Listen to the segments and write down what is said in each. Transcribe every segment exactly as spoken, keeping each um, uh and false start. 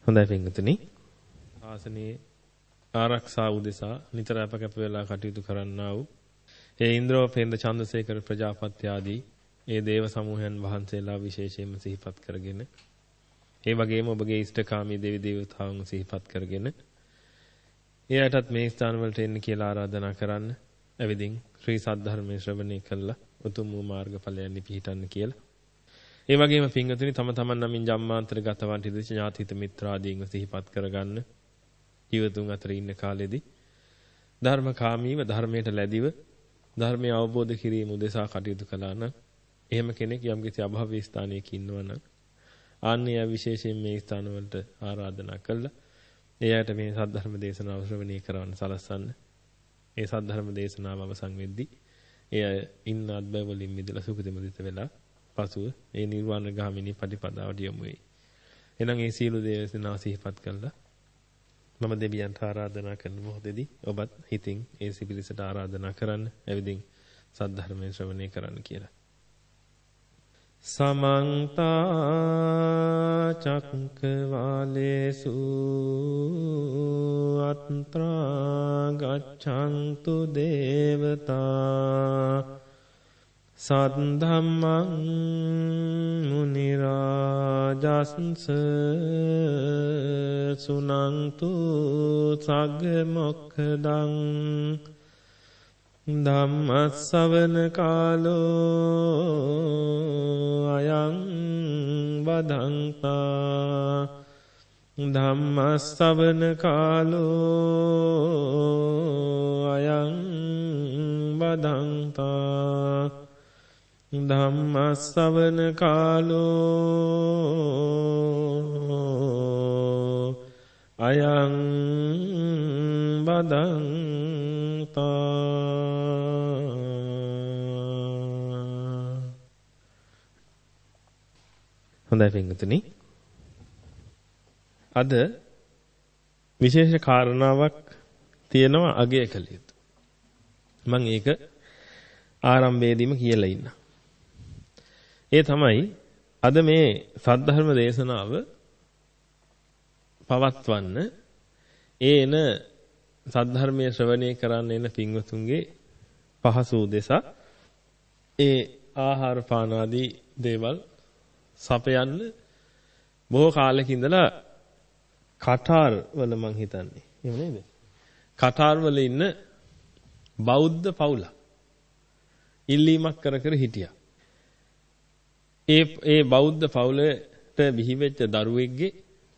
හොඳයි පින්වතුනි. ආසනයේ ආරක්ෂා උදෙසා නිතර අපකප වෙලා කටයුතු කරන්නා වූ ඒ ඉන්ද්‍රෝපේන්ද්‍ර චන්ද්‍රසේකර ප්‍රජාපති ආදී ඒ දේව සමූහයන් වහන්සේලා විශේෂයෙන්ම සිහිපත් කරගෙන ඒ වගේම ඔබගේ ඉෂ්ඨකාමී දෙවි දේවතාවුන් සිහිපත් කරගෙන එයටත් මේ ස්ථාන වලට එන්න කියලා ආරාධනා කරන්න. එවිදින් ශ්‍රී සද්ධර්මයේ ශ්‍රවණය කළා උතුම් වූ මාර්ගඵලයන් පිහිටන්න කියලා. ඒ වගේම පින්වතුනි තම තමන් නමින් ජම්මාන්තර ගතවන් හිතේ ඥාතිත මිත්‍රාදීන්ව සිහිපත් කරගන්න. ජීවතුන් අතර ඉන්න කාලෙදී ධර්මකාමීව ධර්මයට ලැබිව ධර්මය අවබෝධ කිරීම උදෙසා කටයුතු කළා නම් එහෙම කෙනෙක් යම්කිසි අභාව්‍ය ස්ථානයක ඉන්නවා නම් ආන්‍ය විශේෂයෙන් මේ ස්ථාන වලට ආරාධනා කළා. එයාට මේ සද්ධර්ම දේශනාව ශ්‍රවණය කරවන්න සලස්සන්න. ඒ සද්ධර්ම දේශනාව අවසන් වෙද්දී එය ඉන්න අත්බය වලින් මිදලා සුඛිත මුදිත වෙලා පසුව ඒ නිර්වාණ ගාමිනී ප්‍රතිපදාවට යොමු වෙයි. එහෙනම් ඒ සීල දේශනාව සිහිපත් කළා. මම දෙවියන්ට ආරාධනා කරන මොහොතේදී ඔබත් හිතින් ඒ සිපිරිසට ආරාධනා කරන්න. එවිදින් සද්ධර්මයෙන් ශ්‍රවණය කරන්න කියලා. සමන්ත චක්කවාලේසු අත්‍රා ගච්ඡන්තු දේවතා සද්ධම්මං මුනි රාජස්ස සුනන්තු සග්ග මොක්ඛදං ධම්ම ශ්‍රවණ කාලෝ අයං වදන්තා ධම්ම ශ්‍රවණ කාලෝ අයං වදන්තා ධම්ම ශ්‍රවණ කාලෝ අයං වදන්තා. හොඳයි පින්වතුනි. අද විශේෂ කාරණාවක් තියෙනවා අගය කළ යුතු. මම ඒක ආරම්භයේදීම කියලා ඉන්නවා. ඒ තමයි අද මේ සද්ධර්ම දේශනාව පවත්වන්න ඒ එන සද්ධර්මයේ ශ්‍රවණය කරන්න එන පින්වතුන්ගේ පහසු උදෙසා ඒ ආහාර පාන ආදී දේවල් සපයන්න බොහෝ කාලෙක ඉඳලා කටාර් වල මං හිතන්නේ එහෙම නේද? කටාර් වල ඉන්න බෞද්ධ පවුල ඉල්ලීමක් කර කර හිටියා. ඒ ඒ බෞද්ධ පවුලට බිහිවෙච්ච දරුවෙක්ගේ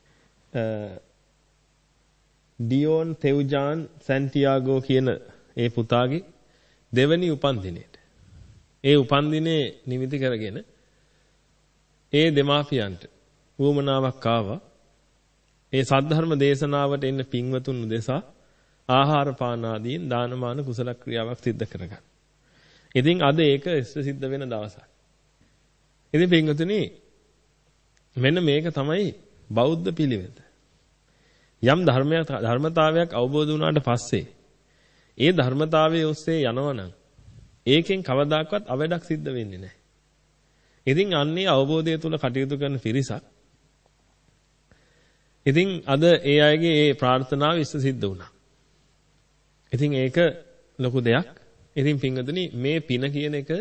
ඩියෝන් තෙව්ජාන් සැන්ටියාගෝ කියන ඒ පුතාගේ දෙවැනි උපන්දිනේට ඒ උපන්දිනේ නිමිති කරගෙන ඒ දෙමාපියන්ට වුමනාවක් ආවා. ඒ සද්ධර්ම දේශනාවට එන්න පින්වතුන් උදෙසා ආහාර පාන ආදීන් දානමාන කුසල ක්‍රියාවක් සිද්ධ කරගන්න. ඉතින් අද ඒක ඉෂ්ට සිද්ධ වෙන දවසක්. ඉතින් පින්වතුනි මෙන්න මේක තමයි බෞද්ධ පිළිවෙත. යම් ධර්මයක් ධර්මතාවයක් අවබෝධ වුණාට පස්සේ ඒ ධර්මතාවයේ ඔස්සේ යනවනම් ඒකෙන් කවදාකවත් අවඩක් සිද්ධ වෙන්නේ නැහැ. ඉතින් අන්නේ අවබෝධය තුල කටයුතු කරන පිරිසක්. ඉතින් අද ඒ අයගේ ඒ ප්‍රාර්ථනාව ඉෂ්ට සිද්ධ වුණා. ඉතින් ඒක ලොකු දෙයක්. ඉතින් පින්වතුනි මේ පින කියන එක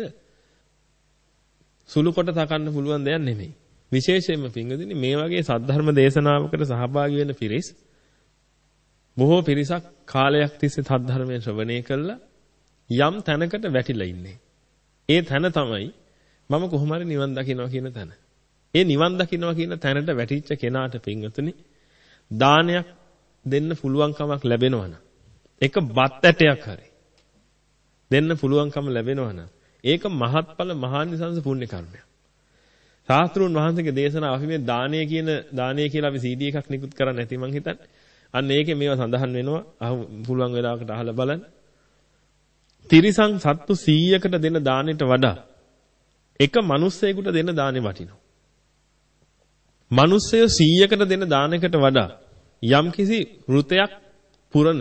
සුළු කොට තකන්න පුළුවන් දෙයක් නෙමෙයි. විශේෂයෙන්ම පින්වතුනි මේ වගේ සද්ධර්ම දේශනාවකට සහභාගී වෙන පිරිස් බොහෝ පිරිසක් කාලයක් තිස්සේ සද්ධර්මයෙන් ශ්‍රවණය කළා යම් තැනකට වැටිලා ඉන්නේ. ඒ තැන තමයි මම කොහොම හරි නිවන් දකින්නවා කියන තැන. ඒ නිවන් දකින්නවා කියන තැනට වැටිච්ච කෙනාට පින්වතුනි දානයක් දෙන්න පුළුවන් කමක් ලැබෙනවා නම් ඒක බත් ඇටයක් හරි දෙන්න පුළුවන්කම ලැබෙනවා නම් ඒක මහත්ඵල මහානිසංස පුණ්‍ය කර්මයක්. ශාස්ත්‍රුන් වහන්සේගේ දේශනාව අපි මේ දානය කියන දානය කියලා අපි සී ඩී එකක් නිකුත් කරන්න නැති මං හිතන්නේ. අන්න ඒකේ මේවා සඳහන් වෙනවා. අහ පුළුවන් වෙලාවකට අහලා බලන්න. තිරිසන් සත්තු සීයකට දෙන දානෙට වඩා එක මිනිස්සෙකුට දෙන දානෙ වටිනවා. මිනිස්සය සීයකට දෙන දානයකට වඩා යම්කිසි වෘතයක් පුරන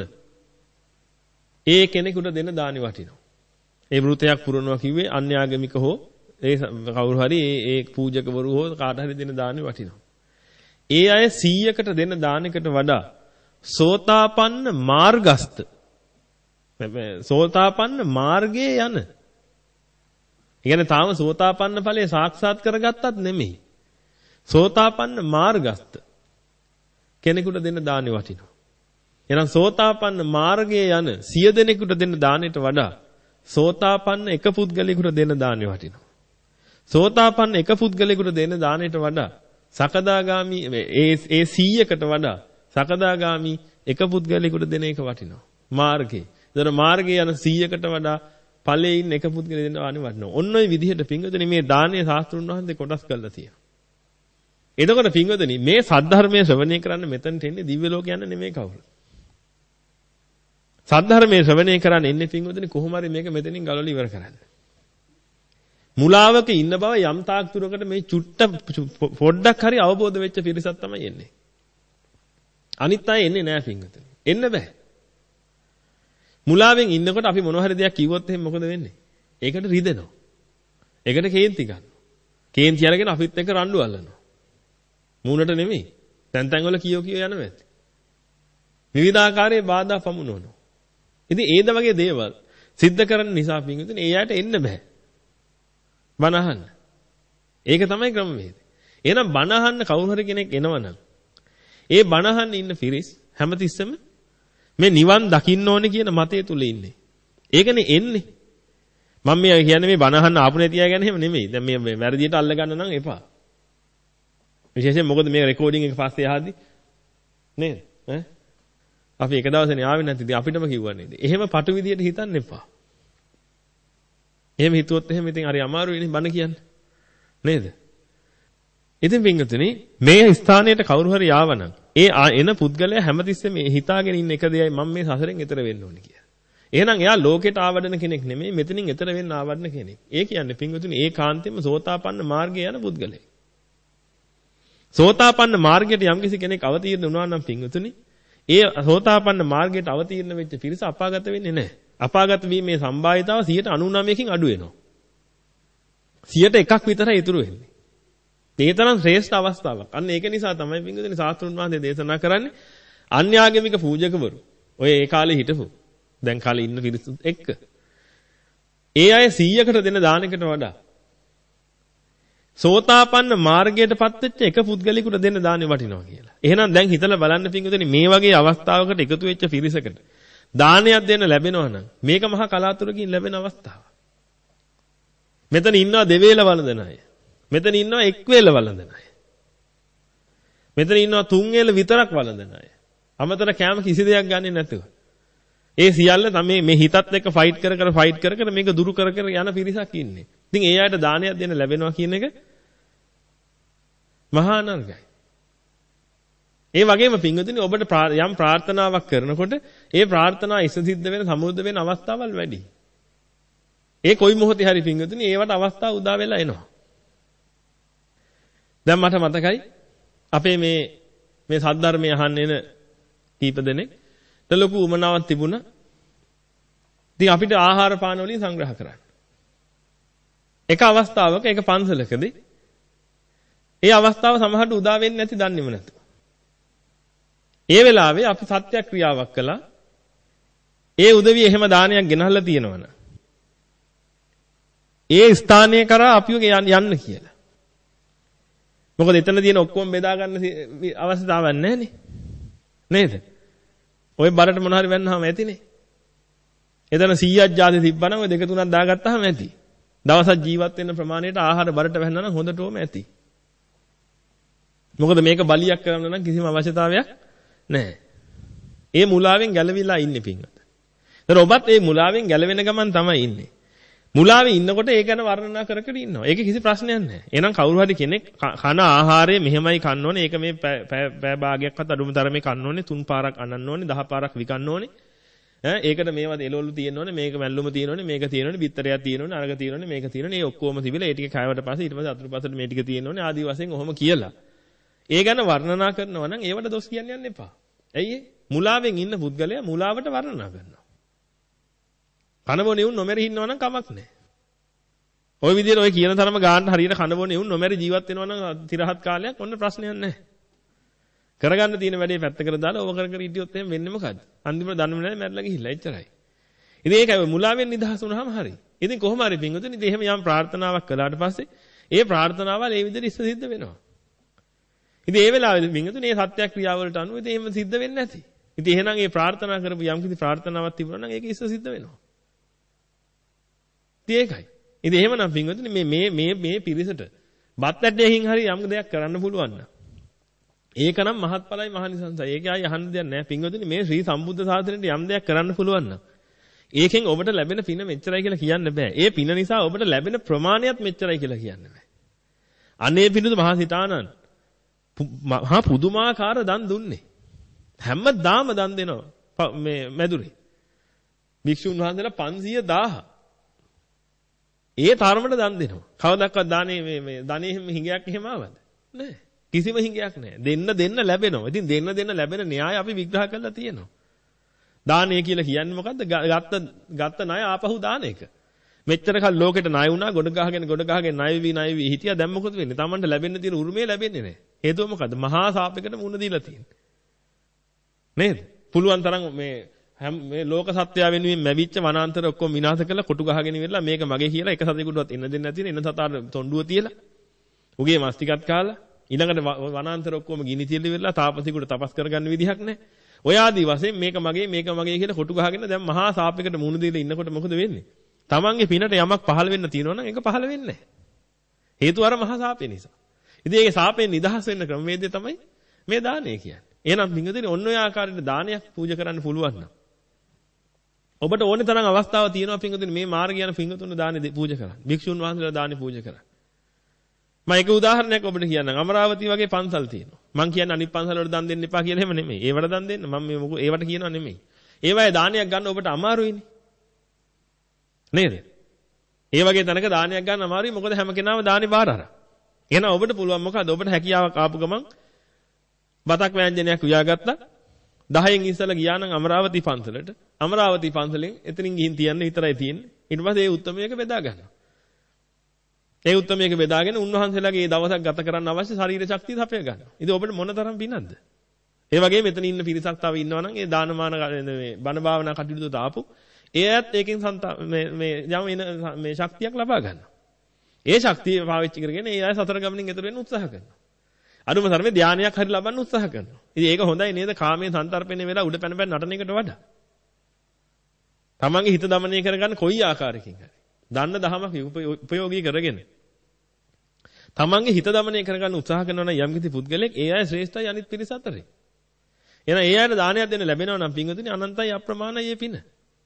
ඒ කෙනෙකුට දෙන දානෙ වටිනවා. ඒ වෘතයක් පුරනවා කිව්වේ අන්‍යාගමික හෝ ඒ කවුරු හරි ඒ ඒ පූජකවරු හෝ කාට හරි දෙන දානෙ වටිනවා. ඒ අය සීයකට දෙන දානයකට වඩා සෝතාපන්න මාර්ගස්ත සෝතාපන්න මාර්ගයේ යන. ඒ කියන්නේ තාම සෝතාපන්න ඵලයේ සාක්ෂාත් කරගත්තත් නෙමෙයි. සෝතාපන්න මාර්ගස්ත කෙනෙකුට දෙන දානෙ වටිනවා. එහෙනම් සෝතාපන්න මාර්ගයේ යන සිය දෙනෙකුට දෙන දානෙට වඩා සෝතාපන්න එක පුද්ගලයෙකුට දෙන දානෙ වටිනවා. සෝතාපන්න එක පුද්ගලයෙකුට දෙන දානෙට වඩා සකදාගාමි ඒ ඒ සීයකට වඩා සකදාගාමි එක පුද්ගලයෙකුට දෙන එක වටිනවා. මාර්ගේ. ඒතර මාර්ගයේ යන සීයකට වඩා ඵලයේ ඉන්න එක පුද්ගලයෙක් දෙන දානෙ වටිනවා. ඔන්න ඔය විදිහට පින්වතුනි මේ දානීය ශාස්ත්‍රුන් වහන්සේ කොටස් කරලා තියෙනවා. එතකොට පින්වතුනි මේ සද්ධර්මයේ ශ්‍රවණය කරන්න මෙතනට එන්නේ දිව්‍ය ලෝක යන්න නෙමෙයි කවුරු. සද්ධර්මයේ ශ්‍රවණය කරන්න එන්නේ පින්වතුනි කොහොම හරි මේක මෙතනින් ගලවලා ඉවර කරන්න. මුලාවක ඉන්න බව යම් තාක් දුරකට මේ චුට්ට පොඩ්ඩක් හරි අවබෝධ වෙච්ච පිරිසක් තමයි එන්නේ. අනිත් අය එන්නේ නෑ පින්වතුනි. එන්න බෑ. මුලාවෙන් ඉන්නකොට අපි මොන හරි දෙයක් කිව්වොත් එහෙනම් මොකද වෙන්නේ? ඒකට රිදෙනවා. ඒකට කේන්ති ගන්නවා. කේන්ති අරගෙන අපිත් එක්ක රණ්ඩු අල්ලනවා. මූණට නෙමෙයි. තැන් තැන් වල කියෝ කියෝ යනවා ඇති. විවිධාකාරයේ බාධා පමුණවනවා. ඉතින් ඒද වගේ දේවල් සිද්ධ කරන නිසා පින්විතනේ ඒ යාට එන්න බෑ. බණ අහන්න. ඒක තමයි ක්‍රමවේදය. එහෙනම් බණ අහන්න කවුරු හරි කෙනෙක් එනවනම් ඒ බණ අහන්න ඉන්න පිරිස් හැමතිස්සෙම මේ නිවන් දකින්න ඕනේ කියන මතය තුල ඉන්නේ. ඒකනේ එන්නේ. මම මේ කියන්නේ මේ බණ අහන්න ආපු නැති අය ගැන එහෙම නෙමෙයි. දැන් මේ වැරදියට අල්ල ගන්න නම් එපා. විශේෂයෙන් මොකද මේ රෙකෝඩින් එක පස්සේ ආදී නේද? ඈ අපි එක දවසනේ ආවේ නැති ඉතින් අපිටම කිව්වා නේද? එහෙම පටු විදියට හිතන්න එපා. එහෙම හිතුවොත් එහෙම ඉතින් හරි අමාරුයිනේ බණ කියන්න. නේද? ඉතින් පින්වතුනි මේ ස්ථානයට කවුරු හරි ආවනම් ඒ එන පුද්ගලයා හැමතිස්සෙම හිතාගෙන ඉන්න එක දෙයයි මම මේ සසරෙන් එතර වෙන්න ඕනේ කියලා. එහෙනම් එයා ලෝකෙට ආවඩන කෙනෙක් නෙමෙයි මෙතනින් එතර වෙන්න ආවඩන කෙනෙක්. ඒ කියන්නේ පින්වතුනි ඒ කාන්තෙම සෝතාපන්න මාර්ගයේ යන පුද්ගලයෙක්. සෝතාපන්න මාර්ගයට යම්කිසි කෙනෙක් අවතීර්ණ වුණා නම් පින්වතුනි ඒ සෝතාපන්න මාර්ගයට අවතීර්ණ වෙච්ච පිරිස අපාගත වෙන්නේ නැහැ. අපාගත වීමේ සම්භාවිතාව සියයට අනූනවයකින් අඩු වෙනවා. සියයට එකක් විතරයි ඉතුරු වෙන්නේ. මේ තරම් ශ්‍රේෂ්ඨ අවස්ථාවක්. අන්න ඒක නිසා තමයි පින්වතුනි ශාස්ත්‍රුන් වහන්සේ දේශනා කරන්නේ අන්‍යාගමික පූජකවරු. ඔය ඒ කාලේ හිටපු දැන් කාලේ ඉන්න පිරිසුත් එක්ක. ඒ අය සීයකට දෙන දානකට වඩා සෝතාපන්න මාර්ගයටපත් වෙච්ච එක පුද්ගලයෙකුට දෙන්න දාන්නේ වටිනවා කියලා. එහෙනම් දැන් හිතලා බලන්න පින්වතුනි මේ වගේ අවස්ථාවකට එකතු වෙච්ච පිරිසකට දානයක් දෙන්න ලැබෙනවා නම් මේක මහා කලාතුරකින් ලැබෙන අවස්ථාවක්. මෙතන ඉන්නවා දෙවේල වළඳන අය. මෙතන ඉන්නවා එක් වේල වළඳන අය. මෙතන ඉන්නවා තුන් වේල විතරක් වළඳන අය. අමතර කෑම කිසි දෙයක් ගන්නෙ නැතුව. ඒ සියල්ල තමයි මේ හිතත් එක්ක ෆයිට් කර කර ෆයිට් කර කර මේක දුරු කර කර යන පිරිසක් ඉන්නේ. ඉතින් ඒ අයට දානයක් දෙන්න ලැබෙනවා කියන එක මහා නර්ගයි. ඒ වගේම පින්වතුනි ඔබට යම් ප්‍රාර්ථනාවක් කරනකොට ඒ ප්‍රාර්ථනා ඉෂ්ට වෙන සමුද්ද වෙන අවස්ථාවල් වැඩි. ඒ කොයි මොහොතේ හරි පින්වතුනි ඒවට අවස්ථා උදා වෙලා එනවා. දැන් මට මතකයි අපේ මේ මේ සද්ධර්මය අහන්න එන කීප දෙනෙක් ලොකු උමනාවක් තිබුණා. ඉතින් අපිට ආහාර පාන වලින් සංග්‍රහ කරන්න. එක අවස්ථාවක එක පන්සලකදී ඒ අවස්ථාව සමහරට උදා වෙන්නේ නැති දන්නේම නැතු. ඒ වෙලාවේ අපි සත්‍යක්‍රියාවක් කළා. ඒ උදවිය එහෙම දානයක් ගෙනහලා තියෙනවනේ. ඒ ස්ථානයේ කරා අපිව යන්න කියලා. මොකද එතන තියෙන ඔක්කොම බෙදා ගන්න අවස්ථාවක් නැහැනේ. නේද? ඔය බරට මොන හරි වෙන්නාම ඇතිනේ. එතන සීයක් ಜಾති තිබ්බනම් ඔය දෙක තුනක් දාගත්තාම ඇති. දවසක් ජීවත් වෙන්න ප්‍රමාණයට ආහාර බරට වැන්නා නම් හොඳටම ඇති. මොකද මේක බලියක් කරන්න නම් කිසිම අවශ්‍යතාවයක් නැහැ. ඒ මුලාවෙන් ගැලවිලා ඉන්නේ පින්වත්. ඒතර ඔබත් ඒ මුලාවෙන් ගැලවෙන ගමන් තමයි ඉන්නේ. මුලාවේ ඉන්නකොට ඒ ගැන වර්ණනා කර කර ඉන්නවා. ඒකේ කිසි ප්‍රශ්නයක් නැහැ. එහෙනම් කවුරු හරි කෙනෙක් කන ආහාරය මෙහෙමයි කන්න ඕනේ. ඒක මේ පෑ භාගයක්වත් අඩුම තරමේ කන්න ඕනේ. තුන් පාරක් අනන්න ඕනේ. දහ පාරක් විකන්න ඕනේ. ඈ ඒකට මේවා එළවලු තියෙන්න ඕනේ. මේක මැල්ලුම තියෙන්න ඕනේ. මේක තියෙන්න ඕනේ. බිත්තරයක් තියෙන්න ඕනේ. අරග තියෙන්න ඕනේ. මේක තියෙන්න ඕනේ. මේ ඔක්කොම තිබිලා ඒ ටික කයවට පස්සේ ඊට පස්සේ අතුරු පස්සට මේ ටික තියෙන්න ඕනේ. ආදි වශයෙන් ඔහොම කියලා. ඒ ගැන වර්ණනා කරනවා නම් ඒවට දොස් කියන්න යන්න එපා. ඇයි ඒ? මුලාවෙන් ඉන්න පුද්ගලයා මුලාවට වර්ණනා කරනවා. කනබෝනේ උන් නොමැරි ඉන්නවා නම් කමක් නැහැ. ওই විදිහට ඔය කියන තරම ගානට හරියට කනබෝනේ උන් නොමැරි ජීවත් වෙනවා නම් තිරහත් කාලයක් ඔන්න ප්‍රශ්නයක් නැහැ. කරගන්න තියෙන වැඩේ පැත්තකට දාලා ඕව කර කර හිටියොත් එහෙම වෙන්නේ මොකද්ද? අන්තිමට දන්නේම නැහැ මැරලා ගිහිල්ලා එච්චරයි. ඉතින් ඒකයි මුලාවෙන් නිදහස් වුණාම හරි. ඉතින් කොහොම හරි පින්වතුනි ඉතින් එහෙම යම් ප්‍රාර්ථනාවක් කළාට පස්සේ ඒ ප්‍රාර්ථනාවල් ඒ විදිහට ඉස්ස සිද්ධ වෙනවා. ඉතින් ඒ වෙලාවේදී පින්වතුනි මේ සත්‍යක්‍රියාවලට අනුව ඉතින් එහෙම සිද්ධ වෙන්නේ නැති. ඉතින් එහෙනම් මේ ප්‍රාර්ථනා කරපු යම් කිසි ප්‍රාර්ථනාවක් තිබුණා නම් ඒක ඉස්ස සිද්ධ වෙනවා. ඉතින් ඒකයි. ඉතින් එහෙමනම් පින්වතුනි මේ මේ මේ මේ පිරිසට බත් ඇටයකින් හරි යම් දෙයක් කරන්න පුළුවන් නම් ඒකනම් මහත්ඵලයි මහනිසංසයි. ඒක ආයි අහන්න දෙයක් නැහැ. පින්වතුනි මේ ශ්‍රී සම්බුද්ධ ශාසනයට යම් දෙයක් කරන්න පුළුවන් නම් ඒකෙන් ඔබට ලැබෙන පින මෙච්චරයි කියලා කියන්න බෑ. ඒ පින නිසා ඔබට ලැබෙන ප්‍රමාණයත් මෙච්චරයි කියලා කියන්න බෑ. අනේ පිණුද මහා සිතානන් මහා පුදුමාකාර දන් දුන්නේ. හැමදාම දන් දෙනවා මේ මැදුරේ. භික්ෂුන් වහන්සේලා පන්සිය දාහ. ඒ තරමට දන් දෙනවා. කවදාවත් දානේ මේ මේ ධනෙ හිඟයක් එහෙම ආවද? නෑ. කිසිම හිඟයක් නෑ. දෙන්න දෙන්න ලැබෙනවා. ඉතින් දෙන්න දෙන්න ලැබෙන න්‍යාය අපි විග්‍රහ කරලා තියෙනවා. දානය කියලා කියන්නේ මොකද්ද? ගත්ත ගත්ත ණය ආපහු දාන එක. මෙච්චර කල් ලෝකෙට ණය වුණා, ගොඩ ගහගෙන ගොඩ ගහගෙන ණය වී ණය වී හිටියා. දැන් මොකද වෙන්නේ? Tamanට ලැබෙන්න තියෙන උරුමය ලැබෙන්නේ නැහැ. හේතුව මොකද්ද? මහා සාපයකට මුණ දීලා තියෙන්නේ. නේද? පුළුවන් තරම් මේ මේ ලෝක සත්‍යය වෙනුවෙන් මැවිච්ච වනාන්තර ඔක්කොම විනාශ කරලා කොටු ගහගෙන ඉවරලා මේක මගේ කියලා එක සතෙකුටවත් එන්න දෙන්නේ නැති නේ. එන සතාට තොණ්ඩුව තියලා. උගේ මස් ටිකක් කාලා ඊළඟට වනාන්තර ඔක්කොම ගිනි තියලා ඉවරලා තාපසිකුට තපස් කරගන්න විදිහක් නැහැ. ඔය ආදී වශයෙන් මේක මගේ මේක මගේ කියලා කොටු ගහගෙන දැන් මහා සාපයකට මුණ දීලා ඉන්නකොට මොකද වෙන්නේ? තමන්ගේ පිනට යමක් පහළ වෙන්න තියෙනවා නම් ඒක පහළ වෙන්නේ නැහැ. හේතුව අර මහා සාපේ නිසා. ඉතින් ඒකේ සාපෙන් නිදහස් වෙන්න ක්‍රමවේදය තමයි මේ දානය කියන්නේ. එහෙනම් පින්වතුනි ඔන්න ඔය ආකාරයට දානයක් පූජා කරන්න පුළුවන් නම් ඔබට ඕනේ තරම් අවස්ථාවක් තියෙනවා පින්වතුනි මේ මාර්ගය යන පින්වතුන් දානේ පූජා කරන්න. භික්ෂුන් වහන්සේලා දානේ පූජා කරන්න. මම එක උදාහරණයක් ඔබට කියන්නම්. අමරාවති වගේ පන්සල් තියෙනවා. මම කියන්නේ අනිත් පන්සල් වල දන් දෙන්න එපා කියලා එහෙම නෙමෙයි. ඒවට දන් දෙන්න. මම මේ මොකද ඒවට කියනවා නෙමෙයි. ඒවයේ දානයක් ගන්න ඔබට අමාරුයිනේ. නේද? ඒ වගේ තැනක දානයක් ගන්න අමාරුයි. මොකද හැම කෙනාම දානේ බාර අරන්. එහෙනම් ඔබට පුළුවන් මොකද? ඔබට හැකියාවක් ආපු ගමන් බතක් ව්‍යංජනයක් උයාගත්තා. දහයෙන් ඉස්සලා ගියා නම් අමරාවති පන්සලට. අමරාවති පන්සලෙන් එතනින් ගිහින් තියන්න විතරයි තියෙන්නේ. ඊට පස්සේ ඒ උත්තරමයක බෙදා ගන්නවා. ඒ උත්තරමයක බෙදාගෙන උන්වහන්සේලාගේ ඒ දවසක් ගත කරන්න අවශ්‍ය ශරීර ශක්තිය සපය ගන්නවා. ඉතින් ඔබට මොන තරම් පිනක්ද? ඒ වගේ මෙතන ඉන්න පිරිසක් තව ඉන්නවා නම් ඒ දානමාන මේ බණ භාවනා කටයුතු දාපු එයත් ඒකෙන් මේ මේ යම් මේ ශක්තියක් ලබා ගන්නවා. ඒ ශක්තිය පාවිච්චි කරගෙන ඒ අය සතර ගමනින් එතර වෙන්න උත්සාහ කරනවා. අනුම ධර්මයේ ධානයක් හරි ලබන්න උත්සාහ කරනවා. ඉතින් ඒක හොඳයි නේද? කාමයේ සංතරපෙන්නේ වෙලා උඩ පැන පැන නටන එකට වඩා. තමන්ගේ හිත දමනය කරගන්න කොයි ආකාරයකින් හරි. දන්න දහමක් උපයෝගී කරගෙන. තමන්ගේ හිත දමනය කරගන්න උත්සාහ කරනවා නම් යම් කිසි පුද්ගලෙක් ඒ අය ශ්‍රේෂ්ඨයි අනිත් පිරිස අතරේ. එහෙනම් ඒ අයට දානයක් දෙන්න ලැබෙනවා නම් පින්වතුනි අනන්තයි අප්‍රමාණයි මේ පින.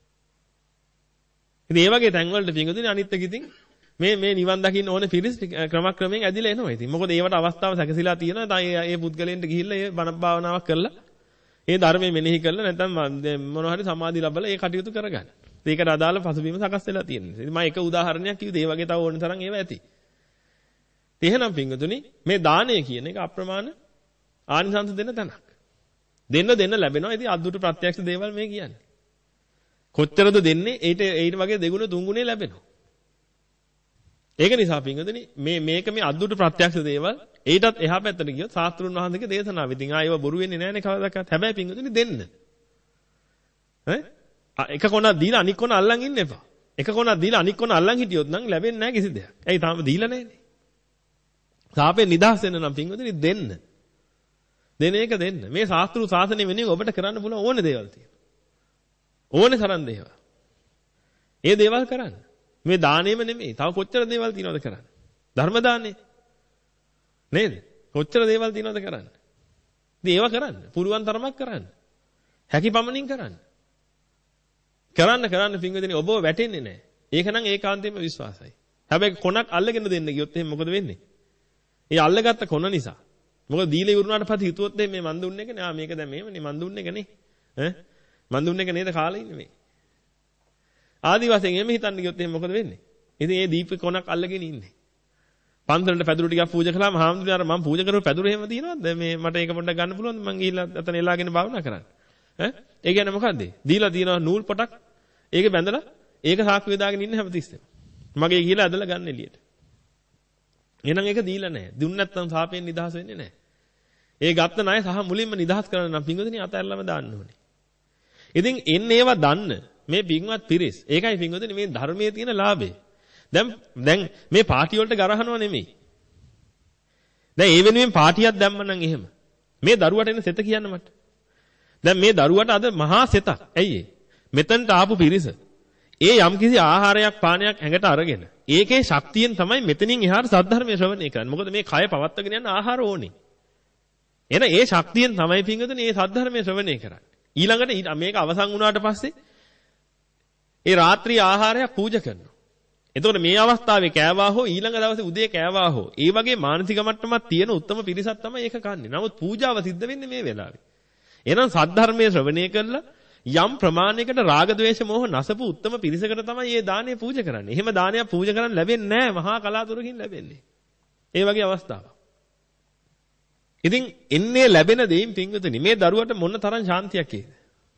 ඉතින් මේ වගේ තැන් වලට පින්වතුනි අනිත් එක ඉතින් මේ මේ නිවන් දකින්න ඕනේ පිරිස් ක්‍රමක්‍රමයෙන් ඇදිලා එනවා. ඉතින් මොකද ඒවට අවස්ථාව සැකසීලා තියෙනවා. දැන් ඒ පුද්ගලයන්ට ගිහිල්ලා ඒ බණ භාවනාවක් කරලා ඒ ධර්මයේ මෙනෙහි කරලා නැත්නම් මොනවා හරි සමාධි ලැබලා ඒ කටයුතු කරගන්න. ඒකට අදාළ පසුබිම සකස් වෙලා තියෙනවා. ඉතින් මම එක උදාහරණයක් කිව්වේ ඒ වගේ තව ඕන තරම් ඒවා ඇති. එහෙනම් පින්වතුනි මේ දානය කියන එක අප්‍රමාණ ආනිසංස දෙන තැනක්. දෙන්න දෙන්න ලැබෙනවා. ඉතින් අද්දුට ප්‍රත්‍යක්ෂ දේවල් මේ කියන්නේ. කොච්චරද දෙන්නේ? ඊට ඊට වගේ දෙගුණ තුන්ගුණේ ලැබෙනවා. ඒක නිසා පින්වතුනි මේ මේක මේ අද්දුට ප්‍රත්‍යක්ෂ දේවල් ඊටත් එහා පැත්තට ගියොත් ශාස්ත්‍රුන් වහන්සේගේ දේශනාව. ඉතින් ආයෙව බොරු වෙන්නේ නැහැනේ කවදාවත්. හැබැයි පින්වතුනි දෙන්න. ඈ එක කොනක් දීලා අනික් කොන අල්ලන් ඉන්න එපා. එක කොනක් දීලා අනික් කොන අල්ලන් හිටියොත් නම් ලැබෙන්නේ නැහැ කිසි දෙයක්. ඇයි තාම දීලා නැහැනේ. සාපේ නිදහස් වෙන්න නම් පින්වතුනි දෙන්න. දෙන එක දෙන්න. මේ ශාස්ත්‍රු ශාසනය වෙනුවෙන් ඔබට කරන්න පුළුවන් ඕනේ දේවල් තියෙනවා. ඕනේ තරම් දේවල්. ඒ දේවල් කරන්න. මේ දානෙම නෙමෙයි. තව කොච්චර දේවල් තියෙනවද කරන්න? ධර්ම දාන්නේ. නේද? කොච්චර දේවල් තියෙනවද කරන්න? ඉතින් ඒවා කරන්න. පුළුවන් තරමක් කරන්න. හැකි පමණින් කරන්න. කරන්න කරන්න පින්වදිනේ ඔබව වැටෙන්නේ නැහැ. ඒක නම් ඒකාන්තයෙන්ම විශ්වාසයි. හැබැයි කොනක් අල්ලගෙන දෙන්න ගියොත් එහෙනම් මොකද වෙන්නේ? ඒ අල්ලගත්ත කොන නිසා. මොකද දීලා ඉවරුනාට පස්සේ හිතුවොත් මේ මන් දුන්නේ එක නේ. ආ මේක දැන් මේවනේ මන් දුන්නේ එක නේ. ඈ මන් දුන්නේ එක නේද කාලේ ඉන්නේ මේ. ආදි වශයෙන් එහෙම හිතන්න ගියොත් එහෙනම් මොකද වෙන්නේ? ඉතින් ඒ දීප කොනක් අල්ලගෙන ඉන්නේ. පන්සලට පැදුරු ටිකක් පූජා කළාම හාමුදුරුවෝ අර මම පූජා කරපු පැදුරු එහෙම තියෙනවද? මේ මට ඒක පොඩ්ඩක් ගන්න පුළුවන්ද? මං ගිහිල්ලා අතන එලාගෙන භාවනා කරන්න. ඈ ඒ කියන්නේ මොකද්ද? දීලා තියෙනවා නූල් පොටක්. ඒක බැඳලා ඒක සාක්කුවේ දාගෙන ඉන්න හැමතිස්සෙම. මගේ ගිහිල්ලා ඇදලා ගන්න එළියට. එහෙනම් ඒක දීලා නැහැ. දුන්න නැත්නම් සාපයෙන් නිදහස් වෙන්නේ නැහැ. ඒ ගත්ත ණය සහ මුලින්ම නිදහස් කරන්න නම් පින්වතුනි අතහැරලම දාන්න ඕනේ. ඉතින් එන්නේ ඒවා දන්න මේ පින්වත් පිරිස්. ඒකයි පින්වතුනි මේ ධර්මයේ තියෙන ලාභය. දැන් දැන් මේ පාටි වලට ගරහනව නෙමෙයි. දැන් ඒ වෙනුවෙන් පාටියක් දැම්මනම් එහෙම. මේ දරුවට එන සෙත කියන්න මට. දැන් මේ දරුවට අද මහා සෙතක්. ඇයි ඒ? මෙතනට ආපු පිරිස. ඒ යම්කිසි ආහාරයක් පානයක් ඇඟට අරගෙන ඒකේ ශක්තියෙන් තමයි මෙතනින් එහාට සද්ධර්මයේ ශ්‍රවණය කරන්නේ. මොකද මේ කය පවත්වාගෙන යන ආහාර ඕනේ. එන ඒ ශක්තියෙන් තමයි පින්වතුනි මේ සද්ධර්මයේ ශ්‍රවණය කරන්නේ. ඊළඟට මේක අවසන් වුණාට පස්සේ ඒ රාත්‍රී ආහාරය පූජා කරනවා. එතකොට මේ අවස්ථාවේ කෑවා හෝ ඊළඟ දවසේ උදේ කෑවා හෝ ඒ වගේ මානසික මට්ටමක් තියෙන උත්තම පිරිසක් තමයි ඒක කන්නේ. නමුත් පූජාව සිද්ධ වෙන්නේ මේ වෙලාවේ. එහෙනම් සද්ධර්මයේ ශ්‍රවණය කළා යම් ප්‍රමාණයකට රාග ద్వේෂ මෝහ නැසපු උත්තම පිරිසකට තමයි මේ දානය පූජා කරන්නේ. එහෙම දානයක් පූජා කරන්න ලැබෙන්නේ නැහැ. මහා කලාතුරකින් ලැබෙන්නේ. ඒ වගේ අවස්ථාවක්. ඉතින් එන්නේ ලැබෙන දෙයින් පින්විතනි මේ දරුවට මොන තරම් ශාන්තියක් ඒද?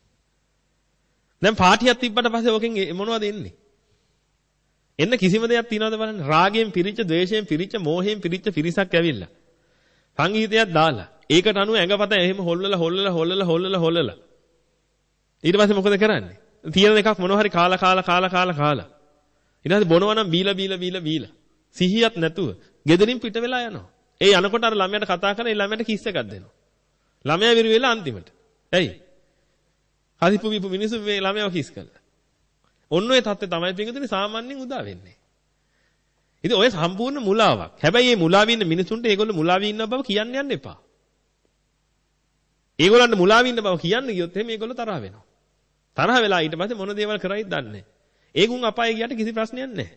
දැන් පාටියක් තිබ්බට පස්සේ ඕකෙන් මොනවද එන්නේ? එන්න කිසිම දෙයක් තියනවද බලන්න. රාගයෙන් පිරිච්ච, ද්වේෂයෙන් පිරිච්ච, මෝහයෙන් පිරිච්ච පිරිසක් ඇවිල්ලා. සංගීතයක් දාලා. ඒකට අනුව ඇඟපත එහෙම හොල්ලලා හොල්ලලා හොල්ලලා හොල්ලලා හොල්ලලා. ඊට පස්සේ මොකද කරන්නේ? තියෙන එකක් මොනවා හරි කාලා කාලා කාලා කාලා කාලා. ඊට පස්සේ බොනවා නම් බීලා බීලා බීලා බීලා. සිහියක් නැතුව ගෙදරින් පිට වෙලා යනවා. ඒ යනකොට අර ළමයාට කතා කරලා ඒ ළමයාට කිස් එකක් දෙනවා. ළමයා විරු වෙලා අන්තිමට. ඇයි? හදිපු විපු මිනිස්සු මේ ළමයාව කිස් කළා. ඔන්න ඔය தත්ත්වය තමයි පිටුදිනේ සාමාන්‍යයෙන් උදා වෙන්නේ. ඉතින් ඔය සම්පූර්ණ මුලාවක්. හැබැයි මේ මුලාවී ඉන්න මිනිසුන්ට ඒගොල්ලෝ මුලාවී ඉන්න බව කියන්න යන්න එපා. ඒගොල්ලන්ට මුලාවී ඉන්න බව කියන්න ගියොත් එහෙනම් ඒගොල්ලෝ තරහ වෙනවා. තරහ වෙලා ඊට පස්සේ මොන දේවල් කරයිද දන්නේ නැහැ. ඒකුන් අපායේ ගියට කිසි ප්‍රශ්නයක් නැහැ.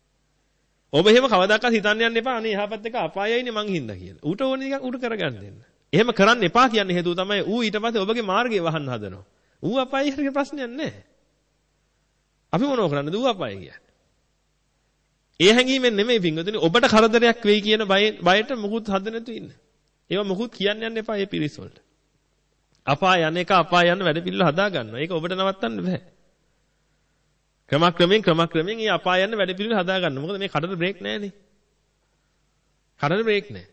ඔබ එහෙම කවදාකවත් හිතන්න යන්න එපා අනේ එහා පැත්තක අපායයිනේ මං හින්දා කියලා. ඌට ඕන එකක් ඌට කරගන්න දෙන්න. එහෙම කරන්න එපා කියන්නේ හේතුව තමයි ඌ ඊට පස්සේ ඔබගේ මාර්ගය වහන්න හදනවා. ඌ අපායේ හරිය ප්‍රශ්නයක් නැහැ. අපි මොනව කරන්නද ඌ අපායේ කියන්නේ. ඒ හැඟීමෙන් නෙමෙයි පින්වතුනි ඔබට කරදරයක් වෙයි කියන බයට මුකුත් හද නැතු ඉන්න. ඒව මුකුත් කියන්න යන්න එපා මේ පිරිස වලට. අපාය යන එක අපාය යන වැඩ පිළිවෙල හදා ගන්නවා. ඒක ඔබට නවත්තන්න බෑ. ක්‍රමක්‍රමයෙන් ක්‍රමක්‍රමයෙන් මේ අපාය යන වැඩ පිළිවෙල හදා ගන්න. මොකද මේ කඩට බ්‍රේක් නැහැනේ. කඩට බ්‍රේක් නැහැ.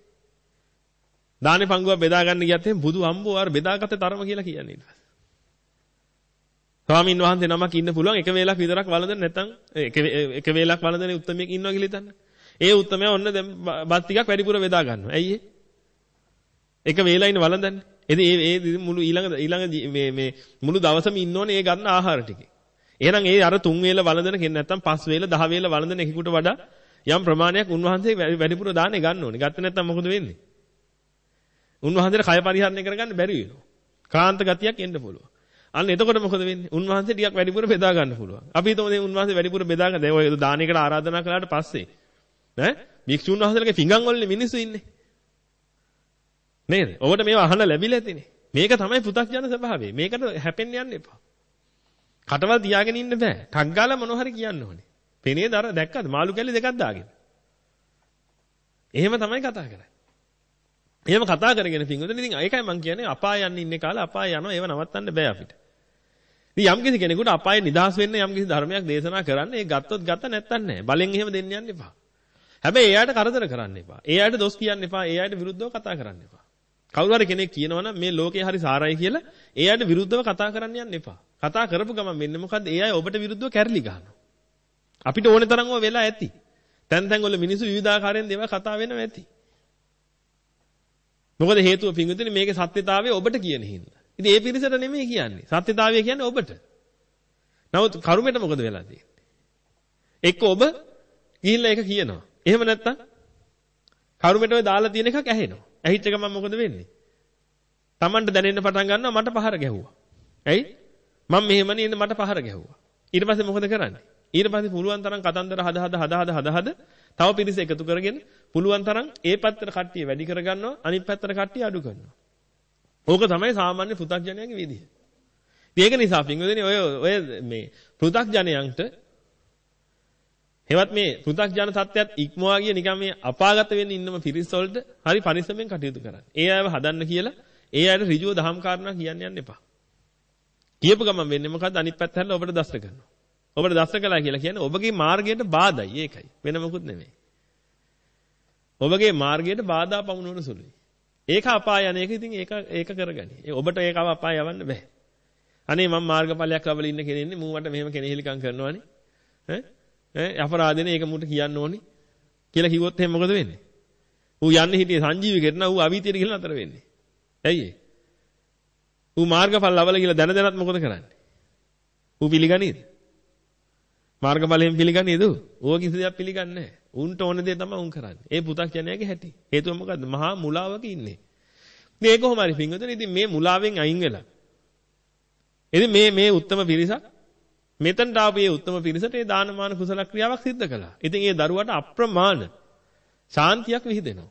දානේ පංගුවක් බෙදා ගන්න ගියත් එහෙනම් බුදු අම්බෝ අර බෙදාගත්තේ තරම කියලා කියන්නේ ඊට පස්සේ. ස්වාමීන් වහන්සේ නමක් ඉන්න පුළුවන් එක වේලක් විතරක් වළඳන නැත්නම් එක එක වේලක් වළඳන උත්මයෙක් ඉන්නවා කියලා හිතන්න. ඒ උත්මයා ඔන්න දැන් බත් ටිකක් වැඩිපුර බෙදා ගන්නවා. ඇයි ඒ? එක වේලයින් වළඳන්නේ. ඉතින් ඒ ඒ මුළු ඊළඟ ඊළඟ මේ මේ මුළු දවසම ඉන්න ඕනේ ඒ ගන්න ආහාර ටිකේ. එහෙනම් ඒ අර තුන් වේල වළඳන කෙනෙක් නැත්නම් පස් වේල දහ වේල වළඳන එකෙකුට වඩා යම් ප්‍රමාණයක් උන්වහන්සේ වැඩිපුර දාන්නේ ගන්න ඕනේ. ගත්තේ නැත්නම් මොකද වෙන්නේ? උන්වහන්සේට කය පරිහරණය කරගන්න බැරි වෙනවා. ක්ලාන්ත ගතියක් එන්න පුළුවන්. අන්න එතකොට මොකද වෙන්නේ? උන්වහන්සේ ටිකක් වැඩිපුර බෙදා ගන්න පුළුවන්. අපි හිතමු මේ උන්වහන්සේ වැඩිපුර බෙදා ගන්න. දැන් ඔය දානයකට ආරාධනා කළාට පස්සේ ඈ භික්ෂුන් වහන්සේලගේ පිඟන් වලනේ මිනිස්සු ඉන්නේ. නේද? ඔබට මේවා අහන්න ලැබිලා ඇතිනේ. මේක තමයි පෘථග්ජන ස්වභාවය. මේකට හැපෙන්න යන්න එපා. කටවල් තියාගෙන ඉන්න බෑ. ටක් ගාලා මොනවා හරි කියන්න ඕනේ. පෙනේද අර දැක්කද? මාළු කැලි දෙකක් දාගෙන. එහෙම තමයි කතා කරන්නේ. එහෙම කතා කරගෙන පින්වතුනි ඉතින් ඒකයි මම කියන්නේ අපාය යන්න ඉන්නේ කාලේ අපාය යනවා ඒව නවත්තන්න බෑ අපිට. ඉතින් යම් කිසි කෙනෙකුට අපාය නිදහස් වෙන්න යම් කිසි ධර්මයක් දේශනා කරන්න ඒ ගත්තොත් ගත්ත නැත්තන් නෑ. බලෙන් එහෙම දෙන්න යන්න එපා. හැබැයි එයාට කරදර කරන්න එපා. එයාට දොස් කියන්න එපා. එයාට විරුද්ධව කතා කරන්න එපා. කවුරු හරි කෙනෙක් කියනවා නම් මේ ලෝකේ හරි සාරයි කියලා එයාට විරුද්ධව කතා කරන්න යන්න එපා. කතා කරපු ගමන් වෙන්නේ මොකද්ද? ඒ අය ඔබට විරුද්ධව කැරලි ගන්නවා. අපිට ඕනේ තරම් ඔය වෙලා ඇති. තැන් තැන් වල මිනිස්සු විවිධාකාරයෙන් දේවල් කතා වෙනවා ඇති. මොකද හේතුව පිංගුතුනි මේකේ සත්‍යතාවය ඔබට කියන හින්දා. ඉතින් ඒ පිරිසට නෙමෙයි කියන්නේ. සත්‍යතාවය කියන්නේ ඔබට. නමුත් කරුමෙට මොකද වෙලා තියෙන්නේ? එක්ක ඔබ ගිහිල්ලා ඒක කියනවා. එහෙම නැත්තම් කරුමෙට ඔය දාලා තියෙන එකක් ඇහෙනවා. ඇහිච්ච ගමන් මොකද වෙන්නේ? Tamanට දැනෙන්න පටන් ගන්නවා මට පහර ගැහුවා. ඇයි? මම මෙහෙම නේද මට පහර ගැහුවා. ඊට පස්සේ මොකද කරන්නේ? ඊට පස්සේ පුළුවන් තරම් කතන්දර හද හද හද හද හද හද තව පිරිස එකතු කරගෙන පුළුවන් තරම් ඒ පැත්තට කට්ටිය වැඩි කරගන්නවා අනිත් පැත්තට කට්ටිය අඩු කරනවා. ඕක තමයි සාමාන්‍ය පෘථග්ජනයාගේ විදිය. ඒක නිසා පින්වදිනේ ඔය ඔය මේ පෘථග්ජනයන්ට හෙවත් මේ පෘථග්ජන තත්ත්වයක් ඉක්මවා ගිය නිකන් මේ අපාගත වෙන්න ඉන්නම පිරිස වලට හරි පරිස්සමෙන් කටයුතු කරන්න. ඒ අයව හදන්න කියලා ඒ අයට ඍජුව දහම් කාරණා කියන්න යන්න එපා. කියපු ගමන් වෙන්නේ මොකද්ද? අනිත් පැත්ත හැරලා ඔබට දස්ත කරනවා. ඔබට දස්ත කළා කියලා කියන්නේ ඔබගේ මාර්ගයට බාධායි. ඒකයි. වෙන මොකුත් නෙමෙයි. ඔබගේ මාර්ගයට බාධා පමුණවන සුළුයි. ඒක අපාය යන එක ඉතින් ඒක ඒක කරගනි. ඔබට ඒක අපාය යවන්න බෑ. අනේ මම මාර්ගඵලයක් ලබලා ඉන්න කෙනෙක් නේ මූ මට මෙහෙම කෙනෙහිලිකම් කරනවානේ. ඈ ඈ අපරාධනේ ඒක මූට කියන්න ඕනේ කියලා කිව්වොත් එහෙනම් මොකද වෙන්නේ? ඌ යන්නේ හිටියේ සංජීවිකේට නා ඌ අවීතියට ගිහලා නතර වෙන්නේ. ඇයි ඒ? ඌ මාර්ගඵල ලබලා කියලා දැන දැනත් මොකද කරන්නේ? ඌ පිළිගනීද? මාර්ගඵලයෙන් පිළිගන්නේද ඌ? ඌ කිසි දෙයක් පිළිගන්නේ නැහැ. උන්ට ඕන දේ තමයි උන් කරන්නේ. ඒ පු탁ජනයාගේ හැටි. හේතුව මොකද්ද? මහා මුලාවක ඉන්නේ. ඉතින් ඒක කොහොම හරි පින්වතුනි ඉතින් මේ මුලාවෙන් අයින් වෙලා. ඉතින් මේ මේ උත්තම පිරිසක් මෙතනට ආපු මේ උත්තම පිරිසට ඒ දානමාන කුසල ක්‍රියාවක් සිද්ධ කළා. ඉතින් ඒ දරුවට අප්‍රමාණ ශාන්තියක් විහිදෙනවා.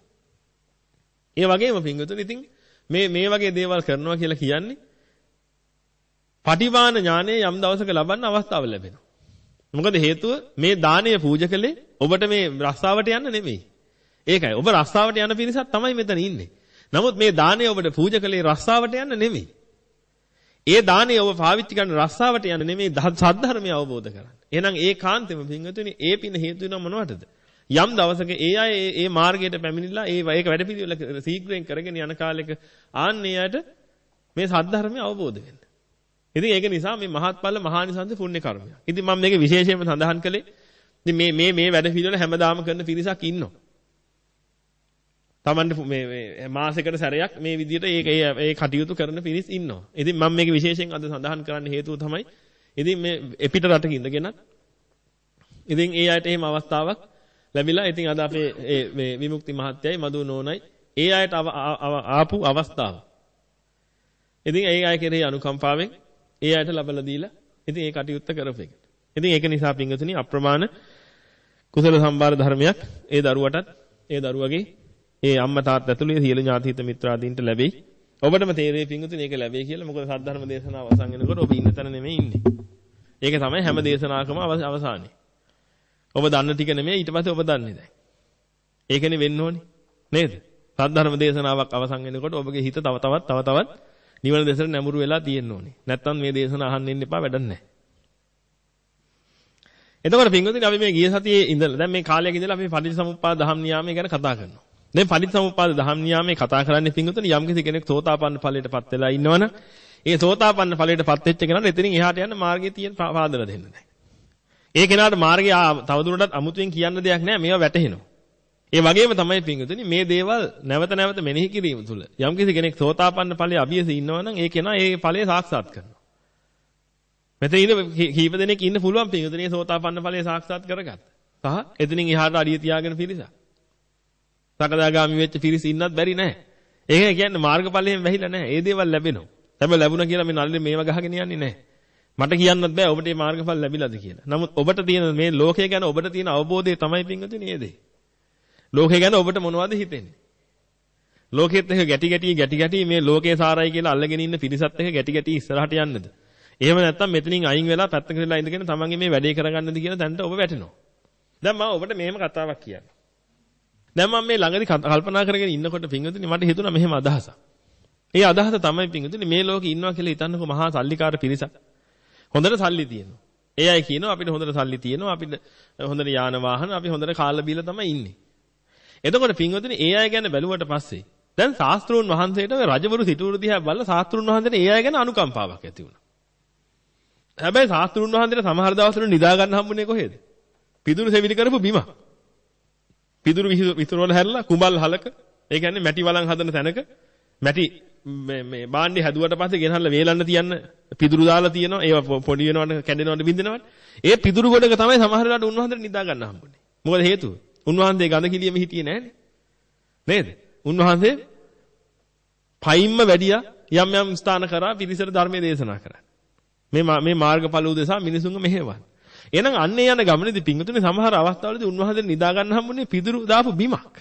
ඒ වගේම පින්වතුනි ඉතින් මේ මේ වගේ දේවල් කරනවා කියලා කියන්නේ පටිවාන ඥානය යම් දවසක ලබන්න අවස්ථාව ලැබෙනවා. මොකද හේතුව මේ දානය පූජා කළේ ඔබට මේ රස්සාවට යන්න නෙමෙයි. ඒකයි. ඔබ රස්සාවට යන පිරිසක් තමයි මෙතන ඉන්නේ. නමුත් මේ දානය ඔබට පූජා කළේ රස්සාවට යන්න නෙමෙයි. ඒ දානය ඔබ පාවිච්චි කරන රස්සාවට යන්න නෙමෙයි සද්ධර්මය අවබෝධ කරගන්න. එහෙනම් ඒ කාන්තෙම පින්වතුනි ඒ පින හේතු වෙනව මොනවටද? යම් දවසක ඒ අය ඒ මාර්ගයට පැමිණිලා ඒ ඒක වැඩපිළිවෙල සීඝ්‍රයෙන් කරගෙන යන කාලෙක ආන්නේ යට මේ සද්ධර්මය අවබෝධ වෙන්න. ඉතින් ඒක නිසා මේ මහත්ඵල මහානිසංස පුණ්‍ය කර්මයක්. ඉතින් මම මේක විශේෂයෙන්ම සඳහන් කළේ ඉතින් මේ මේ මේ වැඩ පිළිවෙල හැමදාම කරන පිරිසක් ඉන්නවා. Tamande මේ මේ මාසෙකට සැරයක් මේ විදිහට ඒක ඒ ඒ කටයුතු කරන පිරිස් ඉන්නවා. ඉතින් මම මේක විශේෂයෙන් අද සඳහන් කරන්න හේතුව තමයි ඉතින් මේ එපිට රටක ඉඳගෙන ඉතින් ඒ අයට එහෙම අවස්ථාවක් ලැබිලා ඉතින් අද අපේ මේ විමුක්ති මහත්තයයි මදු නෝනයි ඒ අයට ආපු අවස්ථාව. ඉතින් ඒ අය කෙරෙහි අනුකම්පාවෙන් ඒ අයට ලබලා දීලා ඉතින් ඒ කටයුත්ත කරපු එක. ඉතින් ඒක නිසා පින්වතුනි අප්‍රමාණ කුසල සම්භාර ධර්මයක් ඒ දරුවටත් ඒ දරුවගේ ඒ අම්මා තාත්තා ඇතුළේ සියලු ඥාතිහිත මිත්‍රාදීන්ට ලැබෙයි. ඔබටම තේරෙයි පින්වතුනි ඒක ලැබෙයි කියලා. මොකද සද්ධර්ම දේශනාව අවසන් වෙනකොට ඔබ ඉන්න තැන නෙමෙයි ඉන්නේ. ඒක තමයි හැම දේශනාවකම අවසානයේ. ඔබ දන්න ටික නෙමෙයි ඊට පස්සේ ඔබ දන්නේ දැන්. ඒකනේ වෙන්න ඕනේ. නේද? සද්ධර්ම දේශනාවක් අවසන් වෙනකොට ඔබගේ හිත තව තවත් තව තවත් නිවන දෙසට නැඹුරු වෙලා තියෙන්න ඕනේ. නැත්තම් මේ දේශන අහන්න ඉන්න එපා වැඩක් නැහැ. එතකොට පින්වතුනි අපි මේ ගිය සතියේ ඉඳලා දැන් මේ කාලයක ඉඳලා අපි පටිච්චසමුප්පාද දහම් නියාමය ගැන කතා කරනවා. දැන් පටිච්චසමුප්පාද දහම් නියාමයේ කතා කරන්නේ පින්වතුනි යම්කිසි කෙනෙක් සෝතාපන්න ඵලයටපත් වෙලා ඉන්නවනම් ඒ සෝතාපන්න ඵලයටපත් වෙච්ච කෙනාට එතනින් එහාට යන්න මාර්ගයේ තියෙන පාදලා දෙන්න නැහැ. ඒ කෙනාට මාර්ගය තවදුරටත් අමුතුවෙන් කියන්න දෙයක් නැහැ මේවා වැටහෙනවා. ඒ වගේම තමයි පින්වතුනි මේ දේවල් නැවත නැවත මෙනෙහි කිරීම තුළ යම්කිසි කෙනෙක් සෝතාපන්න ඵලයේ අභියසී ඉන්නවා නම් ඒ කෙනා ඒ ඵලය සාක්ෂාත් කරනවා. මෙතන ඉන්න කීප දෙනෙක් ඉන්න පුළුවන් පින්වතුනි සෝතාපන්න ඵලය සාක්ෂාත් කරගත්ත. සහ එතනින් එහාට අඩිය තියාගෙන පිරිසක්. සකදාගාමි වෙච්ච පිරිස ඉන්නත් බැරි නැහැ. ඒක කියන්නේ මාර්ගඵලයෙන් වැහිලා නැහැ. ඒ දේවල් ලැබෙනවා. හැබැයි ලැබුණා කියලා මේ නල්ලේ මේව ගහගෙන යන්නේ නැහැ. මට කියන්නත් බෑ ඔබට මේ මාර්ගඵල ලැබිලාද කියලා. නමුත් ඔබට තියෙන මේ ලෝකය ගැන ඔබට තියෙන අවබෝධය තමයි පින්වතුනි මේ දේ. ලෝකය ගැන ඔබට මොනවද හිතෙන්නේ? ලෝකෙත් එක්ක ගැටි ගැටි ගැටි ගැටි මේ ලෝකේ සාරයි කියලා අල්ලගෙන ඉන්න පිරිසත් එක්ක ගැටි ගැටි ඉස්සරහට යන්නද? එහෙම නැත්නම් මෙතනින් අයින් වෙලා පැත්තකට වෙලා ඉඳගෙන තමන්ගේ මේ වැඩේ කරගන්නද කියන තැනට ඔබ වැටෙනවා. දැන් මම ඔබට මෙහෙම කතාවක් කියන්නම්. දැන් මම මේ ළඟදී කල්පනා කරගෙන ඉන්නකොට පින්වතුනි මට හිතුණා මෙහෙම අදහසක්. ඒ අදහස තමයි පින්වතුනි මේ ලෝකේ ඉන්නවා කියලා හිතන්නකො මහා සල්ලිකාර පිරිසක්. හොඳට සල්ලි තියෙනවා. ඒ අය කියනවා අපිට හොඳට සල්ලි තියෙනවා අපිට හොඳට යාන වාහන අපි හොඳට කාලා බීලා තමයි ඉන්නේ. එතකොට පින්වතුනි ඒ අය ගැන බැලුවට පස්සේ දැන් ශාස්ත්‍රූන් වහන්සේට ඔය රජවරු සිටුවරු දිහා බලලා ශාස්ත්‍රූන් වහන්සේට ඒ අය ගැන අනුකම්පාවක් ඇති වුණා. හැබැයි ශාස්ත්‍රූන් වහන්සේට සමහර දවස්වල නිදා ගන්න හම්බුනේ කොහෙද? පිදුරු සෙවිලි කරපු බිම. පිදුරු විතරවල හැරලා කුඹල් හලක ඒ කියන්නේ මැටි වලන් හදන තැනක මැටි මේ මේ බාණ්ඩේ හැදුවට පස්සේ ගෙනහල්ලා වේලන්න තියන්න පිදුරු දාලා තියෙනවා. ඒවා පොඩි වෙනවට කැඩෙනවට බින්දෙනවට. ඒ පිදුරු ගොඩක තමයි සමහර වෙලාවට උන්වහන්සේට නිදා ගන්න හම්බුනේ. මොකද හේතුව? උන්වහන්සේ ගඳ කිලියෙම හිටියේ නැහනේ. නේද? උන්වහන්සේ පයින්ම වැඩියා යම් යම් ස්ථාන කරා පිරිසට ධර්මයේ දේශනා කරා. මේ මේ මාර්ගඵල උදෙසා මිනිසුන්ව මෙහෙවන්න. එහෙනම් අන්නේ යන ගමනේදී පිංගුතුනේ සමහර අවස්ථාවලදී උන්වහන්සේ නිදා ගන්න හම්බුනේ පිදුරු දාපු බිමක්.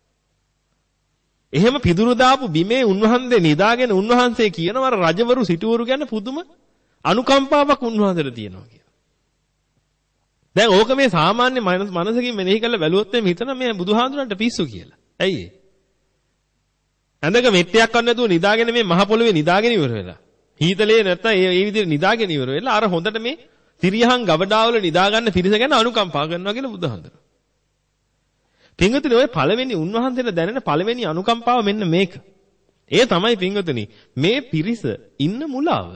එහෙම පිදුරු දාපු බිමේ උන්වහන්සේ නිදාගෙන උන්වහන්සේ කියනවා රජවරු සිටුවරු ගැන පුදුම අනුකම්පාවක් උන්වහන්සේට තියෙනවා කියලා. දැන් ඕක මේ සාමාන්‍ය මනසකින් මෙනෙහි කරලා බැලුවොත් එimhe හිතන මේ බුදුහාඳුනන්ට පිස්සු කියලා. ඇයි ඒ? ඇඳක මෙට්ටයක් ගන්න නැතුව නිදාගෙන මේ මහ පොළවේ නිදාගෙන ඉවර වෙලා. හීතලේ නැත්තම් ඒ ඒ විදිහට නිදාගෙන ඉවර වෙලා අර හොඳට මේ තිරියහන් ගබඩාවල නිදා ගන්න පිරිස ගැන අනුකම්පා කරනවා කියලා බුදුහාඳුන. පින්වතුනි ඔය පළවෙනි උන්වහන්සේට දැනෙන පළවෙනි අනුකම්පාව මෙන්න මේක. ඒ තමයි පින්වතුනි මේ පිරිස ඉන්න මුලාව.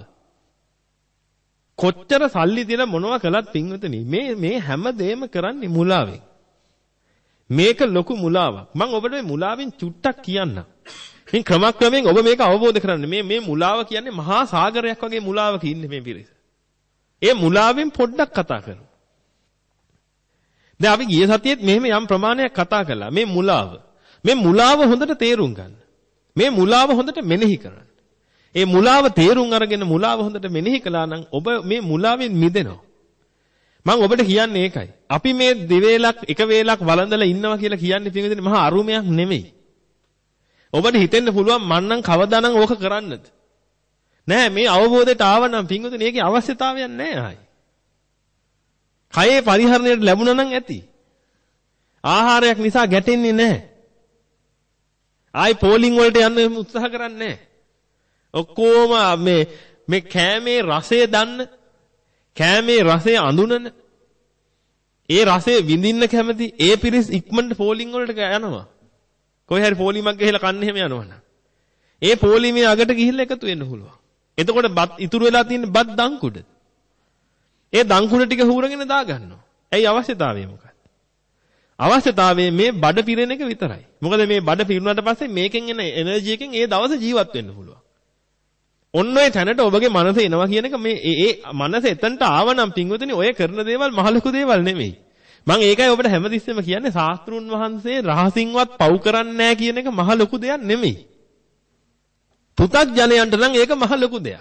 කොච්චර සල්ලි දීලා මොනවා කළත් පින්වතුනි මේ මේ හැම දෙයක්ම කරන්නේ මුලාවෙන්. මේක ලොකු මුලාවක්. මම ඔබට මේ මුලාවෙන් චුට්ටක් කියන්නම්. මේ ක්‍රමක්‍රමයෙන් ඔබ මේක අවබෝධ කරගන්න. මේ මේ මුලාව කියන්නේ මහා සාගරයක් වගේ මුලාවක ඉන්නේ මේ පිරිස. ඒ මුලාවෙන් පොඩ්ඩක් කතා කරමු. දැන් අපි ගිය සතියේත් මෙහෙම යම් ප්‍රමාණයක් කතා කළා. මේ මුලාව. මේ මුලාව හොඳට තේරුම් ගන්න. මේ මුලාව හොඳට මෙනෙහි කරන්න. ඒ මුලාව තේරුම් අරගෙන මුලාව හොඳට මෙනෙහි කළා නම් ඔබ මේ මුලාවෙන් මිදෙනවා. මම ඔබට කියන්නේ ඒකයි. අපි මේ දෙවේලක් එක වේලක් වළඳලා ඉන්නවා කියලා කියන්නේ පිටින් මහා අරුමයක් නෙමෙයි. ඔබට හිතෙන්න පුළුවන් මන්නම් කවදානම් ඕක කරන්නද? නෑ මේ අවබෝධයට ආවනම් පිටින් ඒකේ අවශ්‍යතාවයක් නෑ ආයි. කයේ පරිහරණයට ලැබුණා නම් ඇති. ආහාරයක් නිසා ගැටෙන්නේ නෑ. ආයි පෝලිං වලට යන්න උත්සාහ කරන්නේ නෑ. ඔක්කොම මේ මේ කෑමේ රසය දන්න කෑමේ රසය අඳුනන ඒ රසය විඳින්න කැමති ඒ පිරිස් ඉක්මනට පෝලිං වලට යනවා. කොහේ හරි පෝලිමක් ගහලා කන්න එහෙම යනවනම්. ඒ පෝලිමේ අගට ගිහිල්ලා එකතු වෙන්න පුළුවන්. එතකොට බත් ඉතුරු වෙලා තියෙන බත් දංකුඩ. ඒ දංකුඩ ටික හූරගෙන දා ගන්නවා. ඇයි අවශ්‍යතාවය මොකක්ද? අවශ්‍යතාවය මේ බඩ පිරෙන එක විතරයි. මොකද මේ බඩ පිරුණාට පස්සේ මේකෙන් එන එනර්ජි එකෙන් ඒ දවස ජීවත් වෙන්න පුළුවන්. ඔන්න ඔය තැනට ඔබගේ මනස එනවා කියන එක මේ ඒ මනස එතනට ආවනම් පින්වතුනි ඔය කරන දේවල් මහ ලොකු දේවල් නෙමෙයි. මම ඒකයි ඔබට හැමතිස්සෙම කියන්නේ ශාස්ත්‍රුන් වහන්සේ රහසින්වත් පව් කරන්නේ නැහැ කියන එක මහ ලොකු දෙයක් නෙමෙයි. පුතග්ජනයන්ට නම් ඒක මහ ලොකු දෙයක්.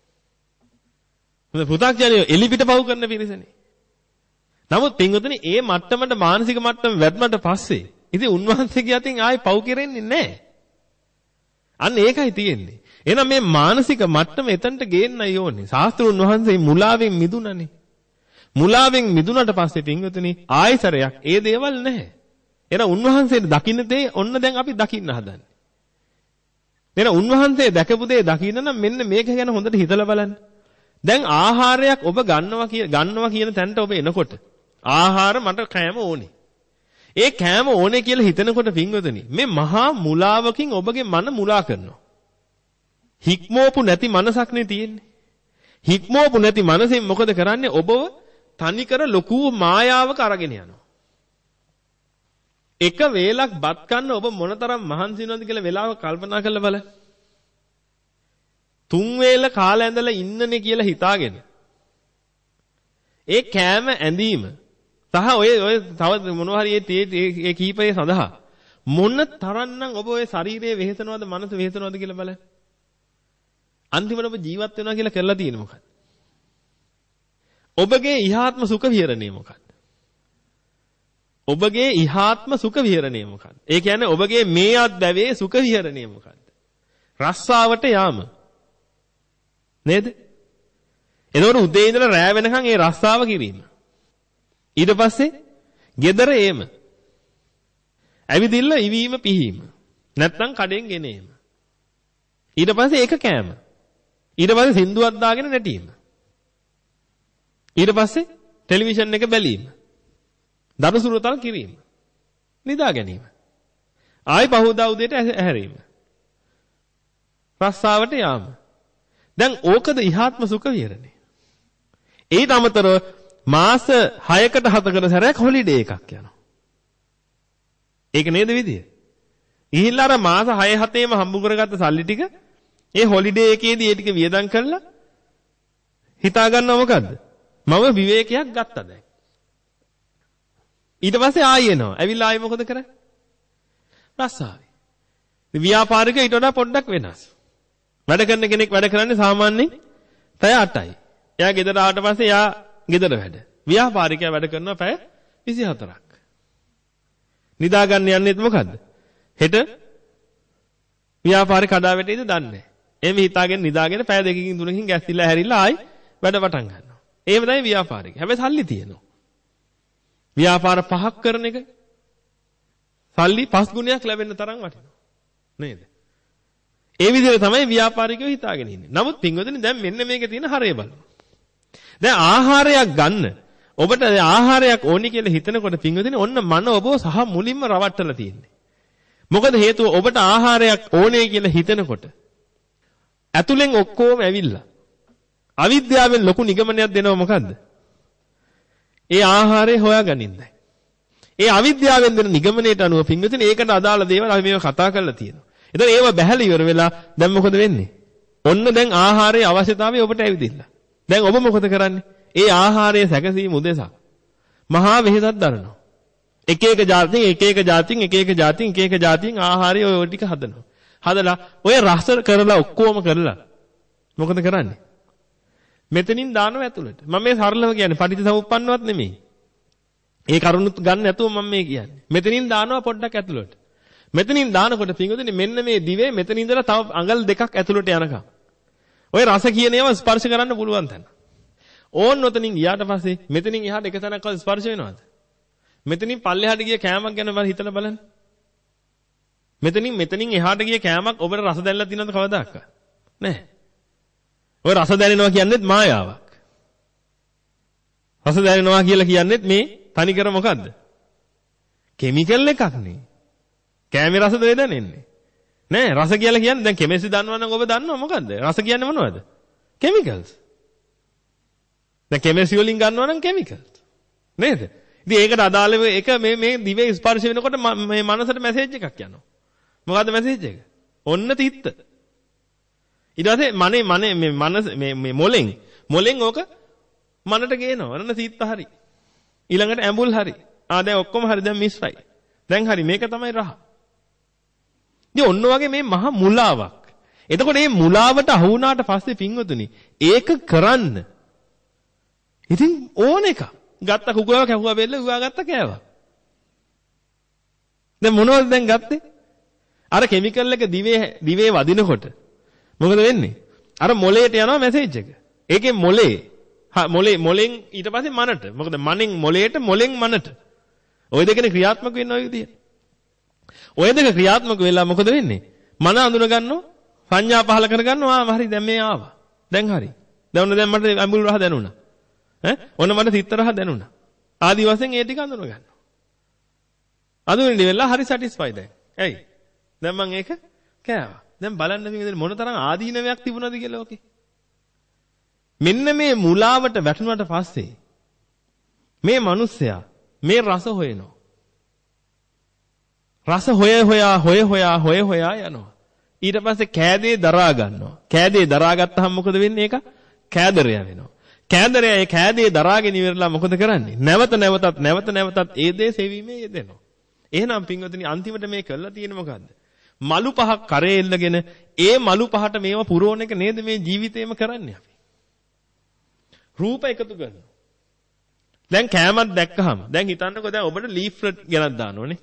මොකද පුතග්ජනයෝ එලිපිට පව් කරන පිරිසනේ. නමුත් පින්වතුනි ඒ මට්ටමට මානසික මට්ටම වැඩමට පස්සේ ඉතින් උන්වහන්සේගේ අතින් ආයි පව් කෙරෙන්නේ නැහැ. අන්න ඒකයි තියෙන්නේ. එහෙනම් මේ මානසික මට්ටම එතනට ගේන්නයි ඕනේ. ශාස්ත්‍රුන් වහන්සේ මුලාවෙන් මිදුණනේ. මුලාවෙන් මිදුණට පස්සේ පින්වතුනි ආයසරයක් ඒ දේවල් නැහැ. එහෙනම් උන්වහන්සේට දකින්න දේ ඔන්න දැන් අපි දකින්න හදන්නේ. එහෙනම් උන්වහන්සේ දැකපු දේ දකින්න නම් මෙන්න මේක ගැන හොඳට හිතලා බලන්න. දැන් ආහාරයක් ඔබ ගන්නවා කිය ගන්නවා කියන තැනට ඔබ එනකොට ආහාර මට කෑම ඕනේ. ඒ කෑම ඕනේ කියලා හිතනකොට පින්වතුනි මේ මහා මුලාවකින් ඔබගේ මන මුලා කරනවා. හික්මෝපු නැති මනසක්නේ තියෙන්නේ. හික්මෝපු නැති මනසෙන් මොකද කරන්නේ? ඔබව තනිකර ලොකු මායාවක අරගෙන යනවා. එක වේලක් බත් කන්න ඔබ මොනතරම් මහන්සි වෙනවද කියලා වෙලාව කල්පනා කරලා බලන්න. තුන් වේල කාලා ඇඳලා ඉන්නනේ කියලා හිතාගෙන. ඒ කෑම ඇඳීම සහ ඔය ඔය තව මොනවා හරි ඒ කීපයේ සඳහා මොන තරම්නම් ඔබ ඔය ශරීරයේ වෙහෙසනවද මනස වෙහෙසනවද කියලා බලන්න. අන්තිමට ඔබ ජීවත් වෙනවා කියලා කරලා තියෙන්නේ මොකක්ද? ඔබගේ ඉහාත්ම සුඛ විහරණය මොකක්ද? ඔබගේ ඉහාත්ම සුඛ විහරණය මොකක්ද? ඒ කියන්නේ ඔබගේ මේ අත්දැවේ සුඛ විහරණය මොකක්ද? රස්සාවට යාම. නේද? එතකොට උදේ ඉඳලා රෑ වෙනකන් ඒ රස්සාව කිරීම. ඊට පස්සේ ගෙදර ඒම. ඇවිදින්න ඉවීම පිහීම. නැත්නම් කඩෙන් ගෙන ඒම. ඊට පස්සේ ඒක කෑම. ඊට පස්සේ සින්දුවක් දාගෙන නැටීම. ඊට පස්සේ ටෙලිවිෂන් එක බැලීම. දරුසුරතල් කිරීම. නිදා ගැනීම. ආයි පහුදා උදේට ඇහැරීම. රස්සාවට යාම. දැන් ඕකද ඉහාත්ම සුඛ විහරණය. ඊට අමතරව මාස හයකට හතකට සැරයක් හොලිඩේ එකක් යනවා. ඒක නේද විදිය? ගිහිල්ලා අර මාස හය හතේම හම්බ කරගත්ත සල්ලි ටික ඒ හොලිඩේ එකේදී ඒ ටික වියදම් කරලා හිතා ගන්නව මොකද්ද? මම විවේකයක් ගත්තා දැන්. ඊට පස්සේ ආයෙ එනවා. ඇවිල්ලා ආයෙ මොකද කරන්නේ? රස්සාවේ. ව්‍යාපාරික ඊට වඩා පොඩ්ඩක් වෙනස්. වැඩ කරන කෙනෙක් වැඩ කරන්නේ සාමාන්‍යයෙන් පැය අටයි. එයා ගෙදර ආවට පස්සේ එයා ගෙදර වැඩ. ව්‍යාපාරිකයා වැඩ කරනවා පැය විසිහතරක්. නිදා ගන්න යන්නේත් මොකද්ද? හෙට ව්‍යාපාරේ කඩා වැටෙයිද දන්නේ නැහැ. එහෙම හිතාගෙන නිදාගෙන පැය දෙකකින් තුනකින් ගැස්සිලා හැරිලා ආයි වැඩ පටන් ගන්නවා. එහෙම තමයි ව්‍යාපාරික. හැබැයි සල්ලි තියෙනවා. ව්‍යාපාර පහක් කරන එක සල්ලි පස් ගුණයක් ලැබෙන්න තරම් වටිනවා. නේද? ඒ විදිහට තමයි ව්‍යාපාරිකයෝ හිතාගෙන ඉන්නේ. නමුත් පින්වතුනි දැන් මෙන්න මේකේ තියෙන හරය බලන්න. දැන් ආහාරයක් ගන්න ඔබට ආහාරයක් ඕනි කියලා හිතනකොට පින්වතුනි ඔන්න මන ඔබව සහ මුලින්ම රවට්ටලා තියෙන්නේ. මොකද හේතුව ඔබට ආහාරයක් ඕනේ කියලා හිතනකොට ඇතුලෙන් ඔක්කොම ඇවිල්ලා අවිද්‍යාවෙන් ලොකු නිගමනයක් දෙනව මොකද්ද? ඒ ආහාරය හොයාගනින්නයි. ඒ අවිද්‍යාවෙන් දෙන නිගමනයට අනුව පින්විතනේ ඒකට අදාළ දේවල් අපි මේව කතා කරලා තියෙනවා. එතන ඒව බැහැලා ඉවර වෙලා දැන් මොකද වෙන්නේ? ඔන්න දැන් ආහාරයේ අවශ්‍යතාවය ඔබට ඇවිදින්න. දැන් ඔබ මොකද කරන්නේ? ඒ ආහාරයේ සැකසීම උදෙසා මහා වෙහෙසක් දරනවා. එක එක જાතින් එක එක જાතින් එක එක જાතින් එක එක જાතින් ආහාරය ඔය ටික හදනවා. හදලා ඔය රස කරලා ඔක්කොම කරලා මොකද කරන්නේ? මෙතනින් දානවා ඇතුළට. මම මේ සරලව කියන්නේ පටිච්චසමුප්පන්නවත් නෙමෙයි. ඒ කරුණුත් ගන්න නැතුව මම මේ කියන්නේ. මෙතනින් දානවා පොඩ්ඩක් ඇතුළට. මෙතනින් දානකොට පින්වතුනි මෙන්න මේ දිවේ මෙතනින් ඉඳලා තව අඟල් දෙකක් ඇතුළට යනකම්. ඔය රස කියන ඒවා ස්පර්ශ කරන්න පුළුවන් තැන. ඕන් ඔතනින් ගියාට පස්සේ මෙතනින් එහාට එක තැනක්වත් ස්පර්ශ වෙනවද? මෙතනින් පල්ලෙහාට ගිය කෑමක් ගැන බලන්න හිතලා බලන්න. මෙතනින් මෙතනින් එහාට ගිය කෑමක් ඔබට රස දැනලා තියෙනවද කවදාවත්? නැහැ. ඔය රස දැනෙනවා කියන්නේත් මායාවක්. රස දැනෙනවා කියලා කියන්නේත් මේ තනිකර මොකද්ද? කිමිකල් එකක් නේ. කෑමේ රස දෙය දැනෙන්නේ. නෑ රස කියලා කියන්නේ දැන් කෙමිස්ට්‍රි දන්නවා නම් ඔබ දන්නව මොකද්ද? රස කියන්නේ මොනවද? කෙමිකල්ස්. දැන් කෙමිස්ට්‍රි වලින් ගන්නවා නම් කෙමිකල්ස්. නේද? ඉතින් ඒකට අදාළව එක මේ මේ දිවේ ස්පර්ශ වෙනකොට මේ මනසට මැසේජ් එකක් යනවා. මොකද්ද මැසේජ් එක? ඔන්න තිත්ත. ඊට පස්සේ මනේ මනේ මේ මනස මේ මේ මොලෙන් මොලෙන් ඕක මනට ගේනවා. ඔන්න තිත්ත හරි. ඊළඟට ඇඹුල් හරි. ආ දැන් ඔක්කොම හරි දැන් මිශ්‍රයි. දැන් හරි මේක තමයි රහ. ඉතින් ඔන්න වගේ මේ මහා මුලාවක්. එතකොට මේ මුලාවට අහු වුණාට පස්සේ පින්වතුනි ඒක කරන්න. ඉතින් ඕන එක. ගත්ත කුකුලව කැහුවා බෙල්ල උවා ගත්ත කෑවා. දැන් මොනවද දැන් ගත්තේ? අර කිමිකල් එක දිවේ දිවේ වදිනකොට මොකද වෙන්නේ? අර මොලේට යනවා මැසේජ් එක. ඒකේ මොලේ මොලේ මොලෙන් ඊට පස්සේ මනට. මොකද මනෙන් මොලේට මොලෙන් මනට. ওই දෙකනේ ක්‍රියාත්මක වෙන්නේ ওই විදියට. ඔය දෙක ක්‍රියාත්මක වෙලා මොකද වෙන්නේ? මන අඳුන ගන්නවා, සංඥා පහල කර ගන්නවා. ආ හරි දැන් මේ ආවා. දැන් හරි. දැන් ඔන්න දැන් මට අඹුල් රහ දැනුණා. ඈ ඔන්න මට තිත්ත රහ දැනුණා. ආදි වශයෙන් ඒ ටික අඳුන ගන්නවා. අඳුනින්න වෙලා හරි සැටිස්ෆයි දැන්. ඇයි? දැන් මම ඒක කෑවා. දැන් බලන්න මේ මොන තරම් ආදීනවයක් තිබුණාද කියලා ඔකේ. මෙන්න මේ මුලාවට වැටුණාට පස්සේ මේ මිනිස්සයා මේ රස හොයනවා. රස හොය හොයා හොය හොයා හොය හොයා යනවා. ඊට පස්සේ කෑදේ දරා ගන්නවා. කෑදේ දරා ගත්තාම මොකද වෙන්නේ? ඒක කෑදරය වෙනවා. කෑදරය ඒ කෑදේ දරාගෙන ඉවරලා මොකද කරන්නේ? නැවත නැවතත් නැවත නැවතත් ඒ දේ සෙවීමේ යෙදෙනවා. එහෙනම් පින්වතුනි අන්තිමට මේ කළා තියෙන්නේ මොකද්ද? මලු පහක් කරේ එල්ලගෙන ඒ මලු පහට මේව පුරවන එක නේද මේ ජීවිතේම කරන්නේ අපි. රූප එකතු කරනවා. දැන් කෑමක් දැක්කහම දැන් හිතන්නකෝ දැන් ඔබට ලීෆ්ලට් ගෙනත් දානෝනේ.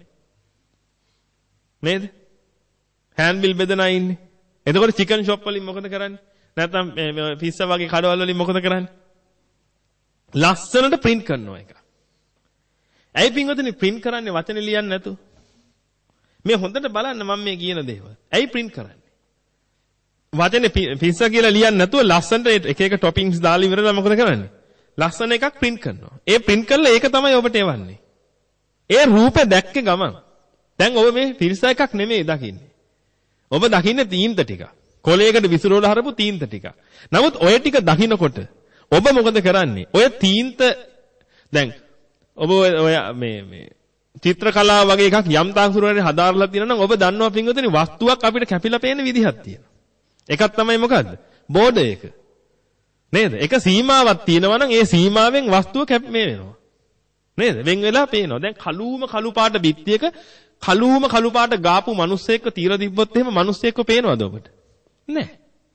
නේද? හෑන්ඩ් බිල් බෙදනා ඉන්නේ. එතකොට චිකන් ෂොප් වලින් මොකද කරන්නේ? නැත්නම් පිස්සා වගේ කඩවල වලින් මොකද කරන්නේ? ලස්සනට print කරනවා එක. ඇයි පින්වතුනි print කරන්නේ වචනේ ලියන්නේ නැතුව? මේ හොඳට බලන්න මම මේ කියන දේවල්. ඇයි print කරන්නේ? වචනේ පිස්සා කියලා ලියන්නේ නැතුව ලස්සනට එක එක toppings දාලා ඉවරලා මොකද කරන්නේ? ලස්සන එකක් print කරනවා. ඒ print කරලා ඒක තමයි ඔබට එවන්නේ. ඒ රූපේ දැක්කේ ගමන් දැන් ඔබ මේ පිරිසා එකක් නෙමෙයි දකින්නේ. ඔබ දකින්නේ තීන්ත ටික. කොලයකට විසිරවලා හරපු තීන්ත ටික. නමුත් ඔය ටික දකින්නකොට ඔබ මොකද කරන්නේ? ඔය තීන්ත දැන් ඔබ ඔය මේ මේ චිත්‍ර කලාව වගේ එකක් යම් තාක්ෂුරේ හදාarලා තියෙනවා නම් ඔබ දන්නවා පින්වතුනි වස්තුවක් අපිට කැපිලා පේන විදිහක් තියෙනවා. එකක් තමයි මොකද්ද? බෝඩර් එක. නේද? එක සීමාවක් තියෙනවා නම් ඒ සීමාවෙන් වස්තුව කැප මේ වෙනවා. නේද? වෙන් වෙලා පේනවා. දැන් කළුම කළු පාට බිත්තියක කළුම කළු පාට ගාපු මිනිස්සෙක්ව තීර දිබ්බොත් එහෙම මිනිස්සෙක්ව පේනවද ඔබට? නැහැ.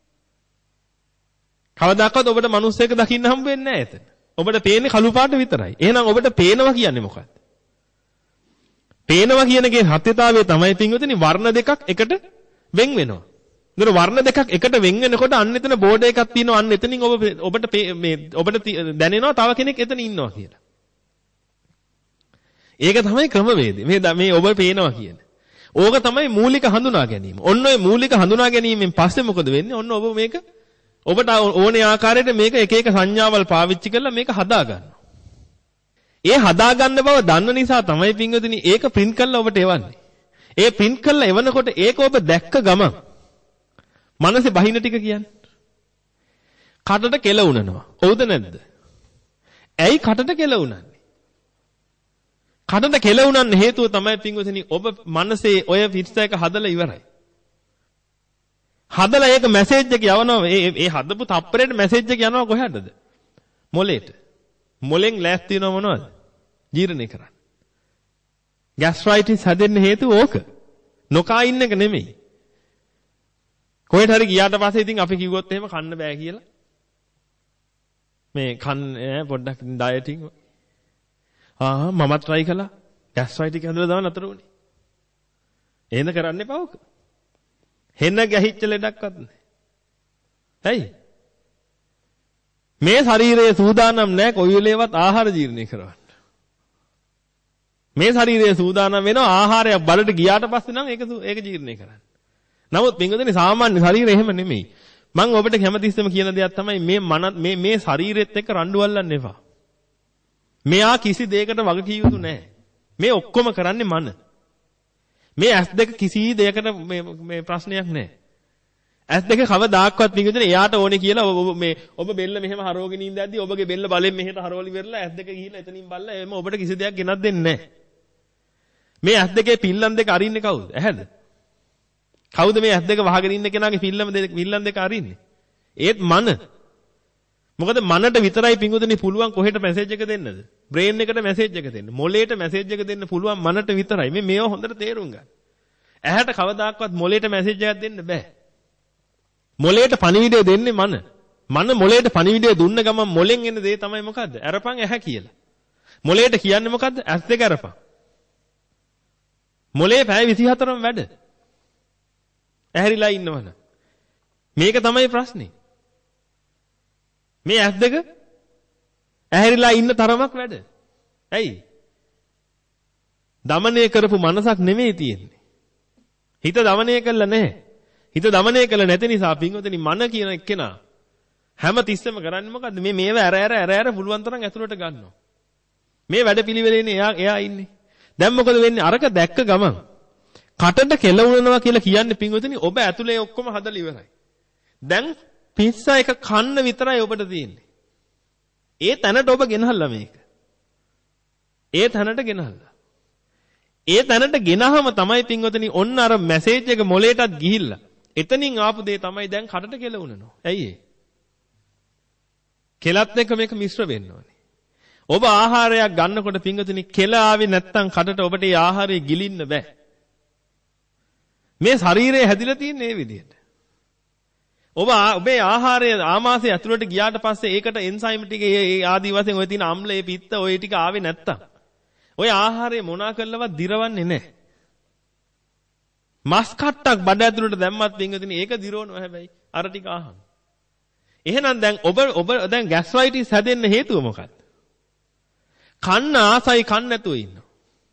කවදාකවත් ඔබට මිනිස්සෙක් දකින්න හම්බ වෙන්නේ නැහැ එතන. ඔබට පේන්නේ කළු පාට විතරයි. එහෙනම් ඔබට පේනවා කියන්නේ මොකක්ද? පේනවා කියන එකේ සත්‍යතාවය තමයි පින්වතුනි වර්ණ දෙකක් එකට වෙන් වෙනවා. ඒතර වර්ණ දෙකක් එකට වෙන් වෙනකොට අන්න එතන බෝඩ් එකක් තියෙනවා. අන්න එතනින් ඔබ ඔබට මේ ඔබට දැනෙනවා තව කෙනෙක් එතන ඉන්නවා කියලා. ඒක තමයි ක්‍රමවේදය. මේ මේ ඔබ පේනවා කියන. ඕක තමයි මූලික හඳුනා ගැනීම. ඔන්න ඔය මූලික හඳුනා ගැනීමෙන් පස්සේ මොකද වෙන්නේ? ඔන්න ඔබ මේක ඔබට ඕනේ ආකාරයට මේක එක එක සංඥාවල් පාවිච්චි කරලා මේක හදා ගන්නවා. ඒ හදා ගන්න බව දන්න නිසා තමයි පින්වතුනි ඒක print කරලා ඔබට එවන්නේ. ඒ print කරලා එවනකොට ඒක ඔබ දැක්ක ගමන් මනසේ බහින ටික කියන්නේ. කටට කෙල උනනවා. හවුද නැද්ද? ඇයි කටට කෙල උනන්නේ? කටට කෙල උනන්න හේතුව තමයි පින්වතුනි ඔබ මනසේ ඔය පිටස එක හදලා ඉවරයි. හදලා ඒක මැසේජ් එක යවනවා. ඒ ඒ හදපු තප්පරේට මැසේජ් එක යනවා කොහටද? මොලේට. මොලෙන් ලෑස්ති වෙනව මොනවද? ජීර්ණය කරන්න. ગેස්ට්‍රයිටිස් හැදෙන්න හේතුව ඕක. නොකා ඉන්න එක නෙමෙයි. කොහෙට හරි ගියාට පස්සේ ඉතින් අපි කිව්වොත් එහෙම කන්න බෑ කියලා. මේ කන් පොඩ්ඩක් ඩයටින් ආ මම try කළා. ગેස්ට්‍රයිටිස් හැදලා දාන්න අතර උනේ. එහෙම කරන්න එපා ඕක. හෙන්න ගැහිච්ච ලෙඩක්වත් නැහැ. ඇයි? මේ ශරීරයේ සූදානම් නැහැ කොයි වෙලේවත් ආහාර ජීර්ණය කරවන්න. මේ ශරීරයේ සූදානම් වෙනවා ආහාරයක් බඩට ගියාට පස්සේ නම් ඒක ඒක ජීර්ණය කරන්න. නමුත් පින්වතුනි සාමාන්‍ය ශරීරය එහෙම නෙමෙයි. මම ඔබට හැමතිස්සෙම කියන දෙයක් තමයි මේ මන මේ මේ ශරීරෙත් එක්ක රණ්ඩු අල්ලන්න එපා. මෙයා කිසි දෙයකට වග කිය යුතු නැහැ. මේ ඔක්කොම කරන්නේ මන. මේ ඇස් දෙක කිසි දෙයකට මේ මේ ප්‍රශ්නයක් නැහැ. ඇස් දෙක කවදාක්වත් පින්වතුනි එයාට ඕනේ කියලා ඔබ මේ ඔබ බෙල්ල මෙහෙම හරවගෙන ඉඳද්දි ඔබගේ බෙල්ල බලෙන් මෙහෙට හරවලි වෙරලා ඇස් දෙක ගිහිල්ලා එතනින් බලලා එම ඔබට කිසි දෙයක් ගෙනත් දෙන්නේ නැහැ. මේ ඇස් දෙකේ පිල්ලම් දෙක අරින්නේ කවුද? ඇහැද? කවුද මේ ඇස් දෙක වහගෙන ඉන්න කෙනාගේ පිල්ලම් දෙක පිල්ලම් දෙක අරින්නේ? ඒත් මන. මොකද මනට විතරයි පින්වතුනි පුළුවන් කොහෙට මැසේජ් එක දෙන්නද? බ්‍රේන් එකට මැසේජ් එක දෙන්න. මොලේට මැසේජ් එක දෙන්න පුළුවන් මනට විතරයි. මේ මේව හොඳට තේරුම් ගන්න. ඇහැට කවදාකවත් මොලේට මැසේජ් එකක් දෙන්න බෑ. මොලේට පණිවිඩය දෙන්නේ මන. මන මොලේට පණිවිඩය දුන්න ගමන් මොලෙන් එන දේ තමයි මොකද්ද? අරපන් ඇහැ කියලා. මොලේට කියන්නේ මොකද්ද? ඇස් දෙක අරපන්. මොලේ පැය විසිහතරම වැඩ. ඇහැරිලා ඉන්නවන. මේක තමයි ප්‍රශ්නේ. මේ ඇස් දෙක ඇහැරිලා ඉන්න තරමක් වැඩ. ඇයි? දමනය කරපු මනසක් නෙමෙයි තියෙන්නේ. හිත දමනය කළා නැහැ. හිත දමනය කළ නැති නිසා පින්වතුනි මන කියන එක්කෙනා හැම තිස්සෙම කරන්නේ මොකද්ද? මේ මේව ඇර ඇර ඇර ඇර පුළුවන් තරම් ඇතුළට ගන්නවා. මේ වැඩ පිළිවෙලේනේ එයා එයා ඉන්නේ. දැන් මොකද වෙන්නේ? අරක දැක්ක ගමන් කටට කෙල උනනවා කියලා කියන්නේ පින්වතුනි ඔබ ඇතුලේ ඔක්කොම හදලා ඉවරයි. දැන් පිස්සා එක කන්න විතරයි ඔබට තියෙන්නේ. ඒ තැනට ඔබ ගෙනහල්ලා මේක. ඒ තැනට ගෙනහල්ලා. ඒ තැනට ගෙනහම තමයි පින්වතුනි ඔන්න අර මැසේජ් එක මොලේටත් ගිහිල්ලා. එතනින් ආපු දේ තමයි දැන් කටට කෙල උනනවා. ඇයි ඒ? කෙලත් එක්ක මේක මිශ්‍ර වෙන්න ඕනේ. ඔබ ආහාරයක් ගන්නකොට පින්වතුනි කෙල ආවේ නැත්තම් කටට ඔබට ඒ ආහාරය ගිලින්න බෑ. මේ ශරීරය හැදිලා තියෙන්නේ මේ විදිහට. ඔබ ඔබේ ආහාරය ආමාශය ඇතුළට ගියාට පස්සේ ඒකට එන්සයිම් ටික ඒ ආදි වශයෙන් ඔය තියෙන අම්ල, ඒ පිත්ත, ඔය ටික ආවේ නැත්තම් ඔය ආහාරය මොනා කළවත් දිරවන්නේ නැහැ. මස් කට්ටක් බඩ ඇතුළට දැම්මත් පින්වතුනි ඒක දිරවනවා හැබැයි අර ටික ආහම. එහෙනම් දැන් ඔබ ඔබ දැන් ગેස්ට්‍රයිටිස් හැදෙන්න හේතුව මොකක්ද? කන්න ආසයි කන්න නැතුව ඉන්නවා.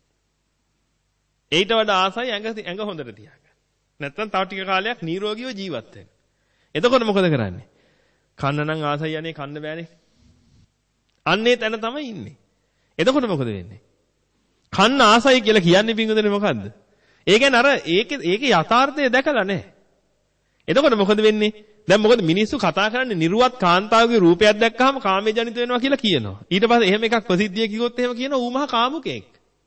ඊට වඩා ආසයි ඇඟ ඇඟ හොඳට තියාගන්න. නැත්තම් තව ටික කාලයක් නිරෝගීව ජීවත් වෙන්න. එතකොට මොකද කරන්නේ? කන්න නම් ආසයි යන්නේ කන්න බෑනේ. අන්නේ තැන තමයි ඉන්නේ. එතකොට මොකද වෙන්නේ? කන්න ආසයි කියලා කියන්නේ පින්වතුනි මොකද්ද? ඒ කියන්නේ අර ඒකේ ඒකේ යථාර්ථය දැකලා නැහැ. එතකොට මොකද වෙන්නේ? දැන් මොකද මිනිස්සු කතා කරන්නේ නිර්වත් කාන්තාවගේ රූපයක් දැක්කහම කාමයේ ජනිත වෙනවා කියලා කියනවා. ඊට පස්සේ එහෙම එකක් ප්‍රසිද්ධිය කිව්වොත් එහෙම කියනවා ඌ මහා කාමුකෙක්.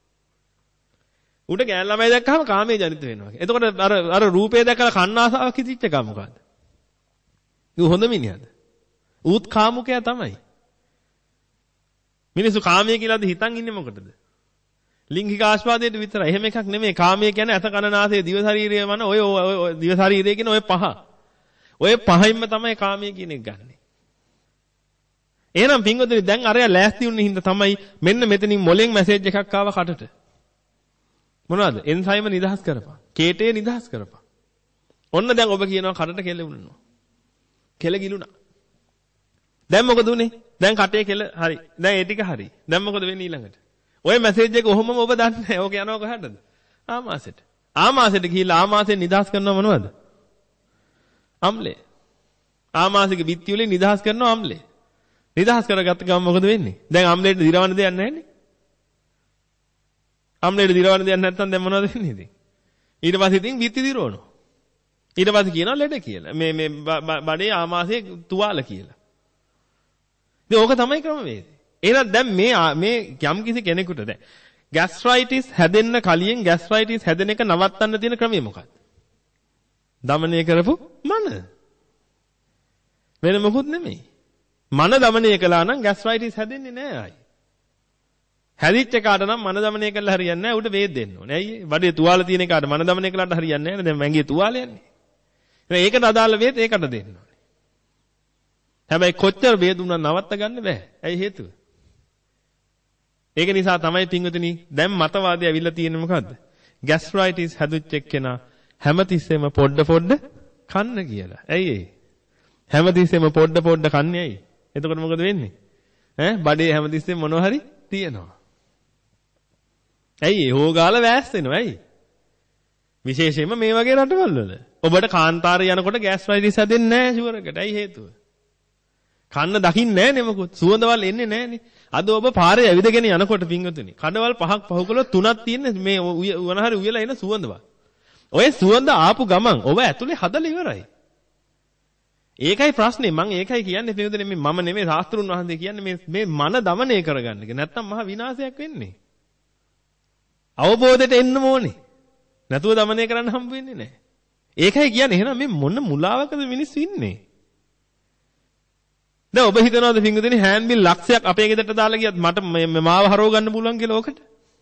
ඌට ගෑන් ළමයි දැක්කහම කාමයේ ජනිත වෙනවා. එතකොට අර අර රූපය දැකලා කන්න ආසාවක් හිතිච්ච එක මොකද්ද? ඌ හොඳ මිනිහද? ඌත් කාමුකයා තමයි. මිනිස්සු කාමයේ කියලාද හිතන් ඉන්නේ මොකටද? ලිංගික ආස්වාදයට විතරයි. එහෙම එකක් නෙමෙයි. කාමයේ කියන්නේ අත කන නාසය දිව ශරීරය වන ඔය ඔය දිව ශරීරය කියන ඔය පහ. ඔය පහින්ම තමයි කාමයේ කියන එක ගන්නෙ. එහෙනම් පින්වතුනි දැන් අරයා ලෑස්ති වුණ හින්දා තමයි මෙන්න මෙතනින් මොලෙන් මැසේජ් එකක් ආව කටට. මොනවද? එන්සයිම නිදහස් කරපන්. කේටේ නිදහස් කරපන්. ඔන්න දැන් ඔබ කියනවා කටට කෙල වුණනවා. කෙල ගිලුණා. දැන් මොකද උනේ? දැන් කටේ කෙල හරි. දැන් ඒ ටික හරි. දැන් මොකද වෙන්නේ ඊළඟට? ඔය මැසේජ් එක ඔහොමම ඔබ දන්නේ නැහැ. ඕක යනවා කොහටද? ආමාශයට. ආමාශයට ගිහිල්ලා ආමාශයෙන් නිදහස් කරනව මොනවද? අම්ලේ. ආමාශික බිත්ති වලින් නිදහස් කරනවා අම්ලේ. නිදහස් කරගත්ත ගමන් මොකද වෙන්නේ? දැන් අම්ලේට දිරවන්න දෙයක් නැහැ නේ. අම්ලේට දිරවන්න දෙයක් නැත්නම් දැන් මොනවද වෙන්නේ ඉතින්? ඊට පස්සේ ඉතින් බිත්ති දිරවනවා. ඊට පස්සේ කියනවා ලෙඩ කියලා. මේ මේ බඩේ ආමාශයේ තුවාල කියලා. ඉතින් ඕක තමයි ක්‍රමවේදය. එහෙනම් දැන් මේ මේ යම් කිසි කෙනෙකුට දැන් ગેස්ට්‍රයිටිස් හැදෙන්න කලින් ગેස්ට්‍රයිටිස් හැදෙන එක නවත්තන්න තියෙන ක්‍රමය මොකක්ද? දමනය කරපු මන. වෙන මොකුත් නෙමෙයි. මන දමනය කළා නම් ગેස්ට්‍රයිටිස් හැදෙන්නේ නැහැ ආයි. හැදිච්ච කාට නම් මන දමනය කළා හරියන්නේ නැහැ. උට වේද දෙන්න ඕනේ. ඇයි? බඩේ තුවාල තියෙන කාට මන දමනය කළාට හරියන්නේ නැහැ. දැන් මැංගේ තුවාල යන්නේ. ඒකට අදාළ වේද ඒකට දෙන්න ඕනේ. හැබැයි කොච්චර වේද උනා නවත්ත ගන්න බෑ. ඇයි හේතුව? ඒක නිසා තමයි පින්වතුනි දැන් මතවාදය ඇවිල්ලා තියෙන්නේ මොකද්ද? ગેස්ට්‍රයිටිස් හැදුච්ච එක්කෙනා හැමතිස්සෙම පොඩ පොඩ කන්න කියලා. ඇයි ඒ? හැමතිස්සෙම පොඩ පොඩ කන්නේ ඇයි? එතකොට මොකද වෙන්නේ? ඈ බඩේ හැමතිස්සෙම මොනවා හරි තියෙනවා. ඇයි ඒ හොගාල වෑස් වෙනවා ඇයි? විශේෂයෙන්ම මේ වගේ රටවල් වල. ඔබට කාන්තාරේ යනකොට ગેස්ට්‍රයිටිස් හැදෙන්නේ නැහැ ෂුවර් එකට. ඇයි හේතුව? කන්න දකින්නේ නැහැ නේ මොකොත්. සුවඳවල් එන්නේ නැහැ නේ. අද ඔබ පාරේ ඇවිදගෙන යනකොට පින්වතුනි කඩවල් පහක් පහු කළොත් තුනක් තියෙන මේ වනහරි උයලා එන සුවඳවල්. ඔය සුවඳ ආපු ගමන් ඔබ ඇතුලේ හදලා ඉවරයි. ඒකයි ප්‍රශ්නේ. මම ඒකයි කියන්නේ පින්වතුනි මේ මම නෙමෙයි ශාස්ත්‍රුන් වහන්සේ කියන්නේ මේ මේ මන দমনය කරගන්න එක. නැත්තම් මහා විනාශයක් වෙන්නේ. අවබෝධයට එන්න ඕනේ. නැතුව দমনය කරන්න හම්බ වෙන්නේ නැහැ. ඒකයි කියන්නේ එහෙනම් මේ මොන මුලාවකද මිනිස්සු ඉන්නේ? දැන් ඔබ හිතනවාද පින්වතුනි හෑන්ඩ් බිල් ලක්ෂයක් අපේ ගෙදරට දාලා ගියත් මට මාව හරව ගන්න පුළුවන් කියලා ඕකට?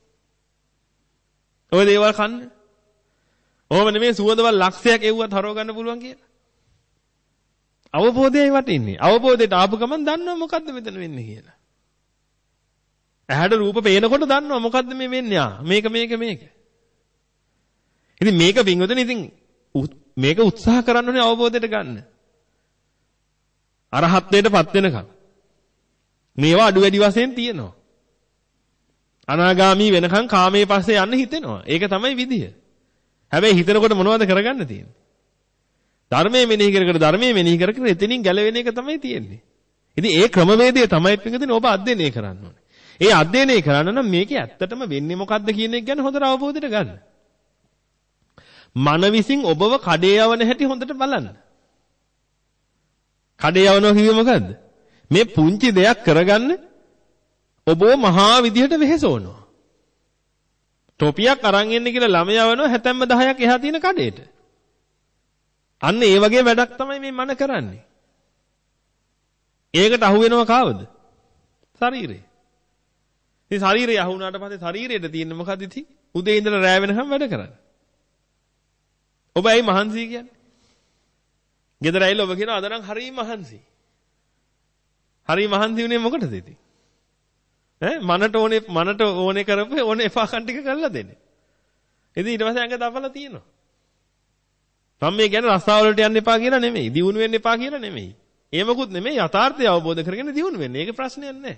ඔය දේවල් කන්න. ඔහොම නෙමෙයි සුවඳවල් ලක්ෂයක් එව්වත් හරව ගන්න පුළුවන් කියලා. අවබෝධයයි වටින්නේ. අවබෝධයට ආපු ගමන් දන්නවා මොකද්ද මෙතන වෙන්නේ කියලා. ඇහැට රූප පේනකොට දන්නවා මොකද්ද මේ වෙන්නේ. ආ මේක මේක මේක. ඉතින් මේක පින්වතුනි ඉතින් මේක උත්සාහ කරන්න ඕනේ අවබෝධයට ගන්න. අරහත්ත්වයටපත් වෙනකම්. මේවා අඩු වැඩි වශයෙන් තියෙනවා. අනාගාමී වෙනකම් කාමයේ පස්සේ යන්න හිතෙනවා. ඒක තමයි විදිය. හැබැයි හිතනකොට මොනවද කරගන්න තියෙන්නේ? ධර්මයේ මෙනෙහි කර කර ධර්මයේ මෙනෙහි කර කර එතනින් ගැලවෙන එක තමයි තියෙන්නේ. ඉතින් ඒ ක්‍රමවේදය තමයි පිටුදින ඔබ අධ්‍යයනය කරන්න ඕනේ. ඒ අධ්‍යයනය කරන්න නම් මේකේ ඇත්තටම වෙන්නේ මොකද්ද කියන එක ගැන හොඳට අවබෝධයට ගන්න. මන විසින් ඔබව කඩේ යවන හැටි හොඳට බලන්න. කඩේ යවනවා කිව්වේ මොකද්ද? මේ පුංචි දෙයක් කරගන්න ඔබව මහා විදියට වෙහෙසවනවා. ටොපියක් අරන් එන්න කියලා ළමයා යවනවා හැතැම්ම දහයක් එහා තියෙන කඩේට. අන්න ඒ වගේ වැඩක් තමයි මේ මන කරන්නේ. ඒකට අහු වෙනව කාවද? ශරීරය. ඉතින් ශරීරය අහු වුණාට පස්සේ ශරීරයට තියෙන්නේ මොකද්ද ඉතින්? උදේ ඉඳලා රෑ වෙනකම් වැඩ කරන්නේ. ඔබ ඇයි මහන්සි කියන්නේ? ගෙදර ඇවිල්ලා ඔබ කියනවා අද නම් හරි මහන්සි. හරි මහන්සි උනේ මොකටද ඉතින්? ඈ මනට ඕනේ මනට ඕනේ කරපු ඕනේ එපා කන් ටික කරලා දෙන්නේ. ඉතින් ඊට පස්සේ ඇඟ දපලා තියෙනවා. මම මේ කියන්නේ රස්සාව වලට යන්න එපා කියලා නෙමෙයි. දියුණු වෙන්න එපා කියලා නෙමෙයි. ඒ මොකුත් නෙමෙයි යථාර්ථය අවබෝධ කරගෙන දියුණු වෙන්න. ඒක ප්‍රශ්නයක් නෑ.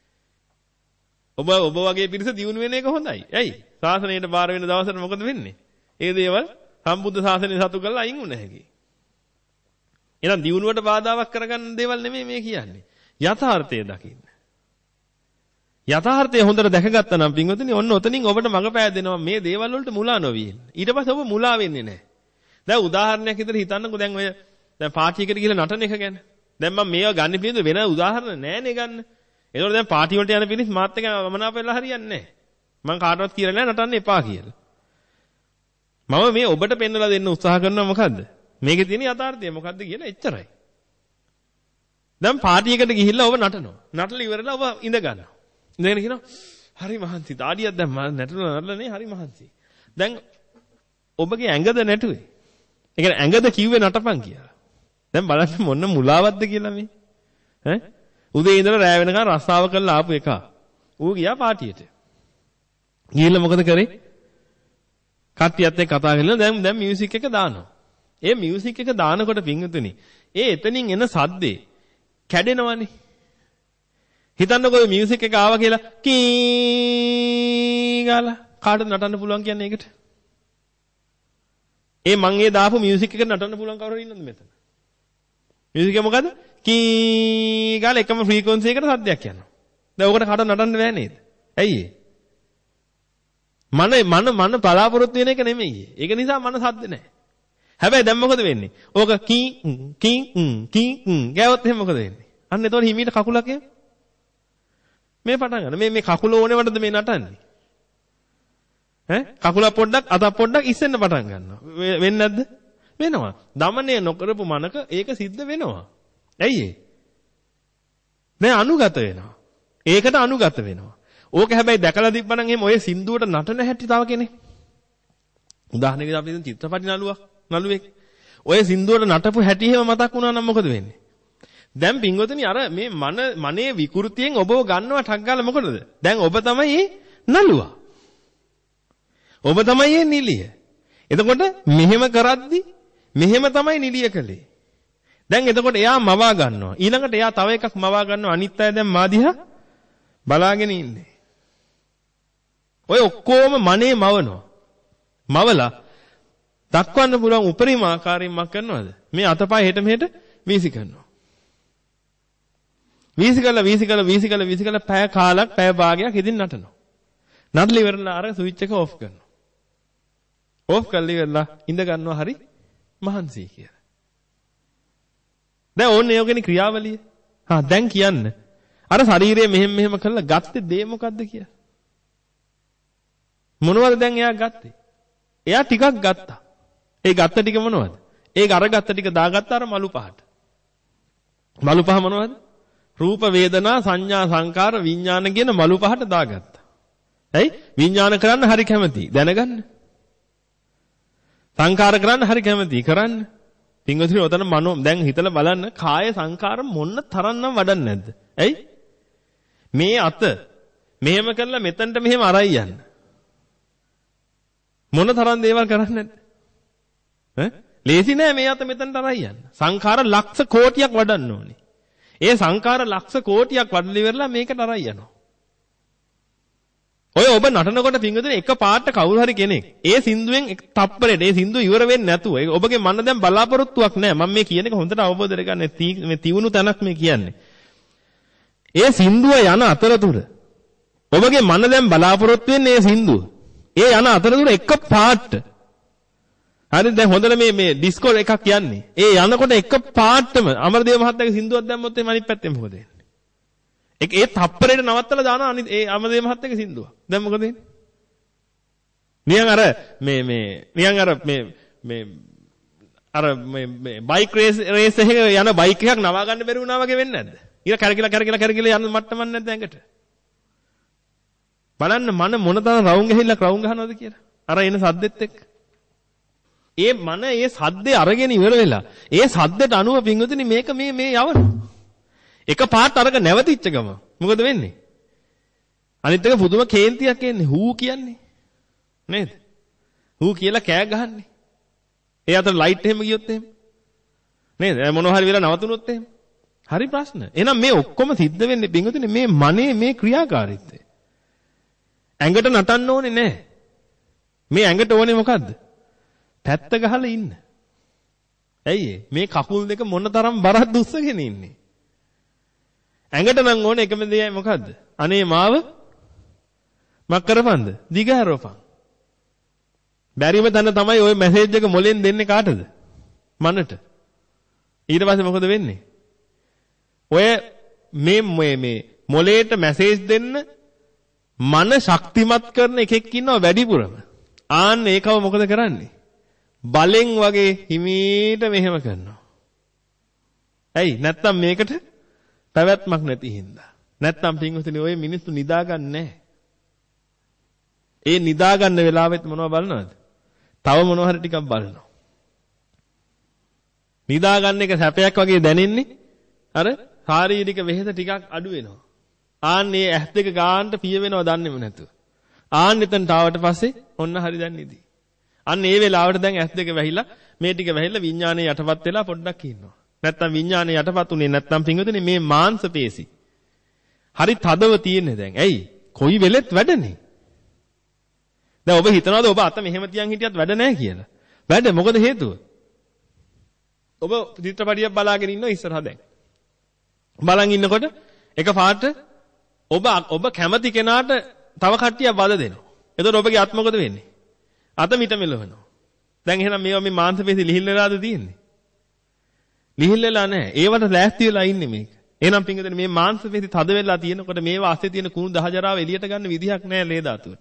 ඔබ ඔබ වගේ පිරිස දියුණු වෙන එක හොඳයි. ඇයි? ශාසනයට බාර වෙන දවසට මොකද වෙන්නේ? ඒ දේවල් සම්බුද්ධ ශාසනය සතු කරලා අයින් වුණ හැකි. එහෙනම් දියුණුවට බාධාවක් කරගන්න දේවල් නෙමෙයි මේ කියන්නේ. යථාර්ථය දකින්න. යථාර්ථය හොඳට දැකගත්තා නම් පින්වතුනි ඔන්න ඔතනින් ඔබට මඟ පෑදෙනවා මේ දේවල් වලට මුලා නොවී ඉන්න. ඊට පස්සේ ඔබ මුලා වෙන්නේ නැහැ. දැන් උදාහරණයක් විදිහට හිතන්නකෝ දැන් ඔය දැන් පාටි එකට ගිහලා නටන එක ගැන. දැන් මම මේවා ගන්න පිළිඳ වෙන උදාහරණ නෑනේ ගන්න. ඒතකොට දැන් පාටි වලට යන පිළිස් මාත් එක්ක ගමනාප වෙලා හරියන්නේ නැහැ. මම කාටවත් කියලා නෑ නටන්න එපා කියලා. මම මේ ඔබට පෙන්වලා දෙන්න උත්සාහ කරනවා මොකද්ද? මේකේ තියෙන යථාර්ථය මොකද්ද කියලා එච්චරයි. දැන් පාටි එකට ගිහිල්ලා ඔබ නටනවා. නටලා ඉවරලා ඔබ ඉඳ ගන්නවා. ඉඳගෙන කියනවා හරි මහන්සි. දාඩියක් දැන් මම නටනවා නටලානේ හරි මහන්සි. දැන් ඔබගේ ඇඟද නැටුවේ? ඒ කියන්නේ ඇඟද කිව්වේ නටපන් කියලා. දැන් බලන්න මොන මුලාවක්ද කියලා මේ. ඈ උදේ ඉඳලා රෑ වෙනකන් රස්සාව කරලා ආපු එක. ඌ ගියා පාටියට. ගිහිල්ලා මොකද කරේ? කට්ටියත් එක්ක කතා කරලා දැන් දැන් මියුසික් එක දානවා. ඒ මියුසික් එක දානකොට පින්වතුනි ඒ එතනින් එන සද්දේ කැඩෙනවනේ. හිතන්නකෝ මේ මියුසික් එක ආවා කියලා කී ගාලා කාටද නටන්න පුළුවන් කියන්නේ ඒකට? ඒ මං ඒ දාපු මියුසික් එක නටන්න පුළුවන් කවුරු හරි ඉන්නවද මෙතන? මියුසික් එක මොකද? කී ගාලා එකම ෆ්‍රීකවන්සි එකට සද්දයක් යනවා. දැන් ඔකට කාටද නටන්න බෑ නේද? ඇයි ඒ? මන මන මන බලාපොරොත්තු වෙන එක නෙමෙයි. ඒක නිසා මන සද්ද නැහැ. හැබැයි දැන් මොකද වෙන්නේ? ඕක කී කී කී ගෑවොත් එහෙනම් මොකද වෙන්නේ? අන්න එතකොට හිමීට කකුලක් එන්නේ. මේ පටන් ගන්න. මේ මේ කකුල ඕනේ වටද මේ නටන්නේ? ඈ කකුල පොඩ්ඩක් අත පොඩ්ඩක් ඉස්සෙන්න පටන් ගන්නවා. වෙන්නේ නැද්ද? වෙනවා. දමනය නොකරපු මනක ඒක සිද්ධ වෙනවා. ඇයි ඒ? දැන් අනුගත වෙනවා. ඒකට අනුගත වෙනවා. ඕක හැබැයි දැකලා තිබ්බනම් එහෙම ඔය සින්දුවට නටන හැටි තව කෙනෙක්. උදාහරණයකට අපි හිතමු චිත්‍රපටි නළුවක් නළුවෙක්. ඔය සින්දුවට නටපු හැටි එහෙම මතක් වුණා නම් මොකද වෙන්නේ? දැන් පින්වතුනි අර මේ මන මනේ විකෘතියෙන් ඔබව ගන්නවා ටක් ගාලා මොකටද? දැන් ඔබ තමයි නළුවා. ඔබ තමයි නිලිය. එතකොට මෙහෙම කරද්දි මෙහෙම තමයි නිලිය කළේ. දැන් එතකොට එයා මවා ගන්නවා. ඊළඟට එයා තව එකක් මවා ගන්නවා. අනිත් අය දැන් මා දිහා බලාගෙන ඉන්නේ. ඔය ඔක්කොම මනේ මවනවා. මවලා දක්වන්න පුළුවන් උපරිම ආකාරයෙන් මක් කරනවද? මේ අතපය හෙට මෙහෙට වීසි කරනවා. වීසි කළා වීසි කළා වීසි කළා වීසි කළා පැය කාලක් පැය භාගයක් ඉදින් නටනවා. නටලා ඉවරලා අර ස්විච් එක ඕෆ් කරනවා. ඕෆ් කරලා ඉවරලා ඉඳ ගන්නවා හරි මහන්සි කියලා. දැන් ඕන්නේ යෝගනේ ක්‍රියාවලිය. හා දැන් කියන්න. අර ශරීරය මෙහෙම මෙහෙම කරලා ගත්තේ දේ මොකද්ද කියලා? මොනවද දැන් එයා ගත්තේ? එයා ටිකක් ගත්තා. ඒ ගත්ත ටික මොනවද? ඒක අර ගත්ත ටික දාගත්ත අර මලු පහට. මලු පහ මොනවද? රූප වේදනා සංඥා සංකාර විඥාන කියන මලු පහට දාගත්තා. ඇයි? විඥාන කරන්න හරි කැමති. දැනගන්න. සංකාර කරන්න හරි කැමති. කරන්න. පින්වතුනි ඔතන මනෝ දැන් හිතලා බලන්න කාය සංකාර මොන්න තරම්නම් වඩන්නේ නැද්ද? ඇයි? මේ අත මෙහෙම කරලා මෙතනට මෙහෙම අරයි යන්න. මොන තරම් දේවල් කරන්නේ නැද්ද? ඈ? ලේසි නෑ මේ අත මෙතනට අරයි යන්න. සංඛාර ලක්ෂ කෝටියක් වඩන්න ඕනේ. ඒ සංඛාර ලක්ෂ කෝටියක් වඩලි වෙරලා මේකට අරයි යනවා. ඔය ඔබ නටනකොට පින්වතුනි එක පාට කවුරු හරි කෙනෙක් ඒ සින්දුවෙන් තප්පරෙට ඒ සින්දුව ඉවර වෙන්නේ නැතුව ඔබගේ මන දැන් බලාපොරොත්තුවක් නෑ. මම මේ කියන එක හොඳට අවබෝධ කරගන්න මේ තියුණු තැනක් මේ කියන්නේ. ඒ සින්දුව යන අතරතුර ඔබගේ මන දැන් බලාපොරොත්තු වෙන්නේ ඒ සින්දුව. ඒ යන අතරතුර එක පාට. හරි දැන් හොඳට මේ මේ ඩිස්කෝ එකක් යන්නේ. ඒ යනකොට එක පාටම අමරදේව මහත්තයාගේ සින්දුවක් දැම්මොත් එහම අනිත් පැත්තෙන් මොකද වෙන්නේ? ඒක ඒ තප්පරේට නවත්තලා දාන අනිත් ඒ අමරදේව මහත්තයාගේ සින්දුව. දැන් මොකද වෙන්නේ? නිකන් අර මේ මේ නිකන් අර මේ මේ අර මේ මේ බයික් රේස් රේස් එකක යන බයික් එකක් නවා ගන්න බැරි වුණා වගේ වෙන්නේ නැද්ද? ඊට කරකිලා කරකිලා කරකිලා යන මට්ටමක් නැද්ද ඇඟට? බලන්න මන මොන තරම් රවුම් ගහilla රවුම් ගහනවද කියලා. අර එන සද්දෙත් එක්ක. ඒ මන ඒ සද්දේ අරගෙන ඉවර වෙලා ඒ සද්දට අනුව පින්වතුනි මේක මේ මේ යවනවා. එක පාට අරක නැවතිච්ච ගම. මොකද වෙන්නේ? අනිත් එක පුදුම කේන්තියක් එන්නේ. හූ කියන්නේ. නේද? හූ කියලා කෑ ගහන්නේ. ඒ අතර ලයිට් එහෙම ගියොත් එහෙම. නේද? මොනවා හරි වෙලා නවතුනොත් එහෙම. හරි ප්‍රශ්න. එහෙනම් මේ ඔක්කොම සිද්ධ වෙන්නේ පින්වතුනි මේ මනේ මේ ක්‍රියාකාරීත්වය. ඇඟට නටන්න ඕනේ නැහැ. මේ ඇඟට ඕනේ මොකද්ද? පැත්ත ගහලා ඉන්න. ඇයි මේ කකුල් දෙක මොන තරම් බරක් දුස්සගෙන ඉන්නේ? ඇඟට නම් ඕනේ එකම දෙයයි මොකද්ද? අනේ මාව මක් කරපන්ද? දිගහැරවපන්. බැරිම තැන තමයි ওই මැසේජ් එක මොලෙන් දෙන්නේ කාටද? මනට. ඊට පස්සේ මොකද වෙන්නේ? ඔය මේ මේ මේ මොලේට මැසේජ් දෙන්න මන ශක්තිමත් කරන එකෙක් ඉන්නවා වැඩිපුරම. ආන්න ඒකව මොකද කරන්නේ? බලෙන් වගේ හිමීට මෙහෙම කරනවා. ඇයි? නැත්තම් මේකට පැවැත්මක් නැති හින්දා. නැත්තම් පින්වතුනි ඔය මිනිස්සු නිදා ගන්න නැහැ. ඒ නිදා ගන්න වෙලාවෙත් මොනවද බලනවද? තව මොනවා හරි ටිකක් බලනවා. නිදා ගන්න එක සැපයක් වගේ දැනෙන්නේ අර ශාරීරික වෙහෙස ටිකක් අඩු වෙනවා. ආන්නේ ඇස් දෙක ගානට පිය වෙනව දන්නේම නැතුව. ආන්න එතනට ආවට පස්සේ ඔන්න හරි දැන් නිදි. අන්න ඒ වෙලාවට දැන් ඇස් දෙක වැහිලා මේ ටික වැහිලා විඥානයේ යටපත් වෙලා පොඩ්ඩක් ඉන්නවා. නැත්තම් විඥානයේ යටපත් උනේ නැත්තම් පිංගුතුනේ මේ මාංශ පේශි. හරි තදව තියෙන්නේ දැන්. ඇයි? කොයි වෙලෙත් වැඩනේ. දැන් ඔබ හිතනවාද ඔබ අත මෙහෙම තියන් හිටියත් වැඩ නැහැ කියලා? වැඩ මොකද හේතුව? ඔබ චිත්‍රපටියක් බලාගෙන ඉන්නවා ඉස්සරහා දැන්. බලන් ඉන්නකොට එක පාට ඔබ ඔබ කැමති කෙනාට තව කට්ටියක් වද දෙනවා. එතකොට ඔබගේ අත් මොකද වෙන්නේ? අත මිට මෙලවනවා. දැන් එහෙනම් මේවා මේ මාංශ පේශි ලිහිල් වෙලාද තියෙන්නේ? ලිහිල් වෙලා නැහැ. ඒවට ලෑස්ති වෙලා ඉන්නේ මේක. එහෙනම් පින්වතුනි මේ මාංශ පේශි තද වෙලා තියෙනකොට මේවා ASCII තියෙන කුණු දහජරාව එළියට ගන්න විදිහක් නැහැ ලේ ධාතුවට.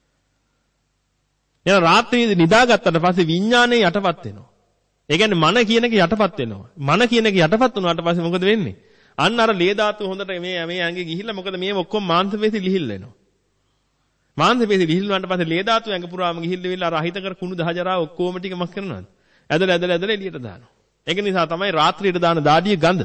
එහෙනම් රාත්‍රියේදී නිදාගත්තට පස්සේ විඥානේ යටපත් වෙනවා. ඒ කියන්නේ මන කියන එක යටපත් වෙනවා. මන කියන එක යටපත් වුණාට පස්සේ මොකද වෙන්නේ? අන්න අර ලේ ධාතුව හොඳට මේ මේ ඇඟේ ගිහිල්ලා මොකද මේ ඔක්කොම මාංශ පේශි ලිහිල් වෙනවා. මාංශ පේශි ලිහිල් වුණාට පස්සේ ලේ ධාතුව ඇඟ පුරාම ගිහිල්ලා අර අහිත කර කුණු දහජරාව ඔක්කොම ටික මක් කරනවාද? ඇදලා ඇදලා ඇදලා එළියට දානවා. ඒක නිසා තමයි රාත්‍රියට දාන දාඩිය ගඳ.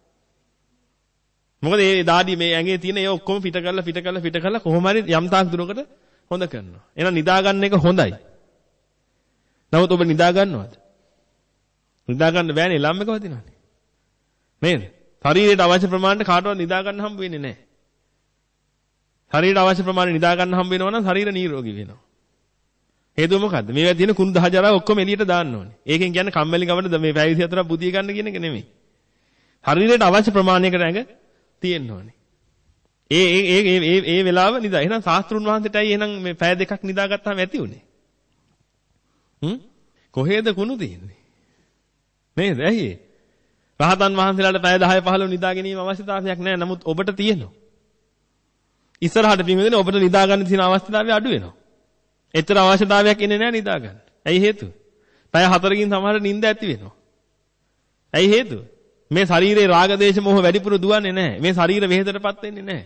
මොකද මේ දාඩිය මේ ඇඟේ තියෙන ඒ ඔක්කොම පිට කරලා පිට කරලා පිට කරලා කොහොම හරි යම් තාක් දුරකට හොඳ කරනවා. එහෙනම් නිදා ගන්න එක හොඳයි. නමුත් ඔබ නිදා ගන්නවද? නිදා ගන්න බෑනේ ලම් එක වදිනවනේ. නේද? ශරීරයට අවශ්‍ය ප්‍රමාණයට කාටවත් නිදා ගන්න හම්බ වෙන්නේ නැහැ. ශරීරයට අවශ්‍ය ප්‍රමාණයට නිදා ගන්න හම්බ වෙනවා නම් ශරීර නිරෝගී වෙනවා. හේතුව මොකද්ද? මේවා තියෙන කුණු දහජරා ඔක්කොම එළියට දාන්න ඕනේ. ඒකෙන් කියන්නේ කම්මැලි ගමන මේ පැය විසිහතරක් බුදිය ගන්න කියන එක නෙමෙයි. ශරීරයට අවශ්‍ය ප්‍රමාණයකට ඇඟ තියෙන්න ඕනේ. ඒ ඒ ඒ ඒ ඒ වෙලාව නිදා. එහෙනම් ශාස්ත්‍රුන් වහන්සේටයි එහෙනම් මේ පැය දෙකක් නිදාගත්තාම ඇති උනේ. හ්ම්? කොහෙද කුණු තියෙන්නේ? නේද? ඇයි ඒ? රහතන් වහන්සේලාට පැය දහය පහළොව නිදා ගැනීම අවශ්‍යතාවයක් නැහැ. නමුත් ඔබට තියෙනවා. ඉස්සරහට පින්වදින ඔබට නිදා ගන්න තියෙන අවස්ථාවය අඩු වෙනවා. එතර අවශ්‍යතාවයක් ඉන්නේ නැහැ නිදා ගන්න. ඇයි හේතුව? පැය හතරකින් සමහර නිින්ද ඇති වෙනවා. ඇයි හේතුව? මේ ශරීරේ රාග දේශ මොහ වැඩිපුර දුවන්නේ නැහැ. මේ ශරීර වෙහෙතරපත් වෙන්නේ නැහැ.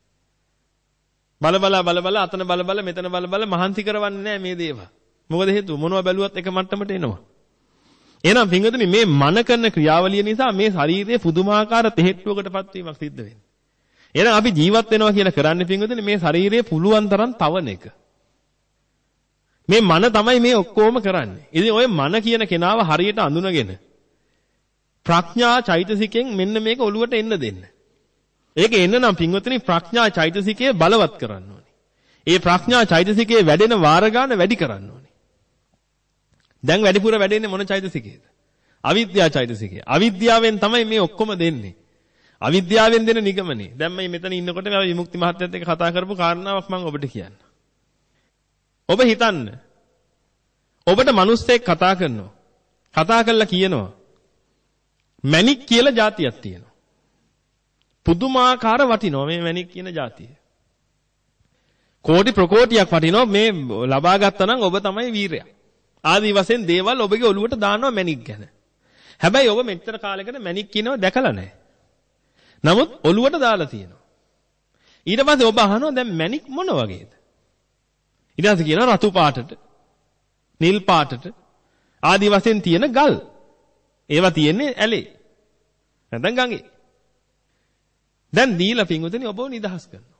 බල බල බල බල අතන බල බල මෙතන බල බල මහන්සි කරවන්නේ නැහැ මේ දේවල්. මොකද හේතුව? මොනවා බැලුවත් එක මට්ටමට එනවා. එහෙනම් පින්වතුනි මේ මන කරන ක්‍රියාවලිය නිසා මේ ශරීරයේ පුදුමාකාර තෙහෙට්ටුවකටපත් වීමක් සිද්ධ වෙනවා. එහෙනම් අපි ජීවත් වෙනවා කියලා කරන්නේ පින්වතුනි මේ ශරීරයේ පුළුවන් තරම් තවන එක. මේ මන තමයි මේ ඔක්කොම කරන්නේ. ඉතින් ඔය මන කියන කෙනාව හරියට අඳුනගෙන ප්‍රඥා චෛතසිකයෙන් මෙන්න මේක ඔලුවට එන්න දෙන්න. ඒක එන්න නම් පින්වතුනි ප්‍රඥා චෛතසිකය බලවත් කරන්න ඕනේ. ඒ ප්‍රඥා චෛතසිකයේ වැඩෙන වාර ගන්න වැඩි කරන්න ඕනේ. දැන් වැඩිපුර වැඩෙන්නේ මොන චෛතසිකයේද? අවිද්‍යා චෛතසිකය. අවිද්‍යාවෙන් තමයි මේ ඔක්කොම දෙන්නේ. අවිද්‍යාවෙන් දෙන නිගමනේ. දැන් මම මෙතන ඉන්නකොට මම විමුක්ති මහත්තයත් එක්ක කතා කරපු කාරණාවක් මම ඔබට කියන්න. ඔබ හිතන්න. ඔබට මිනිස්සෙක් කතා කරනවා. කතා කරලා කියනවා. මැණික් කියලා જાතියක් තියෙනවා. පුදුමාකාර වටිනවා මේ මැණික් කියන જાතිය. කෝටි ප්‍රකෝටියක් වටිනවා මේ ලබා ගත්තා නම් ඔබ තමයි වීරයා. ආදී වශයෙන් දේවල් ඔබගේ ඔළුවට දානවා මැණික් ගැන. හැබැයි ඔබ මෙච්චර කාලයකට මැණික් කියනවා දැකලා නැහැ. නමුත් ඔළුවට දාලා තියෙනවා. ඊට පස්සේ ඔබ අහනවා දැන් මැණික් මොන වගේද? ඊට පස්සේ කියනවා රතු පාටට, නිල් පාටට ආදී වශයෙන් තියෙන ගල්. ඒවා තියෙන්නේ ඇලේ. නැත්නම් ගඟේ. දැන් දීලා පින්වතුනි ඔබව නිදහස් කරනවා.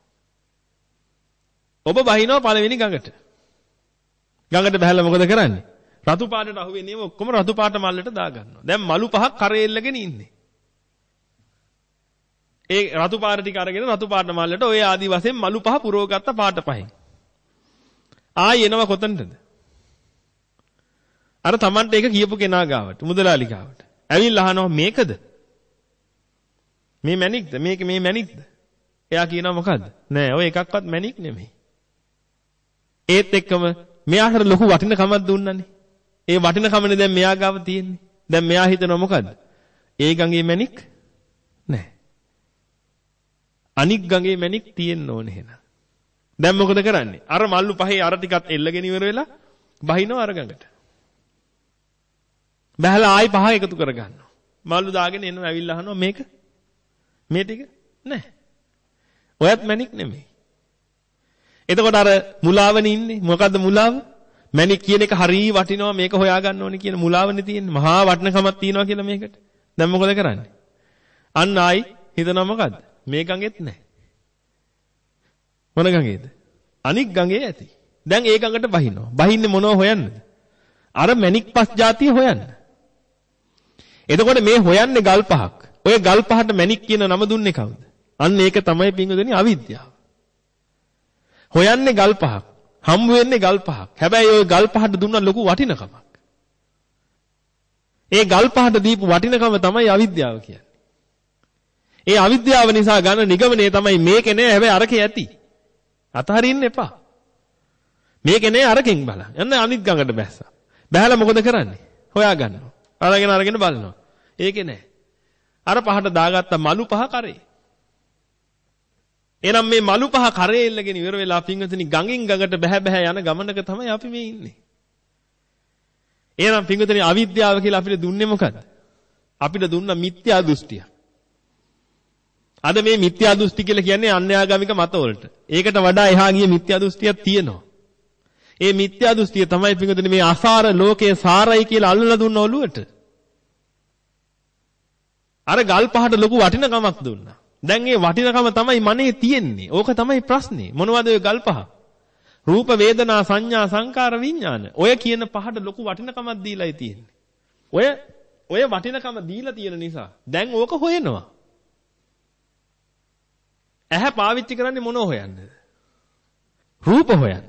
ඔබ බහිනවා පළවෙනි ගඟට. ගඟට බහැලා මොකද කරන්නේ? රතු පාටට අහුවෙන්නේම ඔක්කොම රතු පාට මල්ලට දා ගන්නවා. දැන් මලු පහක් කරේල්ලගෙන ඉන්නේ. ඒ රතු පාට ටික අරගෙන රතු පාට මල්ලට ඔය ආදි වශයෙන් මලු පහ පුරවගත්ත පාට පහෙන්. ආයි එනවා කොතනටද? අර Tamante එක කියපු කෙනා ගාවට, මුදලාලි ගාවට. ඇවිල්ලා අහනවා මේකද? මේ මැණික්ද? මේක මේ මැණික්ද? එයා කියනවා මොකද්ද? නෑ ඔය එකක්වත් මැණික් නෙමෙයි. ඒත් එක්කම මෙයාට ලොකු වටිනකමක් දුන්නානේ. ඒ වටිනකමනේ දැන් මෙයා ගාව තියෙන්නේ. දැන් මෙයා හිතනවා මොකද්ද? ඒ ගඟේ මැණික් නෑ. අනික් ගඟේ මැණික් තියෙන්න ඕනේ එහෙනම්. දැන් මොකද කරන්නේ? අර මල්ලු පහේ අර ටිකත් එල්ලගෙන ඉවර වෙලා බහිනවා අර ගඟට. බහලා ආයි පහ එකතු කරගන්නවා. මල්ලු දාගෙන එනවා ඇවිල්ලා අහනවා මේක මේ ටික නෑ. ඔයත් මැණික් නෙමෙයි. එතකොට අර මුලාවනේ ඉන්නේ. මොකද්ද මුලාව? මැණික් කියන එක හරිය වටිනවා මේක හොයාගන්න ඕනේ කියන මුලාවනේ තියෙන්නේ. මහා වටිනකමක් තියෙනවා කියලා මේකට. දැන් මොකද කරන්නේ? අන්න ආයි හිතනවා මොකද්ද? මේ ගඟෙත් නැහැ. මොන ගඟේද? අනික් ගඟේ ඇති. දැන් ඒ ගඟට බහිනවා. බහින්නේ මොනව හොයන්නද? අර මැණික් පස් જાතිය හොයන්න. එතකොට මේ හොයන්නේ ගල් පහක්. ඔය ගල් පහට මැණික් කියන නම දුන්නේ කවුද? අන්න ඒක තමයි පින්වදෙනි අවිද්‍යාව. හොයන්නේ ගල් පහක්. හම්බ වෙන්නේ ගල් පහක්. හැබැයි ওই ගල් පහට දුන්න ලොකු වටිනකමක්. ඒ ගල් පහට දීපු වටිනකම තමයි අවිද්‍යාව කියන්නේ. ඒ අවිද්‍යාව නිසා ගන්න නිගමනය තමයි මේකේ නෑ හැබැයි අරකේ ඇති. අතහරින්න එපා. මේකේ නෑ අරකින් බලන්න. යන්න අනිත් ගඟට බැස්සා. බැහැලා මොකද කරන්නේ? හොයා ගන්නවා. අරගෙන අරගෙන බලනවා. ඒකේ නෑ. අර පහට දාගත්ත මලු පහ කරේ. එහෙනම් මේ මලු පහ කරේ එල්ලගෙන ඉවර වෙලා පින්වතුනි ගඟින් ගඟට බැහැ බැහැ යන ගමනක තමයි අපි මේ ඉන්නේ. එහෙනම් පින්වතුනි අවිද්‍යාව කියලා අපිට දුන්නේ මොකද්ද? අපිට දුන්න මිත්‍යා දෘෂ්ටිය. අද මේ මිත්‍යා දෘෂ්ටි කියලා කියන්නේ අන්‍යාගමික මතවලට. ඒකට වඩා එහා ගිය මිත්‍යා දෘෂ්ටියක් තියෙනවා. ඒ මිත්‍යා දෘෂ්ටිය තමයි පින්වතුනි මේ අසාර ලෝකයේ සාරයි කියලා අල්ලලා දුන්න ඔළුවට. අර ගල් පහට ලොකු වටිනකමක් දුන්නා. දැන් මේ වටිනකම තමයි මනේ තියෙන්නේ. ඕක තමයි ප්‍රශ්නේ. මොනවද ඔය ගල් පහ? රූප වේදනා සංඥා සංකාර විඥාන. ඔය කියන පහට ලොකු වටිනකමක් දීලායි තියෙන්නේ. ඔය ඔය වටිනකම දීලා තියෙන නිසා දැන් ඕක හොයනවා. ඇහැ පාවිච්චි කරන්නේ මොනෝ හොයන්නද? රූප හොයන්න.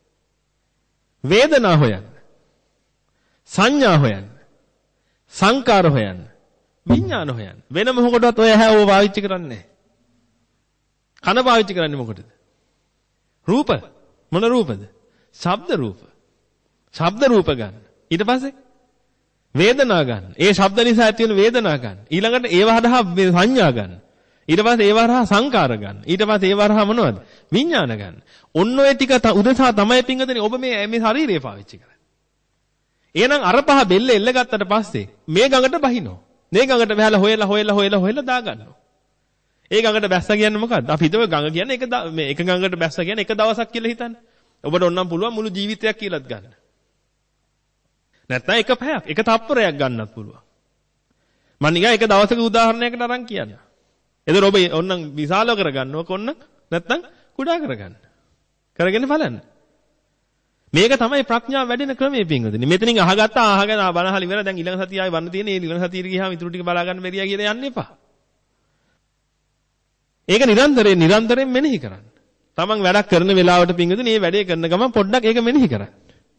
වේදනා හොයන්න. සංඥා හොයන්න. සංකාර හොයන්න. විඥාන හොයන්න. වෙන මොකටවත් ඔය ඇහැ ඕව පාවිච්චි කරන්නේ නැහැ. කන පාවිච්චි කරන්නේ මොකටද? රූප. මොන රූපද? ශබ්ද රූප. ශබ්ද රූප ගන්න. ඊට පස්සේ වේදනා ගන්න. ඒ ශබ්ද නිසා ඇති වෙන වේදනා ගන්න. ඊළඟට ඒව හරහා සංඥා ගන්න. ඊට පස්සේ ඒව හරහා සංකාර ගන්න. ඊට පස්සේ ඒව හරහා මොනවද? විඥාන ගන්න. ඔන්න ඔය ටික උදෙසා තමයි පින්ගදෙනේ ඔබ මේ මේ ශරීරය පාවිච්චි කරන්නේ. එහෙනම් අර පහ බෙල්ල එල්ල ගත්තට පස්සේ මේ ගඟට බහිනවා. මේ ගඟට බහලා හොයලා හොයලා හොයලා හොයලා දා ගන්නවා. ඒ ගඟට බැස්සා කියන්නේ මොකද්ද? අපි හිතුව ගඟ කියන්නේ එක මේ එක ගඟකට බැස්සා කියන්නේ එක දවසක් කියලා හිතන්න. ඔබට ඕනම් පුළුවන් මුළු ජීවිතයක් කියලාත් ගන්න. නැත්නම් එක පැයක්, එක තප්පරයක් ගන්නත් පුළුවන්. මම නිකන් එක දවසක උදාහරණයකට අරන් කියන්න. එතකොට ඔබ ඕනම් විශාල කරගන්නවක ඕන්න නැත්නම් කුඩා කරගන්න. කරගෙන බලන්න. මේක තමයි ප්‍රඥාව වැඩෙන ක්‍රමයේ පින්වතුනි. මෙතනින් අහගත්තා අහගෙන බනහල ඉවර දැන් ඊළඟ සතිය ආයි වන්න තියෙන. ඒ ඊළඟ සතියට ගියාම ඊටු ටික බලා ගන්න බැරියා කියලා යන්න එපා. ඒක නිරන්තරයෙන් නිරන්තරයෙන් මෙනෙහි කරන්න. තමන් වැඩක් කරන වෙලාවට පින්වතුනි මේ වැඩේ කරන ගමන් පොඩ්ඩක් ඒක මෙනෙහි කරන්න.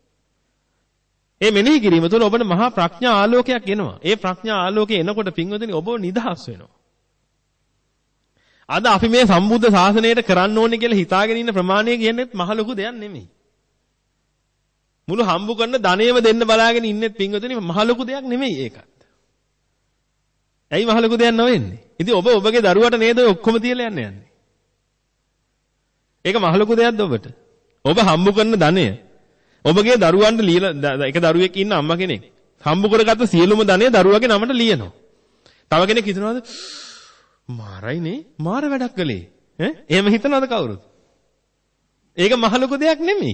ඒ මෙනෙහි කිරීම තුළ ඔබට මහා ප්‍රඥා ආලෝකයක් එනවා. ඒ ප්‍රඥා ආලෝකය එනකොට පින්වතුනි ඔබ නිදහස් වෙනවා. අද අපි මේ සම්බුද්ධ ශාසනයට කරන්න ඕනේ කියලා හිතාගෙන ඉන්න ප්‍රමාණය කියන්නේ මහ ලොකු දෙයක් නෙමෙයි. මුළු හම්බු කරන ධනෙම දෙන්න බලාගෙන ඉන්නෙත් පින්වතුනි මහ ලොකු දෙයක් නෙමෙයි ඒකත්. ඇයි මහ ලොකු දෙයක් නොවෙන්නේ? ඉතින් ඔබ ඔබගේ දරුවට නේද ඔක්කොම තියලා යන්න යන්නේ. ඒක මහ ලොකු දෙයක්ද ඔබට? ඔබ හම්බු කරන ධනය ඔබගේ දරුවන්ට ලියලා එක දරුවෙක් ඉන්න අම්මා කෙනෙක් හම්බු කරගත්ත සියලුම ධනය දරුවගේ නමට ලියනවා. තව කෙනෙක් හිතනවාද මාරයිනේ මාර වැඩක් කළේ ඈ එහෙම හිතනවද කවුරුත්? ඒක මහ ලොකු දෙයක් නෙමෙයි.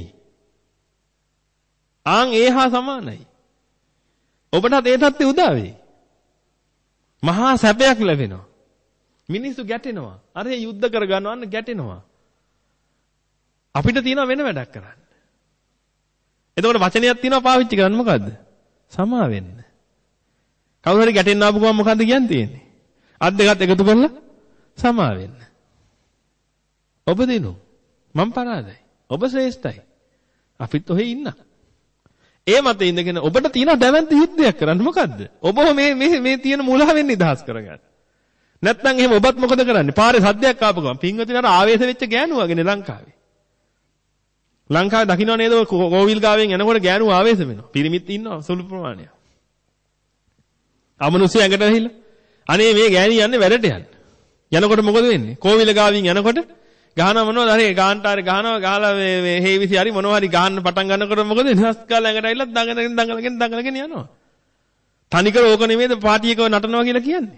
ආන් ඒ හා සමානයි. ඔබටත් ඒ තත්ත්වය උදා වෙයි. මහා සැපයක් ලැබෙනවා. මිනිස්සු ගැටෙනවා. අර ඒ යුද්ධ කරගන්නවා අන්න ගැටෙනවා. අපිට තියෙන වෙන වැඩක් කරන්න. එතකොට වචනයක් තියෙනවා පාවිච්චි කරන්න මොකද්ද? සමා වෙන්න. කවුරු හරි ගැටෙන්න ආපු ගමන් මොකද්ද කියන්න තියෙන්නේ? අත් දෙකත් එකතු කරලා සමා වෙන්න. ඔබ දිනු. මම පරාදයි. ඔබ ශ්‍රේෂ්ඨයි. අපිත් ඔහෙ ඉන්න. ඒ මතේ ඉඳගෙන ඔබට තියෙන දැවැන්ත යුද්ධයක් කරන්න මොකද්ද? ඔබ මේ මේ මේ තියෙන මුලාවෙන් නිදහස් කරගන්න. නැත්නම් එහෙම ඔබත් මොකද කරන්නේ? පාරේ සද්දයක් ආපු ගමන් පින්වතුනි අර ආවේශ වෙච්ච ගෑනු වගේනේ ලංකාවේ. ලංකාවේ දකින්න නේද කෝවිල් ගාවෙන් යනකොට ගෑනු ආවේශ වෙනවා. පිරිමිත් ඉන්නවා සුළු ප්‍රමාණයක්. අමනුෂ්‍ය ඇඟට ඇහිලා. අනේ මේ ගෑණි යන්නේ වැඩට යන්න. යනකොට මොකද වෙන්නේ? කෝවිල ගාවින් යනකොට ගහනවා මොනවද? හරි ගාන්ටාරේ ගහනවා ගහලා මේ මේ හේවිසි හරි මොනවා හරි ගහන්න පටන් ගන්නකොට මොකද වෙන්නේ? හස් කාලා ඇඟට ඇවිල්ලා දඟලගෙන දඟලගෙන දඟලගෙන යනවා. තනිකර ඕක නෙමෙයිද පාටි එකව නටනවා කියලා කියන්නේ.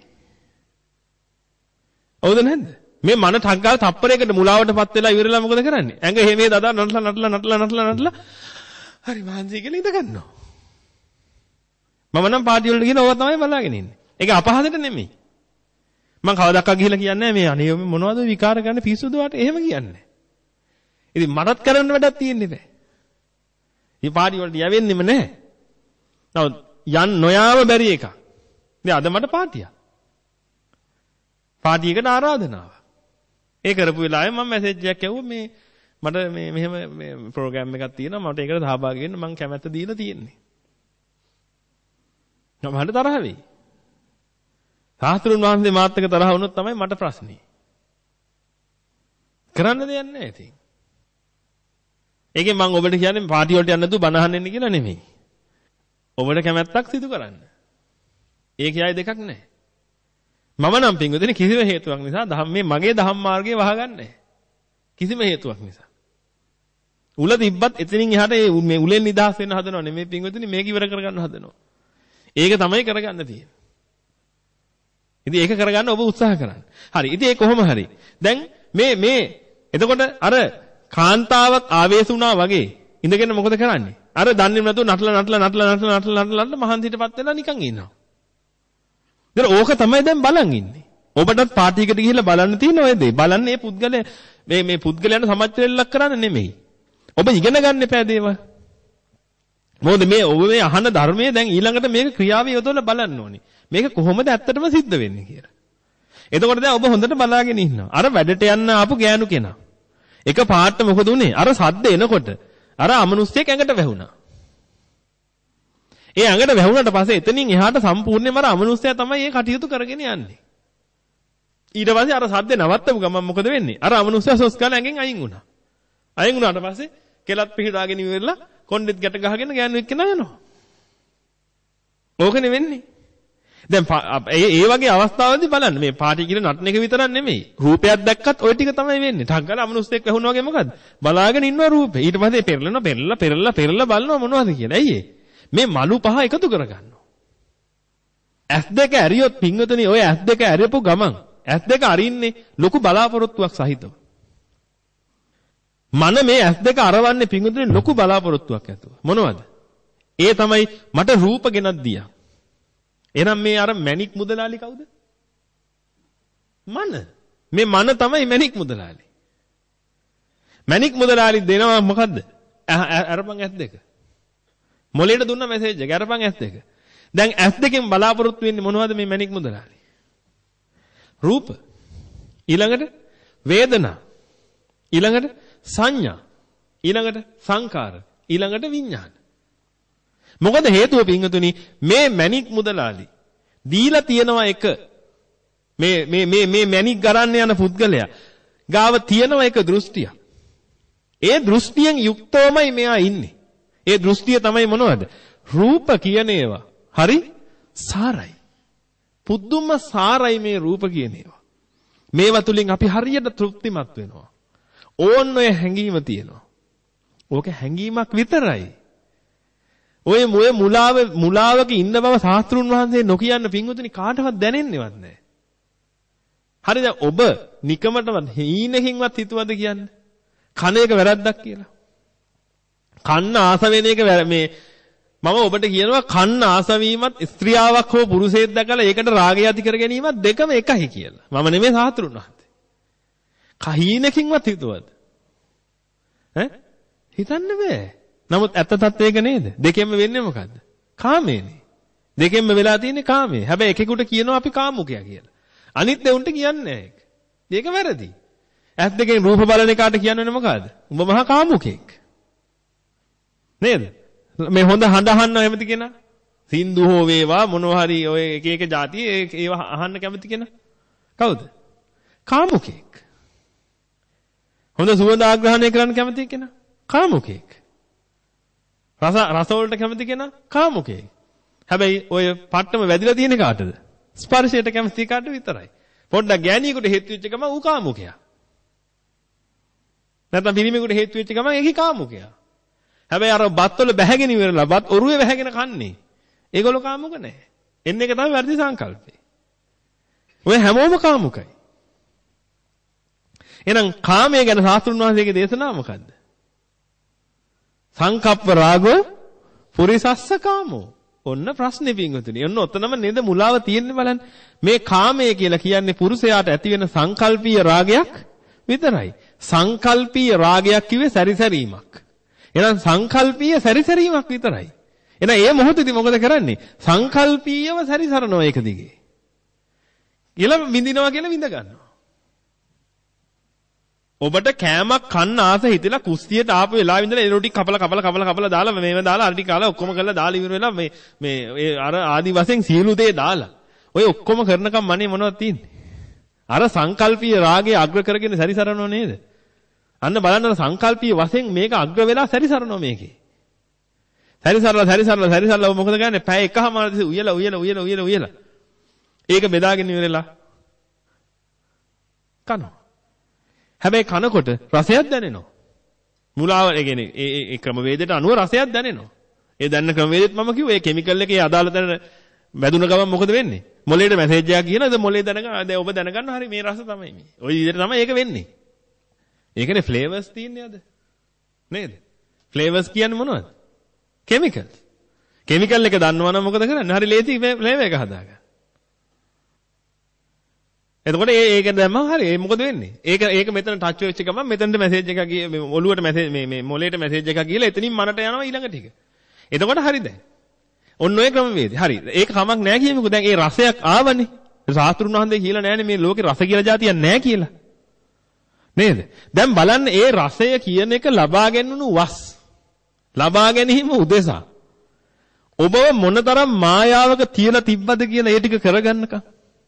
හවුද නැද්ද? මේ මන ටක් ගාලා තප්පරයකට මුලාවටපත් වෙලා ඉවරලා මොකද කරන්නේ? ඇඟ එහෙමේ දදා නටලා නටලා නටලා නටලා නටලා හරි මහන්සි කියලා ඉඳ ගන්නවා. මම නම් පාටි වලට ගිහලා ඕවා තමයි බලාගෙන ඉන්නේ. ඒක අපහසුට නෙමෙයි. මම කවදාවත් ගිහලා කියන්නේ මේ අනේ මොනවද විකාර ගන්න පිස්සුද වට එහෙම කියන්නේ. ඉතින් මටත් කරන්න වැඩක් තියෙන්නේ නැහැ. මේ පාටි වලට යවෙන්නෙම නැහැ. නමුත් යන් නොයාම බැරි එකක්. ඉතින් අද මට පාටියක්. පාටියකට ආරාධනාවක්. ඒ කරපු වෙලාවේ මම මැසේජ් එකක් ඇහුවා මේ මට මේ මෙහෙම මේ ප්‍රෝග්‍රෑම් එකක් තියෙනවා මට ඒකට සහභාගී වෙන්න මම කැමැත්ත දීලා තියෙන්නේ. මම තරහ වෙයි. සාස්ත්‍රුන් වහන්සේ මාත් එක්ක තරහ වුණොත් තමයි මට ප්‍රශ්නේ. කරන්න දෙයක් නැහැ ඉතින්. ඒකෙන් මම ඔබට කියන්නේ පාටි වලට යන්න නැතුව බණ අහන්න එන්න කියලා නෙමෙයි. ඔබට කැමැත්තක් සිදු කරන්න. ඒකයි අය දෙකක් නැහැ. මම නම් පින්වතුනි කිසිම හේතුවක් නිසා ධම්මේ මගේ ධම්ම මාර්ගයේ වහගන්නේ නැහැ. කිසිම හේතුවක් නිසා. උල තිබ්බත් එතනින් එහාට මේ උලෙන් නිදහස් වෙන්න හදනව නෙමෙයි පින්වතුනි මේක ඉවර කරගන්න හදනවා. ඒක තමයි කරගන්න තියෙන්නේ. ඉතින් ඒක කරගන්න ඔබ උත්සාහ කරන්න. හරි. ඉතින් ඒ කොහොම හරි. දැන් මේ මේ එතකොට අර කාන්තාවක් ආවේශ වුණා වගේ ඉඳගෙන මොකද කරන්නේ? අර දන්නේ නැතුව නටලා නටලා නටලා නටලා නටලා නටලා මහන්සියටපත් වෙලා නිකන් ඉන්නවා. දැන් ඕක තමයි දැන් බලන් ඉන්නේ. ඔබටත් පාටි එකට ගිහිල්ලා බලන්න තියෙන ඔය දේ. බලන්න මේ පුද්ගලයා මේ මේ පුද්ගලයන්ට සමච්චලෙල්ලක් කරන්න නෙමෙයි. ඔබ ඉගෙන ගන්න එපා දේවල්. මොකද මේ ඔබ මේ අහන ධර්මයේ දැන් ඊළඟට මේක ක්‍රියාවේ යොදවලා බලන්න ඕනේ. මේක කොහොමද ඇත්තටම සිද්ධ වෙන්නේ කියලා. එතකොට දැන් ඔබ හොඳට බලාගෙන ඉන්නවා. අර වැඩට යන්න ආපු ගෑනු කෙනා. එක පාට මොකද උනේ? අර සද්ද එනකොට අර අමනුෂ්‍යයෙක් ඇඟට වැහුණා. ඒ ඇඟට වැහුණාට පස්සේ එතනින් එහාට සම්පූර්ණයෙන්ම අර අමනුෂ්‍යයා තමයි මේ කටයුතු කරගෙන යන්නේ. ඊට පස්සේ අර සද්ද නවත්තපු ගමන් මොකද වෙන්නේ? අර අමනුෂ්‍යයා සොස් කාලා ඇඟෙන් අයින් වුණා. අයින් වුණාට පස්සේ කෙලත් පිහිටාගෙන ඉවරලා කොණ්ඩෙත් ගැට ගහගෙන ගෑනු එක්කෙනා යනවා. ඕකනේ වෙන්නේ. දැන් ඒ ඒ වගේ අවස්ථාවලදී බලන්න මේ පාටි කියන නටන එක විතරක් නෙමෙයි. රූපයක් දැක්කත් ওই ටික තමයි වෙන්නේ. ටග්ගල අමනුෂ්‍යෙක් වැහුණා වගේ මොකද්ද? බලාගෙන ඉන්නවා රූපේ. ඊට පස්සේ පෙරලනවා පෙරලලා පෙරලලා පෙරලලා බලනවා මොනවද කියලා. ඇයි මේ මලු පහ එකතු කරගන්නවා. ඇස් දෙක ඇරියොත් පින්වතුනි ඔය ඇස් දෙක ඇරපු ගමන් ඇස් දෙක අරින්නේ ලොකු බලාපොරොත්තුවක් සහිතව. මන මේ ඇස් දෙක අරවන්නේ පින්වතුනි ලොකු බලාපොරොත්තුවක් ඇතුව. මොනවද? ඒ තමයි මට රූප ගෙනත් දියා. එහෙනම් මේ අර මැණික් මුදලාලි කවුද? මන. මේ මන තමයි මැණික් මුදලාලි. මැණික් මුදලාලි දෙනවා මොකද්ද? අරපන් ඇස් දෙක. මොලේට දුන්න මැසේජ් එක අරපන් ඇස් දෙක. දැන් ඇස් දෙකෙන් බලාපොරොත්තු වෙන්නේ මොනවද මේ මැණික් මුදලාලි? රූප. ඊළඟට වේදනා. ඊළඟට සංඥා. ඊළඟට සංකාර. ඊළඟට විඥාන. මොකද හේතුව පින්වතුනි මේ මැණික් මුදලාලි දීලා තියනවා එක මේ මේ මේ මේ මැණික් ගරන්න යන පුද්ගලයා ගාව තියනවා එක දෘෂ්ටියක්. ඒ දෘෂ්ටියෙන් යුක්තවමයි මෙයා ඉන්නේ. ඒ දෘෂ්ටිය තමයි මොනවද? රූප කියන ඒවා. හරි? සාරයි. පුදුම සාරයි මේ රූප කියන ඒවා. මේවා තුලින් අපි හරියට තෘප්තිමත් වෙනවා. ඕන් ඔය හැඟීම තියෙනවා. ඕක හැඟීමක් විතරයි. ඔය මොය මුලාව මුලාවක ඉන්න බව ශාස්ත්‍රුන් වහන්සේ නොකියන්න පින්වතුනි කාටවත් දැනෙන්නේවත් නැහැ. හරි දැන් ඔබ නිකමටවත් හීනකින්වත් හිතුවද කියන්නේ? කන එක වැරද්දක් කියලා. කන්න ආස වෙන එක මේ මම ඔබට කියනවා කන්න ආස වීමත් ස්ත්‍රියාවක් හෝ පුරුෂයෙක් දැකලා ඒකට රාගය ඇති කර ගැනීමත් දෙකම එකයි කියලා. මම නෙමෙයි ශාස්ත්‍රුන් වහන්සේ. කහීනකින්වත් හිතුවද? ඈ හිතන්න බෑ. නමුත් ඇත්ත තත්ත්වයක නේද? දෙකෙන්ම වෙන්නේ මොකද්ද? කාමයනේ. දෙකෙන්ම වෙලා තියෙන්නේ කාමය. හැබැයි එකෙකුට කියනවා අපි කාමුකයා කියලා. අනිත් දෙවුන්ට කියන්නේ නැහැ ඒක. ඒක වැරදි. ඇස් දෙකෙන් රූප බලන එකාට කියන්නේ මොකද්ද? උඹ මහා කාමුකෙක්. නේද? මේ හොඳ හඬ අහන්න කැමති කෙනා. සින්දු හෝ වේවා මොනවා හරි ඔය එක එක જાති ඒවා අහන්න කැමති කෙනා. කවුද? කාමුකෙක්. හොඳ සුවඳ ආග්‍රහණය කරන්න කැමති කෙනා. කාමුකෙක්. රස රස වලට කැමති කෙනා කාමුකේ. හැබැයි ඔය පට්ටම වැදිලා තියෙන කාටද? ස්පර්ශයට කැමති කාට විතරයි. පොඩ්ඩක් ගෑණියෙකුට හේතු වෙච්ච ගමන් ඌ කාමුකයා. නැත්නම් පිරිමියෙකුට හේතු වෙච්ච ගමන් ඒකේ කාමුකයා. හැබැයි අර බත් වල බැහැගෙන ඉවරලා බත් ඔරුවේ බැහැගෙන කන්නේ. ඒගොල්ලෝ කාමුක නැහැ. එන්න එක තමයි වැඩි සංකල්පේ. ඔය හැමෝම කාමුකයි. එහෙනම් කාමයේ ගැන ශාස්ත්‍රුන් වහන්සේගේ දේශනාව මොකද්ද? සංකප්ප රාගෝ පුරිසස්ස කාමෝ. ඔන්න ප්‍රශ්නේ පින්වතුනි. ඔන්න ඔතනම නේද මුලාව තියෙන්නේ බලන්න. මේ කාමය කියලා කියන්නේ පුරුෂයාට ඇති වෙන සංකල්පීය රාගයක් විතරයි. සංකල්පීය රාගයක් කිව්වේ සැරිසැරීමක්. එහෙනම් සංකල්පීය සැරිසැරීමක් විතරයි. එහෙනම් ඒ මොහොතේදී මොකද කරන්නේ? සංකල්පීයව සැරිසරනවා ඒක දිගේ. කියලා විඳිනවා කියලා විඳ ගන්නවා. ඔබට කෑමක් කන්න ආස හිතලා කුස්තියට ආපු වෙලාවෙ ඉඳලා ඒ රොටි කපලා කපලා කපලා කපලා දාලා මේව දාලා අර ටික කාලා ඔක්කොම කරලා දාලා ඉවර වෙලා මේ මේ අර ආදි වශයෙන් සියලු දේ දාලා ඔය ඔක්කොම කරනකම් මනේ මොනවද තියෙන්නේ? අර සංකල්පීය රාගය අග්‍ර කරගෙන සැරිසරනව නේද? අන්න බලන්න සංකල්පීය වශයෙන් මේක අග්‍ර වෙලා සැරිසරනවා මේකේ. සැරිසරලා සැරිසරලා සැරිසරලා මොකද කරන්නේ? පැය එකමාර තිස්සේ උයලා උයලා උයලා උයලා උයලා. ඒක බෙදාගෙන ඉවරලා කනවා. හැබැයි කනකොට රසයක් දැනෙනවා. මුලාව ඒ කියන්නේ ඒ ඒ ක්‍රමවේදයට අනුව රසයක් දැනෙනවා. ඒ දැනන ක්‍රමවේදෙත් මම කිව්වා ඒ කිමිකල් එකේ අදාළ තැන වැදුන ගමන් මොකද වෙන්නේ? මොලේට මැසේජ් එකක් කියනවා. දැන් මොලේ දැනගන්න දැන් ඔබ දැනගන්න හරි මේ රස තමයි මේ. ওই විදිහට තමයි ඒක වෙන්නේ. ඒකනේ ෆ්ලේවර්ස් තියෙන්නේ අද. නේද? ෆ්ලේවර්ස් කියන්නේ මොනවද? කෙමිකල්ස්. කෙමිකල් එක දන්නවනම් මොකද කරන්නේ? හරි ලේසි ෆ්ලේවර් එක හදාගන්න. එතකොට ඒ ඒක දැම්මම හරි ඒ මොකද වෙන්නේ? ඒක ඒක මෙතන ටච් වෙච්ච ගමන් මෙතනට මැසේජ් එකක් ගිය මේ ඔළුවට මැසේජ් මේ මේ මොලේට මැසේජ් එකක් ගිහලා එතනින් මනට යනවා ඊළඟ ටික. එතකොට හරි දැන්. ඔන්න ඔය ක්‍රමවේදය. හරි. ඒක කමක් නැහැ කියමුකෝ. දැන් ඒ රසයක් ආවනේ. සාස්ත්‍රුන් වහන්සේ කියලා නැහැනේ මේ ලෝකේ රස කියලා જાතියක් නැහැ කියලා. නේද? දැන් බලන්න ඒ රසය කියන එක ලබා ගැනීමු වස්. ලබා ගැනීම උදෙසා. ඔබව මොනතරම් මායාවක තියලා තිබ්බද කියලා ඒ ටික කරගන්නකම්.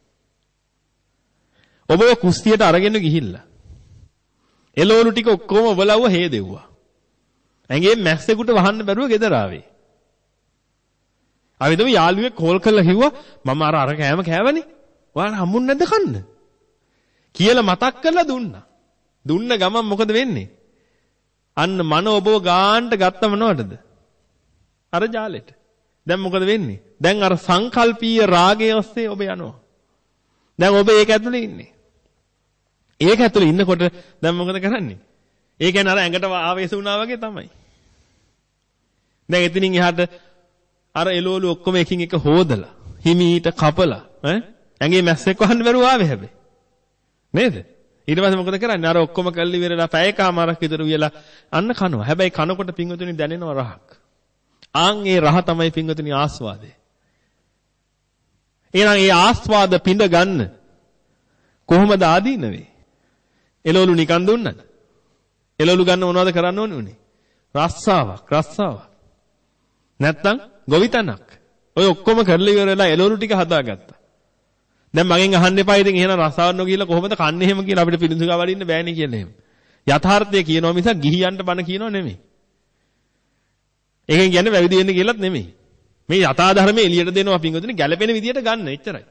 ඔබව කුස්තියට අරගෙන ගිහිල්ලා. එළවලු ටික ඔක්කොම ඔබලව හේදෙව්වා. ඇඟේ මැස්සෙකුට වහන්න බැරුව ගෙදර ආවේ. ආවෙදම යාළුවෙක් කෝල් කරලා කිව්වා මම අර අර කෑම කෑවනේ. ඔයාලා හම්බුනේ නැද්ද කන්න? කියලා මතක් කරලා දුන්නා. දුන්න ගමන් මොකද වෙන්නේ? අන්න මන ඔබව ගාන්න ගත්ත මොනවටද? අර ජාලෙට. දැන් මොකද වෙන්නේ? දැන් අර සංකල්පීය රාගයේ ඔස්සේ ඔබ යනවා. දැන් ඔබ ඒක ඇතුලේ ඉන්නේ. ඒක ඇතුලේ ඉන්නකොට දැන් මොකද කරන්නේ? ඒ කියන්නේ අර ඇඟට ආවේශ වුණා වගේ තමයි. දැන් එතනින් එහාට අර එළවලු ඔක්කොම එකින් එක හොදලා, හිමීට කපලා, ඈ ඇඟේ මැස්සෙක් වහන්න බැරුව ආවේ හැබැයි. නේද? ඊට පස්සේ මොකද කරන්නේ? අර ඔක්කොම කල්ලි ඉවරලා පැයකමාරක් විතර වියලා අන්න කනවා. හැබැයි කනකොට පිංගුතුනි දැනෙනවා රහක්. ආන් ඒ රහ තමයි පිංගුතුනි ආස්වාදේ. එහෙනම් ඒ ආස්වාද පිඳ ගන්න කොහොමද ආදීනවේ? එළවලු නිකන් දුන්නද? එළවලු ගන්න මොනවද කරන්න ඕනේ උනේ? රස්සාවක්, රස්සාවක්. නැත්තම් ගොවිතැනක්. ඔය ඔක්කොම කරලා ඉවරලා එළවලු ටික හදාගත්තා. දැන් මගෙන් අහන්න එපා ඉතින් එහෙනම් රස්සාවක් නොගියලා කොහොමද කන්නේ එහෙම කියලා අපිට පිළිතුරු ගවඩින්න බෑනේ කියලා එහෙම. යථාර්ථය කියනවා මිසක් ගිහියන්ට බන කියනවා නෙමෙයි. ඒකෙන් කියන්නේ වැවිදි වෙන්න කියලාත් නෙමෙයි. මේ යථා ධර්මයේ එළියට දෙනවා පින්වතුනි ගැළපෙන විදියට ගන්න එච්චරයි.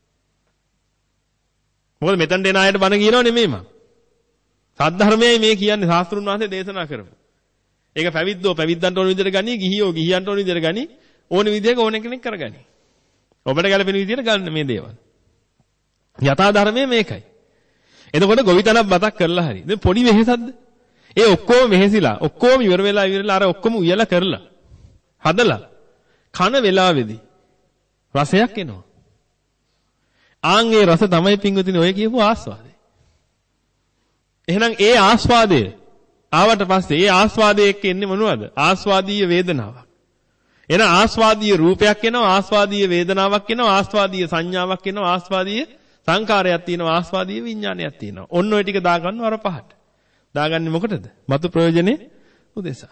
මොකද මෙතනට එන අයට බන කියනව නෙමෙයි මම. සද්ධර්මයයි මේ කියන්නේ ශාස්ත්‍රුන් වහන්සේ දේශනා කරමු. ඒක පැවිද්දෝ පැවිද්දන්ට ඕන විදියට ගනි, ගිහියෝ ගිහියන්ට ඕන විදියට ගනි, ඕන විදියක ඕන කෙනෙක් කරගනි. ඔබට ගැළපෙන විදියට ගන්න මේ දේවල්. යථා ධර්මයේ මේකයි. එතකොට ගොවිතැනක් බතක් කරලා හරි. දැන් පොඩි වෙහෙසක්ද? ඒ ඔක්කොම වෙහෙසිලා, ඔක්කොම ඉවර වෙලා ඉවරලා අර ඔක්කොම උයලා කරලා හදලා කන වෙලාවේදී රසයක් එනවා. ආන් ඒ රස තමයි පිංගුතුනි ඔය කියපු ආස්වාදේ. එහෙනම් ඒ ආස්වාදය ආවට පස්සේ ඒ ආස්වාදයේ එක්ක එන්නේ මොනවද? ආස්වාදීය වේදනාවක්. එහෙනම් ආස්වාදීය රූපයක් එනවා, ආස්වාදීය වේදනාවක් එනවා, ආස්වාදීය සංඥාවක් එනවා, ආස්වාදීය සංකාරයක් තියෙනවා, ආස්වාදීය විඥානයක් තියෙනවා. ඔන්න ඔය ටික දාගන්නවා අර පහට. දාගන්නේ මොකටද? මතු ප්‍රයෝජනේ උදෙසා.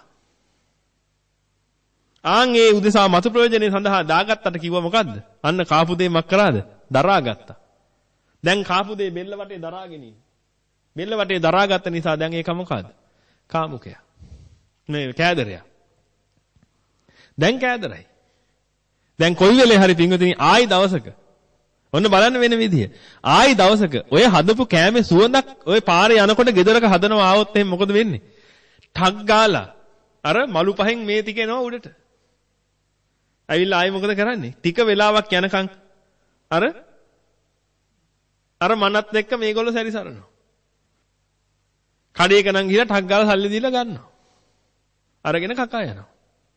ආන් ඒ උදෙසා මතු ප්‍රයෝජනේ සඳහා දාගත්තට කිව්ව මොකද්ද? අන්න කාපු දේ මක් කරාද? දරාගත්තා. දැන් කාපු දේ බෙල්ල වටේ දරාගෙන ඉන්නේ. බෙල්ල වටේ දරාගත්ත නිසා දැන් ඒක මොකද්ද? කාමුකයා. මේ කෑදරයා. දැන් කෑදරයි. දැන් කොයි වෙලේ හරි පින්වතුනි ආයි දවසක ඔන්න බලන්න වෙන විදිය. ආයි දවසක ඔය හදපු කෑමේ සුවඳක් ඔය පාරේ යනකොට ගෙදරක හදනවා ආවොත් එහෙනම් මොකද වෙන්නේ? ටක් ගාලා අර මලු පහෙන් මේ ටික එනවා උඩට. ඇවිල්ලා ආයි මොකද කරන්නේ? ටික වෙලාවක් යනකම් අර අර මනත් එක්ක මේගොල්ලෝ සැරිසරනවා. කඩේක නම් ගිහලා ටක් ගාලා සල්ලි දීලා ගන්නවා. අරගෙන කකා යනවා.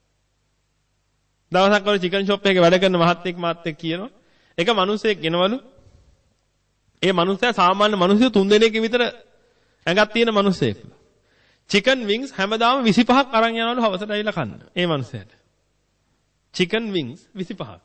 දවසක් වල චිකන් ෂොප් එකේ වැඩ කරන මහත්තයෙක් මාත් එක්ක කියනවා එක මිනිහෙක් ගෙනවලු. ඒ මිනිහයා සාමාන්‍ය මිනිස්සු තුන් දෙනෙක් විතර ඇඟක් තියෙන මිනිහෙක්. චිකන් වින්ග්ස් හැමදාම විසිපහක් අරන් යනවලු හවසට ඇවිල්ලා කන්න. ඒ මිනිහයාට. චිකන් වින්ග්ස් විසිපහක්.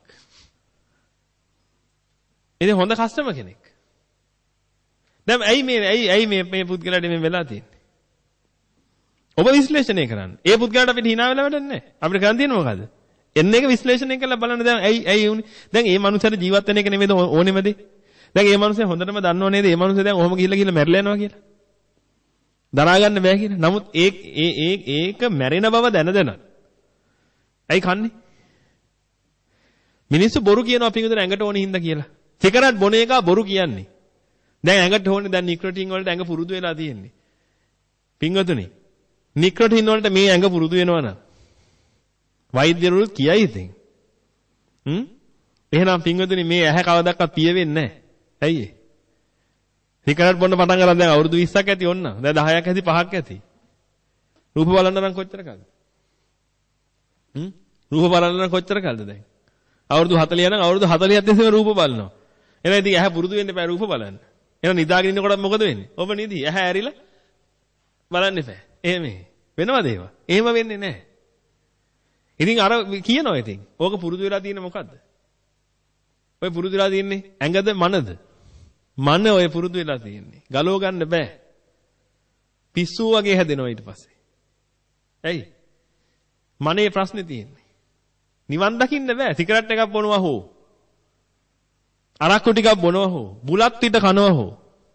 ඉතින් හොඳ කස්ටමර් කෙනෙක්. දැන් ඇයි මේ ඇයි ඇයි මේ මේ පුද්ගලයාට මේ වෙලා තියෙන්නේ? ඔබ විශ්ලේෂණය කරන්න. ඒ පුද්ගලයාට අපිට hina වෙලා වැඩක් නැහැ. අපිට කරන් තියෙන්නේ මොකද්ද? එන්න එක විශ්ලේෂණය කරලා බලන්න දැන් ඇයි ඇයි උනේ? දැන් මේ මනුස්සයාට ජීවත් වෙන එක නෙමෙයිද ඕනෙම දේ? දැන් මේ මනුස්සයා හොඳටම දන්නව නේද? මේ මනුස්සයා දැන් ඔහොම ගිහිල්ලා ගිහිල්ලා මැරිලා යනවා කියලා. දරා ගන්න බෑ කියන. නමුත් ඒ ඒ ඒ ඒක මැරෙන බව දැන දැන. ඇයි කන්නේ? මිනිස්සු බොරු කියනවා පිටුදෙන ඇඟට ඕනේ හින්දා කියලා. සිගරට් බොන එක බොරු කියන්නේ. දැන් ඇඟට ඕනේ දැන් නිකොටින් වලට ඇඟ පුරුදු වෙලා තියෙන්නේ. පින්වතුනි නිකොටින් වලට මේ ඇඟ පුරුදු වෙනවනම් වෛද්‍යවරුත් කියයි ඉතින්. හ්ම්? එහෙනම් පින්වතුනි මේ ඇහැ කවදාවත් පිය වෙන්නේ නැහැ. ඇයි ඒ? සිගරට් බොන්න පටන් ගන්න දැන් අවුරුදු විස්සක් ඇති ඔන්න. දැන් දහයක් ඇති පහක් ඇති. රූප බලන්න නම් කොච්චර කාලද? හ්ම්? රූප බලන්න නම් කොච්චර කාලද දැන්? අවුරුදු හතලිය නම් අවුරුදු හතලියක් තිස්සේ රූප බලනවා. එහෙනම් ඉතින් ඇහැ පුරුදු වෙන්න එපා රූප බලන්න. එහෙනම් නිදාගෙන ඉන්නකොට මොකද වෙන්නේ? ඔබ නිදි ඇහැ ඇරිලා බලන්න එපා. එහෙම වෙනවද ඒවා? එහෙම වෙන්නේ නැහැ. ඉතින් අර කියනවා ඉතින්. ඕක පුරුදු වෙලා තියෙන්නේ මොකද්ද? ඔය පුරුදු වෙලා තියෙන්නේ ඇඟද මනද? මන ඔය පුරුදු වෙලා තියෙන්නේ. ගලව ගන්න බෑ. පිස්සු වගේ හැදෙනවා ඊට පස්සේ. ඇයි? මනේ ප්‍රශ්නේ තියෙන්නේ. නිවන් දකින්න බෑ. සිගරට් එකක් බොනවා හෝ අරක්කු ටිකක් බොනවා හෝ බුලත් පිට කනවා හෝ.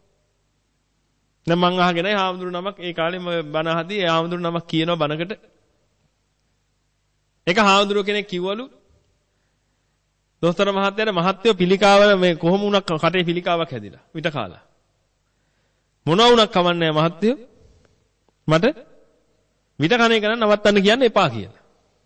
දැන් මං අහගෙනයි හාමුදුරු නමක් ඒ කාලේ බණ අහදී ඒ හාමුදුරු නමක් කියනවා බණකට. එක හාමුදුරු කෙනෙක් කිව්වලු දොස්තර මහත්තයාට මහත්යෝ පිළිකාව මේ කොහොම වුණක් කටේ පිළිකාවක් හැදිලා විත කාලා. මොනවා වුණක් කමන්නේ මහත්යෝ මට විත කණ එක නවත්තන්න කියන්න එපා කියලා.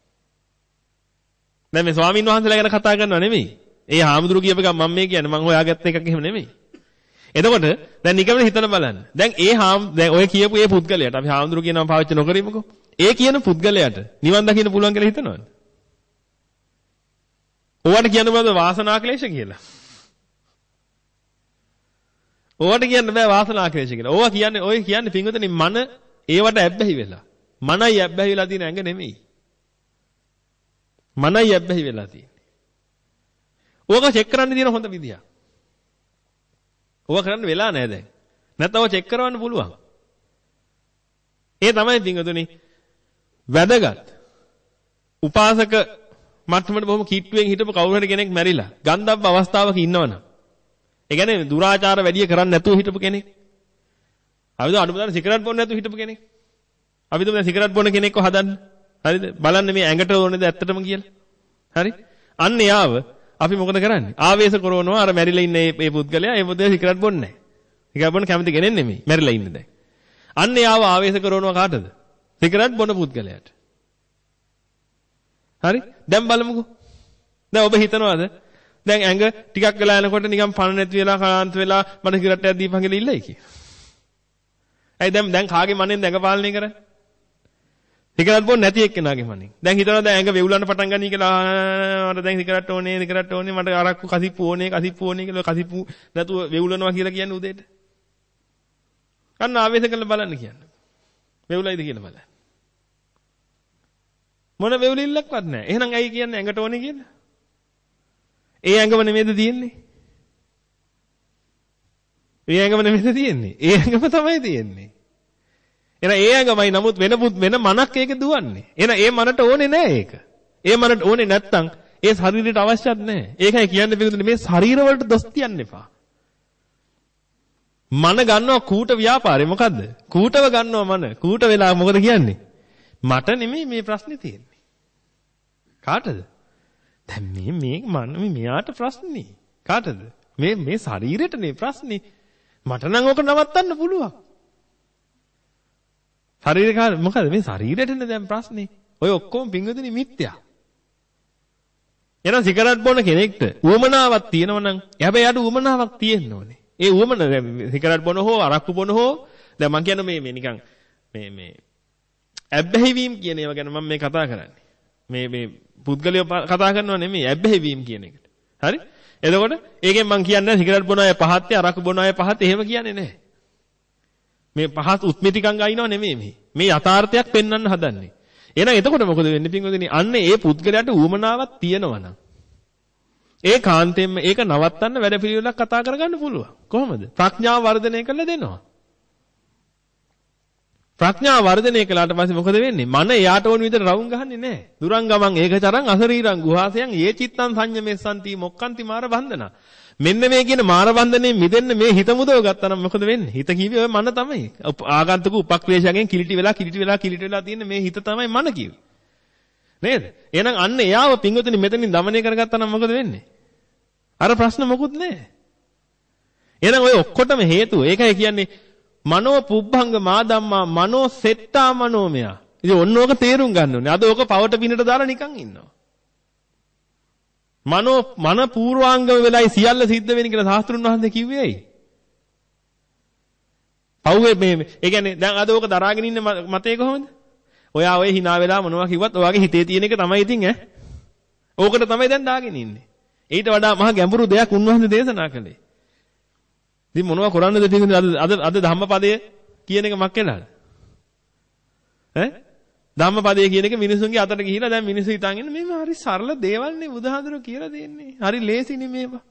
දැන් මේ ස්වාමීන් වහන්සේලා ගැන කතා කරනව නෙමෙයි. ඒ හාමුදුරු කියප එක මම මේ කියන්නේ මං හොයාගත්ත එකක් එහෙම නෙමෙයි. එතකොට දැන් නිකම්ම හිතලා බලන්න. දැන් ඒ හාම් දැන් ඔය කියපු ඒ පුද්ගලයාට අපි හාමුදුරු කියන නම පාවිච්චි නොකරීමුකෝ. ඒ කියන පුද්ගලයාට නිවන් දකින්න පුළුවන් කියලා හිතනවද? ඕවට කියන්න බෑ වාසනා ක්ලේශ කියලා. ඕවට කියන්න බෑ වාසනා ක්ලේශ කියලා. ඕවා කියන්නේ ඔය කියන්නේ පින්වතුනි මන ඒවට ඇබ්බැහි වෙලා. මනයි ඇබ්බැහි වෙලා තියෙන ඇඟ නෙමෙයි. මනයි ඇබ්බැහි වෙලා තියෙන්නේ. ඕක චෙක් කරන්න තියෙන හොඳ විදියක්. ඕක කරන්න වෙලා නැහැ දැන්. නැත්නම් ඕක චෙක් කරවන්න පුළුවන්. ඒ තමයි පින්වතුනි වැදගත්. උපාසක මට්ටමට බොහොම කිට්ටුවෙන් හිටපු කවුරු හරි කෙනෙක් මැරිලා ගන්ධබ්බ අවස්ථාවක ඉන්නවනම් ඒ කියන්නේ දුරාචාර වැඩි කරන්නේ නැතුව හිටපු කෙනෙක්. අපිද අනුබදන සිගරට් බොන්න නැතුව හිටපු කෙනෙක්. අපිද දැන් සිගරට් බොන කෙනෙක්ව හදන්න. හරිද? බලන්න මේ ඇඟට ඕනේද ඇත්තටම කියලා. හරි? අන්න යාව අපි මොකද කරන්නේ? ආවේශ කරනවා අර මැරිලා ඉන්න මේ පුද්ගලයා ඒ පුද්ගලයා සිගරට් බොන්නේ නැහැ. සිගරට් බොන්න කැමති කෙනෙක් නෙමෙයි. මැරිලා ඉන්නේ දැන්. අන්න යාව ආවේශ කරනවා කාටද? සිගරට් බොන පුද්ගලයාට. හරි? දැන් බලමුකෝ. දැන් ඔබ හිතනවාද? දැන් ඇඟ ටිකක් වෙලා යනකොට නිකන් පණ නැති වෙලා කාන්ත වෙලා මට සිගරට් එකක් දීපන් කියලා ඉල්ලයි කිය. ඇයි දැන් දැන් කාගේ මනෙන්ද ඇඟ පාලනය කරන්නේ? සිගරට් බොන්නේ නැති එක්කෙනාගේ මනෙන්. දැන් හිතනවා දැන් ඇඟ වෙවුලන්න පටන් ගන්නී කියලා මට දැන් සිගරට් ඕනේ සිගරට් ඕනේ මට අරක්කු කසිප්පු ඕනේ කසිප්පු ඕනේ කියලා කසිප්පු නැතුව වෙවුලනවා කියලා කියන්නේ උදේට. අන්න ආවේශ කරලා බලන්න කියන්නේ. වෙවුලයිද කියලා බලන්න. මොන වෙවුලිල්ලක්වත් නැහැ. එහෙනම් ඇයි කියන්නේ ඇඟට ඕනේ කියලා? ඒ ඇඟම නෙමෙයිද තියෙන්නේ? ඒ ඇඟම නෙමෙයිද තියෙන්නේ? ඒ ඇඟම තමයි තියෙන්නේ. එහෙනම් ඒ ඇඟමයි නමුත් වෙන වෙන මනක් ඒක දුවන්නේ. එහෙනම් ඒ මනට ඕනේ නැහැ ඒක. ඒ මනට ඕනේ නැත්තම් ඒ ශරීරයට අවශ්‍යත් නැහැ. ඒකයි කියන්නේ පිළිතුරේ මේ ශරීර වලට දොස් තියන්න එපා. මන ගන්නවා කූට ව්‍යාපාරේ මොකද්ද? කූටව ගන්නවා මන. කූට වෙලා මොකද කියන්නේ? මට නෙමෙයි මේ ප්‍රශ්නේ තියෙන්නේ. කාටද? දැන් මේ මේ මන මෙයාට ප්‍රශ්නේ. කාටද? මේ මේ ශරීරෙටනේ ප්‍රශ්නේ. මට නම් ඕක නවත්තන්න පුළුවන්. ශරීරේ කාට මොකද මේ ශරීරෙටනේ දැන් ප්‍රශ්නේ. ඔය ඔක්කොම පිංගුතුනි මිත්‍යා. එහෙනම් සිගරට් බොන කෙනෙක්ට උවමනාවක් තියෙනවා නම් හැබැයි යාට උවමනාවක් තියෙන්න ඕනේ. ඒ උවමන සිගරට් බොන හෝ අරක්කු බොන හෝ දැන් මම කියන්නේ මේ මේ නිකන් මේ මේ ඇබ්බැහි වීම කියන ඒවා ගැන මම මේ කතා කරන්නේ. මේ මේ පුද්ගලයෝ කතා කරනවා නෙමෙයි ඇබ්බැහි වීම කියන එකට. හරි? එතකොට ඒකෙන් මම කියන්නේ සිගරට් බොන අය පහත්, අරක්කු බොන අය පහත් එහෙම කියන්නේ නැහැ. මේ පහත් උත්මිතිකම් ගයින්නවා නෙමෙයි මේ. මේ යථාර්ථයක් පෙන්වන්න හදන්නේ. එහෙනම් එතකොට මොකද වෙන්නේ පින්වතුනි? අන්න ඒ පුද්ගලයාට ඌමනාවක් තියෙනවා නම් ඒ කාන්තෙන්ම ඒක නවත්තන්න වැඩ පිළිවෙලක් කතා කරගන්න පුළුවන්. කොහොමද? ප්‍රඥාව වර්ධනය කරලා දෙනවා. ප්‍රඥාව වර්ධනය කළාට පස්සේ මොකද වෙන්නේ? මන එයාට ඕන විදිහට රවුම් ගහන්නේ නැහැ. දුරංගමං ඒකතරං අසරීරං ගුහාසයන් ඒ චිත්තං සංයමෙස්සන්ති මොක්කන්ති මාර බන්ධනා. මෙන්න මේ කියන මාර බන්ධනේ මිදෙන්න මේ හිත මුදව ගත්තා නම් මොකද වෙන්නේ? හිත කිව්වේ ඔය මන තමයි. ආගන්තුක උපක්ලේශයෙන් කිලිටි වෙලා කිලිටි වෙලා කිලිටි වෙලා තියෙන මේ හිත තමයි මන කිව්වේ. නේද? එහෙනම් අන්න එයාව පිංගුතුනි මෙතනින් দমনය කරගත්තා නම් මොකද වෙන්නේ? අර ප්‍රශ්න මොකුත් නැහැ. එහෙනම් ඔය ඔක්කොටම හේතුව ඒකයි කියන්නේ මනෝ පුබ්බංග මාදම්මා මනෝ සෙට්ටා මනෝමය. ඉතින් ඔන්න ඕක තේරුම් ගන්න ඕනේ. අද ඕක පවට පිනට දාලා නිකන් ඉන්නවා. මනෝ මන පූර්වාංගම වෙලයි සියල්ල සිද්ධ වෙන්නේ කියලා සාස්ත්‍රුන් වහන්සේ කිව්වේ ඇයි? පව්වේ මේ ඒ කියන්නේ දැන් අද ඕක දරාගෙන ඉන්න මතේ කොහොමද? ඔයා ඔය hina වෙලා මොනවා කිව්වත් ඔයාගේ හිතේ තියෙන එක තමයි ඉතින් ඈ. ඕකට තමයි දැන් දාගෙන ඉන්නේ. ඊට වඩා මහ ගැඹුරු දෙයක් උන්වහන්සේ දේශනා කළේ. ඉතින් මොනවා කරන්නද තියෙන්නේ අද අද අද ධම්මපදයේ කියන එක මක් වෙලාද? ඈ? ධම්මපදයේ කියන එක මිනිසුන්ගේ අතට ගිහිලා දැන් මිනිස්සු හිතන් ඉන්නේ මේව හරි සරල දේවල් නේ බුදුහාඳුර කියලා දෙන්නේ. හරි ලේසිනේ මේවා.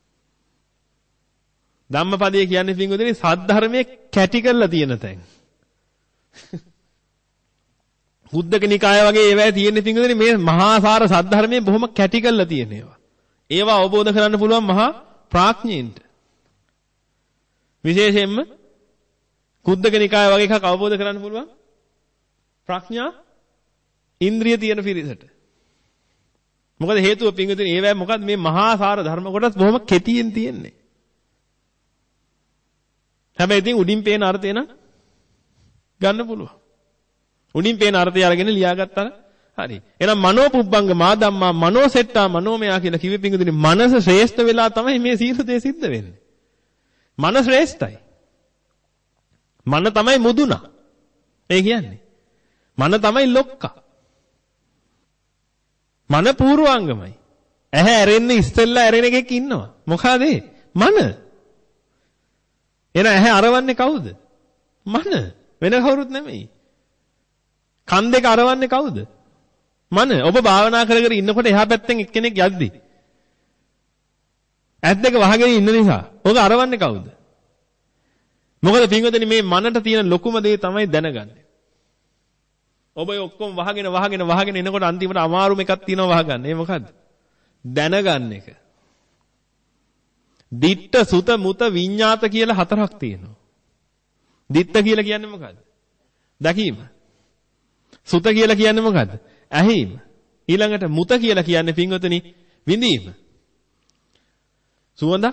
ධම්මපදයේ කියන්නේ පින්වතුනි සද්ධර්මයේ කැටි කරලා තියෙන තැන්. බුද්ධක නිකාය වගේ ඒවැය තියෙන පින්වතුනි මේ මහා සාර සද්ධර්මයේ බොහොම කැටි කරලා තියෙන ඒවා. ඒවා අවබෝධ කරගන්න පුළුවන් මහා ප්‍රඥයින්ට. විශේෂයෙන්ම කුද්දක නිකාය වගේ එකක් අවබෝධ කරගන්න පුළුවන් ප්‍රඥා ඉන්ද්‍රිය තියෙන පිරිසට. මොකද හේතුව පින්විතනේ ඒවැ මොකද මේ මහා සාර ධර්ම කොටස් බොහොම කෙටියෙන් තියෙන්නේ. හැබැයි ඉතින් උඩින් පේන අර්ථය නම් ගන්න පුළුවන්. උඩින් පේන අර්ථය අරගෙන ලියාගත්තා හරි. එහෙනම් මනෝ පුබ්බංග මා ධම්මා මනෝ සෙට්ටා මනෝමයා කියලා කිව්වේ පින්විතනේ මනස ශ්‍රේෂ්ඨ වෙලා තමයි මේ සීල දේ සිද්ධ වෙන්නේ. මන ශ්‍රේෂ්ඨයි. මන තමයි මුදුනා. ඒ කියන්නේ මන තමයි ලොක්කා. මන පූර්වාංගමයි. ඇහැ ඇරෙන්න ඉස්සෙල්ලා ඇරෙන එකෙක් ඉන්නවා. මොකද ඒ? මන. එන ඇහැ අරවන්නේ කවුද? මන. වෙන කවුරුත් නෙමෙයි. කන් දෙක අරවන්නේ කවුද? මන. ඔබ භාවනා කර කර ඉන්නකොට එහා පැත්තෙන් එක්කෙනෙක් යද්දි ඇස් දෙක වහගෙන ඉන්න නිසා ඔක අරවන්නේ කවුද? මොකද පින්වතුනි මේ මනට තියෙන ලොකුම දේ තමයි දැනගන්නේ. ඔබ ඒ ඔක්කොම වහගෙන වහගෙන වහගෙන එනකොට අන්තිමට අමාරුම එකක් තියෙනවා වහගන්න. ඒ මොකද්ද? දැනගන්න එක. දිට්ඨ සුත මුත විඤ්ඤාත කියලා හතරක් තියෙනවා. දිට්ඨ කියලා කියන්නේ මොකද්ද? දැකීම. සුත කියලා කියන්නේ මොකද්ද? ඇහිීම. ඊළඟට මුත කියලා කියන්නේ පින්වතුනි විඳීම. සුවඳක්.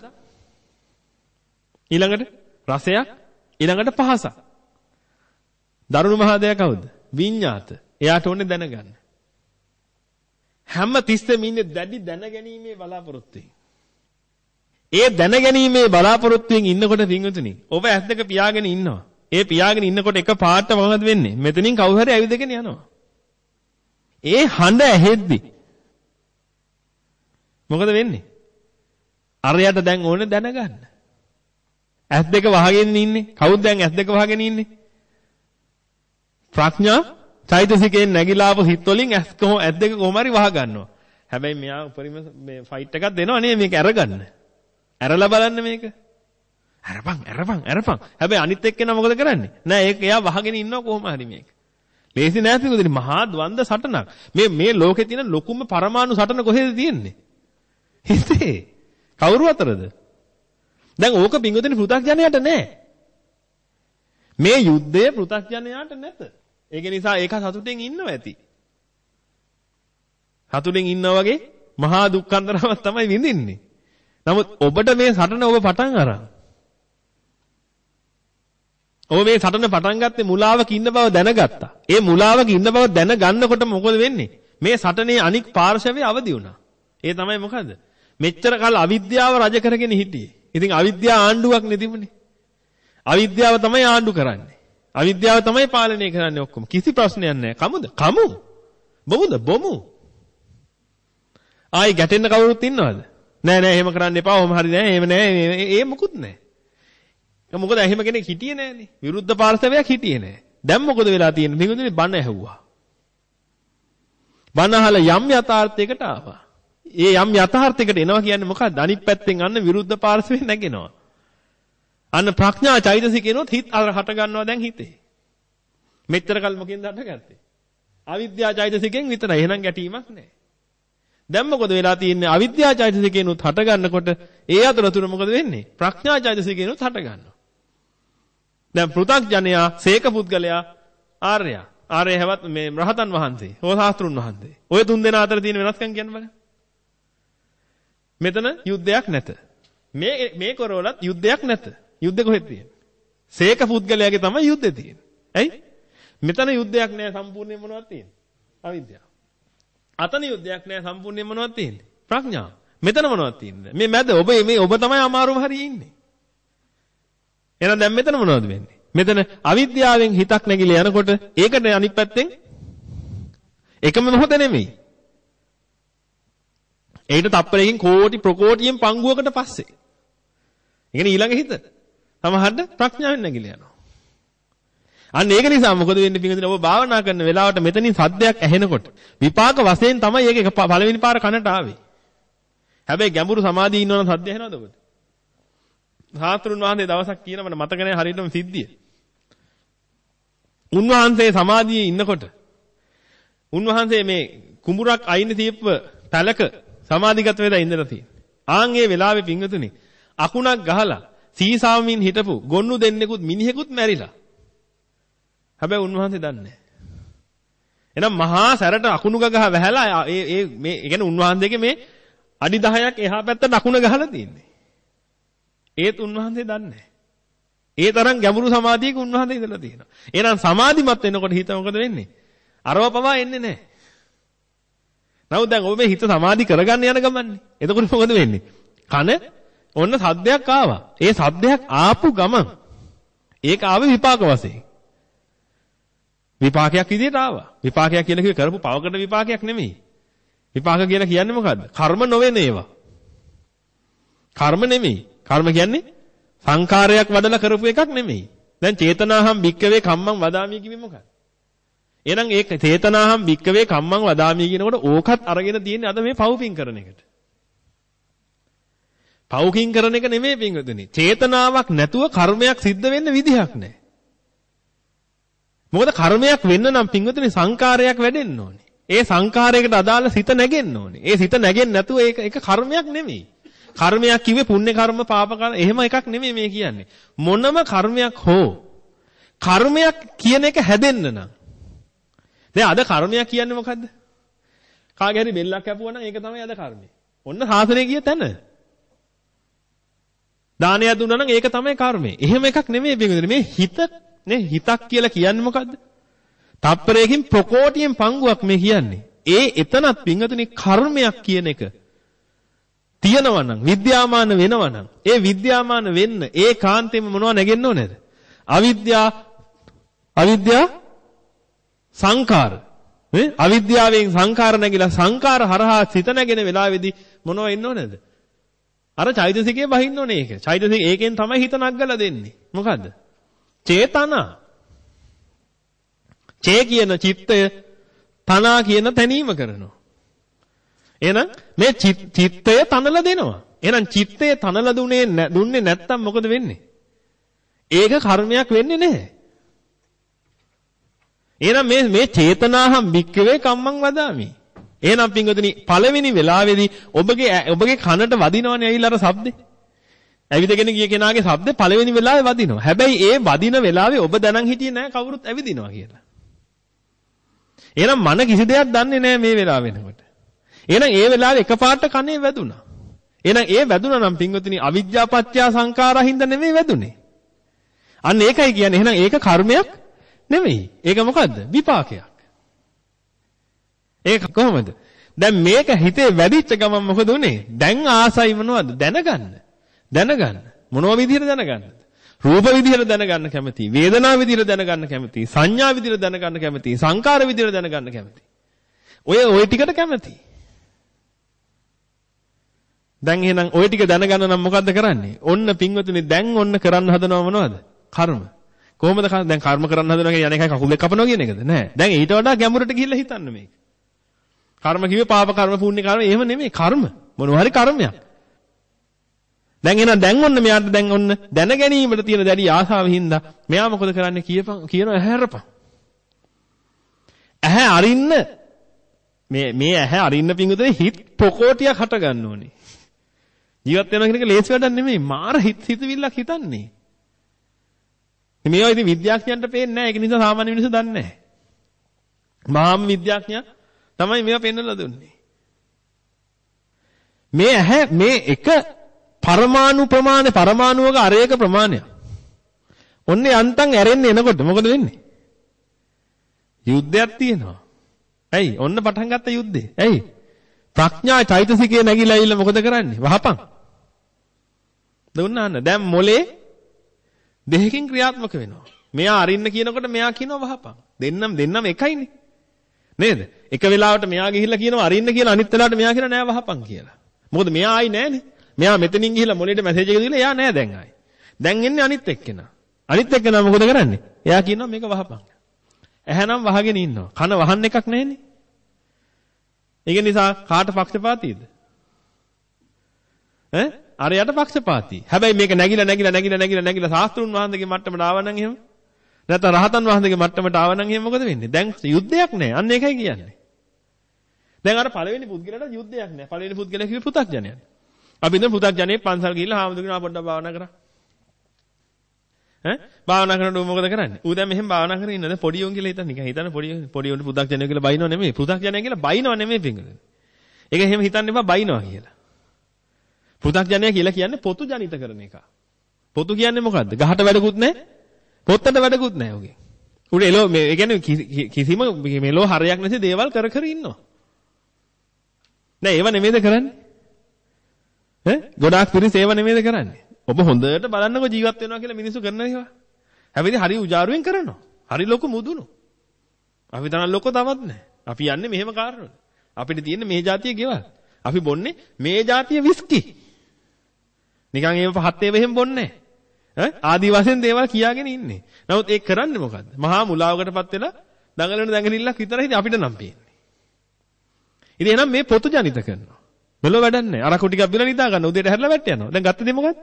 ඊළඟට රසයක්. ඊළඟට පහසක්. දරුණු මහදයා කවුද? විඤ්ඤාත. එයාට ඕනේ දැනගන්න. හැම තිස්සෙම ඉන්නේ දැඩි දැනගැනීමේ බලාපොරොත්තුෙන්. ඒ දැනගැනීමේ බලාපොරොත්තුෙන් ඉන්නකොට පින්වතුනි ඔබ ඇස් දෙක පියාගෙන ඉන්නවා. ඒ පියාගෙන ඉන්නකොට එක පාට මොකද වෙන්නේ? මෙතනින් කවුරු හරි ඇවිදගෙන යනවා. ඒ හඬ ඇහෙද්දි මොකද වෙන්නේ? අරයට දැන් ඕනේ දැනගන්න. ඇස් දෙක වහගෙන ඉන්නේ. කවුද දැන් ඇස් දෙක වහගෙන ඉන්නේ? ප්‍රඥා චෛතසිකයෙන් නැగిලා ආපු හිත වලින් ඇස් කොහොම ඇස් දෙක කොහොම හරි වහ ගන්නවා. හැබැයි මෙයා උපරිම මේ ෆයිට් එකක් දෙනවා නේ මේක අරගන්න. අරලා බලන්න මේක. අරපන් අරපන් අරපන්. හැබැයි අනිත් එක්කෙනා මොකද කරන්නේ? නෑ ඒක එයා වහගෙන ඉන්නවා කොහොම හරි මේක. ලේසි නෑ පිටුදින මහා ද්වන්ද සටනක්. මේ මේ ලෝකේ තියෙන ලොකුම පරමාණු සටන කොහෙද තියෙන්නේ? හිතේ. කවුරු අතරද? දැන් ඕක පිටුදින පෘථග්ජනයට නෑ. මේ යුද්ධය පෘථග්ජනයාට නැත. ඒක නිසා ඒක සතුටෙන් ඉන්නව ඇති. සතුටෙන් ඉන්නා වගේ මහා දුක්ඛන්දරාවක් තමයි විඳින්නේ. නමුත් ඔබට මේ සටන ඔබ පටන් අරන්. ඔබ මේ සටන පටන් ගත්තේ මුලාවක ඉන්න බව දැනගත්තා. ඒ මුලාවක ඉන්න බව දැනගන්නකොට මොකද වෙන්නේ? මේ සටනේ අනික් පාර්ශවයේ අවදි වුණා. ඒ තමයි මොකද? මෙච්චර කල් අවිද්‍යාව රජ කරගෙන හිටියේ. ඉතින් අවිද්‍යාව ආණ්ඩුවක් නෙදිමුනේ. අවිද්‍යාව තමයි ආණ්ඩු කරන්නේ. අවිද්‍යාව තමයි පාලනය කරන්නේ ඔක්කොම. කිසි ප්‍රශ්නයක් නැහැ. කමුද? කමු. බොමුද? බොමු. ආයි ගැටෙන්න කවුරුත් ඉන්නවද? නෑ නෑ එහෙම කරන්න එපා. ඔහොම හරි නෑ. එහෙම නෑ. ඒ මොකුත් නෑ. මොකද එහෙම කෙනෙක් හිටියේ නෑනේ. විරුද්ධ පාර්ශවයක් හිටියේ නෑ. දැන් මොකද වෙලා තියෙන්නේ? මේකනේ බණ ඇහුවා. බණ අහලා යම් යථාර්ථයකට ආවා. ඒ යම් යථාර්ථයකට එනවා කියන්නේ මොකක්ද? අනිත් පැත්තෙන් අන්න විරුද්ධ පාර්ශවයෙන් නැගෙනවා. අන්න ප්‍රඥා චෛතසිකේනොත් හිත හට ගන්නවා දැන් හිතේ. මෙච්චර කල් මොකෙන්ද හටගත්තේ? අවිද්‍යා චෛතසිකෙන් විතරයි. එහෙනම් ගැටීමක් නැහැ. දැන් මොකද වෙලා තියෙන්නේ? අවිද්‍යා චෛතසිකේනොත් හට ගන්නකොට ඒ අතරතුර මොකද වෙන්නේ? ප්‍රඥා චෛතසිකේනොත් හට ගන්නවා. දැන් පෘථග්ජනයා, සේක පුද්ගලයා, ආර්යයා. ආර්ය හැවත් මේ රහතන් වහන්සේ, හෝ ශාස්ත්‍රුන් වහන්සේ. ඔය තුන් දෙනා අතර තියෙන වෙනස්කම් කියන්න බලන්න. මෙතන යුද්ධයක් නැත. මේ මේ කරවලත් යුද්ධයක් නැත. යුද්ධ කොහෙද තියෙන්නේ? සේක පුද්ගලයාගේ තමයි යුද්ධය තියෙන්නේ. ඇයි? මෙතන යුද්ධයක් නැහැ සම්පූර්ණයෙන් මොනවද තියෙන්නේ? අවිද්‍යාව. අතන යුද්ධයක් නැහැ සම්පූර්ණයෙන් මොනවද තියෙන්නේ? ප්‍රඥාව. මෙතන මොනවද තියෙන්නේ? මේ මැද ඔබ මේ ඔබ තමයි අමාරුම හරියේ ඉන්නේ. එහෙනම් දැන් මෙතන මොනවද වෙන්නේ? මෙතන අවිද්‍යාවෙන් හිතක් නැගිලා යනකොට ඒකට අනිත් පැත්තෙන් එකම මොහොත නෙමෙයි. ඒකට තප්පරයකින් කෝටි ප්‍රකෝටියෙන් පංගුවකට පස්සේ. ඒ කියන්නේ ඊළඟ හිත සමහරට ප්‍රඥාවෙන් නැගිලා යනවා. අන්න ඒක නිසා මොකද වෙන්නේ පිටින් ඔබ භාවනා කරන වෙලාවට මෙතනින් සද්දයක් ඇහෙනකොට විපාක වශයෙන් තමයි ඒක පළවෙනි පාර කනට ආවේ. හැබැයි ගැඹුරු සමාධියේ ඉන්නවනම් සද්ද ඇහෙනවද ඔබට? සාස්ත්‍රුන් වහන්සේ දවසක් කියන මට මතක නැහැ හරියටම සිද්ධිය. උන්වහන්සේ සමාධියේ ඉන්නකොට උන්වහන්සේ මේ කුඹුරක් අයින තියප්ප පැලක සමාධිගත වෙලා ඉඳලා තියෙනවා. ආන් ඒ වෙලාවේ පිංගතුනි අකුණක් ගහලා සීසාවමින් හිටපු ගොන්නු දෙන්නෙකුත් මිනිහෙකුත් මැරිලා. හැබැයි උන්වහන්සේ දන්නේ නැහැ. එහෙනම් මහා සැරට අකුණු ගහ වැහැලා ඒ ඒ මේ ඒ කියන්නේ උන්වහන්සේගේ මේ අඩි දහයක් එහා පැත්තට අකුණ ගහලා තියෙන්නේ. ඒත් උන්වහන්සේ දන්නේ නැහැ. ඒ තරම් ගැඹුරු සමාධියක උන්වහන්සේ ඉඳලා තියෙනවා. එහෙනම් සමාධිමත් වෙනකොට හිත මොකද වෙන්නේ? අරව පවා එන්නේ නැහැ. නමුත් දැන් ඔබ මේ හිත සමාධි කරගන්න යන ගමන්නේ. එතකොට මොකද වෙන්නේ? කන ඔන්න සද්දයක් ආවා. ඒ සද්දයක් ආපු ගමන් ඒක ආවේ විපාක වශයෙන්. විපාකයක් විදිහට ආවා. විපාකයක් කියලා කිව්වේ කරපු පවකට විපාකයක් නෙමෙයි. විපාක කියලා කියන්නේ මොකද්ද? කර්ම නොවන ඒවා. කර්ම නෙමෙයි. කර්ම කියන්නේ සංකාරයක් වඩලා කරපු එකක් නෙමෙයි. දැන් චේතනාහම් භික්කවේ කම්මං වදාමි කිව්වේ මොකක්ද? එහෙනම් ඒක චේතනාහම් භික්කවේ කම්මං වදාමි කියනකොට ඕකත් අරගෙන තියෙන්නේ අද මේ පව්පින් කරන එකට. පව්කින් කරන එක නෙමෙයි පින්වතුනි. චේතනාවක් නැතුව කර්මයක් සිද්ධ වෙන්න විදිහක් නැහැ. මොකද කර්මයක් වෙන්න නම් පින්වතුනි සංකාරයක් වැඩෙන්න ඕනේ. ඒ සංකාරයකට අදාළ සිත නැගෙන්න ඕනේ. ඒ සිත නැගෙන්නේ නැතුව ඒක ඒක කර්මයක් නෙමෙයි. කර්මයක් කිව්වේ පුණ්‍ය කර්ම පාප කර්ම එහෙම එකක් නෙමෙයි මේ කියන්නේ. මොනම කර්මයක් හෝ කර්මයක් කියන එක හැදෙන්න නම් දැන් අද කර්මයක් කියන්නේ මොකද්ද? කාගේ හරි බෙල්ලක් කැපුවා නම් ඒක තමයි අද කර්මය. ඔන්න සාසනය ගිය තැන. දානයක් දුන්නා නම් ඒක තමයි කර්මය. එහෙම එකක් නෙමෙයි පිටුදේ. මේ හිත නේ හිතක් කියලා කියන්නේ මොකද්ද? තප්පරයකින් ප්‍රකෝටියෙන් පංගුවක් මේ කියන්නේ. ඒ එතනත් පින්වතුනි කර්මයක් කියන එක තියනවා නම් විද්‍යාමාන වෙනවා නම් ඒ විද්‍යාමාන වෙන්න ඒ කාන්තේම මොනව නැගෙන්න ඕනේද? අවිද්‍යා අවිද්‍යා සංකාර නේ අවිද්‍යාවෙන් සංකාර නැగిලා සංකාර හරහා සිත නැගෙන වෙලාවේදී මොනව එන්න ඕනේද? අර චෛතසිකේ බහින්න ඕනේ ඒක. චෛතසික ඒකෙන් තමයි හිත නග්ගලා දෙන්නේ. මොකද්ද? චේතනා. චේ කියන චිත්තය තනා කියන තැනීම කරනවා. එහෙනම් මේ චිත්තය තනලා දෙනවා. එහෙනම් චිත්තය තනලා දුන්නේ දුන්නේ නැත්තම් මොකද වෙන්නේ? ඒක කර්මයක් වෙන්නේ නැහැ. එහෙනම් මේ මේ චේතනාහම් භික්කවේ කම්මං වදාමි. එහෙනම් පින්වතුනි පළවෙනි වෙලාවේදී ඔබගේ ඔබගේ කනට වදිනවනේ ඇවිල්ලා අර ශබ්දේ. ඇවිදගෙන ගිය කෙනාගේ ශබ්දේ පළවෙනි වෙලාවේ වදිනවා. හැබැයි ඒ වදින වෙලාවේ ඔබ දැනන් හිටියේ නැහැ කවුරුත් ඇවිදිනවා කියලා. එහෙනම් මන කිසි දෙයක් දන්නේ නැහැ මේ වෙලාව වෙනකොට. එහෙනම් ඒ වෙලාවේ එකපාරට කනේ වැදුනා. එහෙනම් ඒ වැදුනා නම් පින්වතුනි අවිජ්ජා පත්‍ය සංඛාරා හින්දා නෙමෙයි වැදුනේ. අන්න ඒකයි කියන්නේ. එහෙනම් ඒක කර්මයක් නෙමෙයි. ඒක මොකද්ද? විපාකයක්. ඒක කොහොමද? දැන් මේක හිතේ වැඩිච්ච ගමන් මොකද උනේ? දැන් ආසයි මොනවද? දැනගන්න. දැනගන්න. මොනවා විදිහට දැනගන්නද? රූප විදිහට දැනගන්න කැමති, වේදනා විදිහට දැනගන්න කැමති, සංඥා විදිහට දැනගන්න කැමති, සංකාර විදිහට දැනගන්න කැමති. ඔය ඔය ටිකට කැමති. දැන් එහෙනම් ඔය ටික දැනගන්න නම් මොකද්ද කරන්නේ? ඔන්න පින්වතුනි දැන් ඔන්න කරන්න හදනව මොනවද? කර්ම. කොහොමද දැන් කර්ම කරන්න හදනවා කියන්නේ යන්නේ කකුල් දෙක කපනවා කියන එකද? නෑ. දැන් ඊට වඩා ගැඹුරට ගිහිල්ලා හිතන්න මේක. කර්ම කිව්වේ පාප කර්ම, පුණ්‍ය කර්ම එහෙම නෙමෙයි. කර්ම. මොනවා හරි කර්මයක්. දැන් එහෙනම් දැන් ඔන්න මෙයාට දැන් ඔන්න දැන ගැනීමට තියෙන දැඩි ආසාව හින්දා මෙයා මොකද කරන්නේ කියපන් කියනවා ඇහැ අරපන්. ඇහැ අරින්න මේ මේ ඇහැ අරින්න පිංගුතේ හිත පොකෝටියක් හට ගන්න ඕනේ. ජීවත් වෙනවා කියන එක ලේසි වැඩක් නෙමෙයි. මාර හිත හිතවිල්ලක් හිතන්නේ. මේවා ඉතින් විද්‍යාඥයන්ට පේන්නේ නැහැ. ඒක නිසා සාමාන්‍ය මිනිස්සු දන්නේ නැහැ. මහාම විද්‍යාඥයා තමයි මේවා පෙන්වලා දුන්නේ. මේ ඇහැ මේ එක පරමාණු ප්‍රමාණය පරමාණුවක අරේක ප්‍රමාණයක්. ඔන්නේ යන්තම් ඇරෙන්න එනකොට මොකද වෙන්නේ? යුද්ධයක් තියෙනවා. ඇයි? ඔන්න පටන් ගත්ත යුද්ධේ. ඇයි? ප්‍රඥා චෛතසිකේ නැగిලා ඇවිල්ලා මොකද කරන්නේ? වහපන්. දුන්නාන්න. දැන් මොලේ දෙකකින් ක්‍රියාත්මක වෙනවා. මෙයා අරින්න කියනකොට මෙයා කියනවා වහපන්. දෙන්නම දෙන්නම එකයිනේ. නේද? එක වෙලාවට මෙයා ගිහිල්ලා කියනවා අරින්න කියලා අනිත් වෙලාවට මෙයා කියනවා නෑ වහපන් කියලා. මොකද මෙයා ආයි නෑනේ. මෙයා මෙතනින් ගිහිල්ලා මොලේට මැසේජ් එක දීලා එයා නෑ දැන් ආයි. දැන් එන්නේ අනිත් එක්කෙනා. අනිත් එක්කෙනා මොකද කරන්නේ? එයා කියනවා මේක වහපන්. ඇහැනම් වහගෙන ඉන්නවා. කන වහන්න එකක් නැහැනේ. ඒක නිසා කාට පක්ෂපාතීද? ඈ? අරයට පක්ෂපාතී. හැබැයි මේක නැగిලා නැగిලා නැగిලා නැగిලා නැగిලා ශාස්ත්‍රුන් වහන්සේගේ මට්ටමට ආවනම් එහෙම නැත්නම් රහතන් වහන්සේගේ මට්ටමට ආවනම් එහෙම මොකද වෙන්නේ? දැන් යුද්ධයක් නැහැ. අන්න ඒකයි කියන්නේ. දැන් අර පළවෙනි පුද්ගලයාට යුද්ධයක් නැහැ. පළවෙනි පුද්ගලයා කිව්වේ පෘථග්ජනයන්. අපි දැන් පෘථග්ජනේ පන්සල් ගිහිල්ලා හාමුදුරුවෝ පොඩ්ඩක් භාවනා කරා. ඈ භාවනා කරනකොට ඌ මොකද කරන්නේ? ඌ දැන් මෙහෙම භාවනා කරගෙන ඉන්නද පොඩි උන් කියලා හිතන්න නිකන් හිතන්න පොඩි පොඩි උන් පෘථග්ජනය කියලා බයිනව නෙමෙයි. පෘථග්ජනය කියලා බයිනව නෙමෙයි පිංගුද. ඒක එහෙම හිතන්න එපා බයිනවා කියලා. පෘථග්ජනය කියලා කියන්නේ පොතු ජනිත කරන එක. පොතු කියන්නේ මොකද්ද? ගහට වැඩකුත් නැහැ. පොත්තට වැඩකුත් නැහැ ඔගේ. උඩ එලෝ මේ ඒ කියන්නේ කිසිම මෙලෝ හරයක් නැති දේවල් කර කර ඉන්නවා. නෑ ඒව නෙමෙයිද කරන්නේ? ඈ ගොඩාක් පිරිස ඒව නෙමෙයිද කරන්නේ? ඔබ හොඳට බලන්නකෝ ජීවත් වෙනවා කියලා මිනිස්සු කරන ඒවා. හැබැයි හරි උජාරුවෙන් කරනවා. හරි ලොකු මුදුණු. අපි තරම් ලොකෝ තවත් නැහැ. අපි යන්නේ මෙහෙම කාරණවල. අපිට තියෙන්නේ මේ જાතිය ගෙවල්. අපි බොන්නේ මේ જાතිය විස්කි. නිකන් ඒව පහත් ඒවා එහෙම බොන්නේ නැහැ. ඈ ආදි වශයෙන් දේවල් කියාගෙන ඉන්නේ. නමුත් ඒක කරන්නේ මොකද්ද? මහා මුලාවකටපත් වෙලා දඟලන දඟලිල්ලක් විතරයි ඉතින් අපිට නම් පේන්නේ. ඉතින් එහෙනම් මේ පොතු ජනිත කරනවා. මෙලෝ වැඩක් නැහැ. අරකු ටිකක් බිලා නිදා ගන්න උදේට හැරලා වැට් යනවා. දැන් ගත්ත දේ මොකද්ද?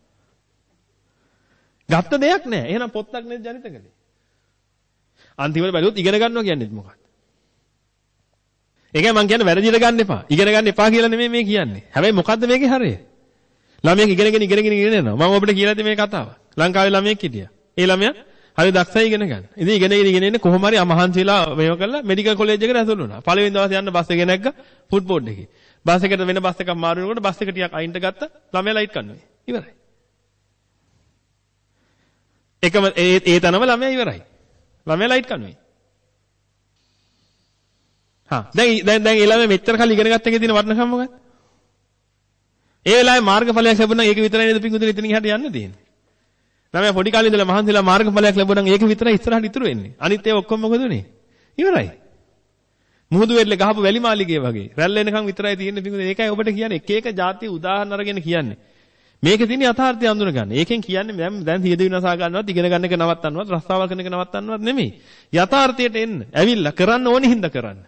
ගත්ත දෙයක් නැහැ. එහෙනම් පොත්තක් නේද ජනිත කළේ. අන්තිමට බැලුවොත් ඉගෙන ගන්නවා කියන්නේ මොකක්ද? ඒකයි මම කියන්නේ වැරදියට ගන්න එපා. ඉගෙන ගන්න එපා කියලා නෙමෙයි මේ කියන්නේ. හැබැයි මොකද්ද මේකේ හරය? ළමයෙක් ඉගෙනගෙන ඉගෙනගෙන ඉගෙන යනවා. මම ඔබට කියලා දෙ මේ කතාව. ලංකාවේ ළමයෙක් හිටියා. ඒ ළමයා හරි දක්ෂයි ඉගෙන ගන්න. ඉතින් ඉගෙනගෙන ඉගෙන ඉන්නේ කොහොම හරි මහන්සි වෙලා මේව කරලා මෙඩිකල් කොලෙජ් එකට ඇතුළු වුණා. පළවෙනි දවසේ යන්න බස් එකේ නැග්ගා ෆුට්බෝඩ් එකේ. බස් එකට වෙන බස් එකක් මාරු වෙනකොට බස් එක ටිකක් අයින්ට ගත්තා. ළමයා ලයිට් කන්නුවේ. ඉවරයි. එකම ඒ ඒ තනම ළමයා ඉවරයි. ළමයා ලයිට් කන්නුවේ. හා දැන් දැන් දැන් ඒ ළමයා මෙච්චර කල් ඉගෙන ගත්ත එකේ තියෙන වටිනකම මොකක්ද? ඒ වෙලාවේ මාර්ගඵලයක් ලැබුණා නම් ඒක විතරයි නේද පිංගුතුනි ඉතින් එහාට යන්න තියෙන්නේ. ළමයා පොඩි කාලේ ඉඳලා මහන්සිලා මාර්ගඵලයක් ලැබුණා නම් ඒක විතරයි ඉස්සරහට ඉතුරු වෙන්නේ. අනිත් ඒවා ඔක්කොම මොකද උනේ? ඉවරයි. මුහුදු වෙල්ලේ ගහපු වැලි මාලිගය වගේ. රැල්ල එනකන් විතරයි තියෙන්නේ පිංගුතුනි. ඒකයි ඔබට කියන්නේ එක එක જાති උදාහරණ අරගෙන කියන්නේ. මේකේ තියෙන යථාර්ථය අඳුන ගන්න. ඒකෙන් කියන්නේ දැන් දැන් සියද විනාශා ගන්නවත් ඉගෙන ගන්න එක නවත්තන්නවත් රස්සාවල් කරන එක නවත්තන්නවත් නෙමෙයි. යථාර්ථයට එන්න. ඇවිල්ලා කරන්න ඕනි හින්දා කරන්න.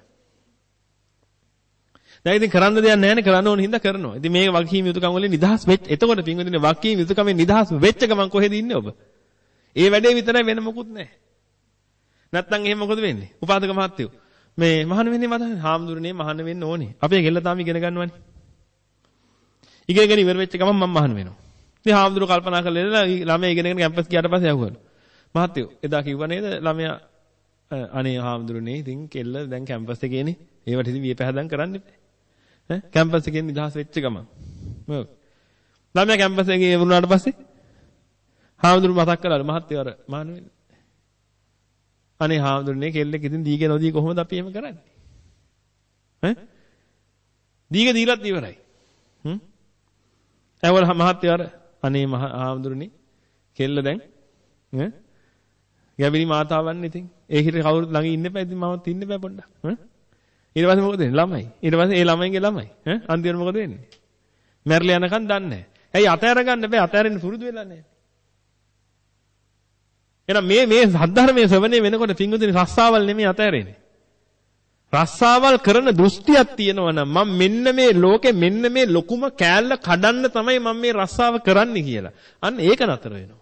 දැන් ඉතින් කරන්න දෙයක් නැහැ නේ කරන්න ඕන හින්දා කරනවා. ඉතින් මේ වගකීම් යුතුකම් වලින් නිදහස් වෙච්ච. එතකොට පින්වදිනේ වගකීම් යුතුකමෙන් නිදහස් වෙච්ච ගමන් කොහෙද ඉන්නේ ඔබ? ඒ වැඩේ විතරයි වෙන මොකුත් නැහැ. නැත්තම් එහෙම මොකද වෙන්නේ? උපාසක මහත්තයෝ මේ මහාන වෙන්නේ මත හාමුදුරනේ මහාන වෙන්න ඕනේ. අපේ ගෙල්ල තාම ඉගෙන ගන්නවනේ. ඉගෙනගෙන ඉවර වෙච්ච ගමන් මම මහාන වෙනවා. ඉතින් හාමුදුරුවෝ කල්පනා කරලා ළමයා ඉගෙනගෙන කැම්පස් ගියාට පස්සේ යවුවලු. මහත්තයෝ එදා කිව්වා නේද ළමයා අනේ හාමුදුරනේ ඉතින් කෙල්ල දැන් කැම්පස් එකේනේ. ඒවට ඉතින් වියපහදම් කරන්න එපා. ඈ කැම්පස් එකෙන් නිදහස් වෙච්ච ගමන් මොකද ළමයා කැම්පස් එකේ වුණාට පස්සේ හාමුදුරු මතක් කරලා මහත්තයෝ අර මහාන වෙන්නේ අනේ හාමුදුරනේ කෙල්ලෙක් ඉතින් දීගේ නොදී කොහොමද අපි එහෙම කරන්නේ ඈ දීගේ දීලත් ඉවරයි හ්ම් ඒවල මහත්තයෝ අර අනේ හාමුදුරනේ කෙල්ල දැන් ඈ ගැබිලි මාතාවන් ඉතින් ඒ හිතේ කවුරුත් ළඟ ඉන්න එපා ඉතින් මමත් ඉන්න එපා පොඩ්ඩක් ඈ ඊට පස්සේ මොකද වෙන්නේ ළමයි ඊට පස්සේ ඒ ළමයිගේ ළමයි ඈ අන්තිමට මොකද වෙන්නේ මැරලා යනකම් දන්නේ නැහැ ඇයි අතෑර ගන්න බෑ අතෑරෙන්න පුරුදු වෙලා නැහැ එහෙනම් මේ මේ සද්ධර්මයේ ශ්‍රවණය වෙනකොට පින්වතුනි රස්සාවල් නෙමෙයි අතෑරෙන්නේ රස්සාවල් කරන දෘෂ්ටියක් තියෙනවා නම් මම මෙන්න මේ ලෝකේ මෙන්න මේ ලොකුම කෑල්ල කඩන්න තමයි මම මේ රස්සාව කරන්නේ කියලා අන්න ඒක නතර වෙනවා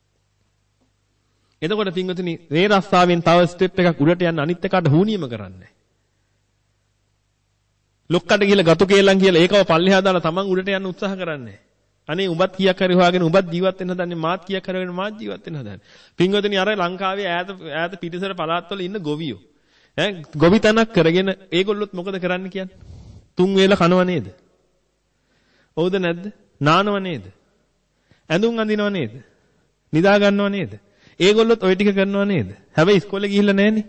එතකොට පින්වතුනි මේ රස්සාවෙන් තව ස්ටෙප් එකක් උඩට යන්න අනිත් එකට හුනියම කරන්නේ ලොක්කට ගිහලා ගතු කේලම් කියලා ඒකව පල්ලෙහා දාලා තමන් උඩට යන්න උත්සාහ කරන්නේ. අනේ උඹත් කීයක් හරි හොයාගෙන උඹත් ජීවත් වෙන්න හදන්නේ මාත් කීයක් හරි හොයාගෙන මාත් ජීවත් වෙන්න හදන්නේ. පින්වතුනි අර ලංකාවේ ඈත ඈත පිටිසර පළාත්වල ඉන්න ගොවියෝ ඈ ගොවි තනක් කරගෙන ඒගොල්ලොත් මොකද කරන්න කියන්නේ? තුන් වේල කනව නේද? හවුද නැද්ද? නානව නේද? ඇඳුම් අඳිනව නේද? නිදා ගන්නව නේද? ඒගොල්ලොත් ওই ටික කරනව නේද? හැබැයි ඉස්කෝලේ ගිහිල්ලා නැහනේ.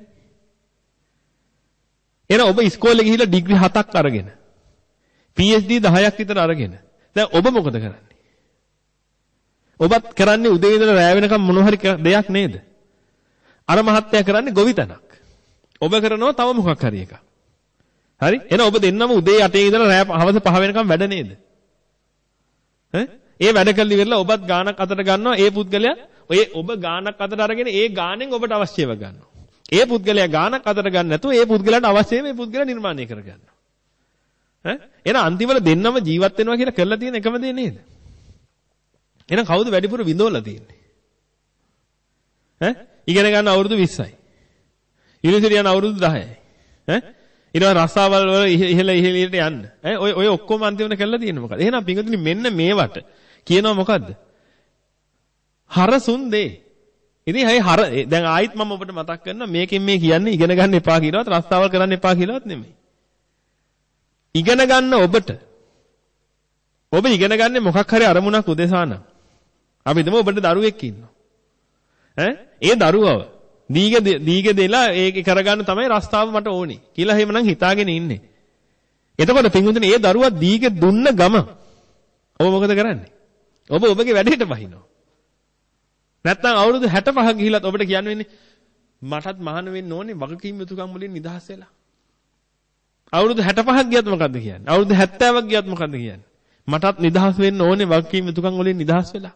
එහෙනම් ඔබ ඉස්කෝලේ ගිහිල්ලා ඩිග්‍රී හතක් අරගෙන පී එච් ඩී දහයක් විතර අරගෙන දැන් ඔබ මොකද කරන්නේ? ඔබත් කරන්නේ උදේ ඉඳලා රැ වෙනකම් මොන හරි දෙයක් නේද? අර මහත්තයා කරන්නේ ගොවිතැනක්. ඔබ කරනවා තව මොකක් හරි එකක්. හරි? එහෙනම් ඔබ දෙන්නම උදේ අටේ ඉඳලා රැ හවස පහ වෙනකම් වැඩ නේද? ඈ? ඒ වැඩ කළි ඉවරලා ඔබත් ගානක් අතට ගන්නවා ඒ පුද්ගලයා ඔය ඔබ ගානක් අතට අරගෙන ඒ ගානෙන් ඔබට අවශ්‍යව ගන්නවා. ඒ පුද්ගලයා ගානක් අතට ගන්න නැතුව ඒ පුද්ගලයාට අවශ්‍ය මේ පුද්ගලයා නිර්මාණය කර ගන්නවා. ඈ? එහෙනම් අන්තිමට දෙන්නම ජීවත් වෙනවා කියලා කරලා තියෙන එකම දේ නේද? එහෙනම් කවුද වැඩිපුර විඳවලා තියෙන්නේ? ඈ? ඉගෙන ගන්න අවුරුදු විස්සයි. යුනිවර්සිටි යන අවුරුදු දහයයි. ඈ? ඊට පස්සේ රස්සාවල් වල ඉහළ ඉහළට යන්න. ඈ ඔය ඔය ඔක්කොම අන්තිමට කරලා තියෙන්නේ මොකද? එහෙනම් පින්වතුනි මෙන්න මේවට කියනවා මොකද්ද? හරසුන් දේ. ඉතින් හයි හර දැන් ආයිත් මම ඔබට මතක් කරනවා මේකෙන් මේ කියන්නේ ඉගෙන ගන්න එපා කියලාවත් රස්සාවල් කරන්න එපා කියලාවත් නෙමෙයි. ඉගෙන ගන්න ඔබට ඔබ ඉගෙන ගන්නේ මොකක් හරි අරමුණක් උදෙසා නම් අපි හිතමු ඔබට දරුවෙක් ඉන්නවා. ඈ ඒ දරුවව දීග දීග දෙලා ඒක කරගන්න තමයි රස්සාව මට ඕනේ කියලා එහෙමනම් හිතාගෙන ඉන්නේ. එතකොට පින්වතුනි ඒ දරුවා දීග දුන්න ගම ඔබ මොකද කරන්නේ? ඔබ ඔබගේ වැඩේට බහිනවා. නැත්තම් අවුරුදු හැටපහක් ගිහිලත් ඔබට කියන්න වෙන්නේ මටත් මහාන වෙන්න ඕනේ වගකීම් යුතුකම් වලින් නිදහස් වෙලා. අවුරුදු හැටපහක් ගියත් මොකද්ද කියන්නේ? අවුරුදු හැත්තෑවක් ගියත් මොකද්ද කියන්නේ? මටත් නිදහස් වෙන්න ඕනේ වගකීම් යුතුකම් වලින් නිදහස් වෙලා.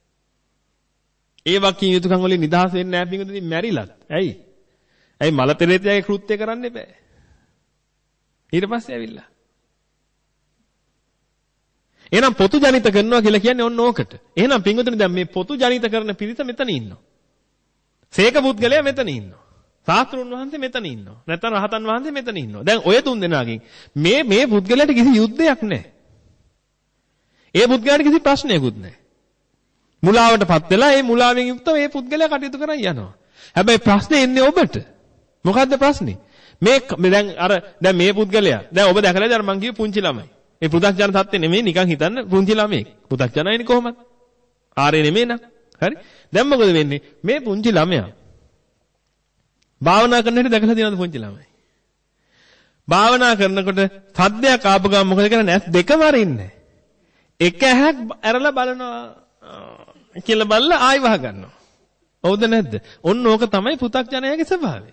ඒ වගකීම් යුතුකම් වලින් නිදහස් වෙන්නේ නැහැ පිටුදින් මැරිලත්. ඇයි? ඇයි මල පෙරේතයාගේ කෘත්‍ය කරන්න එපා. ඊට පස්සේ ඇවිල්ලා. එහෙනම් පොතු ජනිත කරනවා කියලා කියන්නේ ඔන්න ඕකට. එහෙනම් පින්වතුනි දැන් මේ පොතු ජනිත කරන පිරිස මෙතන ඉන්නවා. සේක පුද්ගලයා මෙතන ඉන්නවා. ශාස්ත්‍රුන් වහන්සේ මෙතන ඉන්නවා. නැත්නම් රහතන් වහන්සේ මෙතන ඉන්නවා. දැන් ඔය තුන් දෙනාගෙන් මේ මේ පුද්ගලයාට කිසි යුද්ධයක් නැහැ. ඒ පුද්ගලයාට කිසි ප්‍රශ්නයක්වත් නැහැ. මුලාවටපත් වෙලා ඒ මුලාවෙන් යුක්තව ඒ පුද්ගලයා කටයුතු කරන් යනවා. හැබැයි ප්‍රශ්නේ එන්නේ ඔබට. මොකද්ද ප්‍රශ්නේ? මේ දැන් අර දැන් මේ පුද්ගලයා දැන් ඔබ දැකලාද අර මං කිව්ව පුංචි ළමයි. මේ පෘථග්ජන තත්ත්වෙ නෙමෙයි නිකන් හිතන්න පුංචි ළමෙක්. පෘථග්ජනයිනේ කොහොමද? ආරේ නෙමෙයි නක්. හරි? දැන් මොකද වෙන්නේ? මේ පුංචි ළමයා භාවනා කරන හැටි දැකලා තියෙනවද පුංචි ළමයි? භාවනා කරනකොට සද්දයක් ආපු ගමන් මොකද කරන්නේ? ඇස් දෙකම අරින්නේ. එක ඇහක් ඇරලා බලනවා කියලා බලලා ආයි වහ ගන්නවා. හවුද නැද්ද? ඔන්න ඕක තමයි පෘථග්ජනයාගේ ස්වභාවය.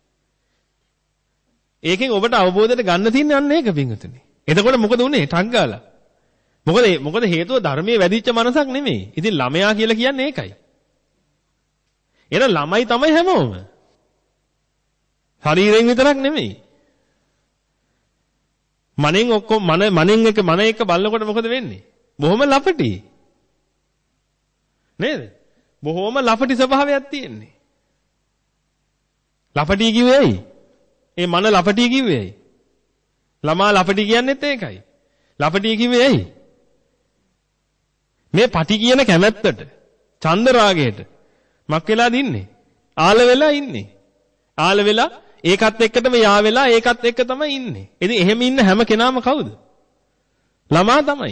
ඒකෙන් ඔබට අවබෝධයට ගන්න තියෙන්නේ අන්න ඒක පිංගුතුනි. එතකොට මොකද උනේ? ටක් ගාලා. මොකද මොකද හේතුව ධර්මයේ වැඩිච්ච මනසක් නෙමෙයි. ඉතින් ළමයා කියලා කියන්නේ ඒකයි. එහෙනම් ළමයි තමයි හැමෝම. ශරීරයෙන් විතරක් නෙමෙයි. මනෙන් ඔක්කොම මන මනෙන් එක මන එක බලනකොට මොකද වෙන්නේ? බොහොම ලපටි. නේද? බොහොම ලපටි ස්වභාවයක් තියෙන්නේ. ලපටි කිව්වේ ඇයි? ඒ මන ලපටි කිව්වේ ඇයි? ළමා ලපටි කියන්නේත් ඒකයි. ලපටි කිව්වේ ඇයි? මේ පටි කියන කැමැත්තට, චන්ද රාගයට මක් වෙලාද ඉන්නේ? ආල වෙලා ඉන්නේ. ආල වෙලා ඒකත් එක්කටම යා වෙලා ඒකත් එක්ක තමයි ඉන්නේ. ඉතින් එහෙම ඉන්න හැම කෙනාම කවුද? ළමා තමයි.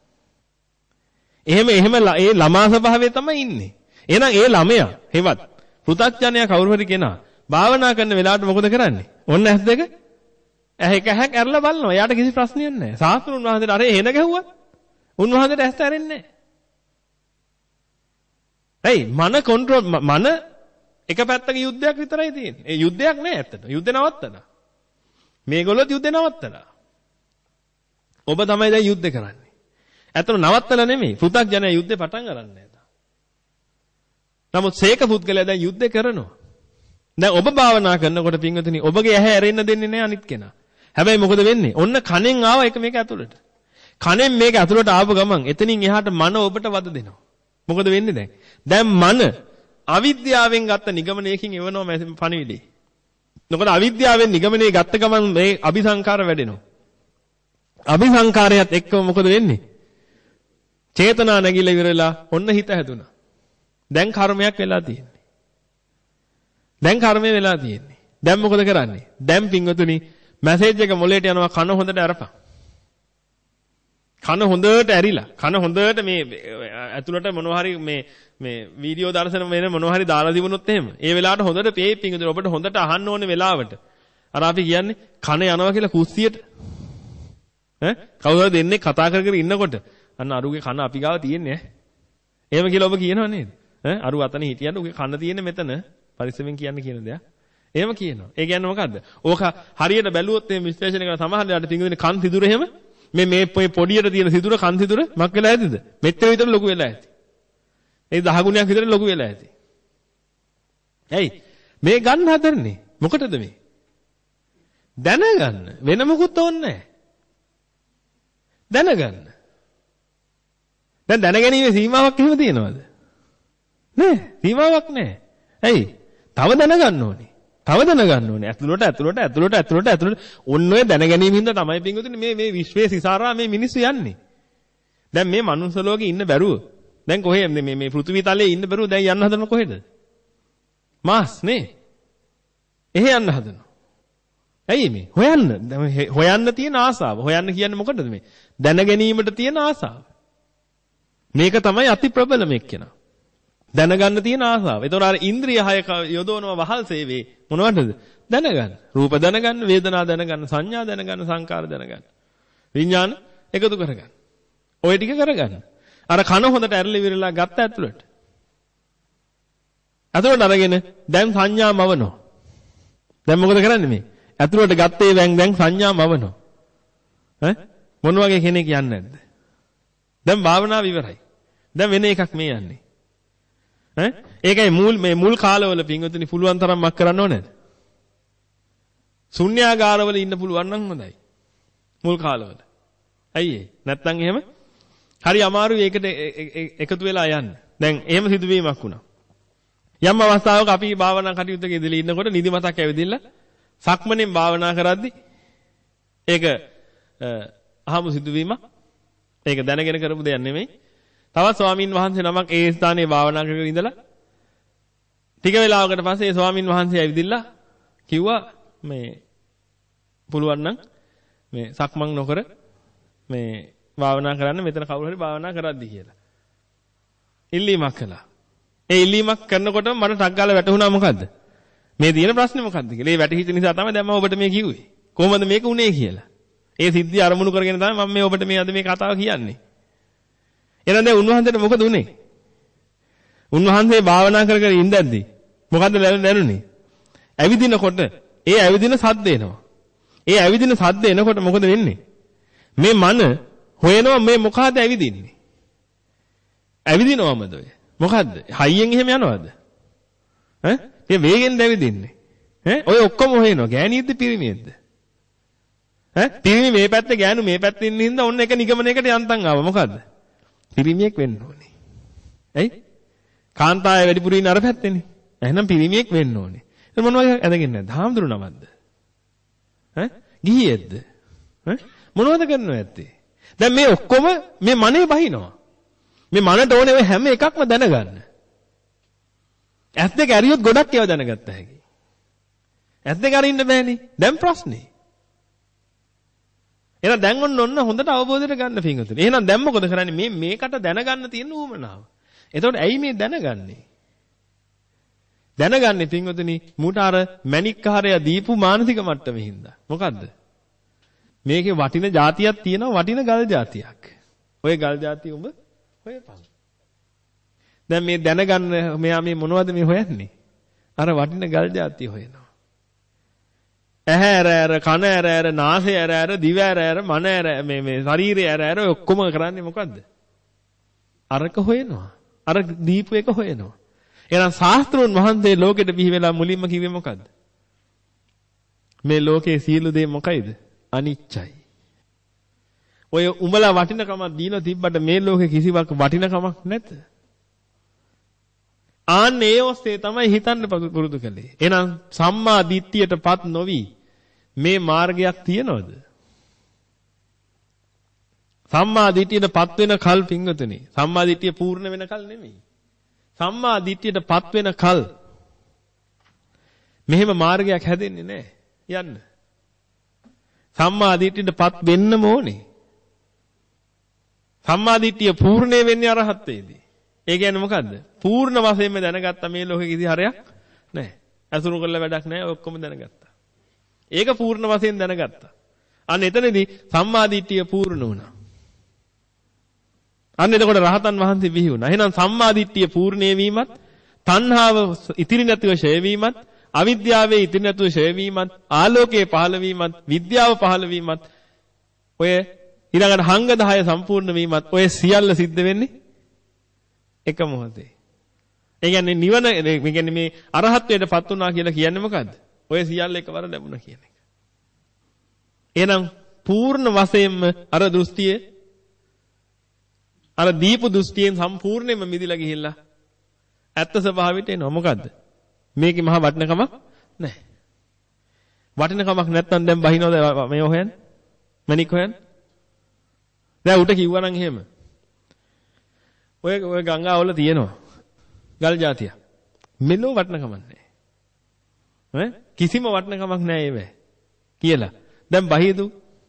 එහෙම එහෙම ඒ ළමා ස්වභාවය තමයි ඉන්නේ. එහෙනම් ඒ ළමයා හෙවත් පෘථග්ජනයා කවුරු හරි කෙනා භාවනා කරන වෙලාවට මොකද කරන්නේ? ඔන්න ඇස් දෙක ඇහ එක ඇහක් ඇරලා බලනවා. එයාට කිසි ප්‍රශ්නයක් නැහැ. ශාස්ත්‍රුන් වහන්සේට අර එහෙන ගැහුවා. උන්වහන්සේට ඇස් ඇරෙන්නේ නැහැ. ඇයි? මන කන්ට්‍රෝල් මන එක පැත්තක යුද්ධයක් විතරයි තියෙන්නේ. ඒ යුද්ධයක් නෑ ඇත්තට. යුද්ධ නවත්තලා. මේගොල්ලොත් යුද්ධ නවත්තලා. ඔබ තමයි දැන් යුද්ධ කරන්නේ. ඇත්තට නවත්තලා නෙමෙයි. පෘථග්ජනයා යුද්ධේ පටන් ගන්න නෑ. නමුත් සේක පුද්ගලයා දැන් යුද්ධ කරනවා. දැන් ඔබ භාවනා කරනකොට පින්වතුනි ඔබගේ ඇහැ ඇරෙන්න දෙන්නේ නෑ අනිත් කෙනා. හැබැයි මොකද වෙන්නේ? ඔන්න කනෙන් ආව එක මේක ඇතුළට. කනෙන් මේක ඇතුළට ආව ගමන් එතනින් එහාට මන ඔබට වද දෙනවා. මොකද වෙන්නේ දැන්? දැන් මන අවිද්‍යාවෙන් ගත්ත නිගමනයකින් එවනවා පණිවිඩේ. මොකද අවිද්‍යාවෙන් නිගමනයේ ගත්ත ගමන් මේ අபிසංකාර වැඩෙනවා. අபிසංකාරයත් එක්කම මොකද වෙන්නේ? චේතනා නැගිලා ඉවරලා ඔන්න හිත හැදුනා. දැන් කර්මයක් වෙලා තියෙන්නේ. දැන් කර්මය වෙලා තියෙන්නේ. දැන් මොකද කරන්නේ? දැන් පින්වතුනි මැසේජ් එක මොලේට යනවා කන හොඳට අරපන්. කන හොඳට ඇරිලා කන හොඳට මේ ඇතුළට මොනවා හරි මේ මේ වීඩියෝ දර්ශන වෙන මොනවා හරි දාලා තිබුණොත් එහෙම ඒ වෙලාවට හොඳට පේ පින්වතුනි ඔබට හොඳට අහන්න ඕනේ වෙලාවට. අර අපි කියන්නේ කන යනවා කියලා කුස්සියට. ඈ කවුරුහරි දෙන්නේ කතා කර කර ඉන්නකොට අන්න අරුගේ කන අපි ගාව තියෙන්නේ ඈ. එහෙම කියලා ඔබ කියනව නේද? ඈ අරු අතන හිටියන්න උගේ කන තියෙන්නේ මෙතන. පරිස්සමෙන් කියන්න කියන දෙයක්. එහෙම කියනවා. ඒ කියන්නේ මොකද්ද? ඕක හරියට බැලුවොත් එහෙම විශ්ලේෂණය කරලා සමහර වෙලාවට පිංගුදින කන් සිදුර එහෙම මේ මේ පොඩියට තියෙන සිදුර කන් සිදුර මක් වෙලා ඇතිද? මෙච්චර විතර ලොකු වෙලා ඇති. ඒ දහ ගුණයක් විතර ලොකු වෙලා ඇති. ඇයි? මේ ගන්න හදන්නේ. මොකටද මේ? දැනගන්න. වෙන මොකුත් ඕනේ නැහැ. දැනගන්න. දැන් දැනගැනීමේ සීමාවක් එහෙම තියෙනවද? නෑ. සීමාවක් නෑ. ඇයි? තව දැනගන්න ඕනේ. තව දැනගන්න ඕනේ. ඇතුළට ඇතුළට ඇතුළට ඇතුළට ඇතුළට ඔන්න ඔය දැනගැනීම හින්දා තමයි පින්වතුනි මේ මේ විශ්වයේ සිසාරා මේ මිනිස්සු යන්නේ. දැන් මේ මනුස්ස ලෝකේ ඉන්න බැරුව දැන් කොහේ මේ මේ පෘථිවි තලයේ ඉන්න බැරුව දැන් යන්න හදන කොහෙද? මාස් නේ. එහෙ යන්න හදනවා. ඇයි මේ? හොයන්න. හොයන්න තියෙන ආසාව. හොයන්න කියන්නේ මොකටද මේ? දැනගැනීමට තියෙන ආසාව. මේක තමයි අති ප්‍රබලම එක්කෙනා. දැනගන්න තියෙන ආසාව. ඒතකොට අර ඉන්ද්‍රිය හය යොදවනවා වහල් සේවේ මොනවටද? දැනගන්න. රූප දැනගන්න, වේදනා දැනගන්න, සංඥා දැනගන්න, සංකාර දැනගන්න. විඥාන එකතු කරගන්න. ඔය ටික කරගන්න. අර කන හොඳට ඇරලි විරලා ගත්ත ඇතුළට. ඇතුළට අරගෙන දැන් සංඥා මවනවා. දැන් මොකද කරන්නේ මේ? ඇතුළට ගත්තේ දැන් දැන් සංඥා මවනවා. ඈ මොන වගේ කෙනෙක් යන්නේ නැද්ද? දැන් භාවනාව ඉවරයි. දැන් වෙන එකක් මේ යන්නේ. ඈ ඒකයි මුල් මේ මුල් කාලවල පින්වතුනි පුළුවන් තරම් මක් කරන්න ඕනේද? ශුන්‍යාගාරවල ඉන්න පුළුවන් නම් හොඳයි. මුල් කාලවල. ඇයි ඒ? නැත්තම් එහෙම හරි අමාරුයි ඒකට එකතු වෙලා යන්න. දැන් එහෙම සිදුවීමක් වුණා. යම් අවස්ථාවක අපි භාවනා කටයුත්තක ඉඳලා ඉන්නකොට නිදිමතක් ඇවිදින්න සක්මණෙන් භාවනා කරද්දි ඒක අහමු සිදුවීමක්. ඒක දැනගෙන කරපු දෙයක් නෙමෙයි. තවත් ස්වාමින් වහන්සේ නමක් ඒ ස්ථානයේ භාවනා කරගෙන ඉඳලා ටික වෙලාවකට පස්සේ ඒ ස්වාමින් වහන්සේ ඇවිදිලා කිව්වා මේ පුළුවන් නම් මේ සක්මන් නොකර මේ භාවනා කරන්න මෙතන කවුරු හරි භාවනා කරද්දි කියලා. ඉල්ලීමක් කළා. ඒ ඉල්ලීමක් කරනකොටම මට ටක් ගාලා වැටහුණා මොකද්ද? මේ තියෙන ප්‍රශ්නේ මොකද්ද කියලා. ඒ වැටහිච්ච නිසා තමයි දැන් මම ඔබට මේ කිව්වේ. කොහොමද මේක උනේ කියලා. ඒ සිද්ධිය අරමුණු කරගෙන තමයි මම මේ ඔබට මේ අද මේ කතාව කියන්නේ. එහෙනම් දැන් උන්වහන්සේට මොකද උනේ? උන්වහන්සේ භාවනා කර කර ඉඳද්දි මොකද්ද දැනුනේ? ඇවිදිනකොට ඒ ඇවිදින සද්ද එනවා. ඒ ඇවිදින සද්ද එනකොට මොකද වෙන්නේ? මේ මන හොයනවා මේ මොකಾದ ඇවිදින්නේ? ඇවිදිනවමද ඔය? මොකද්ද? හයියෙන් එහෙම යනවද? ඈ? ඒ වේගෙන් ඇවිදින්නේ. ඈ? ඔය ඔක්කොම හොයනවා. ගෑණියෙක්ද පිරිමියෙක්ද? ඈ? පිරිමි මේ පැත්තේ ගෑනු මේ පැත්තේ ඉන්න හින්දා ඔන්න එක නිගමනයකට යන්තම් ආවා. මොකද්ද? පිරිමියෙක් වෙන්න ඕනේ. ඇයි? කාන්තාවය වැඩිපුර ඉන්න අර පැත්තේනේ. එහෙනම් පිරිමියෙක් වෙන්න ඕනේ. එතන මොනවද ඇදගෙන නැද්ද? හාමුදුරු නමක්ද? ඈ? ගිහියෙක්ද? ඈ? මොනවද කරනව ඇත්තේ? දැන් මේ ඔක්කොම මේ මනේ බහිනවා. මේ මනට ඕනේ ඔය හැම එකක්ම දැනගන්න. ඇස් දෙක ඇරියොත් ගොඩක් ඒවා දැනගත්ත හැකි. ඇස් දෙක අරින්න බෑනේ. දැන් ප්‍රශ්නේ. එහෙනම් දැන් ඔන්න ඔන්න හොඳට අවබෝධයට ගන්න පිංගුතුනි. එහෙනම් දැන් මොකද කරන්නේ? මේ මේකට දැනගන්න තියෙන උවමනාව. එතකොට ඇයි මේ දැනගන්නේ? දැනගන්නේ පිංගුතුනි මුට අර මණික්කාරය දීපු මානසික මට්ටමේ හින්දා. මොකද්ද? මේකේ වටින જાතියක් තියෙනවා වටින ගල් જાතියක්. ඔය ගල් જાතිය උඹ හොයපන්. දැන් මේ දැනගන්න මෙයා මේ මොනවද මේ හොයන්නේ? අර වටින ගල් જાතිය හොයනවා. ඇහැ ඇර ඇර කන ඇර ඇර නාසය ඇර ඇර දිව ඇර ඇර මන ඇර මේ මේ ශරීරය ඇර ඇර ඔක්කොම කරන්නේ මොකද්ද? අරක හොයනවා. අර දීපු එක හොයනවා. එහෙනම් ශාස්ත්‍රෝන් වහන්සේ ලෝකෙට බිහි වෙලා මුලින්ම කිව්වේ මොකද්ද? මේ ලෝකේ සියලු දේ මොකයිද? අනිච්චයි. ඔය උඹලා වටිනකමක් දීලා තිබ්බට මේ ලෝකේ කිසිවක් වටිනකමක් නැත. ආන්න ඒ ඔස්සේ තමයි හිතන්න පුරුදු කළේ. එහෙනම් සම්මා දිට්ඨියටපත් නොවි මේ මාර්ගයක් තියනවද? සම්මා දිට්ඨියටපත් වෙන කල් පිංගුතුනි. සම්මා දිට්ඨිය පූර්ණ වෙන කල් නෙමෙයි. සම්මා දිට්ඨියටපත් වෙන කල් මෙහෙම මාර්ගයක් හැදෙන්නේ නැහැ. යන්න. සම්මා දිට්ඨියටපත් වෙන්නම ඕනේ. සම්මා දිට්ඨිය පූර්ණේ වෙන්නේ අරහත්ත්වයේදී. ඒ කියන්නේ මොකද්ද? පූර්ණ වශයෙන්ම දැනගත්තා මේ ලෝකෙ කිසි හරයක් නැහැ. අසුරු කරලා වැඩක් නැහැ. ඔක්කොම දැනගත්තා. ඒක පූර්ණ වශයෙන් දැනගත්තා. අන්න එතනදී සම්මා දිට්ඨිය පූර්ණ වුණා. අන්න එතකොට රහතන් වහන්සේ බිහි වුණා. එහෙනම් සම්මා දිට්ඨිය පූර්ණේ වීමත්, තණ්හාව ඉතිරි නැතුව ඡය වීමත්, අවිද්‍යාවේ ඉතිරි නැතුව ඡය වීමත්, ආලෝකයේ පහළ වීමත්, විද්‍යාව පහළ වීමත්, ඔය ඊළඟට හංග දහය සම්පූර්ණ වීමත් ඔය සියල්ල සිද්ධ වෙන්නේ එක මොහොතේ. ඒ කියන්නේ නිවන මේ කියන්නේ මේ අරහත්ත්වයටපත් වුණා කියලා කියන්නේ මොකද්ද? ඔය සියල්ල එකවර ලැබුණා කියන එක. එහෙනම් පූර්ණ වශයෙන්ම අර දෘෂ්ටියේ අර දීප දෘෂ්ටියෙන් සම්පූර්ණයෙන්ම මිදිලා ගිහිල්ලා ඇත්ත ස්වභාවයට එනවා. මොකද්ද? මේකේ මහා වටිනකමක් නැහැ. වටිනකමක් නැත්නම් දැන් බහිනවද මේ හොයන්නේ? මණික් හොයන්නේ? දැන් උට කිව්වනම් එහෙම. ඔය ඔය ගංගාවල තියෙනවා. ගල් జాතිය. මෙලෝ වටිනකමක් නැහැ. ඈ කිසිම වටිනකමක් නැහැ ඒවේ. කියලා. දැන් බහියද?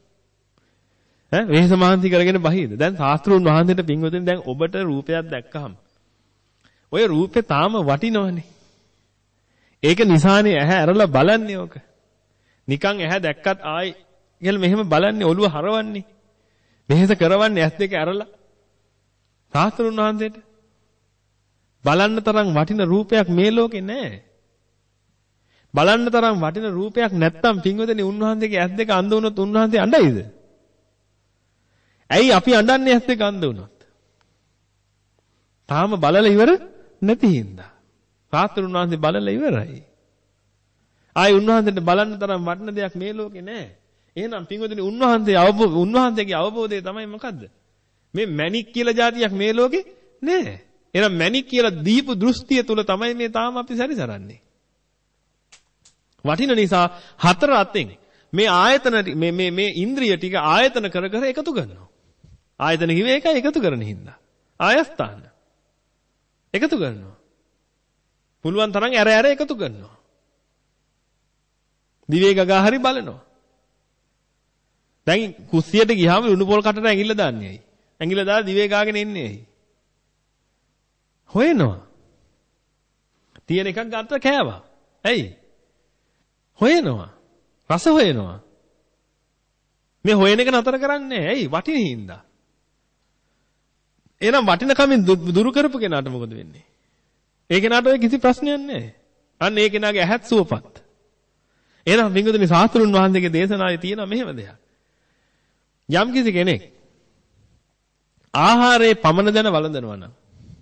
ඈ වෙහස මහන්සි කරගෙන බහියද? දැන් ශාස්ත්‍රෝන් වහන්සේට පින්වතුනි දැන් ඔබට රූපයක් දැක්කහම ඔය රූපේ තාම වටිනවනේ. ඒක නිසානේ ඇහැ ඇරලා බලන්නේ ඕක. නිකන් ඇහැ දැක්කත් ආයි කියලා මෙහෙම බලන්නේ ඔළුව හරවන්නේ. මෙහෙස කරවන්නේ ඇස් දෙක ඇරලා. ශාස්ත්‍රෝන් වහන්සේට බලන්න තරම් වටින රූපයක් මේ ලෝකේ නැහැ. බලන්න තරම් වටින රූපයක් නැත්තම් පින්වතුනි උන්වහන්සේගේ ඇස් දෙක අඳ වුණොත් උන්වහන්සේ අඬයිද? ඇයි අපි අඬන්නේ ඇස් දෙක අඳ වුණොත්? තාම බලලා ඉවර නැති හින්දා. ශාස්ත්‍රඥ වහන්සේ බලලා ඉවරයි. ආයි උන්වහන්සේට බලන්න තරම් වටින දෙයක් මේ ලෝකේ නැහැ. එහෙනම් පින්වතුනි උන්වහන්සේ අවබෝධ උන්වහන්සේගේ අවබෝධය තමයි මොකද්ද? මේ මැණික් කියලා જાතියක් මේ ලෝකේ නැහැ. එහෙනම් මැණික් කියලා දීපු දෘෂ්ටිය තුල තමයි මේ තාම අපි සැරිසරන්නේ. වටින නිසා හතර අතෙන් මේ ආයතන මේ මේ මේ ඉන්ද්‍රිය ටික ආයතන කර කර එකතු කරනවා. ආයතන කිව්වේ ඒකයි එකතු කරන හින්දා. ආයස්ථාන එකතු කරනවා. පුළුවන් තරම් ඇර ඇර එකතු කරනවා. දිවේ ගගා හරි බලනවා. දැන් කුස්සියට ගියාම ලුණු පොල් කටට ඇඟිල්ල දාන්නේ ඇයි? ඇඟිල්ල දාලා දිවේ ගාගෙන ඉන්නේ ඇයි? හොයනවා. තියෙන එකක් ගත්ත කෑවා. ඇයි? හොයනවා. රස හොයනවා. මේ හොයන එක නතර කරන්නේ ඇයි? වටින හින්දා. එහෙනම් වටිනකමින් දුරු කරපු කෙනාට මොකද වෙන්නේ? ඒ කෙනාට ඔය කිසි ප්‍රශ්නයක් නැහැ. අන්න ඒ කෙනාගේ ඇහත් සුවපත්. එහෙනම් වින්දුනි ශාස්ත්‍රුන් වහන්සේගේ දේශනාවේ තියෙන මෙහෙම දෙයක්. යම් කිසි කෙනෙක් ආහාරයේ පමණ දැන වළඳනවා නම්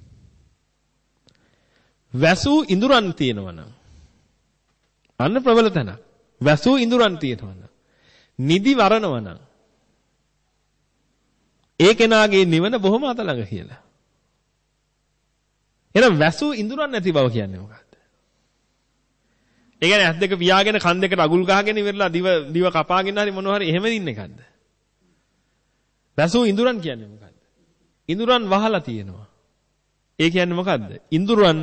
වැසූ ඉඳුරන් තියෙනවා නම් අන්න ප්‍රබල තැනක්. වැසූ ඉඳුරන් තියෙනවා නම් නිදි වරනවා නම් ඒ කෙනාගේ නිවන බොහොම අතලඟ කියලා. එහෙනම් වැසූ ඉඳුරන් නැති බව කියන්නේ මොකක්ද? ඒ කියන්නේ ඇස් දෙක පියාගෙන කන් දෙකට අගුල් ගහගෙන ඉවරලා දිව දිව කපාගෙන හරි මොනවා හරි එහෙම ඉන්න එකක්ද? වැසූ ඉඳුරන් කියන්නේ මොකක්ද? ඉඳුරන් වහලා තියෙනවා. ඒ කියන්නේ මොකද්ද? ඉඳුරන්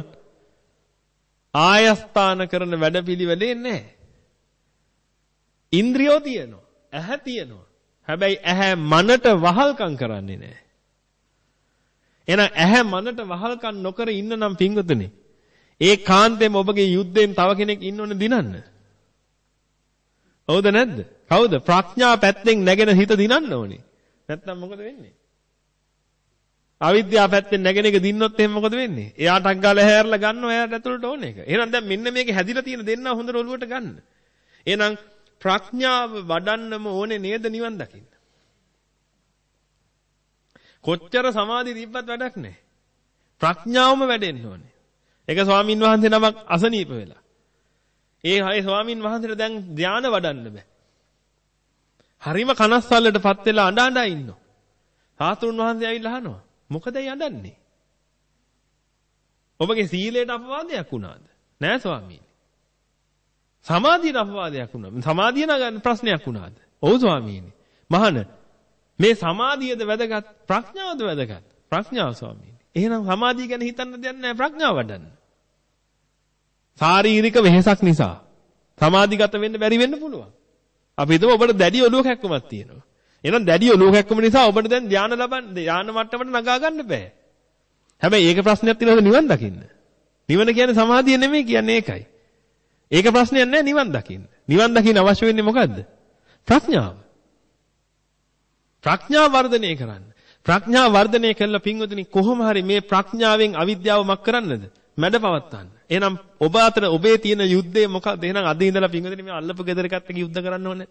ආයස්ථාන කරන වැඩපිළිවෙලේ නැහැ. ඉන්ද්‍රියෝ තියෙනවා. ඇහැ තියෙනවා. හැබැයි ඇහැ මනට වහල්කම් කරන්නේ නැහැ. එහෙනම් ඇහැ මනට වහල්කම් නොකර ඉන්න නම් පින්වතුනි ඒ කාන්තේම ඔබගේ යුද්ධයෙන් තව කෙනෙක් ඉන්නෝනේ දිනන්න. හවුද නැද්ද? කවුද? ප්‍රඥා පැත්තෙන් නැගෙන හිත දිනන්න ඕනේ. නැත්නම් මොකද වෙන්නේ? අවිද්‍යාව පැත්තෙන් නැගෙන එක දින්නොත් එහෙනම් මොකද වෙන්නේ? එයාට අග්ගාලා හැරලා ගන්නවා එයාට ඇතුළට ඕන එක. එහෙනම් දැන් මෙන්න මේකේ හැදිලා තියෙන දෙන්න හොඳට ඔළුවට ගන්න. එහෙනම් ප්‍රඥාව වඩන්නම ඕනේ නේද නිවන් දකින්න. කොච්චර සමාධි තිබ්බත් වැඩක් නැහැ. ප්‍රඥාවම වැඩෙන්න ඕනේ. ඒක ස්වාමින් වහන්සේ නමක් අසනීප වෙලා. ඒ හය ස්වාමින් වහන්සේට දැන් ධානය වඩන්න බෑ. හරිම කනස්සල්ලටපත් වෙලා අඬ අඬ ඉන්නවා. සාතුරුන් වහන්සේ ඇවිල්ලා අහනවා. මොකදයි අඬන්නේ? ඔබගේ සීලයට අපවාදයක් වුණාද? නෑ ස්වාමීනි. සමාධියට අපවාදයක් වුණා. සමාධිය නගන්න ප්‍රශ්නයක් වුණාද? ඔව් ස්වාමීනි. මහාන මේ සමාධියද වැදගත් ප්‍රඥාවද වැදගත්? ප්‍රඥාව ස්වාමීනි. එහෙනම් සමාධිය ගැන හිතන්න දෙයක් නැහැ ප්‍රඥාව වඩන්න. ශාරීරික වෙහෙසක් නිසා සමාධිගත වෙන්න බැරි වෙන්න පුළුවන්. අපි හිතමු ඔබට දැඩි ඔලුව කැක්කමක් තියෙනවා. එහෙනම් දැඩි ඔලුව කැක්කම නිසා ඔබට දැන් ධානය ලබන්න ධාන මට්ටමට නගා ගන්න බෑ. හැබැයි ඒක ප්‍රශ්නයක් තියෙනවද නිවන් දකින්න? නිවන කියන්නේ සමාධිය නෙමෙයි කියන්නේ ඒකයි. ඒක ප්‍රශ්නයක් නෑ නිවන් දකින්න. නිවන් දකින්න අවශ්‍ය වෙන්නේ මොකද්ද? ප්‍රඥාව. ප්‍රඥාව වර්ධනය කරන්න. ප්‍රඥාව වර්ධනය කළා පින්වතුනි කොහොම හරි මේ ප්‍රඥාවෙන් අවිද්‍යාව මක් කරන්නද? මැඩ පවත්තන්න. එහෙනම් ඔබ අතර ඔබේ තියෙන යුද්ධය මොකක්ද? එහෙනම් අද ඉඳලා පින්වතුනි මේ අල්ලපු ගෙදර එකත් එක්ක යුද්ධ කරන්න ඕනේ.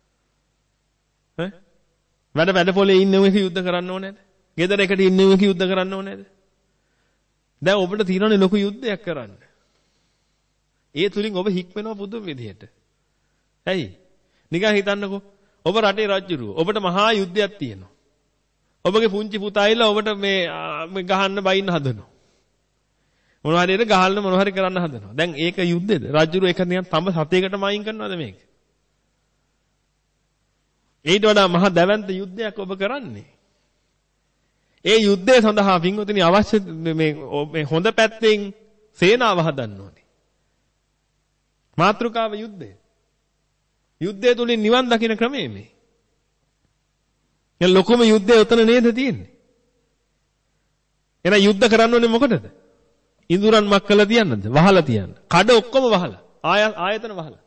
ඈ? වැඩ වැඩ පොලේ ඉන්නව එක යුද්ධ කරන්න ඕනේ නේද? ගෙදර එකට ඉන්නව එක යුද්ධ කරන්න ඕනේ නේද? දැන් ඔබට තියෙනනේ ලොකු යුද්ධයක් කරන්න. ඒ තුලින් ඔබ හික් වෙනවා පුදුම විදිහට. ඇයි? නිකන් හිතන්නකෝ. ඔබ රටේ රජුරුව. ඔබට මහා යුද්ධයක් තියෙනවා. ඔබගේ පුංචි පුතා ඇවිල්ලා ඔබට මේ මේ ගහන්න බයින්න හදනවා. මොනවා හරි ගහන්න මොනවා හරි කරන්න හදනවා. දැන් ඒක යුද්ධෙද? රජුරුව එක නිකන් තඹ සතේකටම අයින් කරනවද මේක? ඊට වඩා මහා දැවැන්ත යුද්ධයක් ඔබ කරන්නේ. ඒ යුද්ධය සඳහා පින්වතුනි අවශ්‍ය මේ මේ හොඳ පැත්තෙන් සේනාව හදන්න ඕනේ. මාත්‍රකාව යුද්ධය. යුද්ධය තුලින් නිවන් දකින්න ක්‍රමය මේ. දැන් ලොකුම යුද්ධය උතන නේද තියෙන්නේ? එහෙනම් යුද්ධ කරන්න ඕනේ මොකටද? ඉඳුරන් මක් කළා තියන්නද? වහලා තියන්න. කඩ ඔක්කොම වහලා. ආය ආයතන වහලා.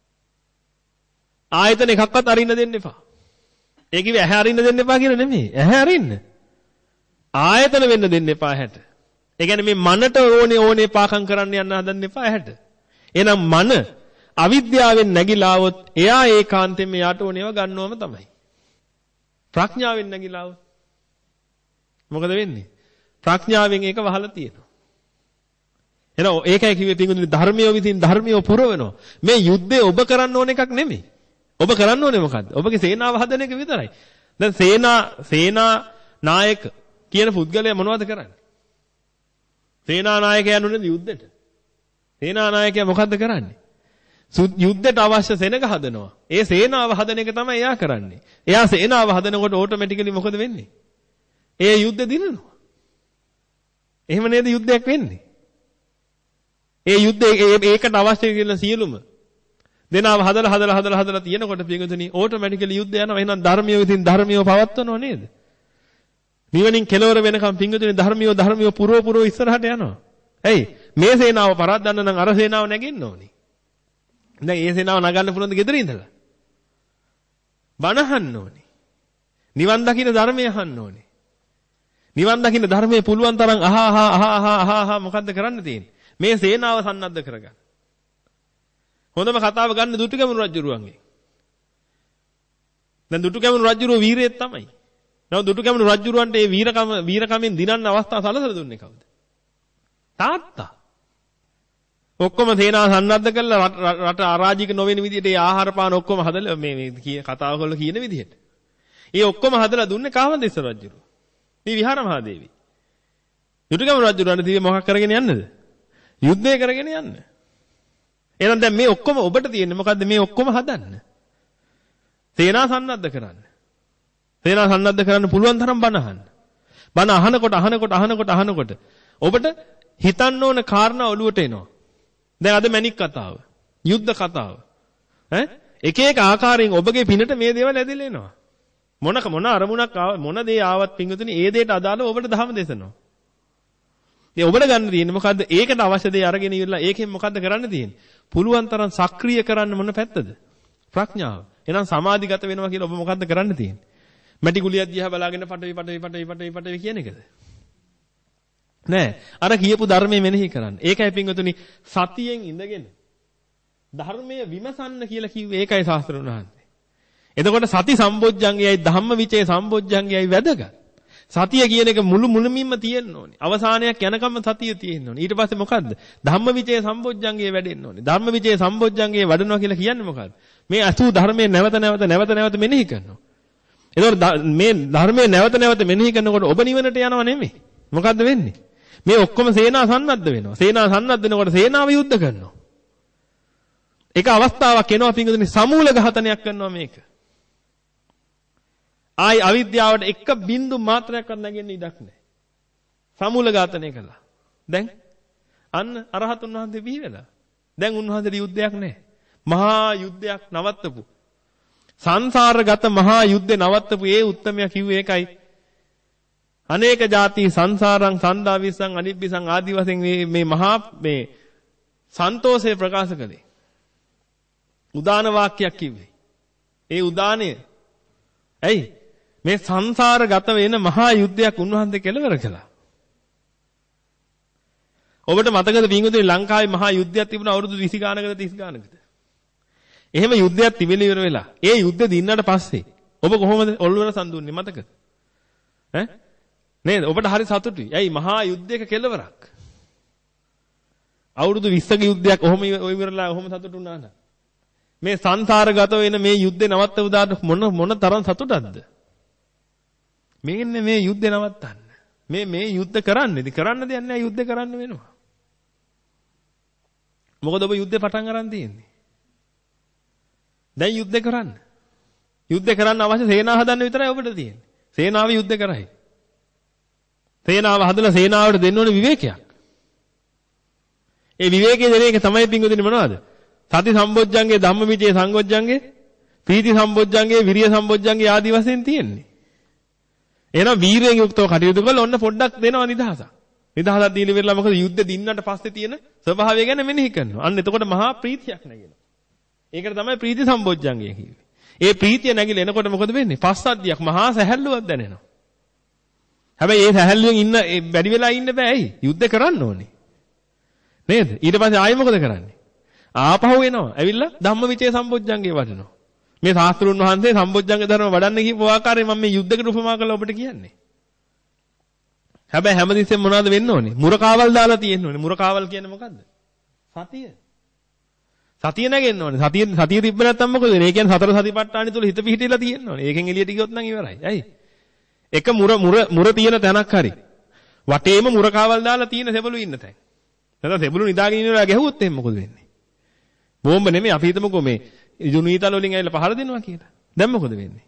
ආයතන එකක්වත් අරින්න දෙන්න එපා. ඒ කිව්වේ ඇහැ අරින්න දෙන්න එපා කියලා නෙමෙයි. ඇහැ අරින්න. ආයතන වෙන්න දෙන්න එපා ඇහැට. ඒ කියන්නේ මේ මනට ඕනේ ඕනේ පාකම් කරන්න යන්න හදන්න එපා ඇහැට. එහෙනම් මන අවිද්‍යාවෙන් නැగిලා આવොත් එයා ඒකාන්තයෙන් මෙයාට ඕනේව ගන්නවම තමයි. ප්‍රඥාවෙන් නැగిලා આવොත් මොකද වෙන්නේ? ප්‍රඥාවෙන් ඒක වහලා තියෙනවා. එහෙනම් ඒකයි කිව්වේ පිටුදුනි ධර්මිය විසින් ධර්මිය පුරවනවා. මේ යුද්ධය ඔබ කරන්න ඕන එකක් නෙමෙයි. ඔබ කරන්න ඕනේ මොකද්ද? ඔබගේ සේනාව හදන එක විතරයි. දැන් සේනා සේනා නායක කියන පුද්ගලයා මොනවද කරන්නේ? සේනා නායකයා යනුනේ යුද්ධෙට. සේනා නායකයා මොකද්ද කරන්නේ? යුද්ධයට අවශ්‍ය සෙනඟ හදනවා. ඒ සේනාව හදන එක තමයි එයා කරන්නේ. එයා සේනාව හදනකොට ඔටෝමැටිකලි මොකද වෙන්නේ? ඒ යුද්ධ දිනනවා. එහෙම නේද යුද්ධයක් වෙන්නේ? ඒ යුද්ධේ ඒකට අවශ්‍ය කියන සියලුම දෙනාව හදලා හදලා හදලා හදලා තියෙනකොට පිටුතුනි ඔටෝමැටිකලි යුද්ධ යනවා. එහෙනම් ධර්මිය විසින් ධර්මියව පවත්වනව නේද? නිවනින් කෙලවර වෙනකම් පිටුතුනි ධර්මියව ධර්මියව පුරව පුරව ඉස්සරහට යනවා. ඇයි? මේ සේනාව පරද්දන්න නම් අර සේනාව නැගෙන්න ඕනේ. දැන් ඒ සේනාව නගන්න පුළුවන්ද ගෙදර ඉඳලා? බණ අහන්න ඕනේ. නිවන් දකින්න ධර්මය අහන්න ඕනේ. නිවන් දකින්න ධර්මයේ පුළුවන් තරම් අහ අහ අහ අහ අහ මොකද්ද කරන්න තියෙන්නේ? මේ සේනාව සන්නද්ධ කරගන්න. හොඳම කතාව ගන්න දුටුගැමුණු රජුරුවන්ගේ. දැන් දුටුගැමුණු රජුරුව වීරයෙක් තමයි. නමුත් දුටුගැමුණු රජුරුවන්ට මේ වීරකම වීරකමෙන් දිනන්න අවස්ථාව සලසලා දුන්නේ කවුද? තාත්තා. ඔක්කොම සේනාව සන්නද්ධ කරලා රට අරාජික නොවන විදිහට ඒ ආහාර පාන ඔක්කොම හදලා මේ මේ කතාව කරලා කියන විදිහට. ඒ ඔක්කොම හදලා දුන්නේ කාවන්දේශ රජුරුව. මේ විහාර මහදේවි. දුටුගැමුණු රජුරුවන්ට තිබේ මොකක් කරගෙන යන්නද? යුද්ධය කරගෙන යන්න. එහෙනම් දැන් මේ ඔක්කොම ඔබට තියෙන්නේ මොකද්ද? මේ ඔක්කොම හදන්න. සේනා සන්නද්ධ කරන්න. සේනා සන්නද්ධ කරන්න පුළුවන් තරම් බණ අහන්න. බණ අහනකොට අහනකොට අහනකොට අහනකොට ඔබට හිතන්න ඕන කාරණා ඔළුවට එනවා. දැන් අද මැණික් කතාව, යුද්ධ කතාව. ඈ එක එක ආකාරයෙන් ඔබගේ පිනට මේ දේවල් ඇදලා එනවා. මොන මොන අරමුණක් ආව මොන දේ ආවත් පින්වතුනි ඒ දේට අදාළව ඔබට ධර්ම දේශනවා. ඒ ඔබට ගන්න තියෙන්නේ මොකද්ද? ඒකට අවශ්‍ය දේ අරගෙන ඉවරලා ඒකෙන් මොකද්ද කරන්න තියෙන්නේ? පුළුවන් තරම් සක්‍රිය කරන්න මොන පැත්තද? ප්‍රඥාව. එහෙනම් සමාධිගත වෙනවා කියලා ඔබ මොකද්ද කරන්න තියෙන්නේ? මැටි ගුලියක් දිහා බලාගෙන පටවි පටවි පටවි පටවි පටවි කියන එකද? නෑ. අර කියපු ධර්මයේ මෙනෙහි කරන්න. ඒකයි පින්වතුනි සතියෙන් ඉඳගෙන ධර්මයේ විමසන්න කියලා කිව්වේ ඒකයි ශාස්ත්‍රඥ වහන්සේ. එතකොට සති සම්බොජ්ජංගයයි ධම්මවිචේ සම්බොජ්ජංගයයි වැදගත්. සතිය කියන එක මුළු මුළුමින්ම තියෙන්න ඕනේ. අවසානයක් යනකම් සතිය තියෙන්න ඕනේ. ඊට පස්සේ මොකද්ද? ධම්මවිචේ සම්බොජ්ජංගයේ වැඩෙන්න ඕනේ. ධම්මවිචේ සම්බොජ්ජංගයේ වඩනවා කියලා කියන්නේ මොකද්ද? මේ අසූ ධර්මයේ නැවත නැවත නැවත නැවත මෙනෙහි කරනවා. එතකොට මේ ධර්මයේ නැවත නැවත මෙනෙහි කරනකොට ඔබ නිවනට යනව නෙමෙයි. මොකද්ද වෙන්නේ? මේ ඔක්කොම සේනා සන්නද්ධ වෙනවා. සේනා සන්නද්ධ වෙනකොට සේනාව යුද්ධ කරනවා. ඒක අවස්ථාවක් එනවා පින්වතුනි සමූල ඝාතනයක් කරනවා මේක. ආයි අවිද්‍යාවට එක බින්දු මාත්‍රයක්වත් නැගෙන්න ඉඩක් නැහැ. සමූල ඝාතනය කළා. දැන් අන්න අරහතුන් වහන්සේ බිහි වෙලා. දැන් උන්වහන්සේට යුද්ධයක් නැහැ. මහා යුද්ධයක් නවත්තපු. සංසාරගත මහා යුද්ධේ නවත්තපු ඒ උත්තමයා කිව්වේ ඒකයි. අනේක ಜಾති සංසාරං සන්දාවිසං අනිබ්බිසං ආදි වශයෙන් මේ මේ මහා මේ සන්තෝෂය ප්‍රකාශ කළේ. උදාන වාක්‍යයක් කිව්වේ. ඒ උදානය ඇයි මේ සංසාරගත වෙන මහා යුද්ධයක් උන්වහන්සේ කෙලවර කළා. ඔබට මතකද පින්වතුනි ලංකාවේ මහා යුද්ධයක් තිබුණා අවුරුදු විසි ගානකද තිස් ගානකද? එහෙම යුද්ධයක් තිබෙල ඉවර වෙලා. ඒ යුද්ධ දින්නට පස්සේ ඔබ කොහොමද ඔල්වර සම්දුන්නේ මතකද? ඈ නේද? ඔබට හරි සතුටුයි. ඇයි මහා යුද්ධයක කෙලවරක්. අවුරුදු විස්සක යුද්ධයක් ඔහොම ඉවරලා ඔහොම සතුටු වුණා නේද? මේ සංසාරගත වෙන මේ යුද්ධේ නවත්තපු දාට මොන මොන තරම් සතුටක්ද? මේන්නේ මේ යුද්ධේ නවත්තන්න. මේ මේ යුද්ධ කරන්නේ. ඉතින් කරන්න දෙයක් නැහැ යුද්ධ කරන්න වෙනවා. මොකද ඔබ යුද්ධේ පටන් ගන්න තියෙන්නේ. දැන් යුද්ධ කරන්න. යුද්ධ කරන්න අවශ්‍ය සේනාව හදන්න විතරයි ඔබට තියෙන්නේ. සේනාව යුද්ධ කරයි. සේනාව හදලා සේනාවට දෙන්න ඕනේ විවේකයක්. ඒ විවේකයේ දෙන එක තමයි පින්වදින මොනවද? සති සම්බොජ්ජංගේ ධම්මවිචේ සංගොජ්ජංගේ ප්‍රීති සම්බොජ්ජංගේ විරිය සම්බොජ්ජංගේ ආදි වශයෙන් තියෙන්නේ. එහෙනම් වීරයෙන් යුක්තව කටයුතු කළා ඔන්න පොඩ්ඩක් දෙනවා නිදහසක්. නිදහසක් දීලා ඉවරලා මොකද යුද්ධ දින්නට පස්සේ තියෙන ස්වභාවය ගැන මෙනෙහි කරනවා. අන්න එතකොට මහා ප්‍රීතියක් නැගෙනවා. ඒකට තමයි ප්‍රීති සම්බොජ්ජංගය කිව්වේ. ඒ ප්‍රීතිය නැගිලා එනකොට මොකද වෙන්නේ? පස්සද්ධියක් මහා සැහැල්ලුවක් දැනෙනවා. හැබැයි ඒ සැහැල්ලුවෙන් ඉන්න වැඩි වෙලා ඉන්න බෑ. ඇයි? යුද්ධ කරන්න ඕනේ. නේද? ඊට පස්සේ ආයෙ මොකද කරන්නේ? ආපහු එනවා. ඇවිල්ලා ධම්මවිචේ සම්බොජ්ජංගේ වඩනවා. මේ ශාස්ත්‍රුන් වහන්සේ සම්බොජ්ජංග ධර්ම වඩන්න කියපු ආකාරය මම මේ යුද්ධකට උපමා කරලා ඔබට කියන්නේ. හැබැයි හැමතිස්සෙම මොනවද වෙන්න ඕනේ? මුරකාවල් දාලා තියෙන්න ඕනේ. මුරකාවල් කියන්නේ මොකද්ද? සතිය. සතිය නැගෙන්න ඕනේ. සතිය සතිය තිබ්බ නැත්නම් මොකද වෙන්නේ? ඒ කියන්නේ සතර සතිපට්ඨානෙ තුල හිත පිහිටිලා තියෙන්න ඕනේ. ඒකෙන් එළියට ගියොත් නම් ඉවරයි. ඇයි? එක මුර මුර මුර තියෙන තැනක් හරි. වටේම මුරකාවල් දාලා තියෙන සෙබළු ඉන්න තැන. නැත්නම් සෙබළු නිදාගෙන ඉන්නවා ගැහුවොත් එහෙනම් මොකද වෙන්නේ? බෝම්බ නෙමෙයි අපි හිතමුකෝ මේ ජුනීතල වලින් ඇවිල්ලා පහර දෙනවා කියලා. දැන් මොකද වෙන්නේ?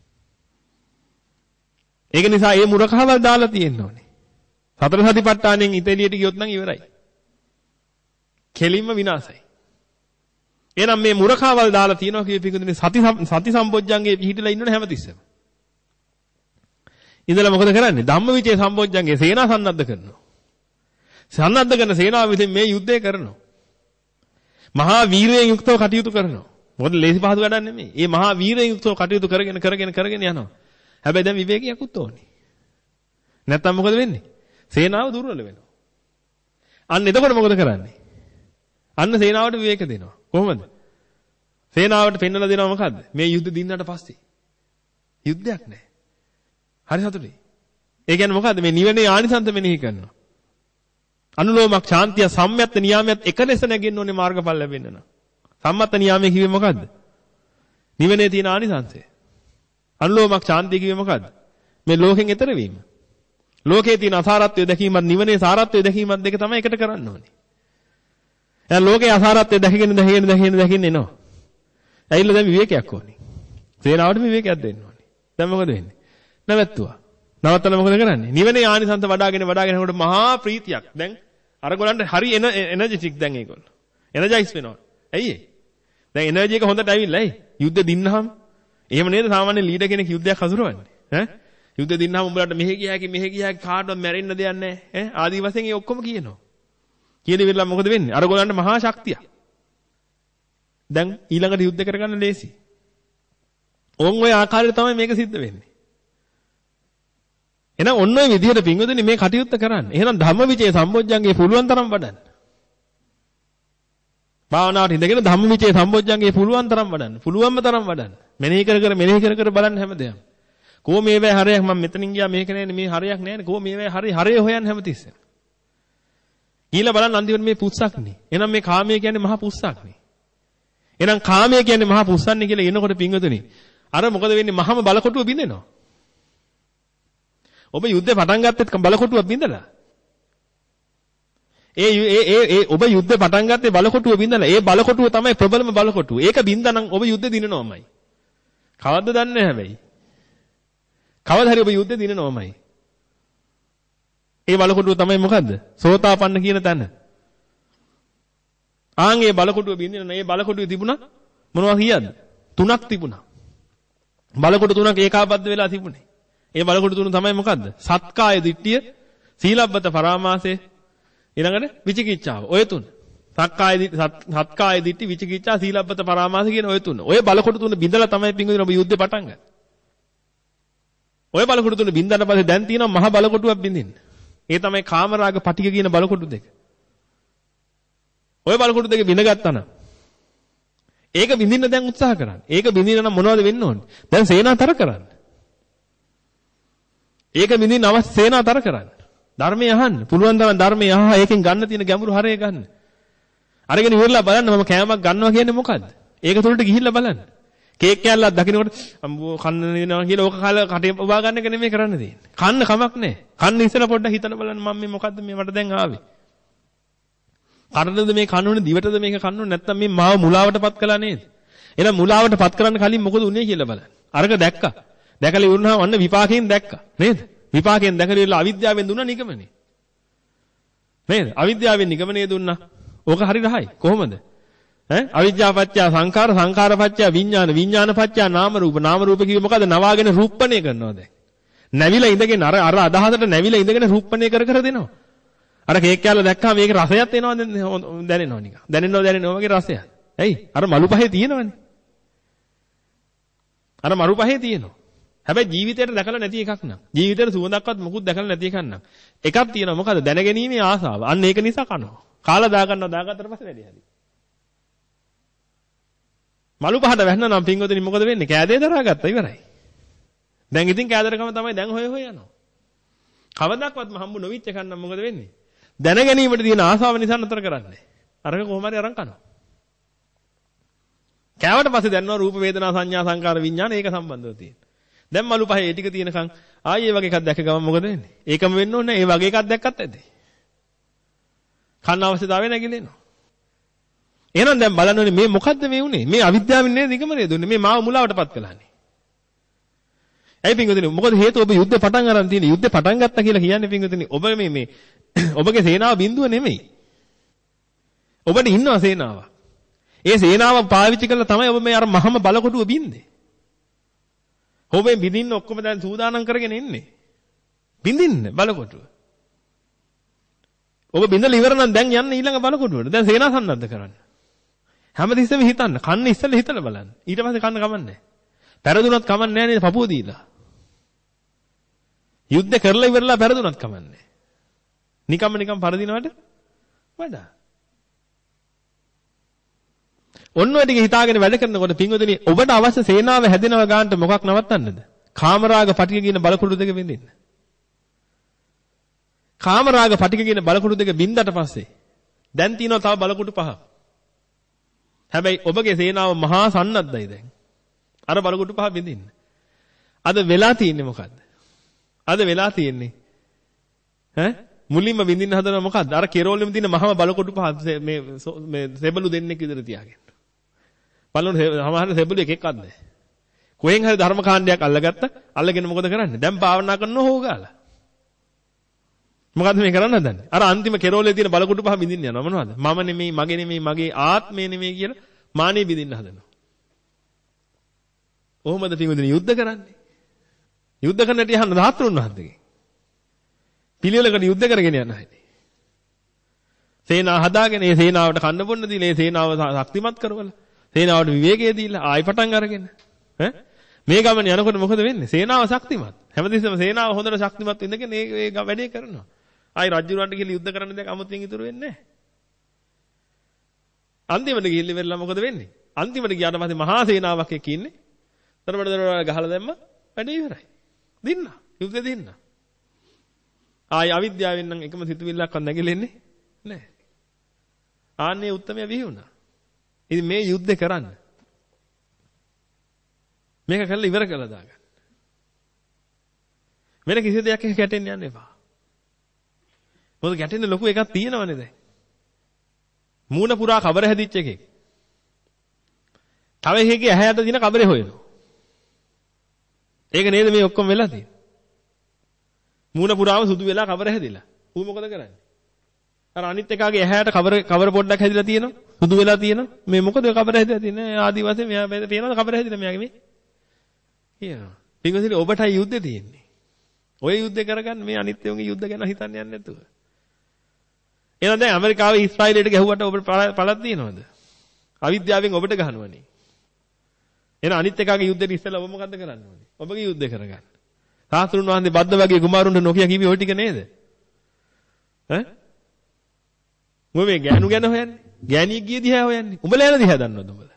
ඒක නිසා මේ මුරකාවල් දාලා තියෙන්න ඕනේ. සතර සතිපට්ඨානෙන් ඉතලියට ගියොත් නම් ඉවරයි. කෙලින්ම විනාශයි. එහෙනම් මේ මුරකාවල් දාලා තියෙනවා කියපු පිටුනේ සති සති සම්බොජ්ජංගේ පිහිටලා ඉන්නවනේ හැමතිස්සෙම. ඉඳලා මොකද කරන්නේ? ධම්මවිචේ සම්බොජ්ජංගේ සේනා සන්නද්ධ කරනවා. සන්නද්ධ කරන සේනාව විසින් මේ යුද්ධය කරනවා. මහා වීරයෙන් යුක්තව කටයුතු කරනවා. මොකද ලේසි පහසු වැඩක් නෙමෙයි. මේ මහා වීරයෙන් යුක්තව කටයුතු කරගෙන කරගෙන කරගෙන යනවා. හැබැයි දැන් විවේකයක් උත් ඕනේ. නැත්තම් මොකද වෙන්නේ? සේනාව දුර්වල වෙනවා. අන්න එතකොට මොකද කරන්නේ? අන්න සේනාවට විවේක දෙනවා. කොහොමද? සේනාවට පෙන්නලා දෙනවා මොකද්ද? මේ යුද්ධ දින්නට පස්සේ. යුද්ධයක් නැහැ. හරි සතුටුයි. ඒ කියන්නේ මොකද්ද? මේ නිවනේ ආනිසංස මෙනෙහි කරනවා. අනුලෝමක් ශාන්තිය සම්මත නියාමයත් එක ලෙස නැගෙන්න ඕනේ මාර්ගඵල ලැබෙන්න නම්. සම්මත නියාමයේ කිව්වේ මොකද්ද? නිවනේ තියෙන ආනිසංසය. අනුලෝමක් ශාන්තිය කිව්වේ මොකද්ද? මේ ලෝකෙන් එතර වීම. ලෝකයේ තියෙන අසාරත්වය දැකීමත් නිවනේ සාරත්වය දැකීමත් දෙක තමයි එකට කරන්න ඕනේ. එහෙනම් ලෝකයේ අසාරත්වය දැකගෙන දැකගෙන දැකගෙන දැකගෙන එනවා. ඇයිලා දැන් විවේකයක් ඕනේ. සේනාවට විවේකයක් දෙන්න ඕනේ. දැන් මොකද වෙන්නේ? නැවැත්තුවා. නවත්තලා මොකද කරන්නේ? නිවනේ ආනිසංස වඩාගෙන වඩාගෙන යනකොට මහා ප්‍රීතියක්. දැන් අරගොල්ලන්ට හරි එනර්ජිටික් දැන් ඒගොල්ලෝ. එනර්ජයිස් වෙනවා. ඇයි ඒ? දැන් එනර්ජි එක හොඳට ඇවිල්ලා ඇයි? යුද්ධ දින්නාම එහෙම නේද සාමාන්‍ය ලීඩර් කෙනෙක් යුද්ධයක් හසුරවන්නේ? ඈ? යුද්ධ දින්නාම උඹලට මෙහෙ ගියා කි මෙහෙ ගියා කාටවත් මැරෙන්න දෙයක් නැහැ. ඈ? ආදි වශයෙන් ඒ ඔක්කොම කියනවා. කියන විදිහට මොකද වෙන්නේ? අරගොල්ලන්ට මහා ශක්තිය. දැන් ඊළඟට යුද්ධ කරගන්න ලේසි. ඕන් ඔය ආකාරයට තමයි මේක සිද්ධ වෙන්නේ. එහෙනම් ඔන්න ඔය විදිහට පින්වතුනි මේ කටයුත්ත කරන්න. එහෙනම් ධම්මවිචේ සම්බොජ්ජංගේ පුළුවන් තරම් වඩන්න. භාවනාවට ඉඳගෙන ධම්මවිචේ සම්බොජ්ජංගේ පුළුවන් තරම් වඩන්න. පුළුවන්ම තරම් වඩන්න. මෙනෙහි කර කර මෙනෙහි කර කර බලන්න හැමදේම. කොහොම මේවැ හරයක් මම මෙතනින් ගියා මේක නෑනේ මේ හරයක් නෑනේ. කොහොම මේවැ හරි හරය හොයන්න හැමතිස්සෙම. ඊළඟ බලන්න අන්තිමට මේ පුස්සක්නේ. එහෙනම් මේ කාමය කියන්නේ මහා පුස්සක්නේ. එහෙනම් කාමය කියන්නේ මහා පුස්සන්නේ කියලා එනකොට පින්වතුනි අර මොකද වෙන්නේ? මහම බලකොටුව බින්දෙනවා. ඔබ යුද්ධේ පටන් ගත්තෙත් බලකොටුවක් බින්දලා. ඒ ඒ ඒ ඒ ඔබ යුද්ධේ පටන් ගත්තේ බලකොටුව බින්දලා. ඒ බලකොටුව තමයි ප්‍රබලම බලකොටුව. ඒක බින්දනම් ඔබ යුද්ධේ දිනනවමයි. කවද්ද දන්නේ නැහැ හැබැයි. කවදා හරි ඔබ යුද්ධේ දිනනවමයි. ඒ බලකොටුව තමයි මොකද්ද? සෝතාපන්න කියන තැන. ආන්ගේ බලකොටුව බින්දින නේ බලකොටුවේ තිබුණා මොනවා කියද්ද? තුනක් තිබුණා. බලකොටු තුනක් ඒකාබද්ධ වෙලා තිබුණේ. ඒ බලකොටු තුන තමයි මොකද්ද? සත්කාය දිට්ඨිය, සීලබ්බත පරාමාසය, ඊළඟට විචිකිච්ඡාව. ඔය තුන. සක්කාය සත්කාය දිට්ඨි, විචිකිච්ඡා, සීලබ්බත පරාමාස කියන ඔය තුන. ඔය බලකොටු තුන බින්දලා තමයි පිංගුදින ඔබ යුද්ධේ පටන් ගන්නේ. ඔය බලකොටු තුන බින්දාට පස්සේ දැන් තියෙනවා මහ බලකොටුවක් බින්දින්න. ඒ තමයි කාමරාග පටික කියන බලකොටු දෙක. ඔය බලකොටු දෙක බිඳගත්තා නම් ඒක බින්දින්න දැන් උත්සාහ කරන්න. ඒක බින්දින්න නම් මොනවද වෙන්න ඕනේ? දැන් සේනාතර කරන්න. ඒක බින්දින්න අවශ්‍ය සේනාතර කරන්න. ධර්මය අහන්න. පුළුවන් තරම් ධර්මය අහලා ඒකෙන් ගන්න තියෙන ගැඹුරු හරය ගන්න. අරගෙන ඉවරලා බලන්න මම කෑමක් ගන්නවා කියන්නේ මොකද්ද? ඒක තුළට ගිහිල්ලා බලන්න. කේක් කෑල්ලක් දකින්නකොට අම්බෝ කන්න දෙනවා කියලා ඕක කාලා කටේ ඔබා ගන්න එක නෙමෙයි කරන්න තියෙන්නේ. කන්න කමක් නැහැ. කන්න ඉස්සෙල්ලා පොඩ්ඩක් හිතලා බලන්න මම මේ මොකද්ද මේ මට දැන් ආවේ. කරන්නද මේ කන්නුනේ දිවටද මේක කන්නුනේ නැත්නම් මේ මාව මුලාවටපත් කළා නේද? එහෙනම් මුලාවටපත් කරන්න කලින් මොකද උනේ කියලා බලන්න. අරක දැක්කා. දැකලා ඉවරනහම අන්න විපාකයෙන් දැක්කා. නේද? විපාකයෙන් දැකලා ඉවරලා අවිද්‍යාවෙන් දුන්නා නිගමනේ. නේද? අවිද්‍යාවෙන් නිගමනේ දුන්නා. ඕක හරි රහයි. කොහොමද? ඈ අවිද්‍යාපච්චය සංඛාර සංඛාරපච්චය විඥාන විඥානපච්චය නාම රූප නාම රූප කිව්වේ මොකද? නවාගෙන රූපණය කරනවා දැන්. නැවිලා ඉඳගෙන අර අර අදහසට නැවිලා ඉඳගෙන රූපණය කර කර දෙනවා. අර කේක් කෑල්ල දැක්කම මේකේ රසයක් එනවා දැනෙනවා නිකන්. දැනෙනවා දැනෙනවා වගේ රසයක්. ඇයි? අර මලු පහේ තියෙනවනේ. අර මරු පහේ තියෙනවා. හැබැයි ජීවිතේට දැකලා නැති එකක් නං. ජීවිතේට සුවඳක්වත් මොකුත් දැකලා නැති එකක් නං. එකක් තියෙනවා මොකද? දැනගැනීමේ ආසාව. අන්න ඒක නිසා කනවා. කාලා දා ගන්නවා දාගත්තට පස්සේ වැඩි හරි. මලු පහට වැහුණා නම් පින්වතුනි මොකද වෙන්නේ? කෑදේ දරාගත්තා ඉවරයි. දැන් ඉතින් කෑදරකම තමයි දැන් හොය හොය යනවා. කවදාක්වත්ම හම්බු නොවිච්ච එකක් නම් මොකද වෙන්නේ? දැනගැනීමට තියෙන ආසාව නිසා නතර කරන්නේ. අරක කොහොම හරි අරන් කනවා. කෑවට පස්සේ දැනනවා රූප වේදනා සංඥා සංකාර විඥාන ඒක සම්බන්ධව තියෙන. දැන් මලු පහේ ඒ ටික තියෙනකන් ආයේ ඒ වගේ එකක් දැක්ක ගමන් මොකද වෙන්නේ? ඒකම වෙන්න ඕනේ. ඒ වගේ එකක් දැක්කත් ඇති. කන්න අවශ්‍යතාවය නැగిලෙනවා. එහෙනම් දැන් බලන්න ඕනේ මේ මොකද්ද මේ උනේ? මේ අවිද්‍යාවෙන් නේද නිගමනය දුන්නේ. මේ මාව මුලාවටපත් කළානේ. ඇයි පින්වතුනි මොකද හේතුව ඔබ යුද්ධේ පටන් අරන් තියෙන්නේ. යුද්ධේ පටන් ගත්තා කියලා කියන්නේ පින්වතුනි ඔබ මේ මේ ඔබගේ සේනාව බිඳුව නෙමෙයි. ඔබට ඉන්නවා සේනාවක්. ඒ සේනාව පාවිච්චි කරලා තමයි ඔබ මේ අර මහම බලකොටුව බින්දේ. ඔබෙන් බින්දින්න ඔක්කොම දැන් සූදානම් කරගෙන ඉන්නේ. බින්දින්න බලකොටුව. ඔබ බින්දලා ඉවර නම් දැන් යන්න ඊළඟ බලකොටුවට. දැන් සේනාව සන්නද්ධ කරන්න. හැමතිස්සෙම හිතන්න. කන්න ඉස්සෙල්ලා හිතලා බලන්න. ඊට පස්සේ කන්න කමන්නේ නැහැ. පෙරදුනත් කමන්නේ නැහැ නේද පපුව දීලා. යුද්ධ කරලා ඉවරලා පෙරදුනත් කමන්නේ නැහැ. නිකම්ම නිකම් පරදිනවට වඩා. ඔන්න ඔය ටික හිතාගෙන වැඩ කරනකොට පින්වතුනි ඔබට අවශ්‍ය සේනාව හැදෙනව ගන්නට මොකක් නවත්තන්නද? කාමරාග පටික කියන බලකොටු දෙක බින්දින්න. කාමරාග පටික කියන බලකොටු දෙක බින්දට පස්සේ දැන් තියෙනවා තව බලකොටු පහක්. හැබැයි ඔබගේ සේනාව මහා සන්නද්ධයි දැන්. අර බලකොටු පහ බින්දින්න. අද වෙලා තියෙන්නේ මොකද්ද? අද වෙලා තියෙන්නේ ඈ මුලින්ම බින්දින්න හදනවා මොකද්ද? අර කෙරෝලෙම තියෙන මහම බලකොටු පහ මේ මේ සෙබළු දෙන්නෙක් විතර තියාගෙන. බලන්න සමහර සෙබළු එකෙක්වත් නැහැ. කොහෙන් හරි ධර්ම කාණ්ඩයක් අල්ලගත්තා. අල්ලගෙන මොකද කරන්නේ? දැන් භාවනා කරනවා හොගාලා. මොකද්ද මේ කරන්න හදන්නේ? අර අන්තිම කෙරෝලේ තියෙන බලකොටු පහ බින්දින්න යනවා මොනවද? මම නෙමෙයි, මගේ නෙමෙයි, මගේ ආත්මය නෙමෙයි කියලා මානෙ බින්දින්න හදනවා. කොහොමද පින්වතුනි යුද්ධ කරන්නේ? යුද්ධ කරන්නට යහන ධාතුන් වහන්සේගේ. පිළිවෙලකට යුද්ධ කරගෙන යන හැටි. සේනාව හදාගෙන ඒ සේනාවට කන්න බොන්න දීලා ඒ සේනාව ශක්තිමත් කරවලා සේනාවට විවේකයේ දීලා ආයි පටන් අරගෙන ඈ මේ ගමන යනකොට මොකද වෙන්නේ? සේනාව ශක්තිමත්. හැමතිස්සෙම සේනාව හොඳට ශක්තිමත් ඉඳගෙන මේ මේ වැඩේ කරනවා. ආයි රජුරන්ට කියලා යුද්ධ කරන්න දෙයක් 아무තෙන් ඉතුරු වෙන්නේ නැහැ. අන්තිමට ගිහිල්ලා ඉවරලා මොකද වෙන්නේ? අන්තිමට ගියාට පස්සේ මහා සේනාවක් එක්ක ඉන්නේ. තරබඩ දරවල ගහලා දැම්ම වැඩේ ඉවරයි. දින්න. යුද්ධෙ දින්න. ආයි අවිද්‍යාවෙන් නම් එකම සිතුවිල්ලක්වත් නැගිලෙන්නේ නැහැ. ආන්නේ උත්තරමය විහි වුණා. ඉතින් මේ යුද්ධේ කරන්න. මේක කරලා ඉවර කළා දාගන්න. වෙන කිසි දෙයක් එක ගැටෙන්න යන්න එපා. මොකද ගැටෙන්න ලොකු එකක් තියෙනවනේ දැන්. මූණ පුරා කබර හැදිච්ච එකෙක්. තව එකෙක්ගේ ඇහැයට දින කබරේ හොයනවා. ඒක නේද මේ ඔක්කොම වෙලා තියෙන්නේ. මූණ පුරාම සුදු වෙලා කවර හැදිලා. ඌ මොකද කරන්නේ? අර අනිත් එකාගේ ඇහැට කවර කවර පොඩ්ඩක් හැදිලා තියෙනවා. සුදු වෙලා තියෙනවා. මේ මොකද කවර හැදිලා තියෙන්නේ? ආදි වශයෙන් මෙයා පේනවද කවර හැදිලා මෙයාගේ මේ? කියනවා. පින්වතුනි ඔබටයි යුද්ධේ තියෙන්නේ. ඔය යුද්ධේ කරගන්න මේ අනිත්‍යෝගේ යුද්ධ ගැන හිතන්න යන්නේ නැතුව. එහෙනම් දැන් ඇමරිකාවේ ඊශ්‍රායලයට ගැහුවට ඔබට පළක් තියෙනවද? අවිද්‍යාවෙන් ඔබට ගහනවනේ. එහෙනම් අනිත් එකාගේ යුද්ධෙට ඉස්සෙල්ලා ඔබ මොකද්ද කරන්න ඕනේ? ඔබගේ යුද්ධය කරගන්න. සාස්ත්‍රුන් වහන්සේ බද්ද වගේ කුමාරුන්ට නොකිය කිව්වේ ওই ටික නේද? ඈ? මොකද මේ ගෑනු ගැන හොයන්නේ? ගෑණියෙක් ගිය දිහා හොයන්නේ. උඹලා යන දිහා දන්නවද උඹලා?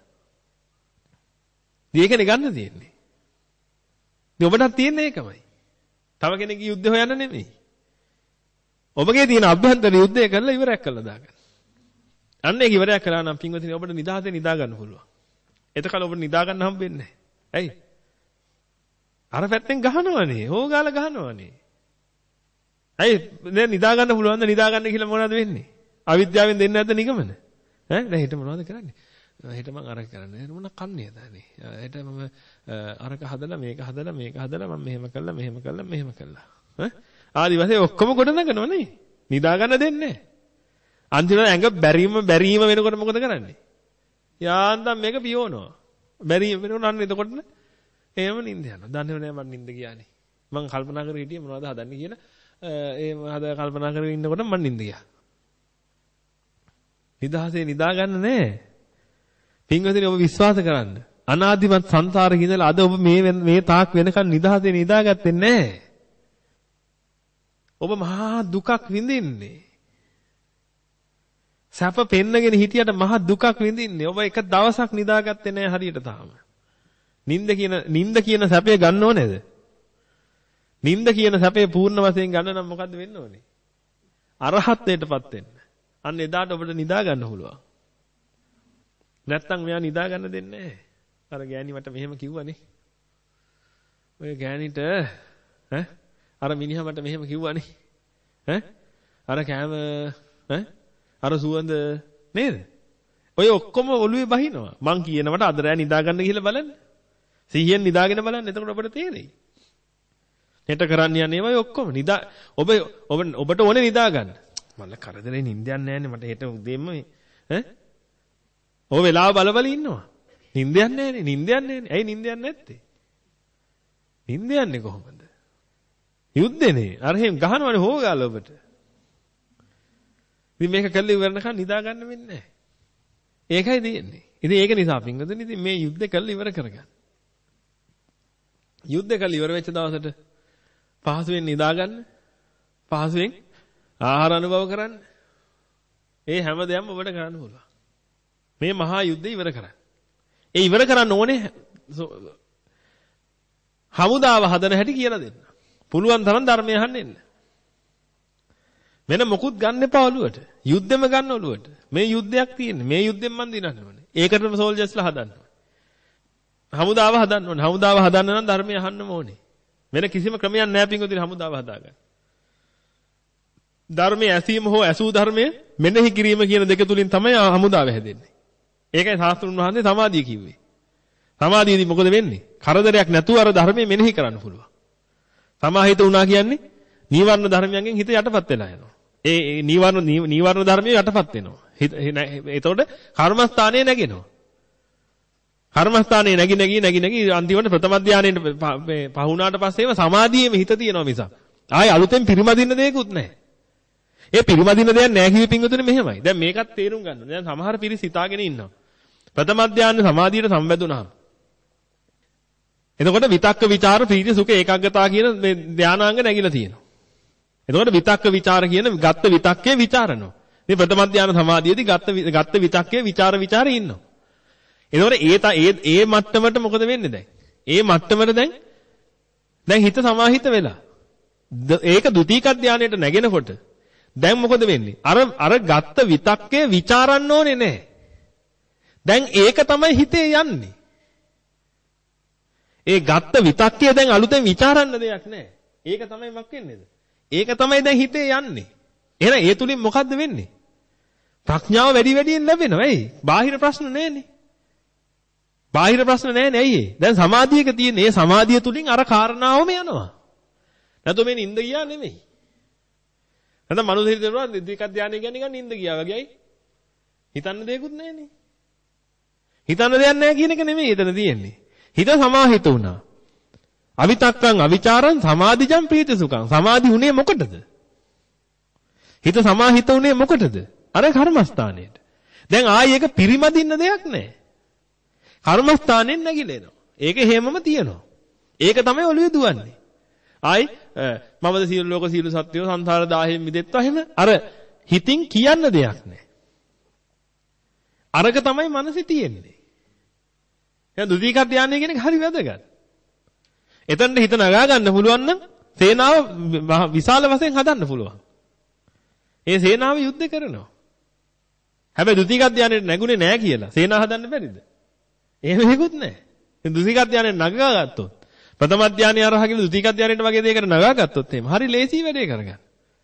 මේකනේ ගන්න තියෙන්නේ. ඉතින් ඔබටත් තියෙන්නේ ඒකමයි. තව කෙනෙක්ගේ යුද්ධය හොයන්න නෙමෙයි. ඔබගේ තියෙන අභ්‍යන්තර යුද්ධය කරලා ඉවරයක් කරලා දාගන්න. අන්න ඒක ඉවරයක් කළා නම් පින්වතුනි ඔබට නිදහසේ නිදා ගන්න පුළුවන්. එතකල් ඔබට නිදා ගන්න හම්බෙන්නේ නැහැ. ඇයි? අර පැත්තෙන් ගහනවනේ. හොගාලා ගහනවනේ. ඇයි දැන් නිදා ගන්න පුළුවන්ද නිදා ගන්න කියලා මොනවද වෙන්නේ? අවිද්‍යාවෙන් දෙන්නේ නැද්ද නිගමන? ඈ දැන් හිට මොනවද කරන්නේ? හිට මම අර කරන්නේ මොන කන්නේ දානේ. හිට මම අරක හදලා මේක හදලා මේක හදලා මම මෙහෙම කළා මෙහෙම කළා මෙහෙම කළා. ඈ ආදි වශයෙන් ඔක්කොම කොට නගනවනේ. නිදා ගන්න දෙන්නේ නැහැ. අන්තිමට ඇඟ බැරිම බැරිම වෙනකොට මොකද කරන්නේ? යාන්තම් මේක පියවනවා. බැරිම වෙනකොට අන්න එතකොට එහෙම නිින්ද යනවා. දන්නේව නෑ මම නිින්ද ගියානේ. මම කල්පනා කර හිටියේ මොනවද හදන්නේ කියලා. ඒ හද කල්පනා කරගෙන ඉන්නකොට මම නිින්ද ගියා. නිදහසේ නිදා ගන්න නෑ. පින්වතුනි ඔබ විශ්වාස කරන්න. අනාදිමත් සංසාරේ ඉඳලා අද ඔබ මේ මේ තාක් වෙනකන් නිදහසේ නිදාගත්තේ නෑ. ඔබ මහා දුකක් විඳින්නේ. සැප පෙන්නගෙන හිටියට මහා දුකක් විඳින්නේ. ඔබ එක දවසක් නිදාගත්තේ නෑ හරියට තාම. නිින්ද කියන නිින්ද කියන සැපේ ගන්න ඕනේද? නිින්ද කියන සැපේ පූර්ණ වශයෙන් ගන්න නම් මොකද්ද වෙන්න ඕනේ? අරහත්ත්වයටපත් වෙන්න. අන්න එදාට ඔබට නිදා ගන්න පුළුවන්. නැත්තම් මෙයා නිදා ගන්න දෙන්නේ නැහැ. අර ගෑණි මට මෙහෙම කිව්වනේ. ඔය ගෑණිට ඈ අර මිනිහා මට මෙහෙම කිව්වනේ. ඈ අර කෑම ඈ අර සුවඳ නේද? ඔය ඔක්කොම ඔළුවේ බහිනවා. මං කියනවට අද රෑ නිදා ගන්න කියලා බලන්න. සිහියෙන් නිදාගෙන බලන්න. එතකොට ඔබට තේරෙයි. හෙට කරන්න යන්නේ ඒවයි ඔක්කොම. නිදා ඔබ ඔබ ඔබට ඕනේ නිදා ගන්න. මල්ල කරදරේ නිින්දයක් නැහැනේ මට හෙට උදේම ඈ ඔය වෙලාව බල බල ඉන්නවා. නිින්දයක් නැහැනේ. නිින්දයක් නැහැනේ. ඇයි නිින්දයක් නැත්තේ? නිින්ද යන්නේ කොහොමද? යුද්ධනේ. අර එහෙම ගහනවනේ හොගාලා ඔබට. ඉතින් මේක කළේ ඉවරනකන් නිදා ගන්න වෙන්නේ නැහැ. ඒකයි තියෙන්නේ. ඉතින් ඒක නිසා පින්වතුනි ඉතින් මේ යුද්ධ කළා ඉවර කරගන්න. යුද්ධ කළා ඉවර වෙච්ච දවසට පහසුවෙන් නිදා ගන්න. පහසුවෙන් ආහාර අනුභව කරන්න. ඒ හැම දෙයක්ම ඔබට කරන්න පුළුවන්. මේ මහා යුද්ධය ඉවර කරන්න. ඒ ඉවර කරන්න ඕනේ හමුදාව හදන හැටි කියලා දෙන්න. පුළුවන් තරම් ධර්මය අහන්න එන්න. වෙන මොකුත් ගන්න එපා ඔළුවට. යුද්ධෙම ගන්න ඔළුවට. මේ යුද්ධයක් තියෙන්නේ. මේ යුද්ධෙන් මන් දිනන්න ඕනේ. ඒකටම සෝල්ජර්ස්ලා හදන්න ඕනේ. හමුදාව හදන්න ඕනේ. හමුදාව හදන්න නම් ධර්මය අහන්නම ඕනේ. වෙන කිසිම ක්‍රමයක් නැහැ පින්වතුනි හමුදාව හදාගන්න. ධර්මයේ ඇසීම හෝ ඇසූ ධර්මයේ මෙනෙහි කිරීම කියන දෙක තුලින් තමයි හමුදාව හැදෙන්නේ. ඒකයි ශාස්ත්‍රුන් වහන්සේ සමාධිය කිව්වේ. සමාධියදී මොකද වෙන්නේ? කරදරයක් නැතුව අර ධර්මයේ මෙනෙහි කරන්න පුළුවන්. සමාහිත වුණා කියන්නේ නීවරණ ධර්මයන්ගෙන් හිත යටපත් වෙලා යනවා. ඒ නීවරණ නීවරණ ධර්මයේ යටපත් වෙනවා. එතකොට කර්මස්ථානයේ නැගෙනවා. කර්මස්ථානයේ නැగి නැగి නැగి නැగి අන්තිමට ප්‍රථම ධානයේ පහුණාට පස්සේම සමාධියේම හිත තියෙනවා මිසක්. ආයේ අලුතෙන් පිරිමදින්න දෙයක්වත් නැහැ. ඒ පිරිමදින්න දෙයක් නැහැ කිව්වේ පින්වතුනි මෙහෙමයි. දැන් මේකත් තේරුම් ගන්න ඕනේ. දැන් සමහර පිරිස හිතාගෙන ඉන්නවා. ප්‍රථම ධානය සමාධියට සම්බැඳුනහම. එතකොට විතක්ක ਵਿਚාර ප්‍රීති සුඛ ඒකාග්‍රතාව කියන මේ ධානාංග නැగిලා තියෙනවා. එතකොට විතක්ක ਵਿਚාර කියන ගත්ත විතක්කේ ਵਿਚාරනවා. මේ ප්‍රථම ධාන සමාධියේදී ගත්ත ගත්ත විතක්කේ ਵਿਚාර ਵਿਚාරේ ඉන්නවා. එතකොට ඒ ඒ ඒ මට්ටමට මොකද වෙන්නේ දැන්? ඒ මට්ටමට දැන් දැන් හිත සමාහිත වෙලා. ඒක ද්විතීක ධානයට නැගෙනකොට දැන් මොකද වෙන්නේ? අර අර ගත්ත විතක්කේ ਵਿਚාරන්න ඕනේ නැහැ. දැන් ඒක තමයි හිතේ යන්නේ. ඒ ගත්ත විතක්කේ දැන් අලුතෙන් ਵਿਚාරන්න දෙයක් නැහැ. ඒක තමයි මක් වෙන්නේද? ඒක තමයි දැන් හිතේ යන්නේ. එහෙනම් ඒ තුලින් මොකද්ද වෙන්නේ? ප්‍රඥාව වැඩි වැඩියෙන් ලැබෙනවා. ඇයි? බාහිර ප්‍රශ්න නැහැනේ. බාහිර ප්‍රශ්න නැහැනේ. ඇයි ඒ? දැන් සමාධියක තියෙන මේ සමාධිය තුලින් අර කාරණාවම යනවා. නැත්නම් මේ නිින්ද ගියා නෙමෙයි. නැත්නම් මනුස්ස හිතේනවා දෙක ධානය කියන්නේ නිකන් නිින්ද ගියා වගේයි. හිතන්න දෙයක්වත් නැහැනේ. හිතන්න දෙයක් නැහැ කියන එක නෙමෙයි එතන තියෙන්නේ. හිත සමාහිත වුණා. අවිතක්කං අවිචාරං සමාධිජං ප්‍රීති සුඛං. සමාධි උනේ මොකටද? හිත සමාහිත උනේ මොකටද? අර කර්මස්ථානෙට. දැන් ආයි ඒක පිරිමදින්න දෙයක් නැහැ. කර්මස්ථානෙන් නැගිලෙනවා. ඒක හේමම තියෙනවා. ඒක තමයි ඔළුවේ දුවන්නේ. ආයි මමද සියලු ලෝක සියලු සත්වයෝ සංසාර දාහයෙන් මිදෙත්වා එහෙම අර හිතින් කියන්න දෙයක් නැහැ. අරක තමයි මනසේ තියෙන්නේ. එහෙනම් දුතික ධානය කියන එක හරි වැදගත්. එතනට හිත නගා ගන්න පුළුවන් නම් සේනාව විශාල වශයෙන් හදන්න පුළුවන්. ඒ සේනාව යුද්ධ කරනවා. හැබැයි දුතික ධානයට නැගුණේ නැහැ කියලා සේනාව හදන්න බැරිද? එහෙම හේකුත් නැහැ. දුතික ධානයට නගා ගත්තොත් ප්‍රථම ධානය අරහා කියලා දුතික ධානයට වගේ දෙයකට නගා ගත්තොත් එහෙම හරි ලේසි වැඩේ කරගන්න.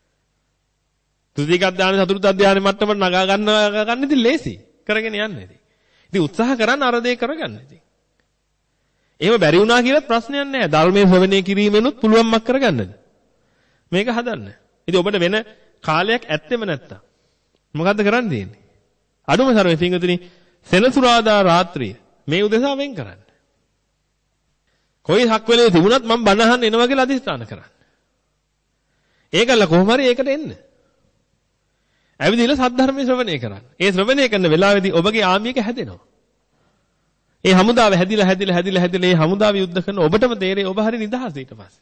දුතික ධානය චතුර්ථ ධානය මට්ටමට නගා ගන්නවා ගන්න ඉතින් ලේසි. කරගෙන යන්න ඉතින්. ඉතින් උත්සාහ කරන්න අර දේ කරගන්න ඉතින්. එහෙම බැරි වුණා කියලා ප්‍රශ්නයක් නැහැ. ධර්මයේ ශ්‍රවණය කිරීමෙනුත් පුළුවන්මක් කරගන්නද? මේක හදන්න. ඉතින් ඔබට වෙන කාලයක් ඇත්තෙම නැත්තම් මොකද්ද කරන්න තියෙන්නේ? අඩුම තරමේ පින්වතුනි සෙනසුරාදා රාත්‍රිය මේ උදෙසා වෙන් කරන්න. කොයි හක්වලේ තිබුණත් මම බණ අහන්න එනවා කියලා අදිස්ථාන කරන්න. ඒකල කොහොම හරි ඒකට එන්න. ඇවිදilla සද්ධර්මයේ ශ්‍රවණය කරන්න. ඒ ශ්‍රවණය කරන වෙලාවේදී ඔබගේ ආමියක හැදෙනවා. ඒ හමුදාව හැදිලා හැදිලා හැදිලා හැදිලා ඒ හමුදාව යුද්ධ කරන ඔබටම තේරෙයි ඔබ හරි නිදහස් ඊට පස්සේ.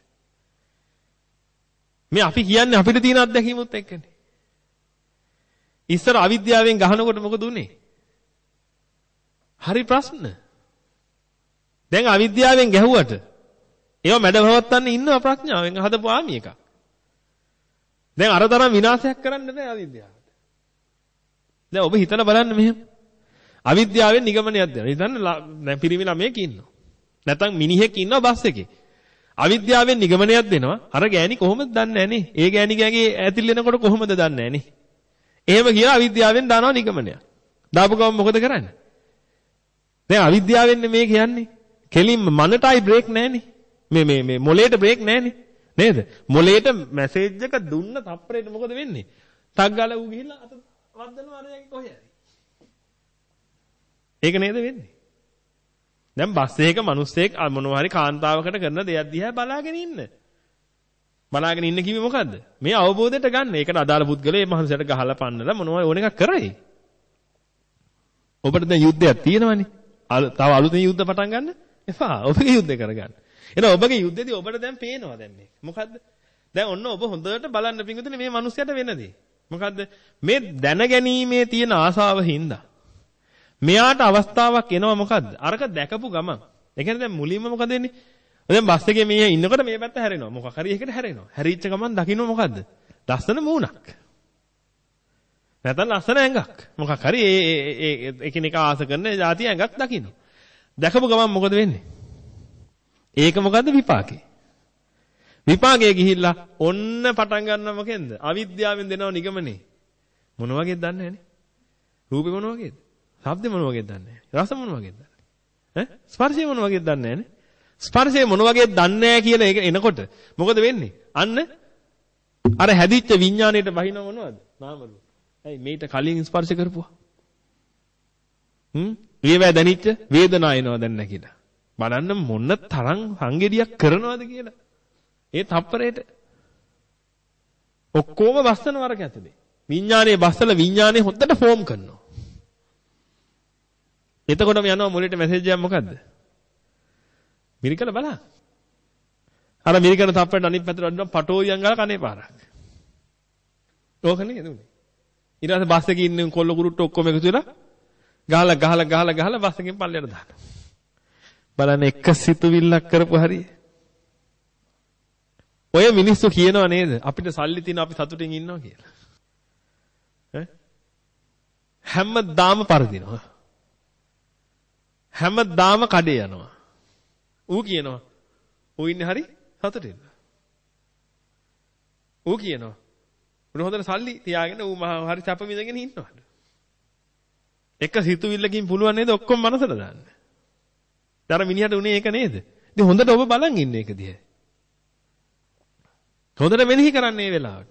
මේ අපි කියන්නේ අපිට තියෙන අත්දැකීමුත් එක්කනේ. ඉස්සර අවිද්‍යාවෙන් ගහනකොට මොකද උනේ? හරි ප්‍රශ්න. දැන් අවිද්‍යාවෙන් ගැහුවට ඒව මැඩවවත්තන්න ඉන්නවා ප්‍රඥාවෙන් හදපු ආමි එකක්. දැන් අර තරම් විනාශයක් කරන්න බෑ අවිද්‍යාවට. දැන් ඔබ හිතලා බලන්න මෙහෙම. අවිද්‍යාවෙන් නිගමනයක් දෙනවා. හිතන්න දැන් පිරිමි ළමයෙක් ඉන්නවා. නැත්නම් මිනිහෙක් ඉන්නවා බස් එකේ. අවිද්‍යාවෙන් නිගමනයක් දෙනවා. අර ගෑණි කොහොමද දන්නේ නැනේ? ඒ ගෑණිගේ ඇතිල් වෙනකොට කොහොමද දන්නේ නැනේ? එහෙම කියලා අවිද්‍යාවෙන් දානවා නිගමනයක්. දාපු ගමන් මොකද කරන්නේ? දැන් අවිද්‍යාවෙන් මේ කියන්නේ. කෙලින්ම මනටයි බ්‍රේක් නැහනේ. මේ මේ මේ මොලේට බ්‍රේක් නැහනේ. නේද? මොලේට මැසේජ් එක දුන්න තප්පරේට මොකද වෙන්නේ? ටක් ගාලා ඌ ගිහිල්ලා අත වද්දනවා අරයන් කොහේ හරි. ඒක නේද වෙන්නේ? දැන් බස් එකක මිනිස්සෙක් මොනවා හරි කාන්තාවකට කරන දෙයක් දිහා බලාගෙන ඉන්න. බලාගෙන ඉන්න කිව්වේ මොකද්ද? මේ අවබෝධයට ගන්න. ඒකට අදාළ පුද්ගලයා මේ මනුස්සයට ගහලා පන්නලා මොනවා ඕන එකක් කරයි. ඔබට දැන් යුද්ධයක් තියෙනවනේ. තව අලුතෙන් යුද්ධ පටන් ගන්න එපා. ඔබගේ යුද්ධය කරගන්න. එහෙනම් ඔබගේ යුද්ධෙදී ඔබට දැන් පේනවා දැන් මේක. මොකද්ද? දැන් ඔන්න ඔබ හොඳට බලන්න පිංගුතුනේ මේ මිනිස්සයාට වෙන දේ. මොකද්ද? මේ දැනගැනීමේ තියෙන ආසාව හින්දා මෙයාට අවස්ථාවක් එනවා මොකද්ද? අරක දැකපු ගමන්. ඒ කියන්නේ දැන් මුලින්ම මොකද වෙන්නේ? දැන් බස් එකේ මේ ඉන්නකොට මේ පැත්ත හැරෙනවා. මොකක් හරි එකකට හැරෙනවා. හැරිච්ච ගමන් දකින්න මොකද්ද? ලස්සන මූණක්. නැත්නම් ලස්සන ඇඟක්. මොකක් හරි ඒ ඒ එකිනෙක ආස කරන જાති ඇඟක් දකින්න. දැකපු ගමන් මොකද වෙන්නේ? ඒක මොකද්ද විපාකේ? විපාකයේ ගිහිල්ලා ඔන්න පටන් ගන්නවා මොකෙන්ද? අවිද්‍යාවෙන් දෙනව නිගමනේ. මොන වගේද දන්නේ නැහනේ. රූපේ මොන වගේද? ශබ්දේ මොන වගේද දන්නේ නැහැ. රස මොන වගේද දන්නේ නැහැ. ඈ ස්පර්ශය මොන වගේද දන්නේ නැහනේ. ස්පර්ශය මොන වගේද දන්නේ නැහැ කියලා ඒක එනකොට මොකද වෙන්නේ? අන්න අර හැදිච්ච විඥාණයට බහිනව මොනවද? නාම රූප. ඇයි මේට කලින් ස්පර්ශ කරපුවා? හ්ම්? වේවා දැනිච්ච වේදනාව එනවා දැන් නැකිලා. බලන්න මොන තරම් සංගෙඩියක් කරනවද කියලා. ඒ තප්පරේට ඔක්කොම වස්සන වරක ඇතුලේ. විඥානයේ බස්සල විඥානයේ හොද්දට ෆෝම් කරනවා. එතකොටම යනවා මොලේට මැසේජ් එකක් මොකද්ද? මිරිකල බලන්න. අර මිරිකන තප්පරේට අනිත් පැත්තට වඩිනවා පටෝරියන් ගාලා කනේ පාරක්. ඕක නේද උනේ? ඊට පස්සේ බස් එකේ ඉන්න කොල්ල කුරුට්ට ඔක්කොම එකතු වෙලා ගහලා ගහලා ගහලා ගහලා බස් එකෙන් පල්ලයට දානවා. බලන්න එක සිතුවිල්ලක් කරපු හරිය. ඔය මිනිස්සු කියනවා නේද අපිට සල්ලි තියෙන අපි සතුටින් ඉන්නවා කියලා. ඈ හැමදාම පරදිනවා. හැමදාම කඩේ යනවා. ඌ කියනවා ඌ ඉන්නේ හරි සතුටින්. ඌ කියනවා උන හොඳට සල්ලි තියාගෙන ඌ මහා හරි සැප විඳගෙන ඉන්නවා. එක සිතුවිල්ලකින් පුළුවන් නේද ඔක්කොම මනසට දාන්න. දැන් මිනිහට උනේ ඒක නේද? ඉතින් හොඳට ඔබ බලන් ඉන්න එක දිහා. හොඳට මෙනෙහි කරන්න මේ වෙලාවට.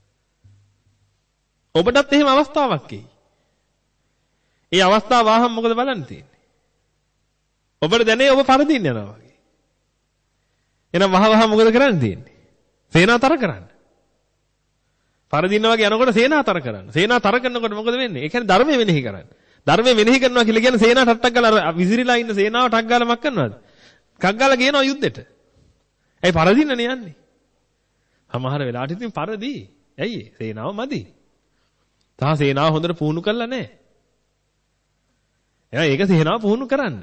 ඔබටත් එහෙම අවස්ථාවක් එයි. ඒ අවස්ථාව ආවම මොකද බලන්න තියෙන්නේ? ඔබට දැනේ ඔබ පරදින්න යනවා වගේ. එහෙනම් වහ වහ මොකද කරන්න තියෙන්නේ? සේනාතර කරන්න. පරදින්න වගේ යනකොට සේනාතර කරන්න. සේනාතර කරනකොට මොකද වෙන්නේ? ඒ කියන්නේ ධර්මය මෙනෙහි කරන්න. ධර්මය මෙනෙහි කරනවා කියලා කියන්නේ සේනාව ටක් ගාලා විසිරීලා ඉන්න සේනාව ටක් ගාලා මක් කරනවද? ටක් ගාලා ගේනවා යුද්ධෙට. ඇයි පරදින්නනේ යන්නේ? සමහර වෙලාවට ඉතින් පරදී. ඇයි ඒ? සේනාව මදි. තා සේනාව හොඳට පුහුණු කරලා නැහැ. එයා ඒක සේනාව පුහුණු කරන්න.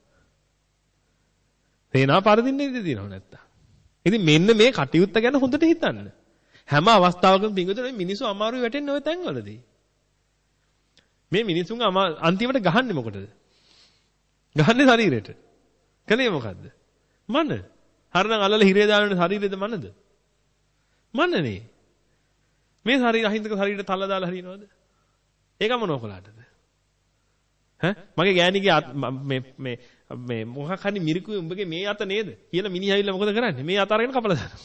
සේනාව පරදින්නේ ඉඳී දිනව නැත්තම්. ඉතින් මෙන්න මේ කටයුත්ත ගැන හොඳට හිතන්න. හැම අවස්ථාවකම පිංගුතුනේ මිනිස්සු අමාරුයි වැටෙන්නේ ඔය තැන්වලදී. මේ මිනිසුන් අන්තිමට ගහන්නේ මොකටද? ගහන්නේ ශරීරෙට. කලේ මොකද්ද? මන. හරිනම් අල්ලලා හිරේ දානනේ ශරීරෙද මනද? මනනේ. මේ ශරීර අහිංසක ශරීරෙට තල්ලා දාලා හරිනවද? ඒක මොනව කළාටද? ඈ මගේ ගෑණිගේ මේ මේ මේ මොකක් හරි මිරිකුවේ උඹගේ මේ අත නේද කියලා මිනිහ ඇවිල්ලා මොකද කරන්නේ? මේ අත අරගෙන කපලා දානවා.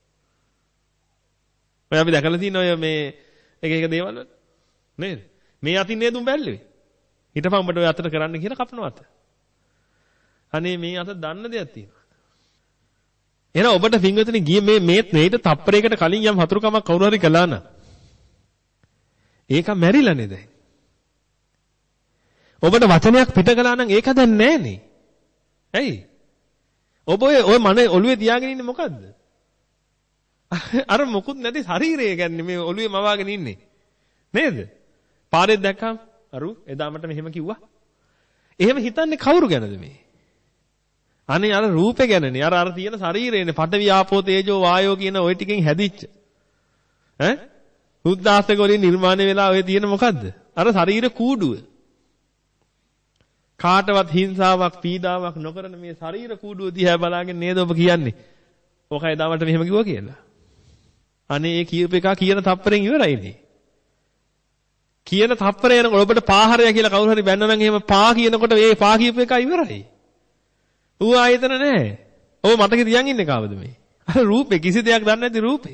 ඔය අපි දැකලා තියෙන ඔය මේ එක එක දේවල් වල නේද? මේ අතින් නේද උඹ ඇල්ලුවේ? හිටපන් උඹට ඔය අතට කරන්න කියලා කපනවා අත. අනේ මේ අත දන්න දෙයක් තියෙනවා. එහෙනම් ඔබට පින්වතුනි ගියේ මේ මේ මේට තප්පරයකට කලින් යම් හතුරුකමක් කවුරු හරි කළා නම් ඒක මැරිලානේ දැන්. ඔබට වචනයක් පිට කළා නම් ඒක දැන් නෑනේ. ඇයි? ඔබ ඔය ඔය මන ඔළුවේ තියාගෙන ඉන්නේ මොකද්ද? අර මොකුත් නැති ශරීරය ගන්නේ මේ ඔළුවේ මවාගෙන ඉන්නේ. නේද? පාරේ දැක්කම අරු එදා මට මෙහෙම කිව්වා. එහෙම හිතන්නේ කවුරු ගැනද මේ? අනේ අර රූපේ ගැනනේ. අර අර තියෙන ශරීරේනේ. පඨවි ආපෝ තේජෝ වායෝ කියන ওই ටිකෙන් හැදිච්ච. ඈ? බුද්ධාස්තක වලින් නිර්මාණය වෙලා ඔය තියෙන මොකද්ද? අර ශරීර කූඩුව. කාටවත් හිංසාවක් පීඩාවක් නොකරන මේ ශරීර කූඩුව දිහා බලාගෙන නේද ඔබ කියන්නේ? ඔකයි දාමට මෙහෙම කිව්වා කියලා. අනේ ඒ කියූප එක කියන තප්පරෙන් ඉවරයිනේ. කියන තප්පරේ යනකොට ඔබට පාහරය කියලා කවුරු හරි බැන්න නම් එහෙම පා කියනකොට ඒ පා කියූප එක ඉවරයි. ඌ ආයතන නැහැ. ඔබ මතකේ තියන් ඉන්නේ කාවද මේ? අර රූපේ කිසි දෙයක් දන්නේ නැති රූපේ.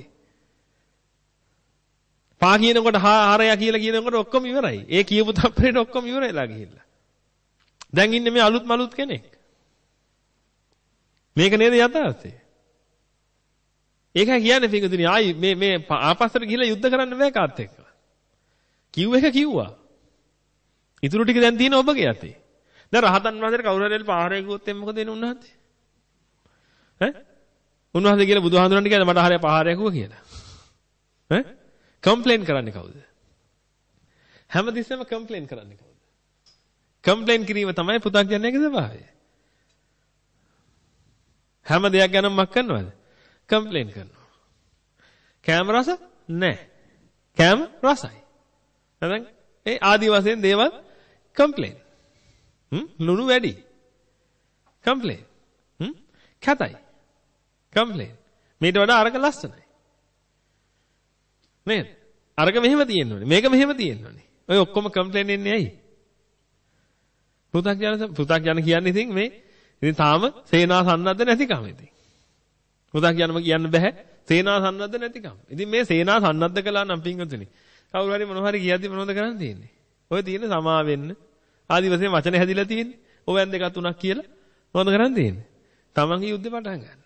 පා කියනකොට හාරය කියලා කියනකොට ඔක්කොම ඉවරයි. ඒ කියපු තප්පරේට ඔක්කොම ඉවරයිලා ගිහිල්ලා. දැන් ඉන්නේ මේ අලුත් මලුත් කෙනෙක්. මේක නේද යථාර්ථය? ඒකයි කියන්නේ පිටුදිනේ ආයි මේ මේ ආපස්සට ගිහිල්ලා යුද්ධ කරන්න බෑ කාත් එක්ක. කිව් එක කිව්වා. ඉතුරු ටික දැන් තියෙන ඔබගේ අතේ. දැන් රහතන් වහන්සේට කවුරු හරි පාරේ ගියොත් එම් මොකද වෙන්නේ උන්වහන්සේ? ඈ? උන්වහන්සේ කියලා බුදුහාඳුනන්ට කියනවා මට හරිය පාරේ ගියුවා කියලා. ඈ? කම්ප්ලේන් කරන්නේ කවුද? හැමතිස්සෙම කම්ප්ලේන් කරන්නේ කවුද? කම්ප්ලේන් කිරීම තමයි පු탁ජනයාගේ ස්වභාවය. හැම දෙයක් ගැනම මක් කරනවද? කම්ප්ලේන් කරනවා. කැම රස නැහැ. කැම රසයි. නැත්නම් ඒ ආදි වශයෙන් දේවල් කම්ප්ලේන්. හ්ම් ලුණු වැඩි. කම්ප්ලේන්. හ්ම් කැතයි. කම්ප්ලේන්. මේට වඩා අරක ලස්සනයි. නේද? අරක මෙහෙම තියෙන්න ඕනේ. මේක මෙහෙම තියෙන්න ඕනේ. ඔය ඔක්කොම කම්ප්ලේන් එන්නේ ඇයි? පු탁ජන පු탁ජන කියන්නේ ඉතින් මේ ඉතින් තාම සේනා සන්නද්ධ නැතිකම ඉතින්. පු탁ජනම කියන්න බෑ සේනා සන්නද්ධ නැතිකම. ඉතින් මේ සේනා සන්නද්ධ කළා නම් පින්වතුනි කවුරු හරි මොනවා හරි කියද්දි මොනවද කරන්න තියෙන්නේ? ඔය තියෙන සමා වෙන්න ආදි වශයෙන් වචන හැදිලා තියෙන්නේ. ඕවෙන් දෙකක් තුනක් කියලා මොනවද කරන්න තියෙන්නේ? තමන්ගේ යුද්ධේ පටන් ගන්න.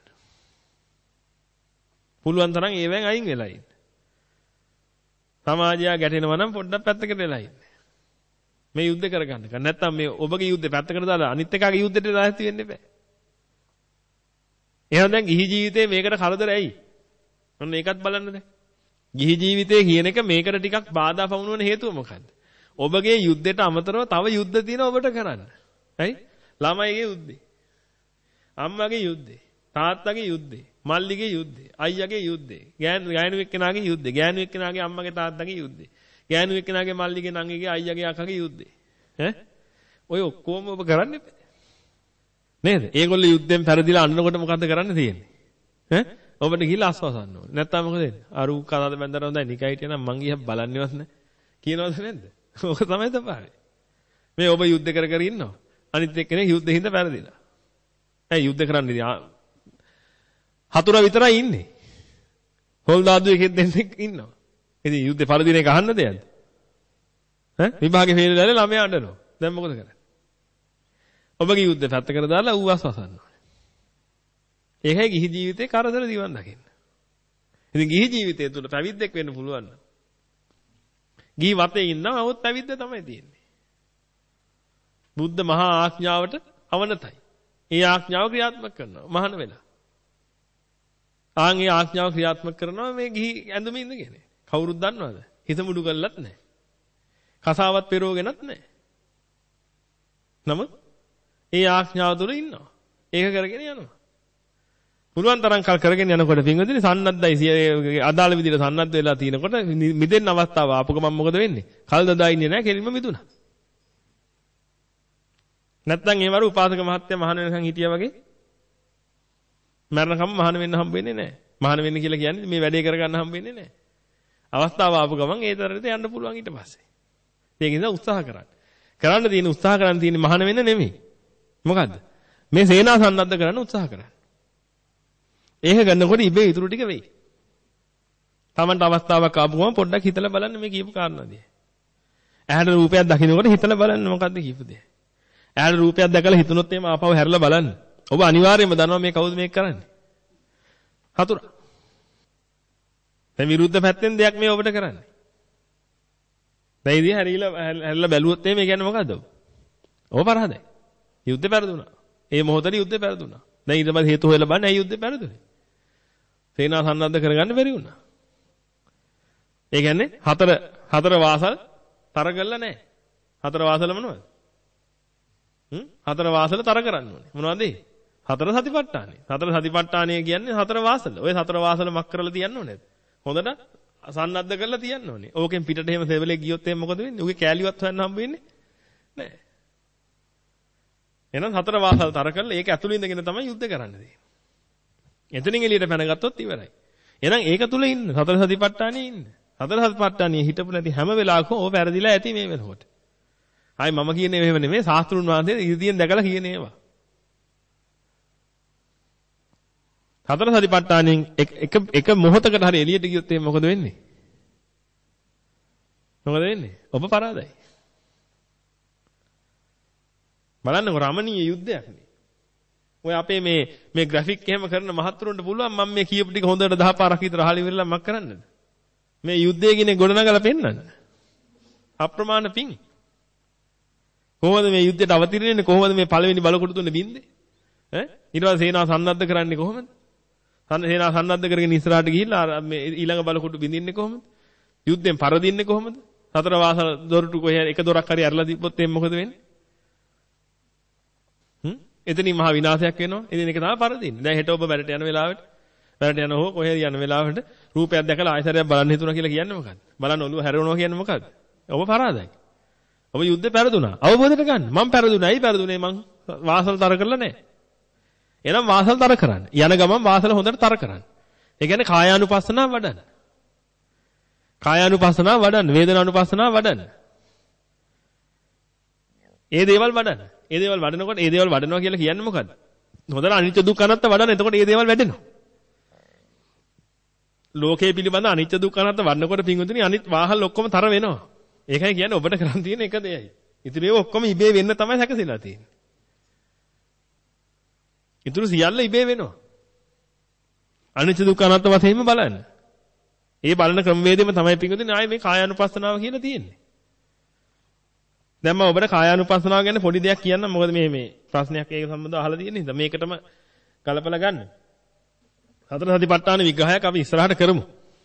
පුළුවන් තරම් ඒවෙන් අයින් වෙලා ඉන්න. සමාජය ගැටෙනවා නම් පොඩ්ඩක් පැත්තකට වෙලා ඉන්න. මේ යුද්ධ කරගන්න. නැත්නම් මේ ඔබගේ යුද්ධේ පැත්තකට දාලා අනිත් එකාගේ යුද්ධෙට දාස්ති වෙන්න එපා. එහෙනම් දැන් ගිහි ජීවිතේ මේකට කරදර ඇයි? ඔන්න ඒකත් බලන්න දැන්. ගිහි ජීවිතේ කියන එක මේකට ටිකක් බාධා පවුනවන හේතුව මොකද්ද? ඔබගේ යුද්ධයට අමතරව තව යුද්ධ තියෙනවා ඔබට කරන්න. හරි? ළමයිගේ යුද්ධේ. අම්මගේ යුද්ධේ. තාත්තගේ යුද්ධේ. මල්ලිගේ යුද්ධේ. අයියාගේ යුද්ධේ. ගෑනු එක්කෙනාගේ යුද්ධේ. ගෑනු එක්කෙනාගේ අම්මගේ තාත්තගේ යුද්ධේ. ගෑනු එක්කෙනාගේ මල්ලිගේ නංගිගේ අයියාගේ අක්කගේ යුද්ධේ. ඈ? ඔය ඔක්කොම ඔබ කරන්න එපා. නේද? ඒගොල්ලෝ යුද්ධෙන් පෙරදිලා අන්නකොට මොකද්ද කරන්න තියෙන්නේ? ඈ? ඔබට ගිහිල්ලා ආස්වාසන්න ඕනේ. නැත්තම් මොකද වෙන්නේ? අරු කතාවද බැඳලා හොඳයි නිකයි හිටියනම් මං ගියා බලන්නේවත් නැහැ. කියනවද නැද්ද? ඕක තමයි තපාරේ. මේ ඔබ යුද්ධ කර කර ඉන්නවා. අනිත් එක්කෙනෙක් යුද්ධෙ හින්දා පෙරදිලා. ඇයි යුද්ධ කරන්නේ? හතුරා විතරයි ඉන්නේ. සොල්දාදු එකෙක් දෙන්නෙක් ඉන්නවා. ඉතින් යුද්ධේ පරදින එක අහන්න දෙයක්ද? ඈ විභාගේ ෆේල් වෙලා ළමයා අඬනවා. දැන් මොකද කරන්නේ? ඔබගේ යුද්ධේ පැත්තකට දාලා ඌ අස්වසන්න ඕනේ. ඒකයි ගිහි ජීවිතේ කරදර දිවන් දකින්න. ඉතින් ගිහි ජීවිතය තුළ පැවිද්දෙක් වෙන්න පුළුවන් නම් ගිහි වතේ ඉන්නවා නමුත් පැවිද්ද තමයි තියෙන්නේ. බුද්ධ මහා ආඥාවට අවනතයි. ඒ ආඥාව ක්‍රියාත්මක කරනවා මහාන වෙලා. ආන් ඒ ආඥාව ක්‍රියාත්මක කරනවා මේ ගිහි ඇඳුමේ ඉඳගෙන. කවුරුත් දන්නවද? හිත මුඩු කරලත් නැහැ. කසාවත් පෙරෝගෙනත් නැහැ. නමුත් ඒ ආඥාව තුළ ඉන්නවා. ඒක කරගෙන යනවා. පුළුවන් තරම් කල් කරගෙන යනකොට පින්වදිනේ සන්නද්ධයි අදාළ විදිහට සන්නද්ධ වෙලා තිනකොට මිදෙන්න අවස්ථාව ආපු ගමන් මොකද වෙන්නේ? කල් දදා ඉන්නේ නැහැ කෙලින්ම මිදුණා. නැත්තම් ඒ වරු උපාසක මහත්තයා මහාන වෙනකන් හිටියා වගේ මරණකම් මහාන වෙන්න හම්බ වෙන්නේ නැහැ. මහාන වෙන්න කියලා කියන්නේ මේ වැඩේ කරගන්න හම්බ වෙන්නේ නැහැ. අවස්ථාව ආපු ගමන් ඒ තරයට යන්න පුළුවන් ඊට පස්සේ. ඒක නිසා උත්සාහ කරන්න. කරන්න තියෙන උත්සාහ කරන්න තියෙන මහාන වෙන්න නෙමෙයි. මොකද්ද? මේ සේනා සන්නද්ධ කරන්න උත්සාහ කරන්න. ඒක ගන්නකොට ඉබේ ඉතුරු ටික වෙයි. Tamanට අවස්ථාවක් ආපු ගමන් පොඩ්ඩක් හිතලා බලන්න මේ කියපු කාරණාදී. ඇහැට රූපයක් දකින්නකොට හිතලා බලන්න මොකද්ද කියපු දේ. ඇහැට රූපයක් දැකලා හිතුනොත් එහෙම ආපහු හැරිලා බලන්න. ඔබ අනිවාර්යයෙන්ම දන්නවා මේ කවුද මේක කරන්නේ. හතුරා. දැන් විරුද්ධ පැත්තෙන් දෙයක් මේ ඔබට කරන්නේ. දැන් ඉතින් හැරිලා හැරිලා බැලුවොත් එහෙම කියන්නේ මොකද්ද ඔබ? ඔබ පරාදයි. යුද්ධේ පෙරදුනා. ඒ මොහොතේ යුද්ධේ පෙරදුනා. දැන් ඊට පස්සේ හේතු හොයලා බලන්න ඇයි යුද්ධේ පෙරදුනේ? සේනා සන්නද්ධ කරගන්න බැරි වුණා. ඒ කියන්නේ හතර හතර වාසල් තර කළා නැහැ. හතර වාසල මොනවද? හ්ම් හතර වාසල තර කරන්න ඕනේ. මොනවද ඒ? හතර සතිපට්ඨානෙ. හතර සතිපට්ඨානය කියන්නේ හතර වාසල. ඔය හතර වාසල මක් කරලා තියන්න ඕනේද? හොඳට සන්නද්ධ කරලා තියන්න ඕනේ. ඕකෙන් පිටට එහෙම සෙවලේ ගියොත් එහෙනම් මොකද වෙන්නේ? උගේ කෑලිවත් හොයන්න හම්බ වෙන්නේ නැහැ. එහෙනම් හතර වාසල් තර කරලා ඒක ඇතුළේ ඉඳගෙන තමයි යුද්ධ කරන්න තියෙන්නේ. එතනින් එළියට පැනගත්තොත් ඉවරයි. එහෙනම් ඒක තුල ඉන්න. හතර සතිපට්ඨානෙ ඉන්න. හතර සතිපට්ඨානෙ හිටපු නැති හැම වෙලාවකම ඕව පෙරදිලා ඇති මේ වෙනකොට. ආයි මම කියන්නේ මෙහෙම නෙමෙයි ශාස්ත්‍රුන් වහන්සේ ඉදිරියෙන් දැකලා කියන ඒවා. හතර සතිපට්ඨානෙන් එක එක මොහොතකට හරි එළියට ගියොත් එහෙනම් මොකද වෙන්නේ? මොකද වෙන්නේ? ඔබ පරාදයි. බලන්නකො රමණීය යුද්ධයක් නේ. ඔය අපේ මේ මේ ග්‍රැෆික් එහෙම කරන මහත්තුරුන්ට පුළුවන් මම මේ කියපු ටික හොඳට දහ පාරක් විතර අහලා ඉවරලා මක් කරන්නද? මේ යුද්ධයේ කිනේ ගොඩනගලා පෙන්නන්න. අප්‍රමාණ පිං. කොහොමද මේ යුද්ධයට අවතීර්ණ වෙන්නේ? කොහොමද මේ පළවෙනි බලකොටු තුනේ බින්දේ? ඈ ඊට පස්සේ සේනාව සන්නද්ධ කරන්නේ කොහොමද? සේනාව සන්නද්ධ කරගෙන ඉස්සරහට ගිහිල්ලා මේ ඊළඟ බලකොටු බින්දින්නේ කොහොමද? යුද්ධෙන් පරදින්නේ කොහොමද? සතර වාසල දොරටු කොහේ එක දොරක් හරි අරලා තිබ්බොත් එම් මොකද වෙන්නේ? හ්ම් එතනින් මහා විනාශයක් වෙනවා. ඉතින් ඒක තමයි පරදින්නේ. දැන් හෙට ඔබ වැඩට යන වෙලාවට වැඩට යන හෝ කොහේ යන වෙලාවට රූපයක් දැකලා ආයතරයක් බලන්න හිතුණා කියලා කියන්නේ මොකද්ද? බලන්න ඔළුව හැරෙනවා කියන්නේ මොකද්ද? ඔබ පරාදයි. ඔබ යුද්ධේ පෙරදුනා. අවබෝධයට ගන්න. මම පෙරදුනා. ඇයි පෙරදුනේ? මං වාසල් තර කරලා නැහැ. එහෙනම් වාසල් තර කරන්න. යන ගමන් වාසල හොඳට තර කරන්න. ඒ කියන්නේ කායානුපස්සනාව වඩන්න. කායානුපස්සනාව වඩන්න. වේදනානුපස්සනාව වඩන්න. ඒ දේවල් වඩන්න. ඒ දේවල් වඩනකොට ඒ දේවල් වඩනවා කියලා කියන්නේ මොකද්ද? හොඳට අනිත්‍ය දුක්ඛ අනාත්ම වඩන්න. එතකොට ඒ දේවල් වැඩෙනවා. ලෝකයේ පිළිබඳ අනිත්‍ය දුක්ඛ අනාත්ම වඩනකොට පින්වතුනි අනිත් වාහල් ඔක්කොම තර වෙනවා. ඒකයි කියන්නේ ඔබට කරන් තියෙන එක දෙයයි. ඉතින් ඒව ඔක්කොම ඉබේ වෙන්න තමයි සැකසීලා තියෙන්නේ. ඉතුරු සියල්ල ඉබේ වෙනවා. අනිත්‍ය දුක්ඛ අනාත්ම වශයෙන්ම බලන්න. ඒ බලන ක්‍රමවේදෙම තමයි පින්වතුනි ආයේ මේ කායානුපස්සනාව කියලා තියෙන්නේ. දැන් මම ඔබට කායානුපස්සනාව ගැන පොඩි දෙයක් කියන්නම්. මොකද මේ මේ ප්‍රශ්නයක් ඒක සම්බන්ධව අහලා තියෙන නිසා මේකටම කලපලා ගන්න. හතර සතිපට්ඨාන විග්‍රහයක් අපි ඉස්සරහට කරමු.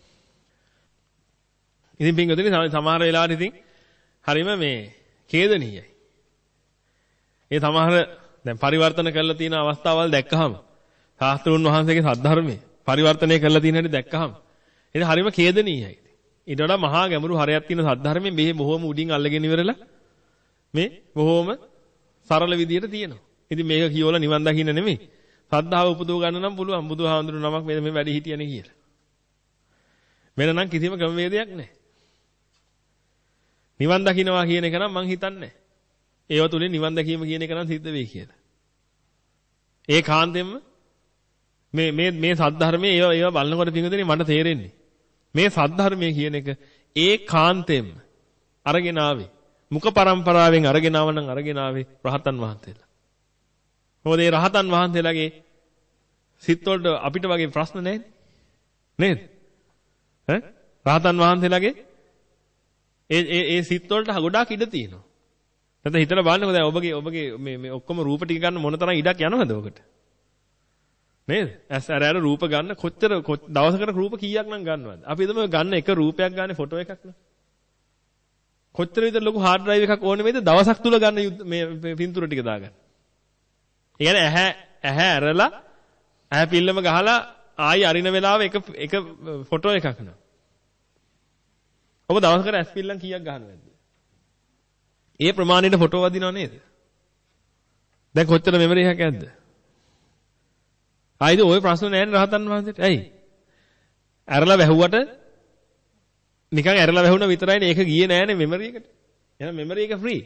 ඉතින් පින්වතුනි සමහර වෙලාවට ඉතින් හරිම මේ ඛේදනීයයි. ඒ සමහර දැන් පරිවර්තන කරලා තියෙන අවස්ථාවල් දැක්කහම ශාස්ත්‍රඥ වහන්සේගේ සද්ධර්මයේ පරිවර්තනය කරලා තියෙන හැටි දැක්කහම ඒක හරිම ඛේදනීයයි. ඊට වඩා මහා ගැඹුරු හරයක් තියෙන සද්ධර්මයේ මේ බොහොම උඩින් අල්ලගෙන ඉවරලා මේ බොහොම සරල විදියට තියෙනවා. ඉතින් මේක කියවලා නිවන් දකින්න නෙමෙයි. සද්ධාව උපදව ගන්න නම් පුළුවන් බුදුහාමුදුරු නමක් මේ වැඩි හිටියනේ කියලා. වෙන නම් කිසිම ක්‍රමවේදයක් නැහැ. නිවන් දකින්නවා කියන එක නම් මං හිතන්නේ නැහැ. ඒව තුලින් නිවන් දැකීම කියන එක නම් සිද්ධ වෙයි කියලා. ඒ කාන්තෙම මේ මේ මේ සද්ධර්මයේ ඒව ඒව බලනකොට පින්වතුනි මට තේරෙන්නේ. මේ සද්ධර්මයේ කියන එක ඒකාන්තයෙන්ම අරගෙන ආවේ. මුඛ පරම්පරාවෙන් අරගෙන ආව නම් අරගෙන ආවේ රහතන් වහන්සේලා. මොකද මේ රහතන් වහන්සේලාගේ සිත් වලට අපිට වගේ ප්‍රශ්න නැහැ නේද? ඈ රහතන් වහන්සේලාගේ ඒ ඒ ඒ සිත් වලට ගොඩාක් ඉඩ තියෙනවා. නැත්නම් හිතලා බලන්නකෝ දැන් ඔබගේ ඔබගේ මේ මේ ඔක්කොම රූප ටික ගන්න මොන තරම් ඉඩක් යනවද ඔකට? නේද? ඇස් අර අර රූප ගන්න කොච්චර දවසකට රූප කීයක් නම් ගන්නවද? අපි හිතමු ගන්න එක රූපයක් ගන්න ෆොටෝ එකක් නේ. කොච්චර විතර ලොකු හાર્ඩ් ඩ්‍රයිව් එකක් ඕනේ වේද දවසක් තුල ගන්න මේ පින්තූර ටික දාගන්න. ඒ කියන්නේ ඇහැ ඇහැ ඇරලා ඇහැ පිල්ලම ගහලා ආයි අරින වෙලාව එක එක ෆොටෝ එකක් නේ. ඔබ දවසකට ඇස් පිල්ලම් කීයක් ගන්නවද? ඒ ප්‍රමාණයට ෆොටෝ වදිනව නේද? දැන් කොච්චර මෙමරි එකක් ඇද්ද? ආයිද ওই ප්‍රශ්න නැහැ නේ රහතන් වහන්සේට. ඇයි? ඇරලා වැහුවට නිකන් ඇරලා වැහුණා විතරයිනේ ඒක ගියේ නෑනේ මෙමරි එකට. එහෙනම් මෙමරි එක ෆ්‍රී.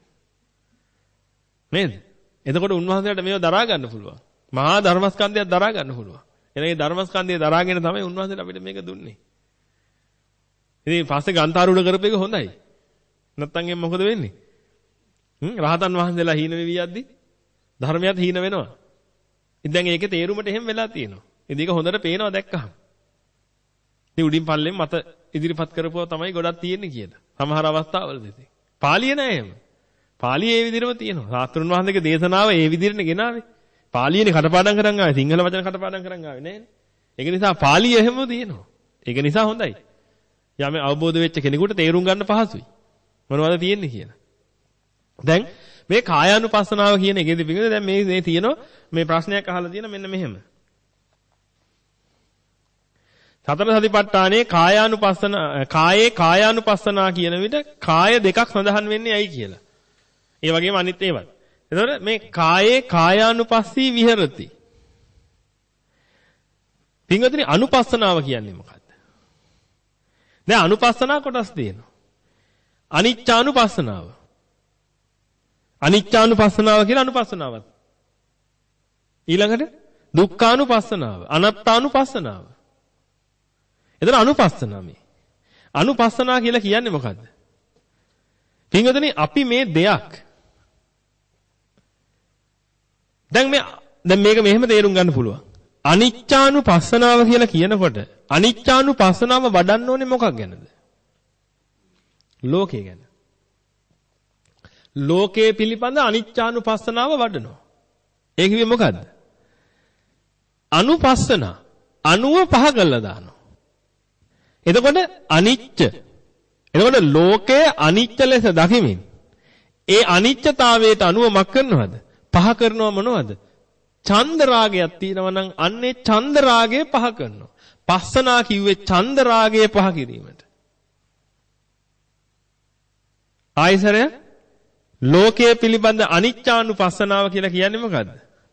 නේද? එතකොට උන්වහන්සේලාට මේව දරා ගන්න පුළුවන්. මහා ධර්මස්කන්ධයක් දරා ගන්න පුළුවන්. එහෙනම් මේ ධර්මස්කන්ධය දරාගෙන තමයි උන්වහන්සේලා අපිට මේක දුන්නේ. ඉතින් පස්සේ ගන්තාරුඩ කරපු එක හොඳයි. නැත්තම් එම් මොකද වෙන්නේ? හ්ම් රහතන් වහන්සේලා හීන වෙවි යද්දි ධර්මයට හීන වෙනවා. ඉතින් දැන් ඒකේ තේරුමට එහෙම වෙලා තියෙනවා. ඉතින් ඒක හොඳට පේනවා දැක්කහම. ඉතින් උඩින් පල්ලෙන් මත ඉදිරිපත් කරපුවා තමයි ගොඩක් තියෙන්නේ කියලා. සමහර අවස්ථාවලදී. පාලිය නෑ එහෙම. පාලිය ඒ විදිහටම තියෙනවා. සාස්ත්‍රුන් වහන්සේගේ දේශනාව ඒ විදිහටනේ ගෙනාවේ. පාලියනේ කටපාඩම් කරන් ආවේ. සිංහල වචන කටපාඩම් කරන් ආවේ නෑනේ. ඒක නිසා පාලිය එහෙම තියෙනවා. ඒක නිසා හොඳයි. යම අවබෝධ වෙච්ච කෙනෙකුට තේරුම් ගන්න පහසුයි. මොනවද තියෙන්නේ කියලා. දැන් මේ කායානුපස්සනාව කියන එකේදී පිටින් දැන් මේ මේ තියෙනවා මේ ප්‍රශ්නයක් අහලා තියෙන මෙන්න මෙහෙම. සතර සතිපට්ඨානයේ කායානුපස්සන කායේ කායානුපස්සනා කියන විට කාය දෙකක් සඳහන් වෙන්නේ ඇයි කියලා. ඒ වගේම අනිත් ඒවත්. එතකොට මේ කායේ කායානුපස්සී විහෙරති. පින්වතුනි අනුපස්සනාව කියන්නේ මොකක්ද? දැන් අනුපස්සනා කොටස් තියෙනවා. අනිච්චානුපස්සනාව. අනිච්චානුපස්සනාව කියලා අනුපස්සනාවක්. ඊළඟට දුක්ඛානුපස්සනාව, අනාත්තානුපස්සනාව. එතන අනුපස්සනාව මේ. අනුපස්සනා කියලා කියන්නේ මොකද්ද? පින්වතුනි අපි මේ දෙයක් දැන් මේ දැන් මේක මෙහෙම තේරුම් ගන්න පුළුවන්. අනිච්චානුපස්සනාව කියලා කියනකොට අනිච්චානුපස්සනාව වඩන්න ඕනේ මොකක් ගැනද? ලෝකේ ගැන. ලෝකයේ පිළිබඳ අනිච්චානුපස්සනාව වඩනවා. ඒ කිව්වේ මොකද්ද? අනුපස්සන අනුව පහ කරලා දානවා. එතකොට අනිච්ච. එතකොට ලෝකයේ අනිච්ච ලෙස දකිමින් ඒ අනිච්චතාවයට අනුව මක් කරනවද? පහ කරනව මොනවද? ඡන්ද රාගයක් තියෙනවා නම් අන්නේ ඡන්ද රාගය පහ කරනවා. පස්සනා කිව්වේ ඡන්ද රාගය පහ කිරීමට. ආයිසරය ලෝකයේ පිළිබඳ අනිච්චානුපස්සනාව කියලා කියන්නේ මොකද්ද?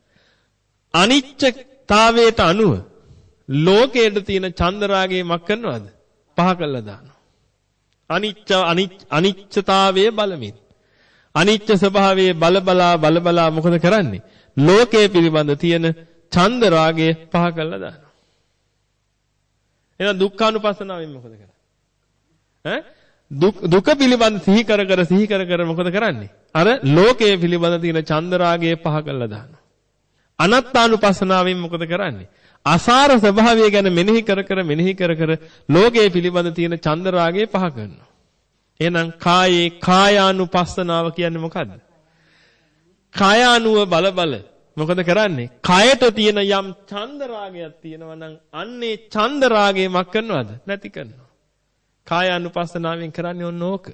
අනිච්චතාවයට අනුව ලෝකයේ තියෙන ඡන්ද රාගය මක් කරනවද? පහ කළා දානවා. අනිච්ච අනිච්චතාවයේ බලමින් අනිච්ච ස්වභාවයේ බලබලා බලබලා මොකද කරන්නේ? ලෝකයේ පිළිබඳ තියෙන ඡන්ද රාගය පහ කළා දානවා. එහෙනම් දුක්ඛානුපස්සනාවෙන් මොකද කරන්නේ? ඈ දුක් දුක පිළිබඳ සිහි කර කර සිහි කර කර මොකද කරන්නේ? අර ලෝකයේ පිළිබඳ තියෙන ඡන්ද රාගය පහ කළා දානවා. අනාත්තානුපස්සනාවෙන් මොකද කරන්නේ? අසාර ස්වභාවය ගැන මෙනෙහි කර කර මෙනෙහි කර කර ලෝකයේ පිළිබඳ තියෙන ඡන්ද රාගය පහ කරනවා. එහෙනම් කායේ කායානුපස්සනාව කියන්නේ මොකද්ද? කායානුව බල බල මොකද කරන්නේ? කයට තියෙන යම් ඡන්ද රාගයක් තියෙනවා නම් අන්නේ ඡන්ද රාගය මක් කරනවද? නැති කරනවා. කායානුපස්සනාවෙන් කරන්නේ ඔන්න ඕක.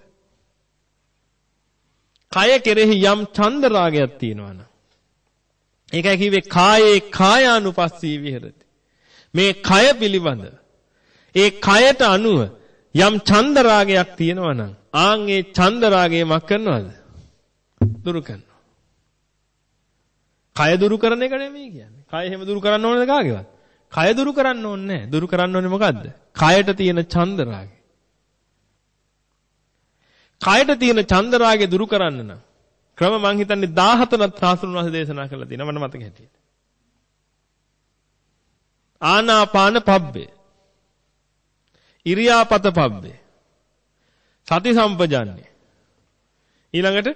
කය කෙරෙහි යම් ඡන්ද රාගයක් තියෙනවා නම් ඒකයි කිව්වේ කායේ කායානුපස්සී විහෙරති. මේ කය පිළිබඳ ඒ කයට අනුව යම් ඡන්ද රාගයක් තියෙනවා නම් ආන් ඒ ඡන්ද රාගය මක් කරනවද? දුරු කරනවා. කය දුරු කරන එක නෙමෙයි කියන්නේ. කය හැම දුරු කරන්න ඕනද කාගේවත්? කය දුරු කරන්න ඕනේ නැහැ. දුරු කරන්න ඕනේ මොකද්ද? කයට තියෙන ඡන්ද රාගය. කයට තියෙන ඡන්ද රාගය දුරු කරන්න නම් ක්‍රම මං හිතන්නේ දාහතරක් සාස්ත්‍රුන් වහන්සේ දේශනා කළා තියෙනවා මට මතක හැටියට. ආනාපාන පබ්බේ. ඉරියාපත පබ්බේ. සති සම්පජන්ණය. ඊළඟට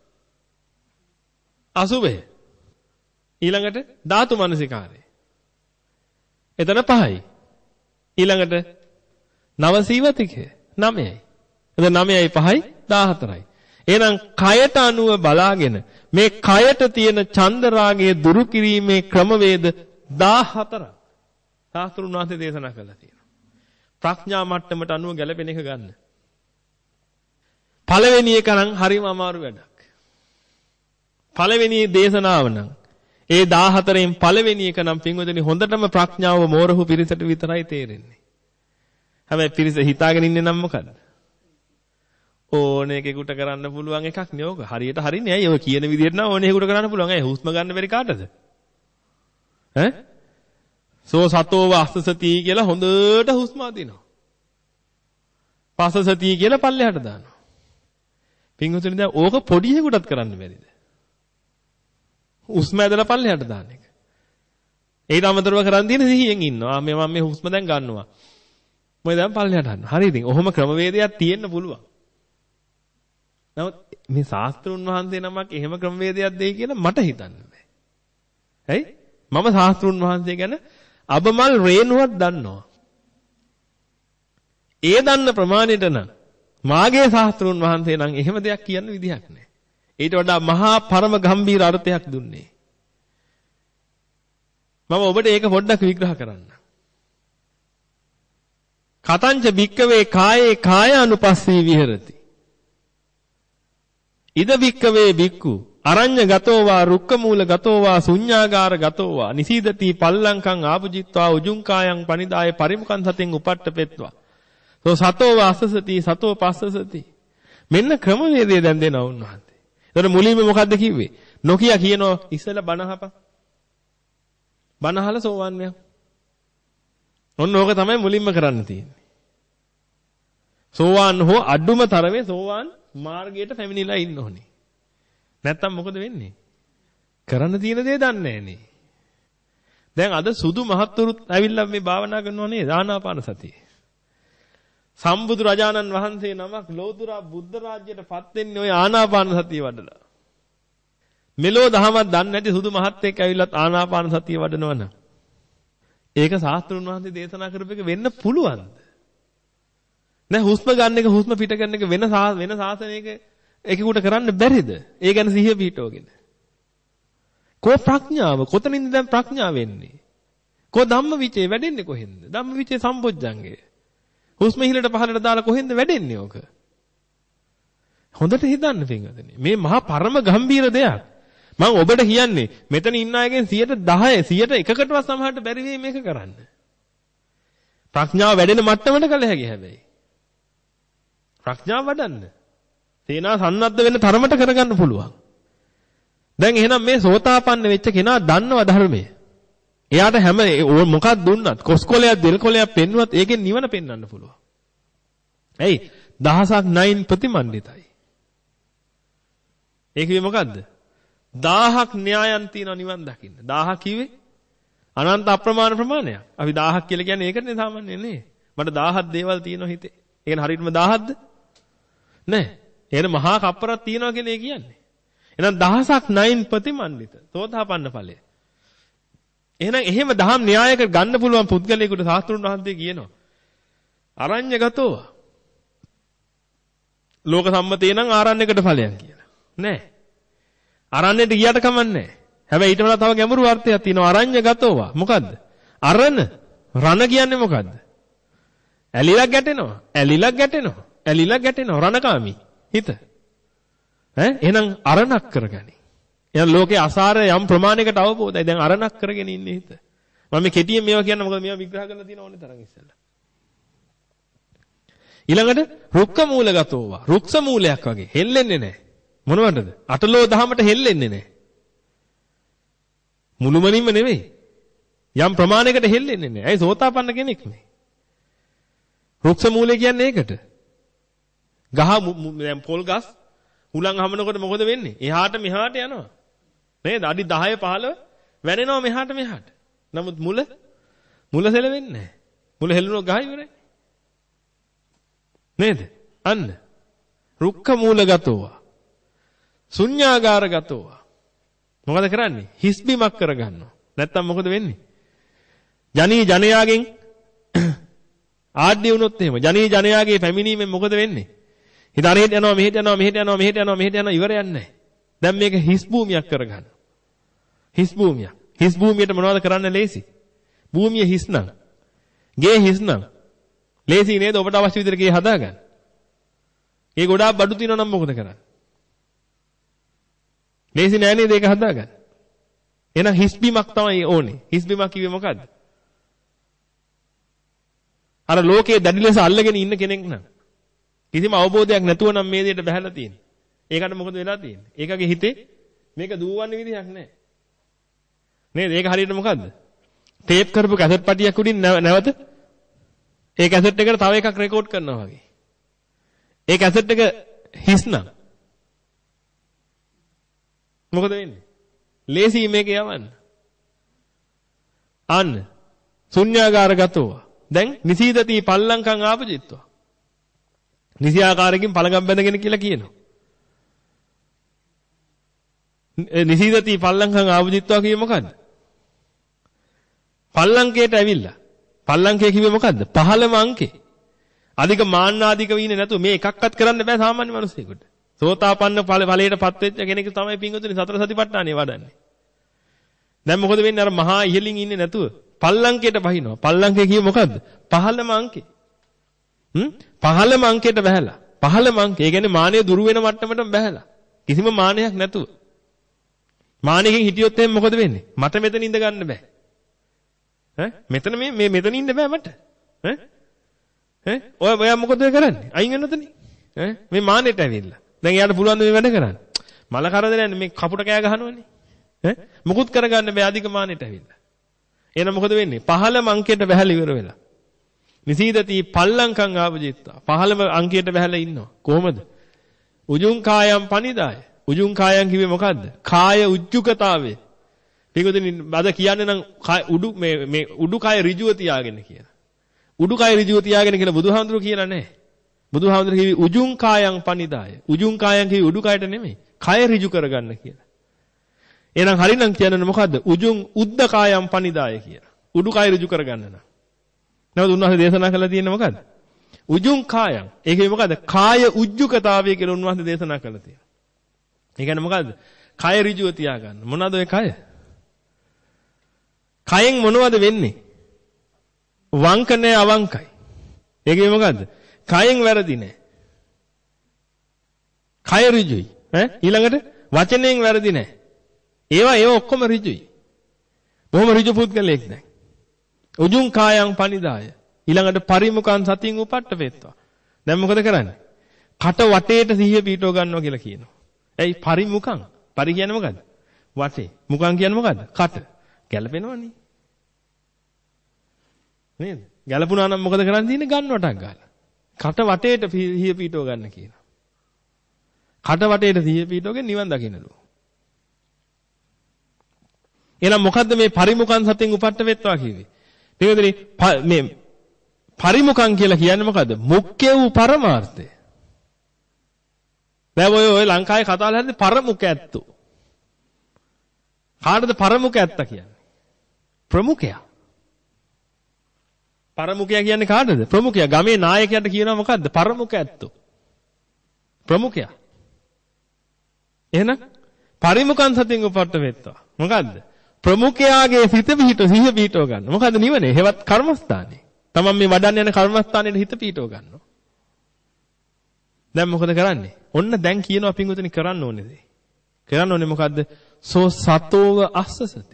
අසුභය. ඊළඟට ධාතු මනසිකාරය. එතන පහයි. ඊළඟට නව සීවතිකය නවයයි. එතන නවයයි පහයි දාහතරයි. එහෙනම් කයට අනුව බලාගෙන මේ කයට තියෙන චන්ද රාගයේ දුරු කිරීමේ ක්‍රමවේද දාහතරක් සාස්ත්‍රුන් වහන්සේ දේශනා කළා තියෙනවා. ප්‍රඥා මට්ටමට අනුව ගැලපෙන එක ගන්න. පළවෙනි එක නම් හරිම අමාරු වැඩක්. පළවෙනි දේශනාව නම් ඒ දාහතරෙන් පළවෙනි එක නම් පින්වතුනි හොඳටම ප්‍රඥාව මෝරහු පිරිසට විතරයි තේරෙන්නේ. හැබැයි පිරිස හිතාගෙන ඉන්නේ නම් මොකද්ද? ඕන එකෙකුට කරන්න පුළුවන් එකක් නේ ඕක. හරියට හරිනේ. ඇයි ඔය කියන විදිහට නම් ඕන එකෙකුට කරන්න පුළුවන්. ඇයි හුස්ම ගන්න බැරි කාටද? ඈ? සෝ සතෝ වාස්සසති කියලා හොඳට හුස්ම අදිනවා. පස්සසති කියලා පල්ලෙහාට දානවා. පින්වතුනි දැන් ඕක පොඩි එකෙකුටත් කරන්න බැරිද? හුස්ම ඇදලා පල්ලෙහාට දාන එක. ඒකට අමතරව කරන් තියෙන සිහියෙන් ඉන්නවා. මේ මම මේ හුස්ම දැන් ගන්නවා. මොකද දැන් පල්ලෙහාට ගන්න. හරි ඉතින් ඔහොම ක්‍රමවේදයක් තියෙන්න පුළුවන්. නමුත් මේ ශාස්ත්‍රුන් වහන්සේ නමක් එහෙම ක්‍රමවේදයක් දෙයි කියලා මට හිතන්න බෑ. ඇයි? මම ශාස්ත්‍රුන් වහන්සේ ගැන අබමල් රේණුවක් දන්නවා. ඒ දන්න ප්‍රමාණයට නම් මාගේ ශාස්ත්‍රුන් වහන්සේ නම් එහෙම දෙයක් කියන්න විදිහක් නැහැ. ඊට වඩා මහා පරම ගම්බීර අර්ථයක් දුන්නේ. මම ඔබට ඒක පොඩ්ඩක් විග්‍රහ කරන්න. කතංච භික්කවේ කායේ කායානුපස්සී විහෙරති. ඉද භික්කවේ භික්ඛු අරඤ්‍ය ගතෝ වා රුක්ක මූල ගතෝ වා ශුඤ්ඤාගාර ගතෝ වා නිසීදති පල්ලංකං ආපුජිත්වා උජුං කායං පනිදාය පරිමුඛං සතෙන් උපට්ඨපෙත්වා. සෝ සතෝ වාසසති සතෝ පස්සසති. මෙන්න ක්‍රමවේදය දැන් දෙනවා උන්වහන්සේ. ඒතර මුලින්ම මොකද්ද කිව්වේ? නොකිය කියනවා ඉස්සෙල්ලා බණ අහපන්. බණ අහලා සෝවන් වෙනවා. ඔන්න ඕක තමයි මුලින්ම කරන්න තියෙන්නේ. සෝවාන් හෝ අඩුම තරමේ සෝවාන් මාර්ගයට පැමිණිලා ඉන්න ඕනේ. නැත්තම් මොකද වෙන්නේ? කරන්න තියෙන දේ දන්නේ නැහනේ. දැන් අද සුදු මහත්තුරුත් ඇවිල්ලා මේ භාවනා කරනවා නේද? ආනාපාන සතිය. සම්බුදු රජාණන් වහන්සේ නමක් ලෝතුරා බුද්ධ රාජ්‍යයටපත් වෙන්නේ ওই ආනාපාන සතිය වඩලා. මෙලෝ දහමක් දන්නේ නැති සුදු මහත්තයෙක් ඇවිල්ලත් ආනාපාන සතිය වඩනවනම් ඒක ශාස්ත්‍රුන් වහන්සේ දේශනා කරපු එක වෙන්න පුළුවන්ද? නෑ හුස්ම ගන්න එක හුස්ම පිට කරන එක වෙන වෙන සාසනයක එකෙකුට කරන්න බැරිද? ඒ ගැන සිහිය පිටවගෙන. කෝ ප්‍රඥාව කොතනින්ද දැන් ප්‍රඥාව වෙන්නේ? කෝ ධම්මවිචේ වැඩෙන්නේ කොහෙන්ද? ධම්මවිචේ සම්බොජ්ජංගේ. හුස්ම ඉහළට පහළට දාලා කොහෙන්ද වැඩෙන්නේ ඕක? හොඳට හිතන්න පින්වතුනි. මේ මහා පරම ගම්බීර දෙයක්. මම ඔබට කියන්නේ මෙතන ඉන්න අයගෙන් සියයට දහය සියයට එකකටවත් සමහරට බැරි වෙයි මේක කරන්න. ප්‍රඥාව වැඩෙන මට්ටමකට කළ හැකි හැබැයි. ප්‍රඥාව වඩන්න. තේනා සන්නද්ධ වෙන්න තරමට කරගන්න පුළුවන්. දැන් එහෙනම් මේ සෝතාපන්න වෙච්ච කෙනා දන්නව ධර්මය. එයාට හැම මොකක් දුන්නත් කොස්කොලයක් දෙල් කොලයක් පෙන්නුවත් ඒකෙන් නිවන පෙන්වන්න පුළුවන්. ඇයි? දහසක් නයින් ප්‍රතිමන්විතයි. ඒ කිව්වේ මොකද්ද? දහයක් න්‍යායන් තියෙනවා නිවන් දකින්න. දහයක් කිව්වේ අනන්ත අප්‍රමාණ ප්‍රමාණයක්. අපි දහයක් කියලා කියන්නේ ඒකනේ සාමාන්‍යයෙන් නේ. මට දහයක් දේවල් තියෙනවා හිතේ. ඒ කියන්නේ හරියටම දහයක්ද? නෑ. එහෙනම් මහා කප්පරක් තියෙනවා කියලා ඒ කියන්නේ. එහෙනම් දහසක් නයින් ප්‍රතිමන්විත. සෝතාපන්න ඵලය. එහෙනම් එහෙම දහම් න්‍යායක ගන්න පුළුවන් පුද්ගලයෙකුට ශාස්ත්‍රුන් වහන්සේ කියනවා. අරඤ්‍ය ගතෝ. ලෝක සම්මතේ නම් ආරණ්‍යකට ඵලයන් කියලා. නෑ. අරණ්‍යට ගියට කමන්නේ. හැබැයි ඊට වඩා තව ගැඹුරු අර්ථයක් තියෙනවා. අරඤ්‍ය ගතෝවා. මොකද්ද? අරණ. රණ කියන්නේ මොකද්ද? ඇලිලා ගැටෙනවා. ඇලිලා ගැටෙනවා. ඇලිලා ගැටෙනවා. රණකාමී. හිත. ඈ එහෙනම් අරණක් කරගනි. එහෙනම් ලෝකේ අසාරය යම් ප්‍රමාණයකට අවබෝධයි. දැන් අරණක් කරගෙන ඉන්නේ හිත. මම මේ කෙටියෙන් මේවා කියන්න මොකද මේවා විග්‍රහ කරලා තියෙන ඕනේ තරම් ඉස්සෙල්ලා. ඊළඟට රුක්ක මූලගතෝවා. රුක්ෂ මූලයක් වගේ හෙල්ලෙන්නේ නැහැ. මොනවටද? අටලෝ දහමට හෙල්ලෙන්නේ නැහැ. මුළුමනින්ම නෙවෙයි. යම් ප්‍රමාණයකට හෙල්ලෙන්නේ නැහැ. ඇයි සෝතාපන්න කෙනෙක් නේ. රුක්ෂ මූලය කියන්නේ ඒකට. ගහ දැන් පොල් ගස් හුලං හමනකොට මොකද වෙන්නේ? එහාට මෙහාට යනවා. නේද? අඩි දහය පහළව වැනෙනවා මෙහාට මෙහාට. නමුත් මුල මුල සෙලවෙන්නේ නැහැ. මුල හෙල්ලුණොත් ගහ ඉවරයි. නේද? අන්න. රුක්ක මූලගතෝවා. ශුන්‍යාගාරගතෝවා. මොකද කරන්නේ? හිස් බිමක් කරගන්නවා. නැත්තම් මොකද වෙන්නේ? ජනී ජනයාගෙන් ආඩ්‍ය වුණොත් එහෙම ජනී ජනයාගේ පැමිණීමෙන් මොකද වෙන්නේ? හිත අරහෙට යනවා මෙහෙට යනවා මෙහෙට යනවා මෙහෙට යනවා මෙහෙට යනවා ඉවරයක් නැහැ. දැන් මේක හිස් භූමියක් කරගන්න. හිස් භූමියක්. හිස් භූමියට මොනවද කරන්න ලේසි? භූමිය හිස් නම්. ගේ හිස් නම්. ලේසි නේද ඔබට අවශ්‍ය විදිහට ගේ හදාගන්න. ඒ ගොඩාක් බඩු තියනවා නම් මොකද කරන්නේ? ලේසි නෑ නේද ඒක හදාගන්න. එහෙනම් හිස් බිමක් තමයි ඕනේ. හිස් බිමක් කිව්වේ මොකද්ද? අර ලෝකයේ දැඩි ලෙස අල්ලගෙන ඉන්න කෙනෙක් නම් කිසිම අවබෝධයක් නැතුව නම් මේ දෙයට බහැලා තියෙන්නේ. ඒකට මොකද වෙලා තියෙන්නේ? ඒකගේ හිතේ මේක දුවවන්න විදිහක් නැහැ. නේද? ඒක හරියට මොකද්ද? ටේප් කරපු කැසට් පටියක් උඩින් නැවත ඒ කැසට් එකට තව එකක් රෙකෝඩ් කරනවා වගේ. ඒ කැසට් එක හිස් නම් මොකද වෙන්නේ? ලේසි මේක යවන්න. අන්න ශුන්‍යාගාරගතෝ. දැන් නිසීදති පල්ලංකං ආපජිත්වා. නිසි ආකාරයෙන් පළඟම් බැඳගෙන කියලා කියනවා. නිසීදති පල්ලංකං ආපජිත්වා කියේ මොකද්ද? පල්ලංකයට ඇවිල්ලා. පල්ලංකය කිව්වේ මොකද්ද? පහළම අංකේ. අධික මාන්නාධික වීනේ නැතුව මේ එකක්වත් කරන්න බෑ සාමාන්‍ය මිනිස්සුෙකුට. සෝතාපන්න ඵලයටපත් වෙච්ච කෙනෙක් තමයි පින්වතුනි සතර සතිපට්ඨානෙ වඩන්නේ. දැන් මොකද වෙන්නේ? අර මහා ඉහළින් ඉන්නේ නැතුව පල්ලංකයට බහිනවා. පල්ලංකේ කිව්වේ මොකද්ද? පහළම අංකේ. හ්ම්? පහළම අංකයට බහැලා. පහළම අංකේ. ඒ කියන්නේ මානෙ දුරු වෙන මට්ටමටම බහැලා. කිසිම මානයක් නැතුව. මානෙකින් හිටියොත් එහෙනම් මොකද වෙන්නේ? මට මෙතන ඉඳ ගන්න බෑ. ඈ? මෙතන මේ මේ මෙතන ඉන්න බෑ මට. ඈ? ඈ? ඔය ඔයා මොකද කරන්නේ? අයින් වෙනවද නේ? ඈ? මේ මානෙට ඇවිල්ලා. දැන් එයාට පුළුවන් ද මේ වැඩ කරන්න? මල කරදරයන්නේ මේ කපුට කෑ ගහනවනේ. ඈ? මුකුත් කරගන්න බෑ අධික මානෙට ඇවිල්ලා. එහෙනම් මොකද වෙන්නේ? පහළම අංකයට බහැලා ඉවර වෙලා. නිසීදති පල්ලංකං ආපජිත්තා. පහළම අංකයට බහැලා ඉන්නවා. කොහොමද? උජුං කායම් පනිදාය. උජුං කායම් කිව්වේ මොකද්ද? කාය උජ්ජුකතාවය. පිටුදින් අද කියන්නේ නම් උඩු මේ මේ උඩු කය ඍජුව තියාගෙන කියලා. උඩු කය ඍජුව තියාගෙන කියලා බුදුහාමුදුරුවෝ කියලා නැහැ. බුදුහාමුදුරුවෝ කිව්වේ උජුං කායම් පනිදාය. උජුං කායම් කිව්වේ උඩු කයට නෙමෙයි. කය ඍජු කරගන්න කියලා. එහෙනම් හරිනම් කියන්නේ මොකද්ද? උජුං උද්ද කායම් පනිදාය කියලා. උඩු කය ඍජු කරගන්න නම්. නැවත උන්වහන්සේ දේශනා කළා තියෙන්නේ මොකද්ද? උජුං කායම්. ඒකේ මොකද්ද? කාය උජ්ජුකතාවය කියලා උන්වහන්සේ දේශනා කළා තියෙනවා. ඒ කියන්නේ මොකද්ද? කය ඍජුව තියාගන්න. මොනවාද ඔය කය? කයෙන් මොනවද වෙන්නේ? වංක නැහැ අවංකයි. ඒකේ මොකද්ද? කයෙන් වැරදි නැහැ. කය ඍජුයි. ඈ ඊළඟට වචනයෙන් වැරදි නැහැ. ඒවා ඒවා ඔක්කොම ඍජුයි. බොහොම ඍජු පුද්ගලයෙක් දැන්. උජුං කායං පනිදාය. ඊළඟට පරිමුඛං සතින් උපට්ඨ වේත්වා. දැන් මොකද කරන්නේ? කට වටේට සිහිය පීටව ගන්නවා කියලා කියනවා. ඇයි පරිමුඛං? පරි කියන්නේ මොකද්ද? වටේ. මුඛං කියන්නේ මොකද්ද? කට. ගැලපෙනවනේ. නේද? ගැලපුණා නම් මොකද කරන්න තියෙන්නේ? ගන්නවටක් ගාලා. කට වටේට සිහිය පීටව ගන්න කියනවා. කට වටේට සිහිය පීටවගෙන නිවන් දකින්නලු. එහෙනම් මොකද්ද මේ පරිමුඛං සතින් උපට්ඨ වෙත්වා කිව්වේ? පිටුදෙනි මේ පරිමුඛං කියලා කියන්නේ මොකද්ද? මුඛ්‍ය වූ පරමාර්ථය. දැන් ඔය ඔය ලංකාවේ කතා කරද්දී පරමුඛ ඇත්තෝ. කාටද පරමුඛ ඇත්ත කියන්නේ? ප්‍රමුඛයා. පරමුඛයා කියන්නේ කාටද? ප්‍රමුඛයා. ගමේ නායකයාට කියනවා මොකද්ද? පරමුඛ ඇත්තෝ. ප්‍රමුඛයා. එහෙනම් පරිමුඛං සතින් උපට්ඨ වෙත්වා. මොකද්ද? ප්‍රමුඛයාගේ සිත පිහිට සිහිය පිහිටව ගන්න. මොකද්ද නිවනේ? හේවත් කර්මස්ථානේ. තමන් මේ වඩන්න යන කර්මස්ථානයේ හිත පිහිටව ගන්නවා. දැන් මොකද කරන්නේ? ඔන්න දැන් කියනවා පින්වතුනි කරන්න ඕනේ දේ. කරන්න ඕනේ මොකද්ද? සෝ සතෝව අස්සසති.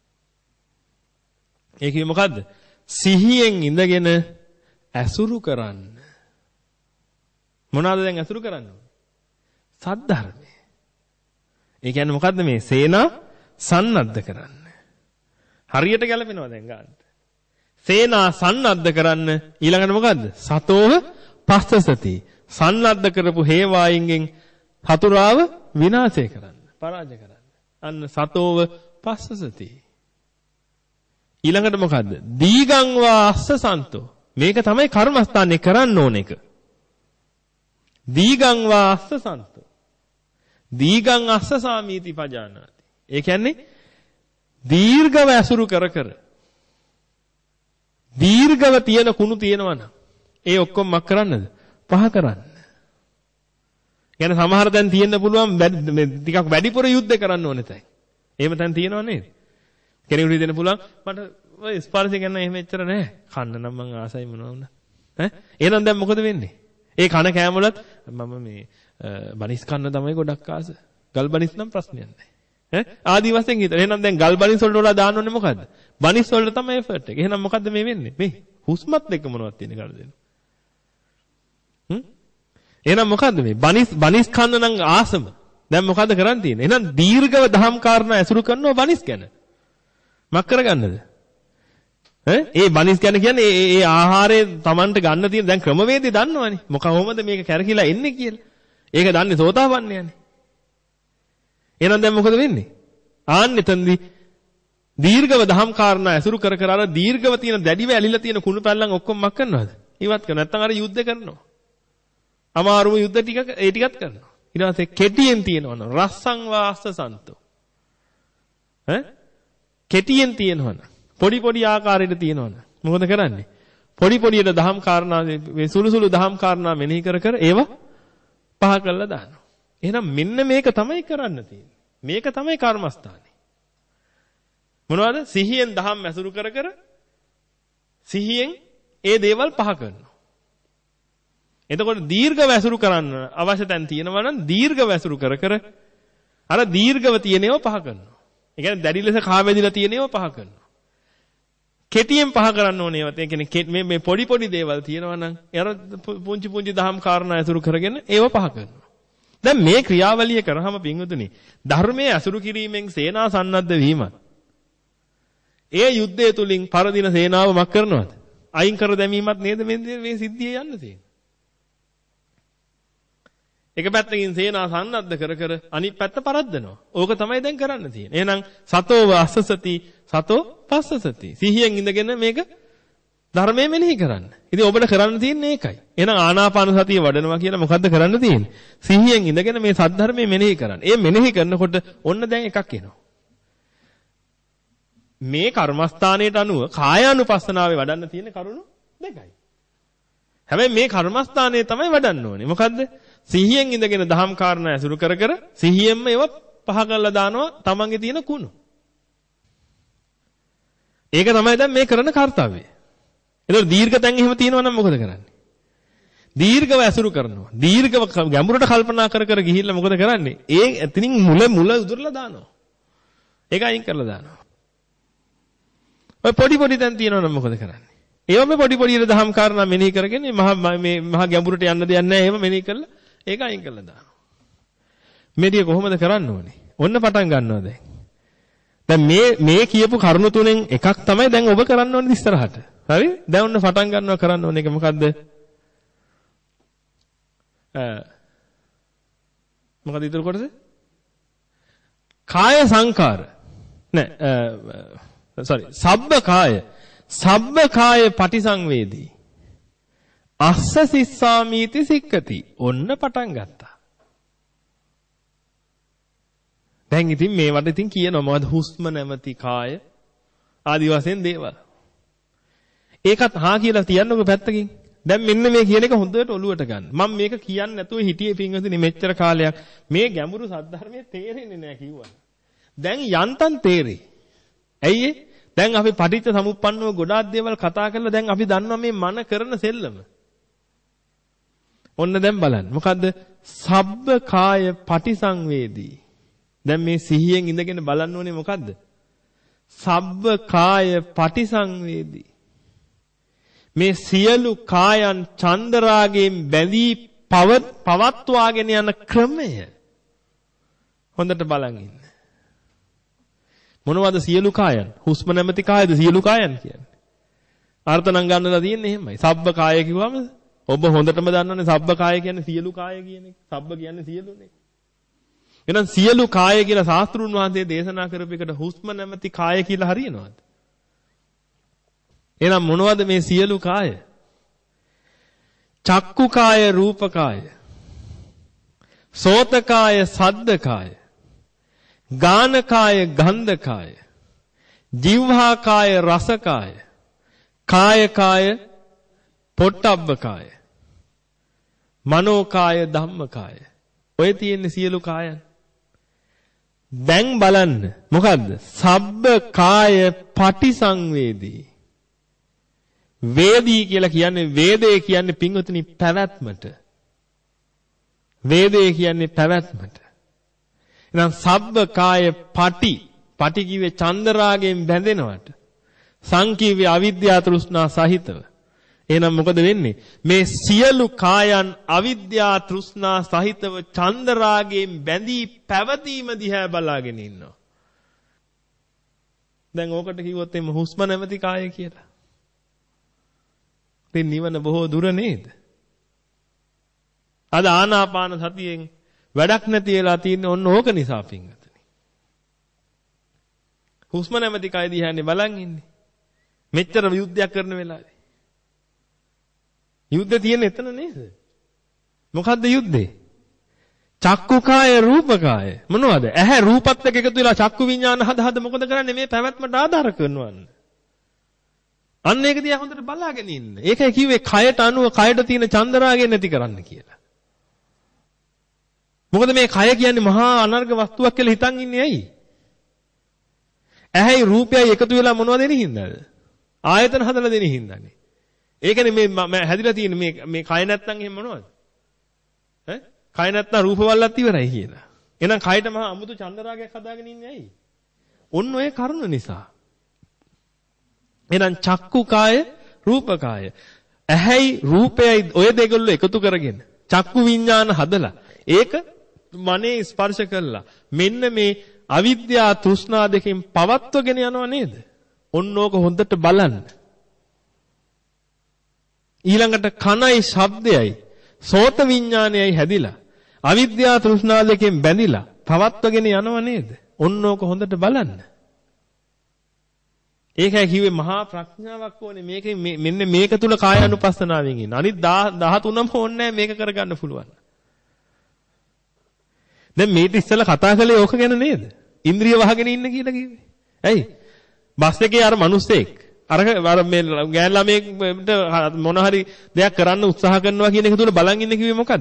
ඒ කියේ මොකද්ද? සිහියෙන් ඉඳගෙන ඇසුරු කරන්න. මොනවාද දැන් ඇසුරු කරන්න ඕනේ? සද්ධර්මය. ඒ කියන්නේ මොකද්ද මේ සේනා සන්නද්ධ කරන්න. හරියට ගැලපෙනවා දැන් ගන්න. සේනා සන්නද්ධ කරන්න ඊළඟට මොකද්ද? සතෝව පස්සසති. සන්නද්ධ කරපු හේවායින්ගෙන් හතුරාව විනාශය කරන්න. පරාජය කරන්න. අන්න සතෝව පස්සසති. ඊළඟට මොකද්ද? දීගං වා අස්ස සන්තෝ. මේක තමයි කර්මස්ථානේ කරන්න ඕන එක. දීගං වා අස්ස සන්තෝ. දීගං අස්ස සාමීති පජානාති. ඒ කියන්නේ දීර්ඝව ඇසුරු කර කර දීර්ඝව තියෙන කුණු තියෙනවනම් ඒ ඔක්කොම මක් කරන්නද? පහ කරන්න. يعني සමහර තැන් තියෙන්න පුළුවන් ටිකක් වැඩිපුර යුද්ධ කරන්න ඕනේ තැන්. එහෙම තැන් තියෙනව නේද? කෙනෙකුට දෙන්න පුළුවන් මට ඔය ස්පර්ශය ගැන එහෙම එච්චර නැහැ. කන්න නම් මං ආසයි මොනවා වුණා. ඈ එහෙනම් දැන් මොකද වෙන්නේ? ඒ කන කෑම වලත් මම මේ බනිස් කන්න තමයි ගොඩක් ආස. ගල් බනිස් නම් ප්‍රශ්නයක් නැහැ. ඈ ආදි වශයෙන් හිතන. එහෙනම් දැන් ගල් බනිස් වලට වඩා දාන්න ඕනේ මොකද්ද? බනිස් වලට තමයි එෆර්ට් එක. එහෙනම් මොකද්ද මේ වෙන්නේ? මේ හුස්මත් එක්ක මොනවද තියෙන්නේ කාටද දෙන්න? හ්ම්? එහෙනම් මොකද්ද මේ? බනිස් බනිස් කන්න නම් ආසම. දැන් මොකද්ද කරන් තියෙන්නේ? එහෙනම් දීර්ඝව දහම් කාරණා ඇසුරු කරනවා බනිස් ගැන. මක් කරගන්නද? ඈ ඒ බනිස් ගැන කියන්නේ ඒ ඒ ආහාරය Tamanට ගන්න තියෙන දැන් ක්‍රමවේදය දන්නවනේ. මොක කොහොමද මේක කැරකිලා එන්නේ කියලා. ඒක දන්නේ සෝතාපන්නයනේ. එහෙනම් දැන් මොකද වෙන්නේ? ආන්න එතනදී දීර්ඝව දහම් කාරණා ඇසුරු කර කර අර දීර්ඝව තියෙන දැඩිව ඇලිලා තියෙන කුණු පැල්ලන් ඔක්කොම මක් කරනවද? ඉවත් කරනවා. නැත්නම් අර යුද්ධ කරනවා. අමාරුම යුද්ධ ටික ඒ ටිකත් කරනවා. ඊට පස්සේ කෙටියෙන් තියෙනවනම් රස්සං වාස්ස සන්තෝ. ඈ කෙටියෙන් තියෙනවනම් පොඩි පොඩි ආකාරයට තියෙනවනම් මොකද කරන්නේ? පොඩි පොඩියට දහම් කාරණා මේ සුළු සුළු දහම් කාරණා මෙනෙහි කර කර ඒව පහ කරලා දානවා. එහෙනම් මෙන්න මේක තමයි කරන්න තියෙන්නේ. මේක තමයි කර්මස්ථානේ. මොනවද? සිහියෙන් දහම් ඇසුරු කර කර සිහියෙන් ඒ දේවල් පහ කරනවා. එතකොට දීර්ඝව ඇසුරු කරන්න අවශ්‍ය තැන් තියෙනවා නම් දීර්ඝව ඇසුරු කර කර අර දීර්ඝව තියෙනේව පහ කරනවා. ඒ කියන්නේ දැඩි ලෙස කාවැදිලා තියෙනේව පහ කරනවා. කෙටියෙන් පහ කරන්න ඕනේ ඒවත්. ඒ කියන්නේ මේ මේ පොඩි පොඩි දේවල් තියෙනවා නම් අර පුංචි පුංචි දහම් කාරණා ඇසුරු කරගෙන ඒව පහ කරනවා. දැන් මේ ක්‍රියාවලිය කරාම පින්වතුනි ධර්මයේ ඇසුරු කිරීමෙන් සේනා සන්නද්ධ වීමත් ඒ යුද්ධය තුලින් පරදින සේනාව මක් කරනවද? අයින් කර දැමීමත් නේද මේ මේ සිද්ධියේ යන්න තියෙන්නේ. එක පැත්තකින් සේනා සන්නද්ධ කර කර අනිත් පැත්ත පරද්දනවා. ඕක තමයි දැන් කරන්න තියෙන්නේ. එහෙනම් සතෝ වාසසති සතෝ පස්සසති. සිහියෙන් ඉඳගෙන මේක ධර්මයේ මෙනෙහි කරන්න. ඉතින් ඔබට කරන්න තියෙන්නේ ඒකයි. එහෙනම් ආනාපාන සතිය වඩනවා කියලා මොකද්ද කරන්න තියෙන්නේ? සිහියෙන් ඉඳගෙන මේ සද්ධර්මයේ මෙනෙහි කරන්න. ඒ මෙනෙහි කරනකොට ඔන්න දැන් එකක් එනවා. මේ කර්මස්ථානයට අනුව කායානුපස්සනාවේ වඩන්න තියෙන කරුණු දෙකයි. හැබැයි මේ කර්මස්ථානයේ තමයි වඩන්න ඕනේ. මොකද්ද? සිහියෙන් ඉඳගෙන දහම් කාරණා ඇසුරු කර කර සිහියෙන්ම ඒව පහ කරලා දානවා තමන්ගේ තියෙන කුණු. ඒක තමයි දැන් මේ කරන කාර්යය. ඒතකොට දීර්ඝ තැන් එහෙම තියෙනවා නම් මොකද කරන්නේ? දීර්ඝව ඇසුරු කරනවා. දීර්ඝව ගැඹුරට කල්පනා කර කර ගිහිල්ලා මොකද කරන්නේ? ඒ එතනින් මුල මුල උදුරලා දානවා. ඒක අයින් කරලා දානවා. ඔය පොඩි පොඩි තැන් තියෙනවා නම් මොකද කරන්නේ? ඒව මේ පොඩි පොඩි දහම් කාරණා මෙනෙහි කරගෙන මහ මේ මහ ගැඹුරට යන්න දෙයක් නැහැ. ඒව මෙනෙහි කරලා ඒක අයින් කරලා දානවා. මේ ටික කොහොමද කරන්න ඕනේ? ඔන්න පටන් ගන්නවා දැන්. දැන් මේ මේ කියපු කරුණු තුනෙන් එකක් තමයි දැන් ඔබ කරන්න ඕනේ ඉස්සරහට. හරි? දැන් ඔන්න පටන් ගන්නවා කරන්න ඕනේ. ඒක මොකද්ද? අ මොකද ඊතර කොටස? කාය සංකාර. නෑ sorry. සබ්බ කාය. සබ්බ කාය පටිසංවේදී. අස්ස සිස්සාමීති සික්කති. ඔන්න පටන් ගත්තා. දැන් ඉතින් මේවට ඉතින් කියනවා මොකද හුස්ම නැමැති කාය ආදි වශයෙන් දේවල්. ඒකත් හා කියලා තියන්නකො පැත්තකින්. දැන් මෙන්න මේ කියන එක හොඳට ඔලුවට ගන්න. මම මේක කියන්නේ නැතුව හිටියේ පින්වතුනි මෙච්චර කාලයක්. මේ ගැඹුරු සද්ධර්මයේ තේරෙන්නේ නැහැ කිව්වා. දැන් යන්තම් තේරෙයි. ඇයි ඒ? දැන් අපි පටිච්ච සමුප්පන්නව ගොඩාක් දේවල් කතා කරලා දැන් අපි දන්නවා මේ මන කරන සෙල්ලම. ඔන්න දැන් බලන්න. මොකද්ද? සබ්බ කාය පටිසංවේදී. දැන් මේ සිහියෙන් ඉඳගෙන බලන්න ඕනේ මොකද්ද? සබ්බ කාය පටිසංවේදී. මේ සියලු කායන් චන්දරාගයෙන් බැඳී පවත්වාගෙන යන ක්‍රමය හොඳට බලන් ඉන්න. මොනවද සියලු කායන්? හුස්ම නැමැති කායද සියලු කායන් කියන්නේ. අර්ථ නම් ගන්නලා තියෙන්නේ එහෙමයි. සබ්බ කාය කිව්වම ඔබ හොඳටම දන්නවනේ සබ්බ කාය කියන්නේ සියලු කාය කියන එක. සබ්බ කියන්නේ සියලුනේ. එහෙනම් සියලු කාය කියලා ශාස්ත්‍රුන් වහන්සේ දේශනා කරපු එකට හුස්ම නැමැති කාය කියලා හරියනවද? එහෙනම් මොනවද මේ සියලු කාය? චක්කු කාය, රූප කාය, සෝත කාය, සද්ද කාය, ගාන කාය, ගන්ධ කාය, જીවහා කාය, රස කාය, කාය කාය, පොට්ටබ්බ කාය, මනෝ කාය, ධම්ම කාය. ඔය තියෙන සියලු කායන්. දැන් බලන්න මොකද්ද? සබ්බ කාය පටිසංවේදී. වේදී කියලා කියන්නේ වේදේ කියන්නේ පින්වතුනි පැවැත්මට. වේදේ කියන්නේ පැවැත්මට. එහෙනම් සබ්බ කාය පටි. පටි කිව්වේ චන්දරාගයෙන් බැඳෙනවට. සංකීර්ය අවිද්‍යාව තෘෂ්ණා සහිතව. එහෙනම් මොකද වෙන්නේ? මේ සියලු කායන් අවිද්‍යාව තෘෂ්ණා සහිතව චන්දරාගයෙන් බැඳී පැවතීම දිහා බලාගෙන ඉන්නවා. දැන් ඕකට කිව්වොත් එimhe හුස්ම නැමැති කාය කියලා. ඉතින් නිවන බොහෝ දුර නේද? අද ආනාපාන සතියෙන් වැඩක් නැති වෙලා තියෙන්නේ ඔන්න ඕක නිසා පින්වතුනි. හුස්ම නැමැති කාය දිහානේ බලන් ඉන්නේ. මෙච්චර යුද්ධයක් කරන වෙලාවේ. යුද්ධ තියෙන එතන නේද? මොකද්ද යුද්ධේ? චක්කු කාය, රූප කාය. මොනවද? ඇහැ රූපත් එක්ක එකතු වෙලා චක්කු විඥාන හද හද මොකද කරන්නේ? මේ පැවැත්මට ආධාර කරනවන්න. අන්න ඒක දිහා හොඳට බලාගෙන ඉන්න. ඒකයි කිව්වේ කයට අනුව කයට තියෙන චන්දරාගය නැති කරන්න කියලා. මොකද මේ කය කියන්නේ මහා අනර්ග වස්තුවක් කියලා හිතන් ඉන්නේ ඇයි? ඇහැයි රූපයයි එකතු වෙලා මොනවද දෙන්නේ හින්දාද? ආයතන හදලා දෙන්නේ හින්දානේ. ඒකනේ මේ හැදිලා තියෙන මේ මේ කය නැත්තම් එහෙම මොනවද? ඈ? කය නැත්තම් රූපවලත් ඉවරයි කියලා. එහෙනම් කයට මහා අමුතු චන්දරාගයක් හදාගෙන ඉන්නේ ඇයි? ඔන්න ඔය කරුණ නිසා. එහෙනම් චක්කු කාය, රූප කාය. ඇහැයි රූපයයි ඔය දෙකල්ල එකතු කරගෙන චක්කු විඥාන හදලා ඒක මනේ ස්පර්ශ කළා. මෙන්න මේ අවිද්‍යාව තෘෂ්ණා දෙකෙන් පවත්වගෙන යනව නේද? ඔන්න ඕක හොඳට බලන්න. ඊළඟට කනයි ශබ්දයයි සෝත විඥානයයි හැදිලා අවිද්‍යාව තෘෂ්ණා දෙකෙන් බැඳිලා පවත්වගෙන යනව නේද? ඔන්න ඕක හොඳට බලන්න. ඒකයි කිව්වේ මහා ප්‍රඥාවක් ඕනේ මේකේ මෙන්න මේක තුල කායානුපස්සනාවෙන් ඉන්න. අනිත් දහතුනම ඕනේ මේක කරගන්න පුළුවන්. දැන් මේක ඉස්සෙල්ලා කතා කළේ ඕක ගැන නේද? ඉන්ද්‍රිය වහගෙන ඉන්න කියලා කිව්වේ. ඇයි? බස් එකේ අර මිනිස්සෙක් අර අර මේ ගෑන් ළමයෙක්ට මොන හරි දෙයක් කරන්න උත්සාහ කරනවා කියන එක තුල බලන් ඉන්න කිව්වේ මොකද්ද?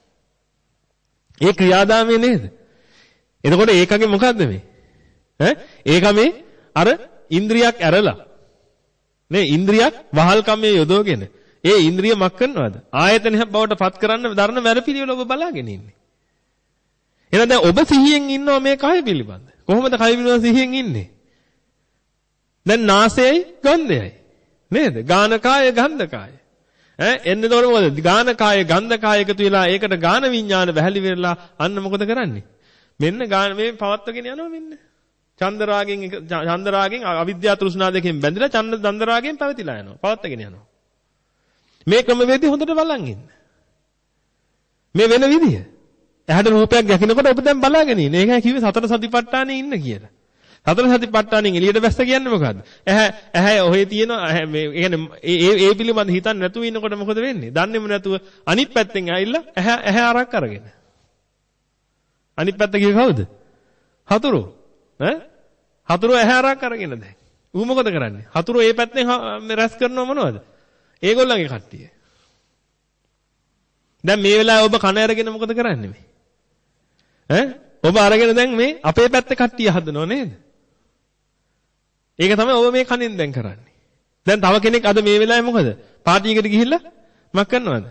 ඒ ක්‍රියාදාමය නේද? එතකොට ඒකගේ මොකද්ද මේ? ඈ? ඒක මේ අර ඉන්ද්‍රියක් ඇරලා නේ ඉන්ද්‍රියක් වහල්කමේ යොදවගෙන ඒ ඉන්ද්‍රිය මක් කරනවද? ආයතනයක් බවට පත් කරන්න දරන වැඩපිළිවෙල ඔබ බලාගෙන ඉන්නේ. එහෙනම් දැන් ඔබ සිහියෙන් ඉන්නවා මේ කය පිළිබඳ. කොහොමද කය පිළිබඳ සිහියෙන් ඉන්නේ? දැන් නාසයයි ගන්ධයයි නේද? ගාන කාය, ගන්ධ කාය. ඈ එන්නේ තෝර මොකද? ගාන කාය, ගන්ධ කාය එකතු වෙලා ඒකට ගාන විඥාන බැහැලි වෙලා අන්න මොකද කරන්නේ? මෙන්න ගාන මේ පවත්වගෙන යනවා මෙන්න. චන්දරාගෙන් චන්දරාගෙන් අවිද්‍යාව තෘෂ්ණා දෙකෙන් බැඳිලා චන්ද දන්දරාගෙන් පැවතිලා යනවා. පවත්වගෙන යනවා. මේ ක්‍රමවේදය හොඳට බලන් ඉන්න. මේ වෙන විදිය. ඇහැට රූපයක් ගැකිනකොට ඔබ දැන් බලාගෙන ඉන්න. ඒකයි කිව්වේ සතර සතිපට්ඨානෙ ඉන්න කියලා. සතර සතිපට්ඨානෙන් එළියට බැස්ස කියන්නේ මොකද්ද? ඇහැ ඇහැ ඔහේ තියෙන මේ කියන්නේ ඒ ඒ පිළිබඳ හිතන්නේ නැතුව ඉන්නකොට මොකද වෙන්නේ? දන්නේම නැතුව අනිත් පැත්තෙන් ඇවිල්ලා ඇහැ ඇහැ අරක් අරගෙන. අනිත් පැත්ත කිව්වේ කවුද? හතුරු. ඈ? හතුරු ඇහැ අරක් අරගෙන දැන්. ඌ මොකද කරන්නේ? හතුරු ඒ පැත්තෙන් රැස් කරනව මොනවද? ඒගොල්ලන්ගේ කට්ටිය. දැන් මේ වෙලාවේ ඔබ කන අරගෙන මොකද කරන්නේ මේ? ඈ? ඔබ අරගෙන දැන් මේ අපේ පැත්තේ කට්ටිය හදනව නේද? ඒක තමයි ඔබ මේ කනෙන් දැන් කරන්නේ. දැන් තව කෙනෙක් අද මේ වෙලාවේ මොකද? පාටි එකට ගිහිල්ලා මක් කරනවද?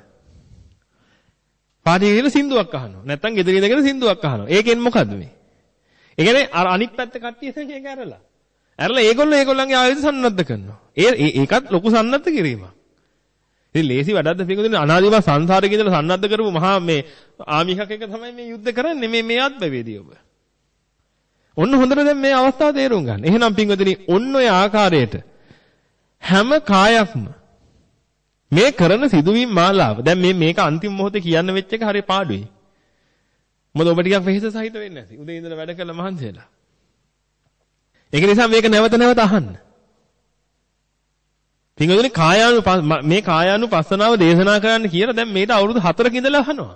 පාටි ගිහිල්ලා සින්දුවක් අහනවා. නැත්තම් ගෙදර ඉඳගෙන සින්දුවක් අහනවා. ඒකෙන් මොකද්ද මේ? ඒ කියන්නේ අර අනිත් පැත්තේ කට්ටිය දැන් ඒක ඇරලා. ඇරලා ඒගොල්ලෝ ඒගොල්ලන්ගේ ආයුධ සන්නද්ධ කරනවා. ඒ ඒකත් ලොකු සන්නද්ධ කිරීමක්. ඉතින් ලේසි වැඩක්ද පිටුදින අනාදිම සංසාරේ ඉඳලා සන්නද්ධ කරපු මහා මේ ආමිකක් එක තමයි මේ යුද්ධ කරන්නේ මේ මේ ආත්මවේදී ඔබ. ඔන්න හොඳට දැන් මේ අවස්ථාව තේරුම් ගන්න. එහෙනම් පින්වතුනි ඔන්න ඔය ආකාරයට හැම කායක්ම මේ කරන සිදුවීම් මාලාව දැන් මේ මේක අන්තිම මොහොතේ කියන්න වෙච්ච එක හරිය පාඩුයි. මොකද ඔබ ටිකක් වෙහෙස සහිත වෙන්නේ නැති. උදේ ඉඳලා වැඩ කළා මහන්සි වෙලා. ඒක නිසා මේක නැවත නැවත අහන්න. පින්වතුනි කායානු මේ කායානුපස්සනාව දේශනා කරන්න කියලා දැන් මේට අවුරුදු හතරක ඉඳලා අහනවා.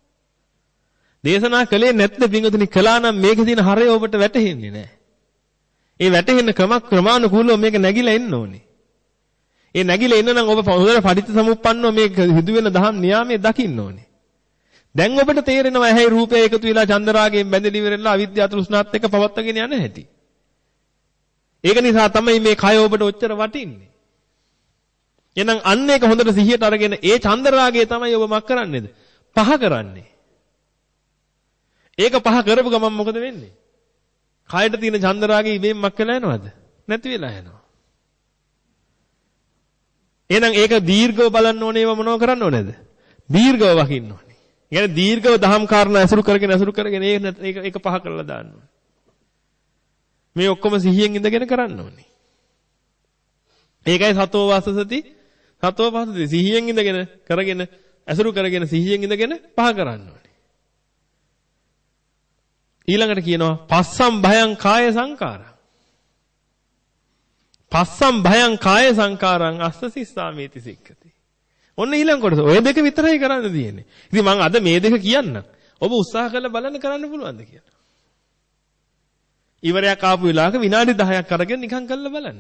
දේශනා කළේ නැත්නම් පින්වතුනි කළා නම් මේකේ තියෙන හරය ඔබට වැටහෙන්නේ නැහැ. ඒ වැටහෙන්න ක්‍රම ක්‍රමානුකූලව මේක නැగిලා එන්න ඕනේ. ඒ නැగిලා එන්න නම් ඔබ හොඳට පටිච්චසමුප්පන්නව මේ හිදු වෙන දහම් නියාමයේ දකින්න ඕනේ. දැන් ඔබට තේරෙනවා ඇහැයි රූපය එකතු වෙලා චන්දරාගයෙන් බැඳෙලි ඉවරලා අවිද්‍යාව තෘෂ්ණාත් එක්ක පවත්වාගෙන යන හැටි. ඒක නිසා තමයි මේ කය ඔබට ඔච්චර වටින්නේ. එහෙනම් අන්න ඒක හොඳට සිහියට අරගෙන ඒ චන්දරාගය තමයි ඔබ මක් කරන්නේද? පහ කරන්නේ. ඒක පහ කරපු ගමන් මොකද වෙන්නේ? කයට තියෙන චන්දරාගය ඉබේම මක් වෙලා යනවද? නැති වෙලා යනවා. එහෙනම් ඒක දීර්ඝව බලන්න ඕනේ ඒව මොනව කරන්න ඕනේද? දීර්ඝව වකින්න ඕනේ. ඒ කියන්නේ දීර්ඝව දහම් කාරණා ඇසුරු කරගෙන ඇසුරු කරගෙන ඒක ඒක පහ කරලා දාන්න ඕනේ. මේ ඔක්කොම සිහියෙන් ඉඳගෙන කරන්න ඕනේ. ඒකයි සතෝ වාසසති සතෝ වාසසති සිහියෙන් ඉඳගෙන කරගෙන ඇසුරු කරගෙන සිහියෙන් ඉඳගෙන පහ කරන්න ඕනේ. ඊළඟට කියනවා පස්සම් භයං කාය සංකාරං. පස්සම් භයං කාය සංකාරං අස්ස සිස්සාමේති සික්ඛති. ඔන්න ඊළඟ කොටස. ඔය දෙක විතරයි කරන්න තියෙන්නේ. ඉතින් මම අද මේ දෙක කියන්නම්. ඔබ උත්සාහ කරලා බලන්න කරන්න පුළුවන්ද කියලා. ඉවරයක් ආපු වෙලාවක විනාඩි දහයක් අරගෙන නිකන් කරලා බලන්න.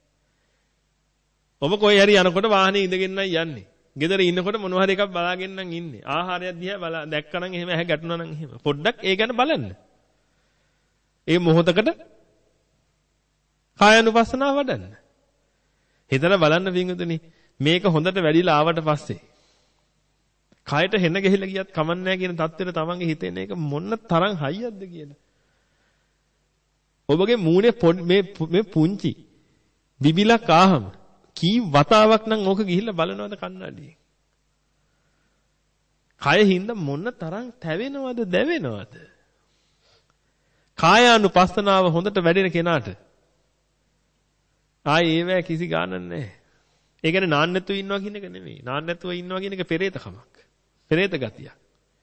ඔබ කොහේ හරි යනකොට වාහනේ ඉඳගෙන නම් යන්නේ. ගෙදර ඉන්නකොට මොනවා හරි එකක් බලාගෙන නම් ඉන්නේ. ආහාරයක් දිහා බලා දැක්කනම් එහෙම ඇහැ ගැටුණා නම් එහෙම. පොඩ්ඩක් ඒ ගැන බලන්න. ඒ මොහොතකට කායानुපස්සනාව වඩන්න. හිතලා බලන්න පින්වතුනි මේක හොඳට වැඩිලා ආවට පස්සේ කයට හෙන ගහලා ගියත් කමන්නේ නැහැ කියන தත්ත්වෙට තමන්ගේ හිතෙන එක මොන තරම් හයියක්ද කියලා. ඔබගේ මූණේ මේ මේ පුංචි බිබිලක් ආහම කී වතාවක් නම් ඕක ගිහිල්ලා බලනවද කන්නඩියෙන්? කය හින්දා මොන තරම් තැවෙනවද දැවෙනවද? කායානුපස්සනාව හොඳට වැඩෙන කෙනාට ආයේ ඒවැ කිසි ගානක් නැහැ. ඒ කියන්නේ නාන්න නැතුව ඉන්නවා කියන එක නෙමෙයි. නාන්න නැතුව ඉන්නවා කියන එක පෙරේතකමක්. පෙරේත ගතියක්.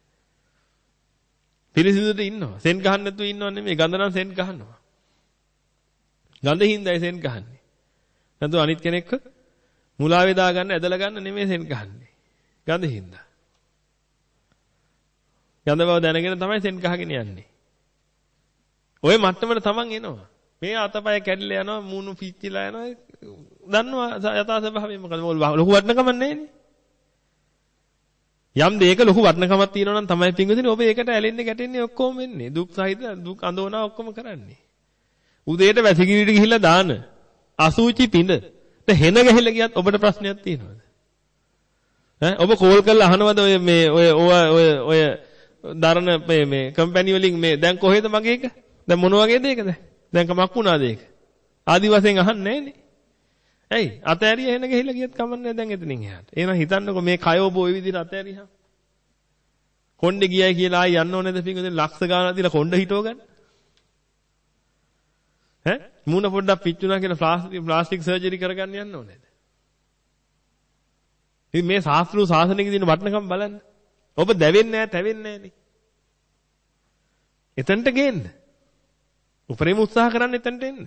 පිරිසිදුට ඉන්නවා. සෙන් ගහන්න නැතුව ඉන්නව නෙමෙයි. ගඳ නම් සෙන් ගහනවා. ගඳ හින්දායි සෙන් ගහන්නේ. නැත්නම් අනිත් කෙනෙක්ව මුලාවේ දා ගන්න ඇදලා ගන්න නෙමෙයි සෙන් ගහන්නේ. ගඳ හින්දා. ගඳ බව දැනගෙන තමයි සෙන් ගහගෙන යන්නේ. ඔය මට්ටමට තමන් එනවා. මේ අතපය කැඩිලා යනවා මූණු පිච්චිලා යනවා. දන්නවා යථා ස්වභාවය මොකද? ලොකු වටනකමක් නැහැනේ. යම් දෙයක ලොකු වටනකමක් තියෙනවා නම් තමයි පින්වදිනේ ඔබ ඒකට ඇලෙන්නේ ගැටෙන්නේ ඔක්කොම වෙන්නේ. දුක් සහිත දුක් අඳෝනා ඔක්කොම කරන්නේ. උදේට වැසිකිළියට ගිහිල්ලා දාන අසුචි පිඬ හෙන ගහලා ගියත් ඔබට ප්‍රශ්නයක් තියෙනවද? ඈ ඔබ කෝල් කරලා අහනවද ඔය මේ ඔය ඔය ඔය දරන මේ මේ කම්පැනි වලින් මේ දැන් කොහෙද මගේ එක? දැන් මොන වගේද ඒකද? දැන් කමක් වුණාද ඒක? ආදි වශයෙන් අහන්නේ නැහනේ. ඇයි? අතෑරිය හෙන ගහලා ගියත් කමන්නේ දැන් එතනින් එහාට. එහෙනම් හිතන්නකෝ මේ කය ඔබ ওই විදිහට අතෑරියහම. කොණ්ඩේ ගියයි කියලා ආයි යන්න ඕනේද පින්වදින ලක්ෂ ගාණක් දීලා කොණ්ඩ හිටව ගන්න? ඈ මූණ පොඩ්ඩක් පිච්චුණා කියලා ප්ලාස්ටික් ප්ලාස්ටික් සර්ජරි කරගන්න යන්න ඕනේද? ඉතින් මේ ශාස්ත්‍රීය ශාසනයේ දින වටනකම් බලන්න. ඔබ දැවෙන්නේ නැහැ, තැවෙන්නේ නැහනේ. එතනට ගේන්න. උපරිම උත්සාහ කරන්න එතනට එන්න.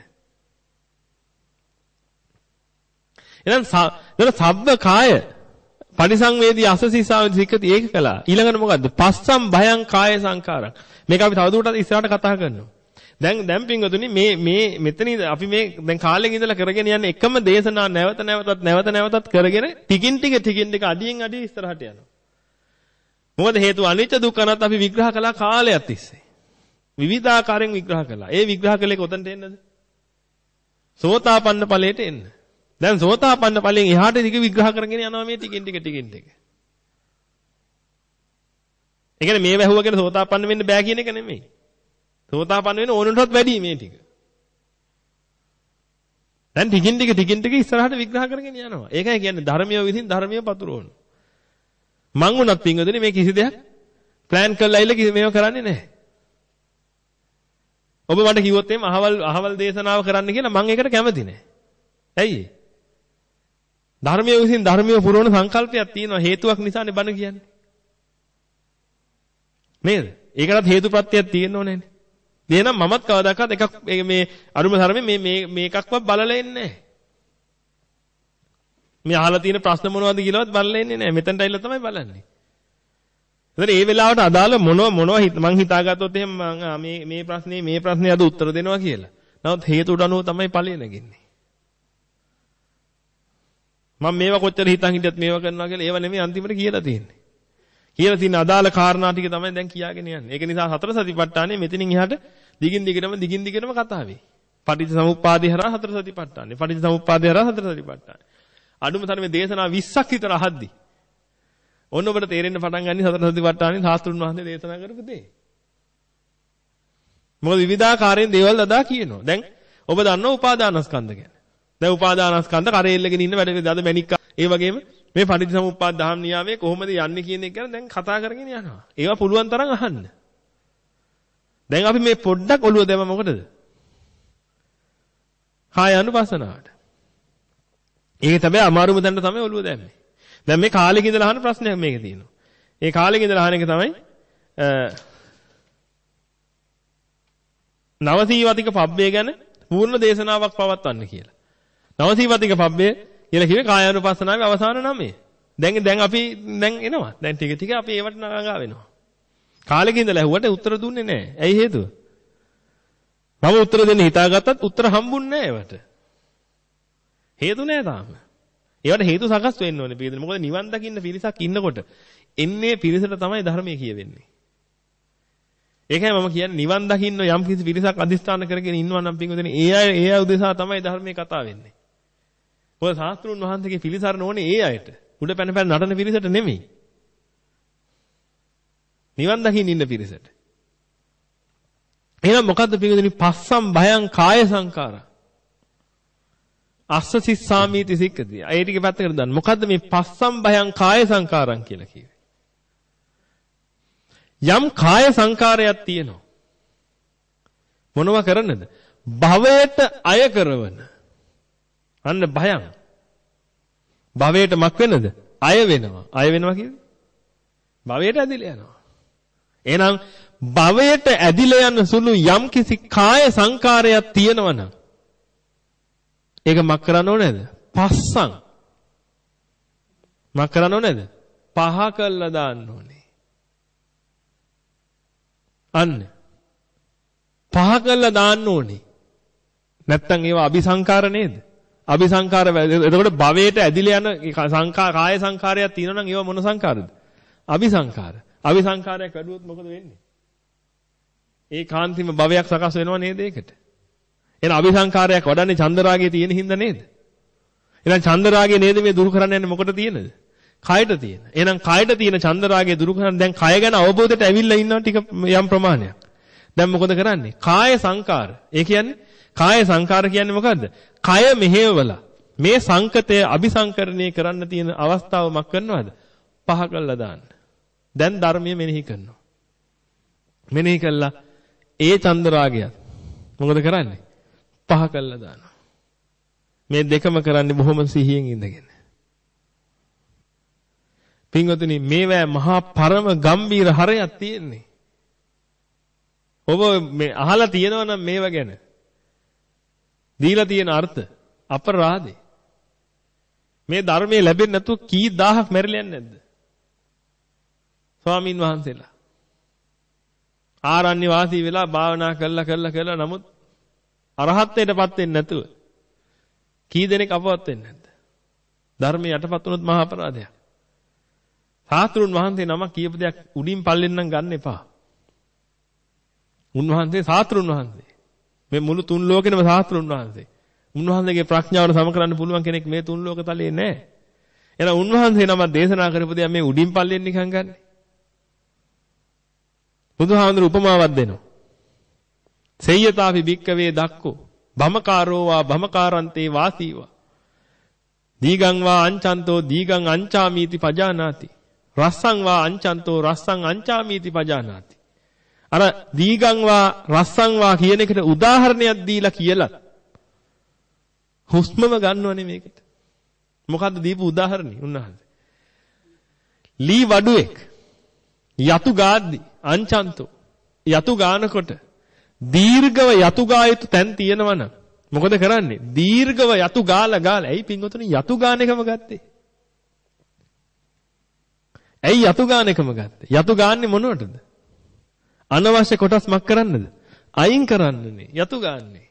එහෙනම් දර සබ්බ කාය පරිසංවේදී අසසිසාව සික්කති ඒක කළා. ඊළඟට මොකද්ද? පස්සම් භයං කාය සංකාරං. මේක අපි තවදුරටත් ඉස්සරහට කතා කරනවා. දැන් දැන් පින්වතුනි මේ මේ මෙතනින් අපි මේ දැන් කාලෙක ඉඳලා කරගෙන යන්නේ එකම දේශනා නැවත නැවතත් නැවත නැවතත් කරගෙන ටිකින් ටික ටිකින් ටික අඩියෙන් අඩිය ඉස්සරහට යනවා. මොකද හේතුව අනිත්‍ය දුක්ඛ අනාත්ම අපි විග්‍රහ කළා කාලයක් තිස්සේ. විවිධාකාරයෙන් විග්‍රහ කළා. ඒ විග්‍රහ කළේ කොතනට එන්නද? සෝතාපන්න ඵලයට එන්න. දැන් සෝතාපන්න ඵලයෙන් එහාට ටික විග්‍රහ කරගෙන යනවා මේ ටිකින් ටික ටිකින් ටික. ඒ කියන්නේ මේ වැහුවගෙන සෝතාපන්න වෙන්න බෑ කියන එක නෙමෙයි. සෝතාපන්න වෙන ඕනටත් වැඩි මේ ටික. දැන් ටිකින් ටික ටිකින් ටික ඉස්සරහට විග්‍රහ කරගෙන යනවා. ඒකයි කියන්නේ ධර්මිය විසින් ධර්මිය පතුරවන. මං උනත් පින්වදනේ මේ කිසි දෙයක් ප්ලෑන් කරලා ඉල්ල කිසි මේව කරන්නේ නැහැ. ඔබ මට කිව්වොත් එහෙම අහවල් අහවල් දේශනාව කරන්න කියලා මම ඒකට කැමති නැහැ. ඇයි? ධර්මයේ විසින් ධර්මයේ පුරවන සංකල්පයක් තියෙනවා හේතුවක් නිසානේ බණ කියන්නේ. නේද? ඒකටත් හේතුප්‍රත්‍යක් තියෙන්න ඕනේනේ. එහෙනම් මමත් කවදාකවත් එකක් මේ අරුම ධර්මයේ මේ මේ මේකක්වත් බලලා ඉන්නේ නැහැ. මේ අහලා තියෙන ප්‍රශ්න මොනවද කියලාවත් බලලා ඉන්නේ නැහැ. මෙතනට ඇවිල්ලා තමයි බලන්නේ. එතන ඒ වෙලාවට අදාළ මොනව මොනව මං හිතාගත්තොත් එහෙම මේ මේ ප්‍රශ්නේ මේ ප්‍රශ්නේ අද උත්තර දෙනවා කියලා. නමුත් හේතුට අනුව තමයි ඵලය නැගෙන්නේ. මම මේවා කොච්චර හිතන් හිටියත් මේවා කරනවා කියලා ඒව නෙමෙයි අන්තිමට කියලා තියෙන්නේ. කියලා තියෙන අදාළ කාරණා ටික තමයි දැන් කියාගෙන යන්නේ. ඒක නිසා හතර සතිපට්ඨානෙ මෙතනින් එහාට දිගින් දිගටම දිගින් දිගටම කතා වෙයි. පටිච්චසමුප්පාදේ හරහා හතර සතිපට්ඨානෙ. පටිච්චසමුප්පාදේ හරහා හතර සතිපට්ඨානෙ. අඩුම තරමේ දේශනා විස්සක් විතර අහද්දී. ඔන්න ඔබට තේරෙන්න පටන් ගන්නේ හතර සතිපට්ඨානෙ සාස්ත්‍රුන් වහන්සේ දේශනා කරපු දේ. මොකද විවිධාකාරයෙන් දේවල් අදා කියනවා. දැන් ඔබ දන්නවා උපාදානස්කන්ධ ගැන. දැන් උපාදානස්කන්ධ කරේල්ලගෙන ඉන්න වැඩ අද මැනික් ඒ වගේම මේ පටිච්චසමුප්පාද දහම් නියාමයේ කොහොමද යන්නේ කියන එක ගැන දැන් කතා කරගෙන යනවා. ඒවා පුළුවන් තරම් අහන්න. දැන් අපි මේ පොඩ්ඩක් ඔළුව දැම්ම මොකටද? කාය අනුපස්සනාවට. ඒක තමයි අමාරුම දැන්න තමයි ඔළුව දැම්මේ. දැන් මේ කාලෙක ඉඳලා අහන ප්‍රශ්නයක් මේකේ තියෙනවා. ඒ කාලෙක ඉඳලා අහන එක තමයි නවසීවතික පබ්බේ ගැන පූර්ණ දේශනාවක් පවත්වන්න කියලා. නවසීවතික පබ්බේ කියලා කිව්වේ කායානුපස්සනාවේ අවසාන නමය. දැන් දැන් අපි දැන් එනවා. දැන් ටික ටික අපි ඒවට නගා වෙනවා. කාලෙක ඉඳලා ඇහුවට උත්තර දුන්නේ නැහැ. ඇයි හේතුව? මම උත්තර දෙන්න හිතාගත්තත් උත්තර හම්බුන්නේ නැහැ ඒවට. හේතු නැහැ තාම. ඒවට හේතු සකස් වෙන්න ඕනේ පිළිදෙන. මොකද නිවන් දකින්න පිරිසක් ඉන්නකොට එන්නේ පිරිසට තමයි ධර්මයේ කියවෙන්නේ. ඒකයි මම කියන්නේ නිවන් දකින්න යම් කිසි පිරිසක් අදිස්ථාන කරගෙන ඉන්නවා නම් පින්වතුනි ඒ අය ඒ අය උදෙසා තමයි ධර්මයේ කතා වෙන්නේ. මොකද ශාස්ත්‍රුන් වහන්සේගේ පිළිසරණ ඕනේ ඒ අයට. උඩ පැන පැන නටන පිරිසට නෙමෙයි. නිවන් දකින්න ඉන්න පිරිසට. එහෙනම් මොකද්ද පින්වතුනි පස්සම් භයං කාය සංකාරා. අස්ස සිස්සාමීති සික්කති. ඒ ටික පැත්තකට දාන්න. මොකද්ද මේ පස්සම් භයං කාය සංකාරං කියලා කිව්වේ? යම් කාය සංකාරයක් තියෙනවා. මොනවා කරන්නද? භවයට අය කරවන. අන්න භයං. භවයට මක් වෙනද? අය වෙනවා. අය වෙනවා කියන්නේ භවයට ඇදිලා යනවා. එහෙනම් භවයට ඇදිලා යන සුළු යම් කිසි කාය සංකාරයක් තියෙනවා නම් ඒක මක් කරන්න ඕනේද? පස්සං. මක් කරන්න ඕනේද? පහ කළා දාන්න ඕනේ. අන්න. පහ කළා දාන්න ඕනේ. නැත්තම් ඒවා අபிසංකාර නේද? අபிසංකාර එතකොට භවයට ඇදිලා යන සංකා කාය සංකාරයක් තියෙනවා නම් ඒවා මොන සංකාරද? අபிසංකාර. අபிසංකාරයක් වැඩුවොත් මොකද වෙන්නේ? ඒ කාන්තිම භවයක් සකස් වෙනව නේද ඒකට? එහෙනම් අபிසංකාරයක් වඩන්නේ චන්දරාගයේ තියෙන හින්දා නේද? එහෙනම් චන්දරාගය නේද මේ දුරු කරන්න යන්නේ මොකට තියෙනද? කයට තියෙන. එහෙනම් කයට තියෙන චන්දරාගය දුරු කරන්න දැන් කය ගැන අවබෝධයට ඇවිල්ලා ඉන්නවා ටික යම් ප්‍රමාණයක්. දැන් මොකද කරන්නේ? කාය සංකාර. ඒ කියන්නේ කාය සංකාර කියන්නේ මොකද්ද? කය මෙහෙවලා මේ සංකතය අபிසංකරණය කරන්න තියෙන අවස්ථාව මක් කරනවද? පහ කළා දාන්න. දැන් ධර්මයේ මෙනෙහි කරනවා. මෙනෙහි කළා ඒ චන්දරාගයත් මොකද කරන්නේ? පහ කළා දානවා. මේ දෙකම කරන්නේ බොහොම සිහියෙන් ඉඳගෙන. පින්වතුනි මේවැ මහා පරම ගම්බීර හරයක් තියෙන්නේ. ඔබ මේ අහලා තියෙනවා නම් මේව ගැන දීලා තියෙන අර්ථ අපරාධේ. මේ ධර්මයේ ලැබෙන්නේ නැතුව කී දහහක් මැරිලා යන්නේ නැද්ද? ස්වාමින් වහන්සේලා ආරණ්‍ය වාසී වෙලා භාවනා කළා කළා කළා නමුත් අරහත්ත්වයටපත් වෙන්නේ නැතුව කී දෙනෙක් අපවත් වෙන්නේ නැද්ද? ධර්මයේ යටපත් වුණොත් මහා අපරාධයක්. සාස්ත්‍රුන් වහන්සේ නමක් කියපු දෙයක් උඩින් පල්ලෙන් නම් ගන්න එපා. උන්වහන්සේ සාස්ත්‍රුන් වහන්සේ. මේ මුළු තුන් ලෝකෙනම සාස්ත්‍රුන් වහන්සේ. උන්වහන්සේගේ ප්‍රඥාවට සම කරන්න පුළුවන් කෙනෙක් මේ තුන් ලෝක තලයේ නැහැ. එහෙනම් උන්වහන්සේ නම දේශනා කරපු දෙයක් මේ උඩින් පල්ලෙන් නිකන් ගන්න. බුදුහාමුදුරු උපමාවක් දෙනවා. සෙය්‍යතාපි භික්කවේ දක්කෝ භමකාරෝ වා භමකාරන්තේ වාසීවා. දීගං වා අංචන්තෝ දීගං අංචාමීති පජානාති. රස්සං වා අංචන්තෝ රස්සං අංචාමීති පජානාති. අර දීගං වා රස්සං වා කියන එකට උදාහරණයක් දීලා කියලා හුස්මම ගන්නවනේ මේකට. මොකද්ද දීපු උදාහරණي උන්වහන්සේ? ලී වඩුවෙක් යතු ගාද්දි අංචන්තෝ යතු ගානකොට දීර්ඝව යතු ගා යුතු තැන් තියෙනවනම් මොකද කරන්නේ? දීර්ඝව යතු ගාලා ගාලා. ඇයි පින්වතුනි යතු ගාන එකම ගත්තේ? ඇයි යතු ගාන එකම ගත්තේ? යතු ගාන්නේ මොනවටද? අනවශ්‍ය කොටස් මක් කරන්නද? අයින් කරන්නනේ. යතු ගාන්නේ.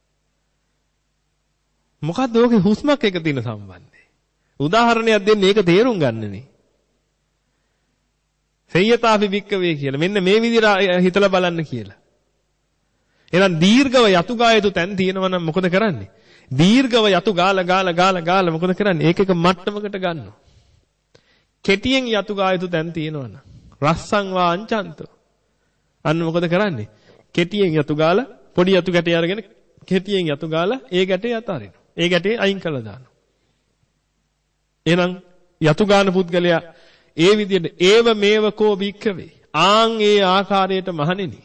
මොකද්ද ඔගේ හුස්මක් එක තියෙන සම්බන්ධය? උදාහරණයක් දෙන්නේ ඒක තේරුම් ගන්නනේ. සේයතාපි වික්කවේ කියලා. මෙන්න මේ විදිහට හිතලා බලන්න කියලා. එහෙනම් දීර්ඝව යතු ගායතු තැන් තියෙනවා නම් මොකද කරන්නේ? දීර්ඝව යතු ගාලා ගාලා ගාලා ගාලා මොකද කරන්නේ? ඒක එක මට්ටමකට ගන්නවා. කෙටියෙන් යතු ගායතු තැන් තියෙනවා නම් රස්සං වා අංචන්තෝ. අන්න මොකද කරන්නේ? කෙටියෙන් යතු ගාලා පොඩි යතු ගැටේ අරගෙන කෙටියෙන් යතු ගාලා ඒ ගැටේ අතාරිනවා. ඒ ගැටේ අයින් කළා දානවා. එහෙනම් යතු ගාන පුද්ගලයා ඒ විදිහට ඒව මේව කෝ භික්ඛවේ ආන් ඒ ආකාරයට මහණෙනි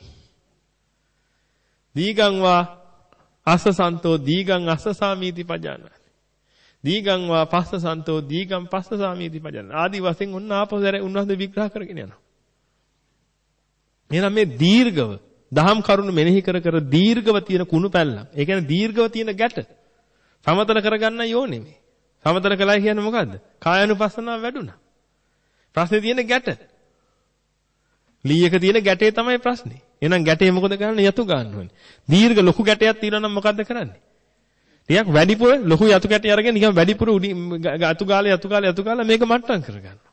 දීගං වා අස්සසන්තෝ දීගං අස්සසාමීති පජානාති දීගං වා පස්සසන්තෝ දීගං පස්සසාමීති පජානාති ආදි වශයෙන් උන් ආපෝසර උන්වහන්සේ විග්‍රහ කරගෙන යනවා. එහෙනම් මේ දීර්ඝව දහම් කරුණු මෙනෙහි කර කර දීර්ඝව තියෙන කුණු පැල්ලම්. ඒ කියන්නේ දීර්ඝව තියෙන ගැට සමතල කරගන්න යෝනේ මේ. සමතල කළා කියන්නේ මොකද්ද? කායानुපස්සනාව වැඩුණා. ප්‍රශ්නේ තියෙන ගැට. ලීයක තියෙන ගැටේ තමයි ප්‍රශ්නේ. එහෙනම් ගැටේ මොකද කරන්නේ? යතු ගන්න ඕනේ. දීර්ඝ ලොකු ගැටයක් තියෙනවා නම් මොකද්ද කරන්නේ? ටිකක් වැඩිපුර ලොකු යතු ගැටය අරගෙන නිකන් වැඩිපුර යතු ගාලා යතු ගාලා යතු ගාලා මේක මට්ටම් කරගන්නවා.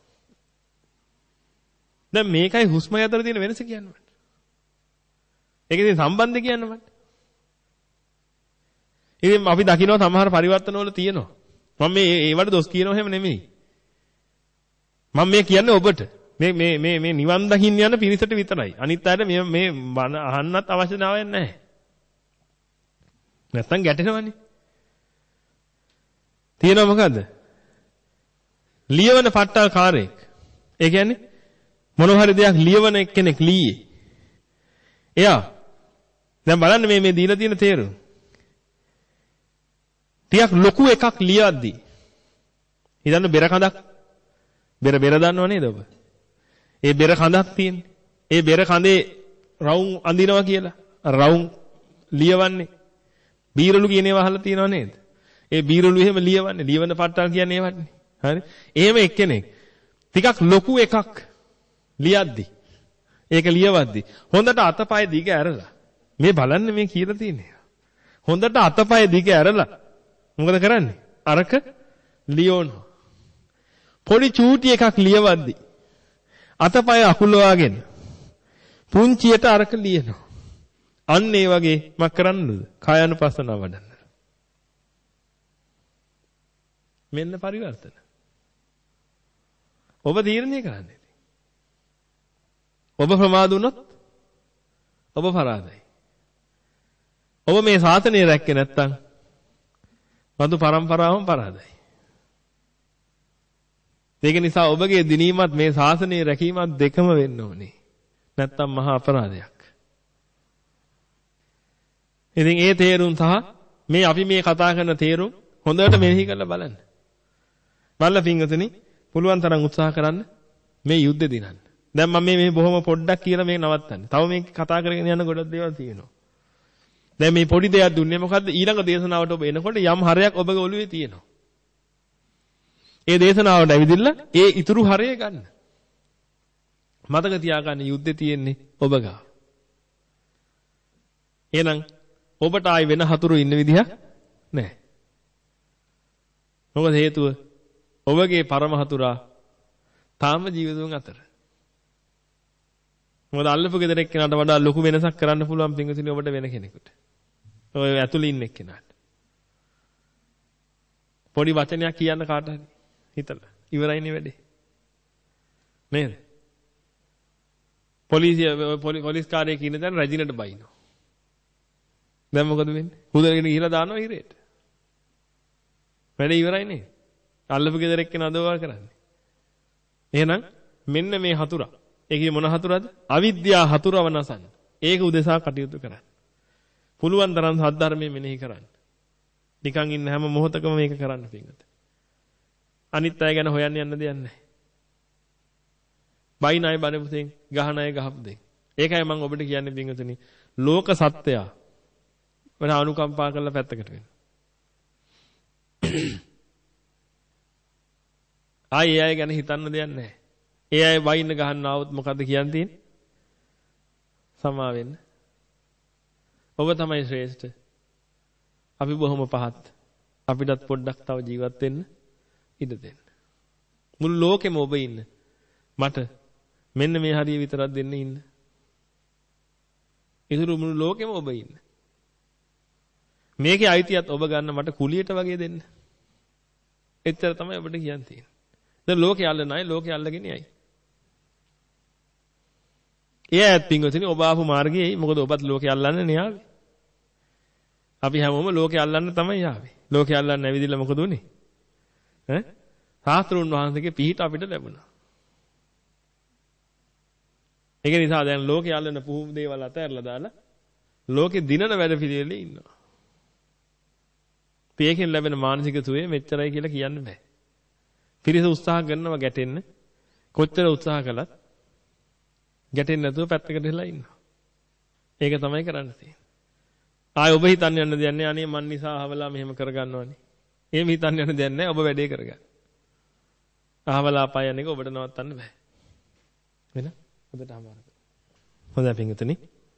දැන් මේකයි හුස්ම අතර තියෙන වෙනස කියන්නේ මට. ඒකේ තියෙන සම්බන්ධය කියන්න මට. ඉතින් අපි දකිනවා සමහර පරිවර්තන වල තියෙනවා. මම මේ ඒවට දොස් කියනව හැම නෙමෙයි. මම මේ කියන්නේ ඔබට. මේ මේ මේ මේ නිවන් දකින්න යන පිරිසට විතරයි. අනිත් අයට මේ මේ බණ අහන්නත් අවශ්‍යතාවයක් නැහැ. නැත්තම් ගැටෙනවනේ. තියෙනව මොකද්ද? ලියවන පට්ටල් කාර්යයක්. ඒ කියන්නේ මොන හරි දෙයක් ලියවන එක්කෙනෙක් ලීයේ. එයා දැන් බලන්න මේ මේ දීලා තියෙන තේරුම. ටිකක් ලොකු එකක් ලියද්දි. හිතන්න බෙර කඳක්. බෙර බෙර දන්නව නේද ඔබ? ඒ බෙර කඳක් තියෙන්නේ. ඒ බෙර කඳේ රවුම් අඳිනවා කියලා. රවුම් ලියවන්නේ. බීරලු කියන ඒවා අහලා තියෙනව නේද? ඒ බීරලු එහෙම ලියවන්නේ. ලියවන පට්ටල් කියන්නේ ඒවන්නේ. හරි? එහෙම එක්කෙනෙක් ටිකක් ලොකු එකක් ලියද්දි. ඒක ලියවද්දි හොඳට අතපය දිග ඇරලා. මේ බලන්න මේ කියලා තියෙන්නේ. හොඳට අතපය දිග ඇරලා මොකද කරන්නේ? අරක ලියවනවා. පොඩි චූටි එකක් ලියවද්දි අතපය අකුලවාගෙන පුංචියට අරක ලියනවා. අන්න ඒ වගේ මක් කරන්නද? කායानुපස්සනාව වඩන්න. මෙන්න පරිවර්තන. ඔබ තීරණය කරන්නේ. ඔබ ප්‍රමාද වුණොත් ඔබ පරාදයි. ඔබ මේ ශාසනය රැක්කේ නැත්තම් වදු පරම්පරාවම පරාදයි. ඒක නිසා ඔබගේ දිනීමත් මේ ශාසනය රැකීමත් දෙකම වෙන්න ඕනේ. නැත්තම් මහා අපරාධයක්. ඉතින් ඒ තේරුම් සහ මේ අපි මේ කතා කරන තේරුම් හොඳට මෙනෙහි කරලා බලන්න. බලලා පින්වතුනි පුළුවන් තරම් උත්සාහ කරන්න මේ යුද්ධ දිනන්න. දැන් මම මේ බොහොම පොඩ්ඩක් කියලා මේ නවත්තන්න. තව මේක කතා කරගෙන යන ගොඩක් දේවල් තියෙනවා. දැන් මේ පොඩි දෙයක් දුන්නේ මොකද්ද? ඊළඟ දේශනාවට ඔබ එනකොට යම් හරයක් ඔබගේ ඔළුවේ තියෙනවා. ඒ දේශනාවට ඇවිදින්න ඒ ඉතුරු හරය ගන්න. මතක තියාගන්න යුද්ධේ තියෙන්නේ ඔබ ගාව. එහෙනම් ඔබට ආයි වෙන හතුරු ඉන්න විදිහක් නැහැ. මොකද හේතුව ඔබගේ පරම හතුරා තාම ජීවිතුන් අතර. මොකද අල්ලපු ගෙදර එක්කෙනාට වඩා ලොකු වෙනසක් කරන්න පුළුවන් පින්වතුනි ඔබට වෙන කෙනෙකුට. ඔය ඇතුළේ ඉන්න එක්කෙනාට. පොඩි වචනයක් කියන්න කාට හරි හිතලා ඉවරයිනේ වැඩේ. නේද? පොලිසිය පොලිස් කාර්යයේ කියන දැන් රජිනට බයිනවා. දැන් මොකද වෙන්නේ? හුදගෙන ගිහලා දානවා හිරේට. වැඩේ ඉවරයිනේ. අල්ලපු ගෙදර එක්කෙනා අදවල් කරන්නේ. එහෙනම් මෙන්න මේ හතුරා. ඒකේ මොන හතුරද? අවිද්‍යා හතුරව නසන්න. ඒක උදෙසා කටයුතු කරන්න. පුළුවන් තරම් සද්ධර්මයේ මෙනෙහි කරන්න. නිකන් ඉන්න හැම මොහොතකම මේක කරන්න පිංගත. අනිත් අය ගැන හොයන්න යන්න දෙයක් නැහැ. බයින් අය බනපුතෙන් ගහන අය ගහපු දෙයක්. ඒකයි මම ඔබට කියන්නේ පිංගතනි ලෝක සත්‍යය වෙන අනුකම්පා කරලා පැත්තකට වෙනවා. ආයි ඒ අය ගැන හිතන්න දෙයක් නැහැ. ඒ අය වයින් ගහන්න આવොත් මොකද්ද කියන්න තියෙන්නේ? සමා වෙන්න. ඔබ තමයි ශ්‍රේෂ්ඨ. අපි බොහොම පහත්. අපිටත් පොඩ්ඩක් තව ජීවත් වෙන්න ඉඩ දෙන්න. මුළු ලෝකෙම ඔබ ඉන්න. මට මෙන්න මේ හරිය විතරක් දෙන්න ඉන්න. ඉතුරු මුළු ලෝකෙම ඔබ ඉන්න. මේකේ අයිතියත් ඔබ ගන්න මට කුලියට වගේ දෙන්න. එච්චර තමයි ඔබට කියන්න තියෙන්නේ. දැන් ලෝකේ අල්ලන අය ලෝකේ අල්ලගෙන යයි. ඒ ඇත් පිංගුතුනි ඔබ ආපු මාර්ගයේ මොකද ඔබත් ලෝකේ අල්ලන්න නේ ආවේ. අපි හැමෝම ලෝකේ අල්ලන්න තමයි ආවේ. ලෝකේ අල්ලන්න ඇවිදින්න මොකද උනේ? ඈ? සාස්ත්‍රුන් වහන්සේගේ පිහිට අපිට ලැබුණා. ඒක නිසා දැන් ලෝකේ අල්ලන පුහු දේවල් අතහැරලා දාලා ලෝකේ දිනන වැඩ පිළිවෙලේ ඉන්නවා. මේකෙන් ලැබෙන මානසික සුවය මෙච්චරයි කියලා කියන්න බෑ. පිරිස උත්සාහ කරනවා ගැටෙන්න. කොච්චර උත්සාහ කළත් ගැටෙන්නේ නැතුව පැත්තකට වෙලා ඉන්නවා. ඒක තමයි කරන්න තියෙන්නේ. ආය ඔබ හිතන්න යන්න දෙයක් නැහැ. අනේ මන් නිසා අහවලා මෙහෙම කරගන්නවනේ. එහෙම හිතන්න යන්න දෙයක් නැහැ. ඔබ වැඩේ කරගන්න. අහවලා අපාය යන එක ඔබට නවත්තන්න බෑ. වෙන? හොඳට අමාරු. හොඳයි පින්විතනි.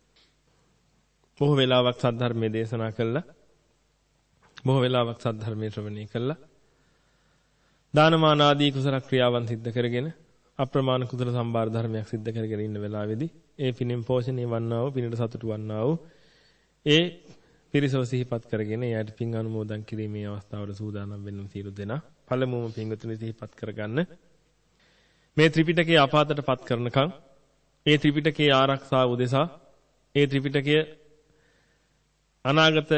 බොහෝ වෙලාවක් සද්ධර්මයේ දේශනා කළා. බොහෝ වෙලාවක් සද්ධර්මයේ ශ්‍රවණය කළා. දානමාන ආදී කුසල ක්‍රියාවන් සිද්ධ කරගෙන අප්‍රමාණ කුසල සම්භාර ධර්මයක් සිද්ධ කරගෙන ඉන්න වෙලාවේදී ඒ පිනෙන් පෝෂණය වන්නා වූ පිනට සතුටු වන්නා වූ ඒ පිරිසව සිහිපත් කරගෙන එයාට පින් අනුමෝදන් කිරීමේ අවස්ථාවට සූදානම් වෙන්න සියලු දෙනා පළමුවම පින්වතුනි සිහිපත් කරගන්න මේ ත්‍රිපිටකයේ අපාතටපත් කරනකම් ඒ ත්‍රිපිටකයේ ආරක්ෂාව උදෙසා ඒ ත්‍රිපිටකය අනාගත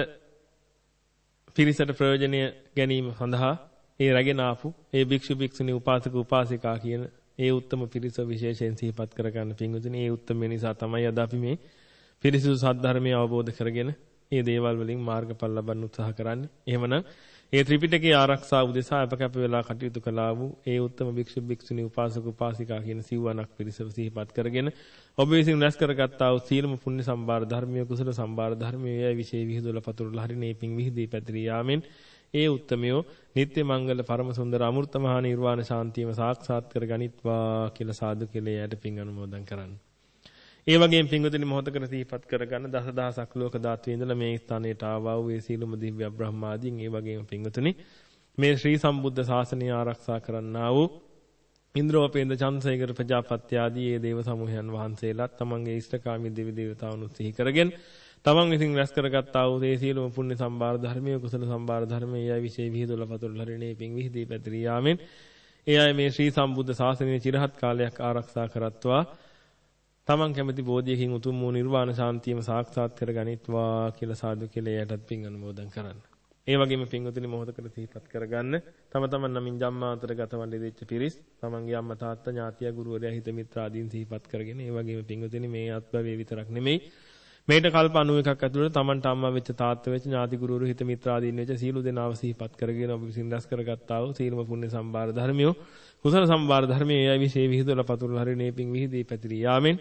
පිරිසට ප්‍රයෝජනය ගැනීම සඳහා ඒ රැගෙන ආපු ඒ භික්ෂු භික්ෂුණී උපාසක උපාසිකා කියන ඒ උත්තම පිරිස විශේෂයෙන් සිහිපත් කරගන්න පින්වතුනි ඒ උත්තම නිසා තමයි අද අපි මේ පිරිසිදු සද්ධර්මය අවබෝධ කරගෙන මේ දේවල් වලින් මාර්ගඵල ලබන්න උත්සාහ කරන්නේ. එහෙමනම් ඒ ත්‍රිපිටකයේ ආරක්ෂාව උදෙසා අපකැප වෙලා කටයුතු කළා වූ ඒ උත්තම භික්ෂු භික්ෂුණී උපාසක උපාසිකා කියන සිව්වණක් පිරිසව සිහිපත් කරගෙන ඔබ විසින් රැස් කරගත්තා වූ සීලම පුණ්‍ය සම්භාර ධර්මයේ කුසල සම්භාර ධර්මයේ යයි විශේෂ විහිදුවල පතුරුලා හරිනේ පිං විහිදී පැතිරී යාමෙන් ඒ උත්තමයෝ නිත්‍ය මංගල පරම සුන්දර අමෘත මහා නිර්වාණ ශාන්තියම සාක්ෂාත් කර ගනිත්වා කියලා සාදු කියලා යට පිං අනුමෝදන් කරන්න. ඒ වගේම පින්වතුනි මොහොතකට සිහිපත් කරගන්න දසදහසක් ලෝක ධාතුවේ ඉඳලා මේ ස්ථානයට ආවා වූ ඒ සීලම දිව්‍ය බ්‍රහ්මාදීන් ඒ වගේම පින්වතුනි මේ ශ්‍රී සම්බුද්ධ ශාසනය ආරක්ෂා කරන්නා වූ ඉන්ද්‍රෝපේන්ද්‍ර චන්ද්‍රසේකර ප්‍රජාපති ආදී ඒ දේව සමූහයන් වහන්සේලාත් තමන්ගේ ඉෂ්ඨකාමී දෙවි දේවතාවුන් සිහි කරගෙන තමන් විසින් රැස් කරගත්තා වූ ඒ සීලම පුණ්‍ය සම්භාර ධර්මයේ කුසල සම්භාර ධර්මයේ යයි විශේෂ විහිදුවල පතුල් හරිනේ පිං විහිදී පැතිරී යාමෙන් ඒ අය මේ ශ්‍රී සම්බුද්ධ ශාසනය চিරහත් කාලයක් ආරක්ෂා කරත්වා තමන් කැමති බෝධියකින් උතුම් වූ නිර්වාණ ශාන්තියම සාක්ෂාත් කර ගනිත්වා කියලා සාදු කියලා යටත් පිං අනුමෝදන් කරන්න. ඒ වගේම පින්වතුනි මොහොතකට සිහිපත් කරගන්න තම තමන් නමින් ජම්මාන්තර ගතවන්න දෙච්ච පිරිස් තමන්ගේ අම්මා තාත්තා ඥාතියා ගුරුවරයා හිත මිත්‍ර ආදීන් සිහිපත් කරගෙන ඒ වගේම පින්වතුනි මේ අත්භවයේ විතරක් නෙමෙයි මේට කල්ප ninety එකක් ඇතුළත තමන්ට අම්මා වෙච්ච තාත්තා වෙච්ච ඥාති ගුරුවරු හිත මිත්‍ර ආදීන් වෙච්ච සීල දෙනාව සිහිපත් කරගෙන ඔබ විසින් රැස් කරගත්තා වූ සීලම පුණ්‍ය සම්භාර ධර්මියෝ කුසල සම්භාර ධර්මයේ එයයි විශේෂ විහිදුවල පතුරුල හරිනේ පිං විහිදී පැතිරී යාමෙන්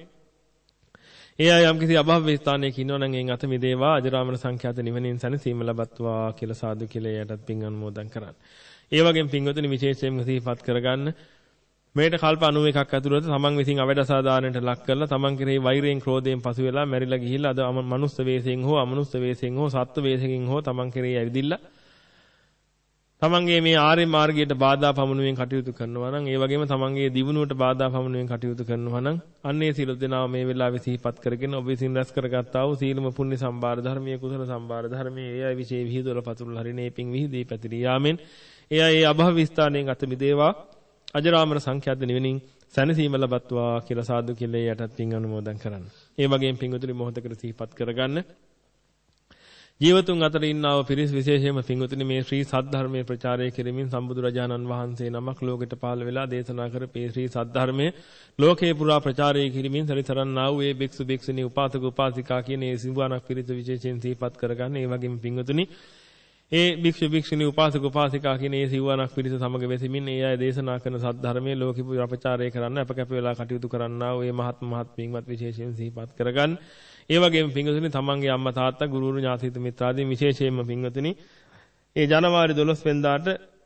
ඒ අය යම් කිසි අභව්‍ය ස්ථානයක ඉන්නවා නම් එයින් අත මිදේවා අජරාමර සංඛ්‍යාත නිවනින් සැනසීම ලබත්වා කියලා සාදු කියලා යටත් පිං අනුමෝදන් කරන්න. ඒ වගේම පින්වතුනි විශේෂයෙන්ම සිහිපත් කරගන්න මේට කල්ප ninety එකක් ඇතුළත තමන් විසින් අවඩසාදානයට ලක් කරලා තමන් කෙරෙහි වෛරයෙන් ක්‍රෝධයෙන් පසු වෙලා මැරිලා ගිහිල්ලා අද මනුස්ස වේසයෙන් හෝ අමනුස්ස වේසයෙන් හෝ සත්ත්ව වේසයෙන් හෝ තමන් කෙරෙහි ඇවිදිලා තමන්ගේ මේ ආර්ය මාර්ගයට බාධා පමුණුවෙන් කටයුතු කරනවා නම් ඒ වගේම තමන්ගේ දියුණුවට බාධා පමුණුවෙන් කටයුතු කරනවා නම් අන්නේ සීල දෙනාව මේ වෙලාවේ සිහිපත් කරගෙන ඔබ විසින් රැස් කරගත්තා වූ සීලම පුණ්‍ය සම්භාර ධර්මයේ කුසල සම්භාර ධර්මයේ ඒ අය විශේෂ විහිදුවල පතුරුල හරිනේ පිං විහිදී පැතිරී යාමෙන් ඒ අය ඒ අභව්‍ය ස්ථානයෙන් අත මිදේවා අජරාමර සංඛ්‍යාත නිවනින් සැනසීම ලබත්වා කියලා සාදු කියලා යටත් පිං අනුමෝදන් කරන්න. ඒ වගේම පින්වතුනි මොහොතකට සිහිපත් කරගන්න ජීවතුන් අතර ඉන්නා වූ පිරිස් විශේෂයෙන්ම පින්වතුනි මේ ශ්‍රී සද්ධර්මයේ ප්‍රචාරය කෙරෙමින් සම්බුදුරජාණන් වහන්සේ නමක් ලෝකෙට පහළ වෙලා දේශනා කර මේ ශ්‍රී සද්ධර්මයේ ලෝකේ පුරා ප්‍රචාරය කිරීමෙන් සරිසරන්නා වූ ඒ භික්ෂු භික්ෂුණී උපාසක උපාසිකා කියන ඒ සිව්වණක් පිරිස විශේෂයෙන් සිහිපත් කරගන්න. ඒ වගේම පින්වතුනි ඒ භික්ෂු භික්ෂුණී උපාසක උපාසිකා කියන ඒ සිව්වණක් පිරිස සමග වෙසෙමින් ඒ අය දේශනා කරන සද්ධර්මයේ ලෝකෙ පුරා ප්‍රචාරය කරන්න අප කැප වෙලා කටයුතු කරන්නා වූ ඒ මහත් මහත් පින්වත් විශේෂයෙන් සිහිපත් කරගන්න. ඒ වගේම පින්වතුනි තමන්ගේ අම්මා තාත්තා ගුරුවරු ඥාතිහිත මිත්‍රාදීන් විශේෂයෙන්ම පින්වතුනි ඒ ජනවාරි දොළොස් වෙනිදාට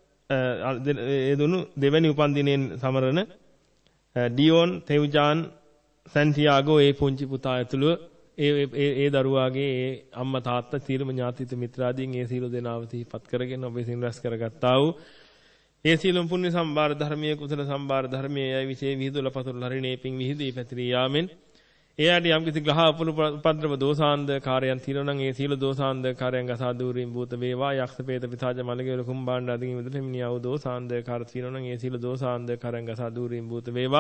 ඒ දුණු දෙවැනි උපන්දිනයෙන් සමරන ඩියෝන් තෙව්ජාන් සැන්ටියාගෝ ඒ පුංචි පුතා ඇතුළුව ඒ ඒ ඒ දරුවාගේ ඒ අම්මා තාත්තා සියලුම ඥාතිහිත මිත්‍රාදීන් ඒ සියලු දෙනාව සිහිපත් කරගෙන ඔබ විසින් රැස් කරගත්තා වූ ඒ සියලුම පුණ්‍ය සම්භාර ධර්මයේ කුසල සම්භාර ධර්මයේ යයි විශේෂ විහිදුල පතුරු හරිනේ පිං විහිදී පැතිරී යාමෙන් ඒ ආදී යම් කිසි ග්‍රහ උපද්‍රව දෝසාන්ද කාර්යයන් තියෙනවා නම් ඒ සීල දෝසාන්ද කාර්යයන් ගසා දූරින් භූත වේවා යක්ෂ පේත පිසාච මලගේ කුම්බාණ්ඩ ආදී විදිහට මිනියව දෝසාන්ද කාර්ය තියෙනවා නම් ඒ සීල දෝසාන්ද කාර්යයන් ගසා දූරින් භූත වේවා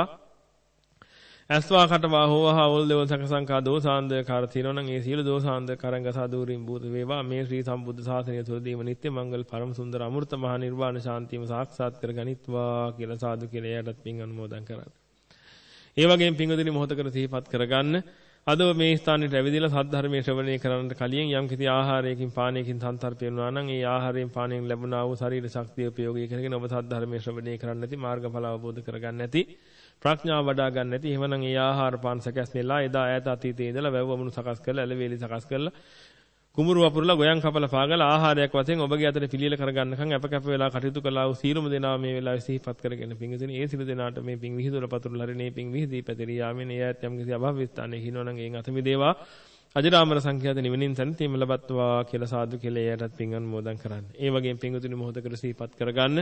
අස්වා කටවා හෝවා වල් දෙවල් සංකසංකා දෝසාන්ද කාර්ය තියෙනවා නම් ඒ සීල දෝසාන්ද කාර්යයන් ගසා දූරින් භූත වේවා මේ ශ්‍රී සම්බුද්ධ ශාසනය තුළදීම නිත්‍ය මංගල පරම සුන්දර අමෘත මහ නිර්වාණ ශාන්තියම සාක්ෂාත් කර ගනිත්වා කියලා සාදු කියලා එයටත් පින් අනුමෝදන් කරන්න. ඒ වගේම පින්වතුනි මොහොතකට සිහිපත් කරගන්න අද මේ ස්ථානෙට ඇවිදලා සද්ධර්මයේ ශ්‍රවණය කරන්නට කලින් යම් කිසි ආහාරයකින් පානයකින් සංතරපය වෙනවා නම් ඒ ආහාරයෙන් පානයෙන් ලැබුණා වූ ශරීර ශක්තිය ප්‍රයෝගී කරගෙන ඔබ සද්ධර්මයේ ශ්‍රවණය කරන්න නැති මාර්ගඵල අවබෝධ කරගන්න නැති ප්‍රඥාව වඩා ගන්න නැති එහෙමනම් ඒ ආහාර පාන සකස්නෙලා එදා ඈත අතීතයේ ඉඳලා වැව් වමුණු සකස් කරලා ඇලවේලි සකස් කරලා කුඹුරු වපුරලා ගොයන් කපලා පාගලා ආහාරයක් වශයෙන් ඔබගේ අතට පිළියෙල කරගන්නකම් අප කැප වෙලා කටයුතු කළා වූ සීලම දෙනා මේ වෙලාවේ සිහිපත් කරගෙන පිංගුතුනි ඒ සිළු දෙනාට මේ පිං විහිදුල පතුරුල හරිනේ පිං විහිදී පැතිරී යාමෙන් ඒ ඇත් යම් කිසි අභව ස්ථානයේ හිනවනම් එයින් අත මිදේවා අජරාමර සංඛ්‍යාත නිවනින් සම්තිම ලබත්වා කියලා සාදු කියලා එයටත් පිං අනුමෝදන් කරන්න. ඒ වගේම පිංගුතුනි මොහොතකට සිහිපත් කරගන්න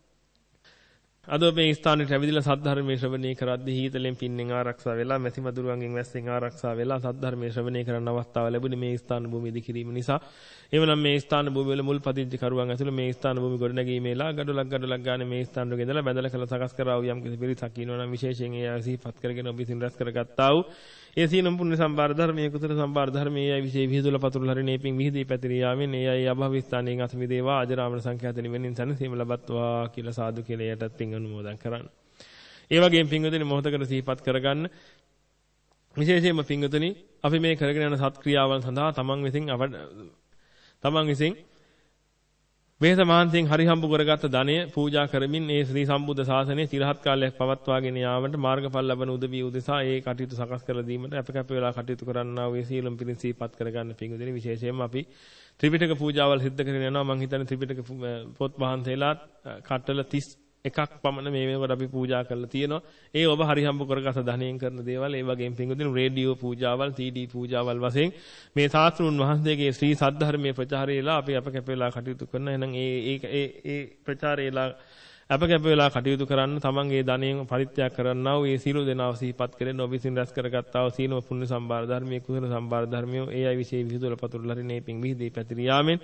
අද මේ ස්ථානෙට ඇවිදලා සද්ධර්මයේ ශ්‍රවණය කරද්දී හීතලෙන් පින්නෙන් ආරක්ෂා වෙලා මැසි මදුරුවන්ගෙන් වැස්සෙන් ආරක්ෂා වෙලා සද්ධර්මයේ ශ්‍රවණය කරන්න අවස්ථාව ලැබුණේ මේ ස්ථාන භූමිය ඉදිකිරීම නිසා. එවනම් මේ ස්ථාන භූමිය වල මුල් පදිංචි කරුවන් ඇතුළු මේ ස්ථාන භූමිය ගොඩනැගීමේලා ගඩොලක් ගඩොලක් ගානේ මේ ස්ථාන වල ගෙදලා බැඳලා කළ සකස් කරා වූ යම් කිසි පිරිසක් ඉන්නවනම් විශේෂයෙන් ඒ සිහිපත් කරගෙන ඔබ විසින් රැස් කරගත්තා වූ ඒ සීලම් පුණ්‍ය සම්භාර ධර්මයේ කුසල සම්භාර ධර්මයේ යයි විශේෂ විහිදුල පතුරුල හරිනේ පිං විහිදී පැතිරී යාමෙන් ඒ යයි අභව ස්ථානයෙන් අත මිදේවා අජරාමර සංඛ්‍යාත නිවෙනින් සනසීම ලබත්වා කියලා සාදු කියලා එයටත් පිං අනුමෝදන් කරන්න. ඒ වගේම පිංගුතුනි මොහොතකට සිහිපත් කරගන්න විශේෂයෙන්ම පිංගුතුනි අපි මේ කරගෙන යන සත්ක්‍රියාවන් සඳහා තමන් විසින් තමන් විසින් වේස මහන්සියෙන් හරිහම්බු කරගත් ධනය පූජා කරමින් ඒ ශ්‍රී සම්බුද්ධ ශාසනය চিරහත් කාලයක් පවත්වාගෙන යාමට මාර්ගඵල ලබන උදවිය උදෙසා ඒ කටයුතු සකස් කර දීමට අප කැප වේලා කටයුතු කරන්නා වූ සීලම් පිරිස සිහිපත් කරගන්න පිංගුතුනි විශේෂයෙන්ම අපි ත්‍රිපිටක පූජාවල් සිද්ධ කරගෙන යනවා මම හිතන්නේ ත්‍රිපිටක පොත් වහන්සේලා කට්ටල තිස් එකක් පමණ මේ වෙනකොට අපි පූජා කරලා තියෙනවා. ඒ ඔබ හරිහම්බ කරගත ධනයෙන් කරන දේවල් ඒ වගේම පිංගුතුනි රේඩියෝ පූජාවල් සී ඩී පූජාවල් වශයෙන් මේ ශාස්ත්‍රුන් වහන්සේගේ ශ්‍රී සද්ධර්මයේ ප්‍රචාරයලා අපි අප කැප වේලා කටයුතු කරන එහෙනම් ඒ ඒ ඒ ප්‍රචාරයලා අප කැප වේලා කටයුතු කරන්න තමන්ගේ ධනයෙන් පරිත්‍යාග කරන්නා වූ ඒ සීල දෙනාව සිහිපත් කරගෙන ඔබ විසින් රැස් කරගත්තා වූ සීලම පුණ්‍ය සම්භාර ධර්මයේ කුසල සම්භාර ධර්මයේ ඒ අය විශේෂ විහිදුවල පතුරුල හරිනේ පිං විහිදී පැතිරී යාමෙන්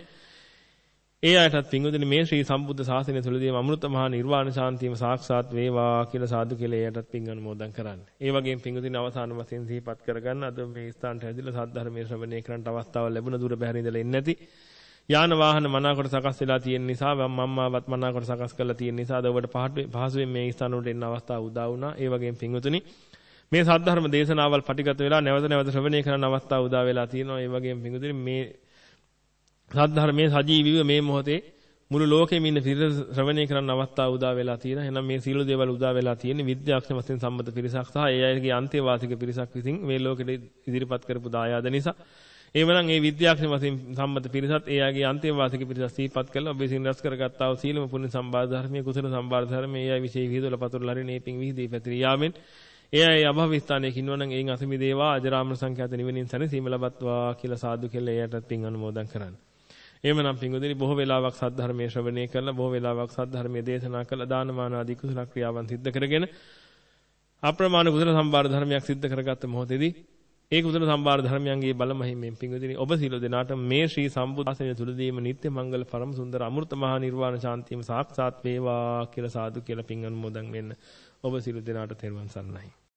ඒ අයටත් පිංගුතුනි මේ ශ්‍රී සම්බුද්ධ ශාසනය තුළදීම අමෘත මහා නිර්වාණ ශාන්තියම සාක්ෂාත් වේවා කියලා සාදු කියලා එයටත් පිං අනුමෝදන් කරන්න. ඒ වගේම පිංගුතුනි අවසාන වශයෙන් සිහිපත් කරගන්න අද මේ ස්ථානට ඇවිදලා සද්ධර්මයේ ශ්‍රවණය කරන්නට අවස්ථාව ලැබුණ දුර බැහැර ඉඳලා එන්නේ නැති යාන වාහන මනාකොට සකස් වෙලා තියෙන නිසා මම්මාවත් මනාකොට සකස් කරලා තියෙන නිසා අද ඔබට පහසුවෙන් මේ ස්ථාන වලට එන්න අවස්ථාව උදා වුණා. ඒ වගේම පිංගුතුනි මේ සද්ධර්ම දේශනාවල් පටිගත වෙලා නැවත නැවත ශ්‍රවණය කරන්න අවස්ථාව උදා වෙලා තියෙනවා. ඒ වගේම පිංගුතුනි මේ සද්ධර්මයේ සජීවීව මේ මොහොතේ මුළු ලෝකෙම ඉන්න පිරිස ශ්‍රවණය කරන්න අවස්ථාව උදා වෙලා තියෙනවා. එහෙනම් මේ සීල දේවල් උදා වෙලා තියෙන්නේ විද්‍යාඥ වශයෙන් සම්මත පිරිසක් සහ ඒ අයගේ අන්තේවාසික පිරිසක් විසින් මේ ලෝකෙට ඉදිරිපත් කරපු දායාද නිසා එවනම් මේ විද්‍යාඥ වශයෙන් සම්මත පිරිසත් ඒ අයගේ අන්තේවාසික පිරිස සිහිපත් කළා ඔබ විසින් රැස් කරගත්තා වූ සීලම පුණ්‍ය සම්භාර ධර්මයේ කුසල සම්භාර ධර්මයේ ඒ අය විශේෂ විහිදුවල පතුරුල හරිනේ පිං විහිදී පැතිරී යාමෙන් ඒ අය අභව ස්ථානයේ කිනවනම් එයින් අසමි දේවා අජරාමර සංඛ්‍යාත නිවෙනින් සනසීම ලබත්වා කියලා සාදු කියලා එයටත් පිං අනුමෝදන් කරන්න. එහෙමනම් පිංගුතුනි බොහෝ වෙලාවක් සද්ධර්මයේ ශ්‍රවණය කරලා බොහෝ වෙලාවක් සද්ධර්මයේ දේශනා කරලා දානමාන ආදී කුසල ක්‍රියාවන් සිද්ධ කරගෙන අප්‍රමාණ කුසල සම්භාර ධර්මයක් සිද්ධ කරගත්ත මොහොතේදී ඒ කුසල සම්භාර ධර්මයන්ගේ බල මහිමෙන් පිංගුතුනි ඔබ සියලු දෙනාට මේ ශ්‍රී සම්බුද්ධ ශාසනය තුලදීම නිත්‍ය මංගල පරම සුන්දර අමෘත මහා නිර්වාණ ශාන්තියම සාක්ෂාත් වේවා කියලා සාදු කියලා පිං අනුමෝදන් වෙන්න ඔබ සියලු දෙනාට තෙරුවන් සරණයි.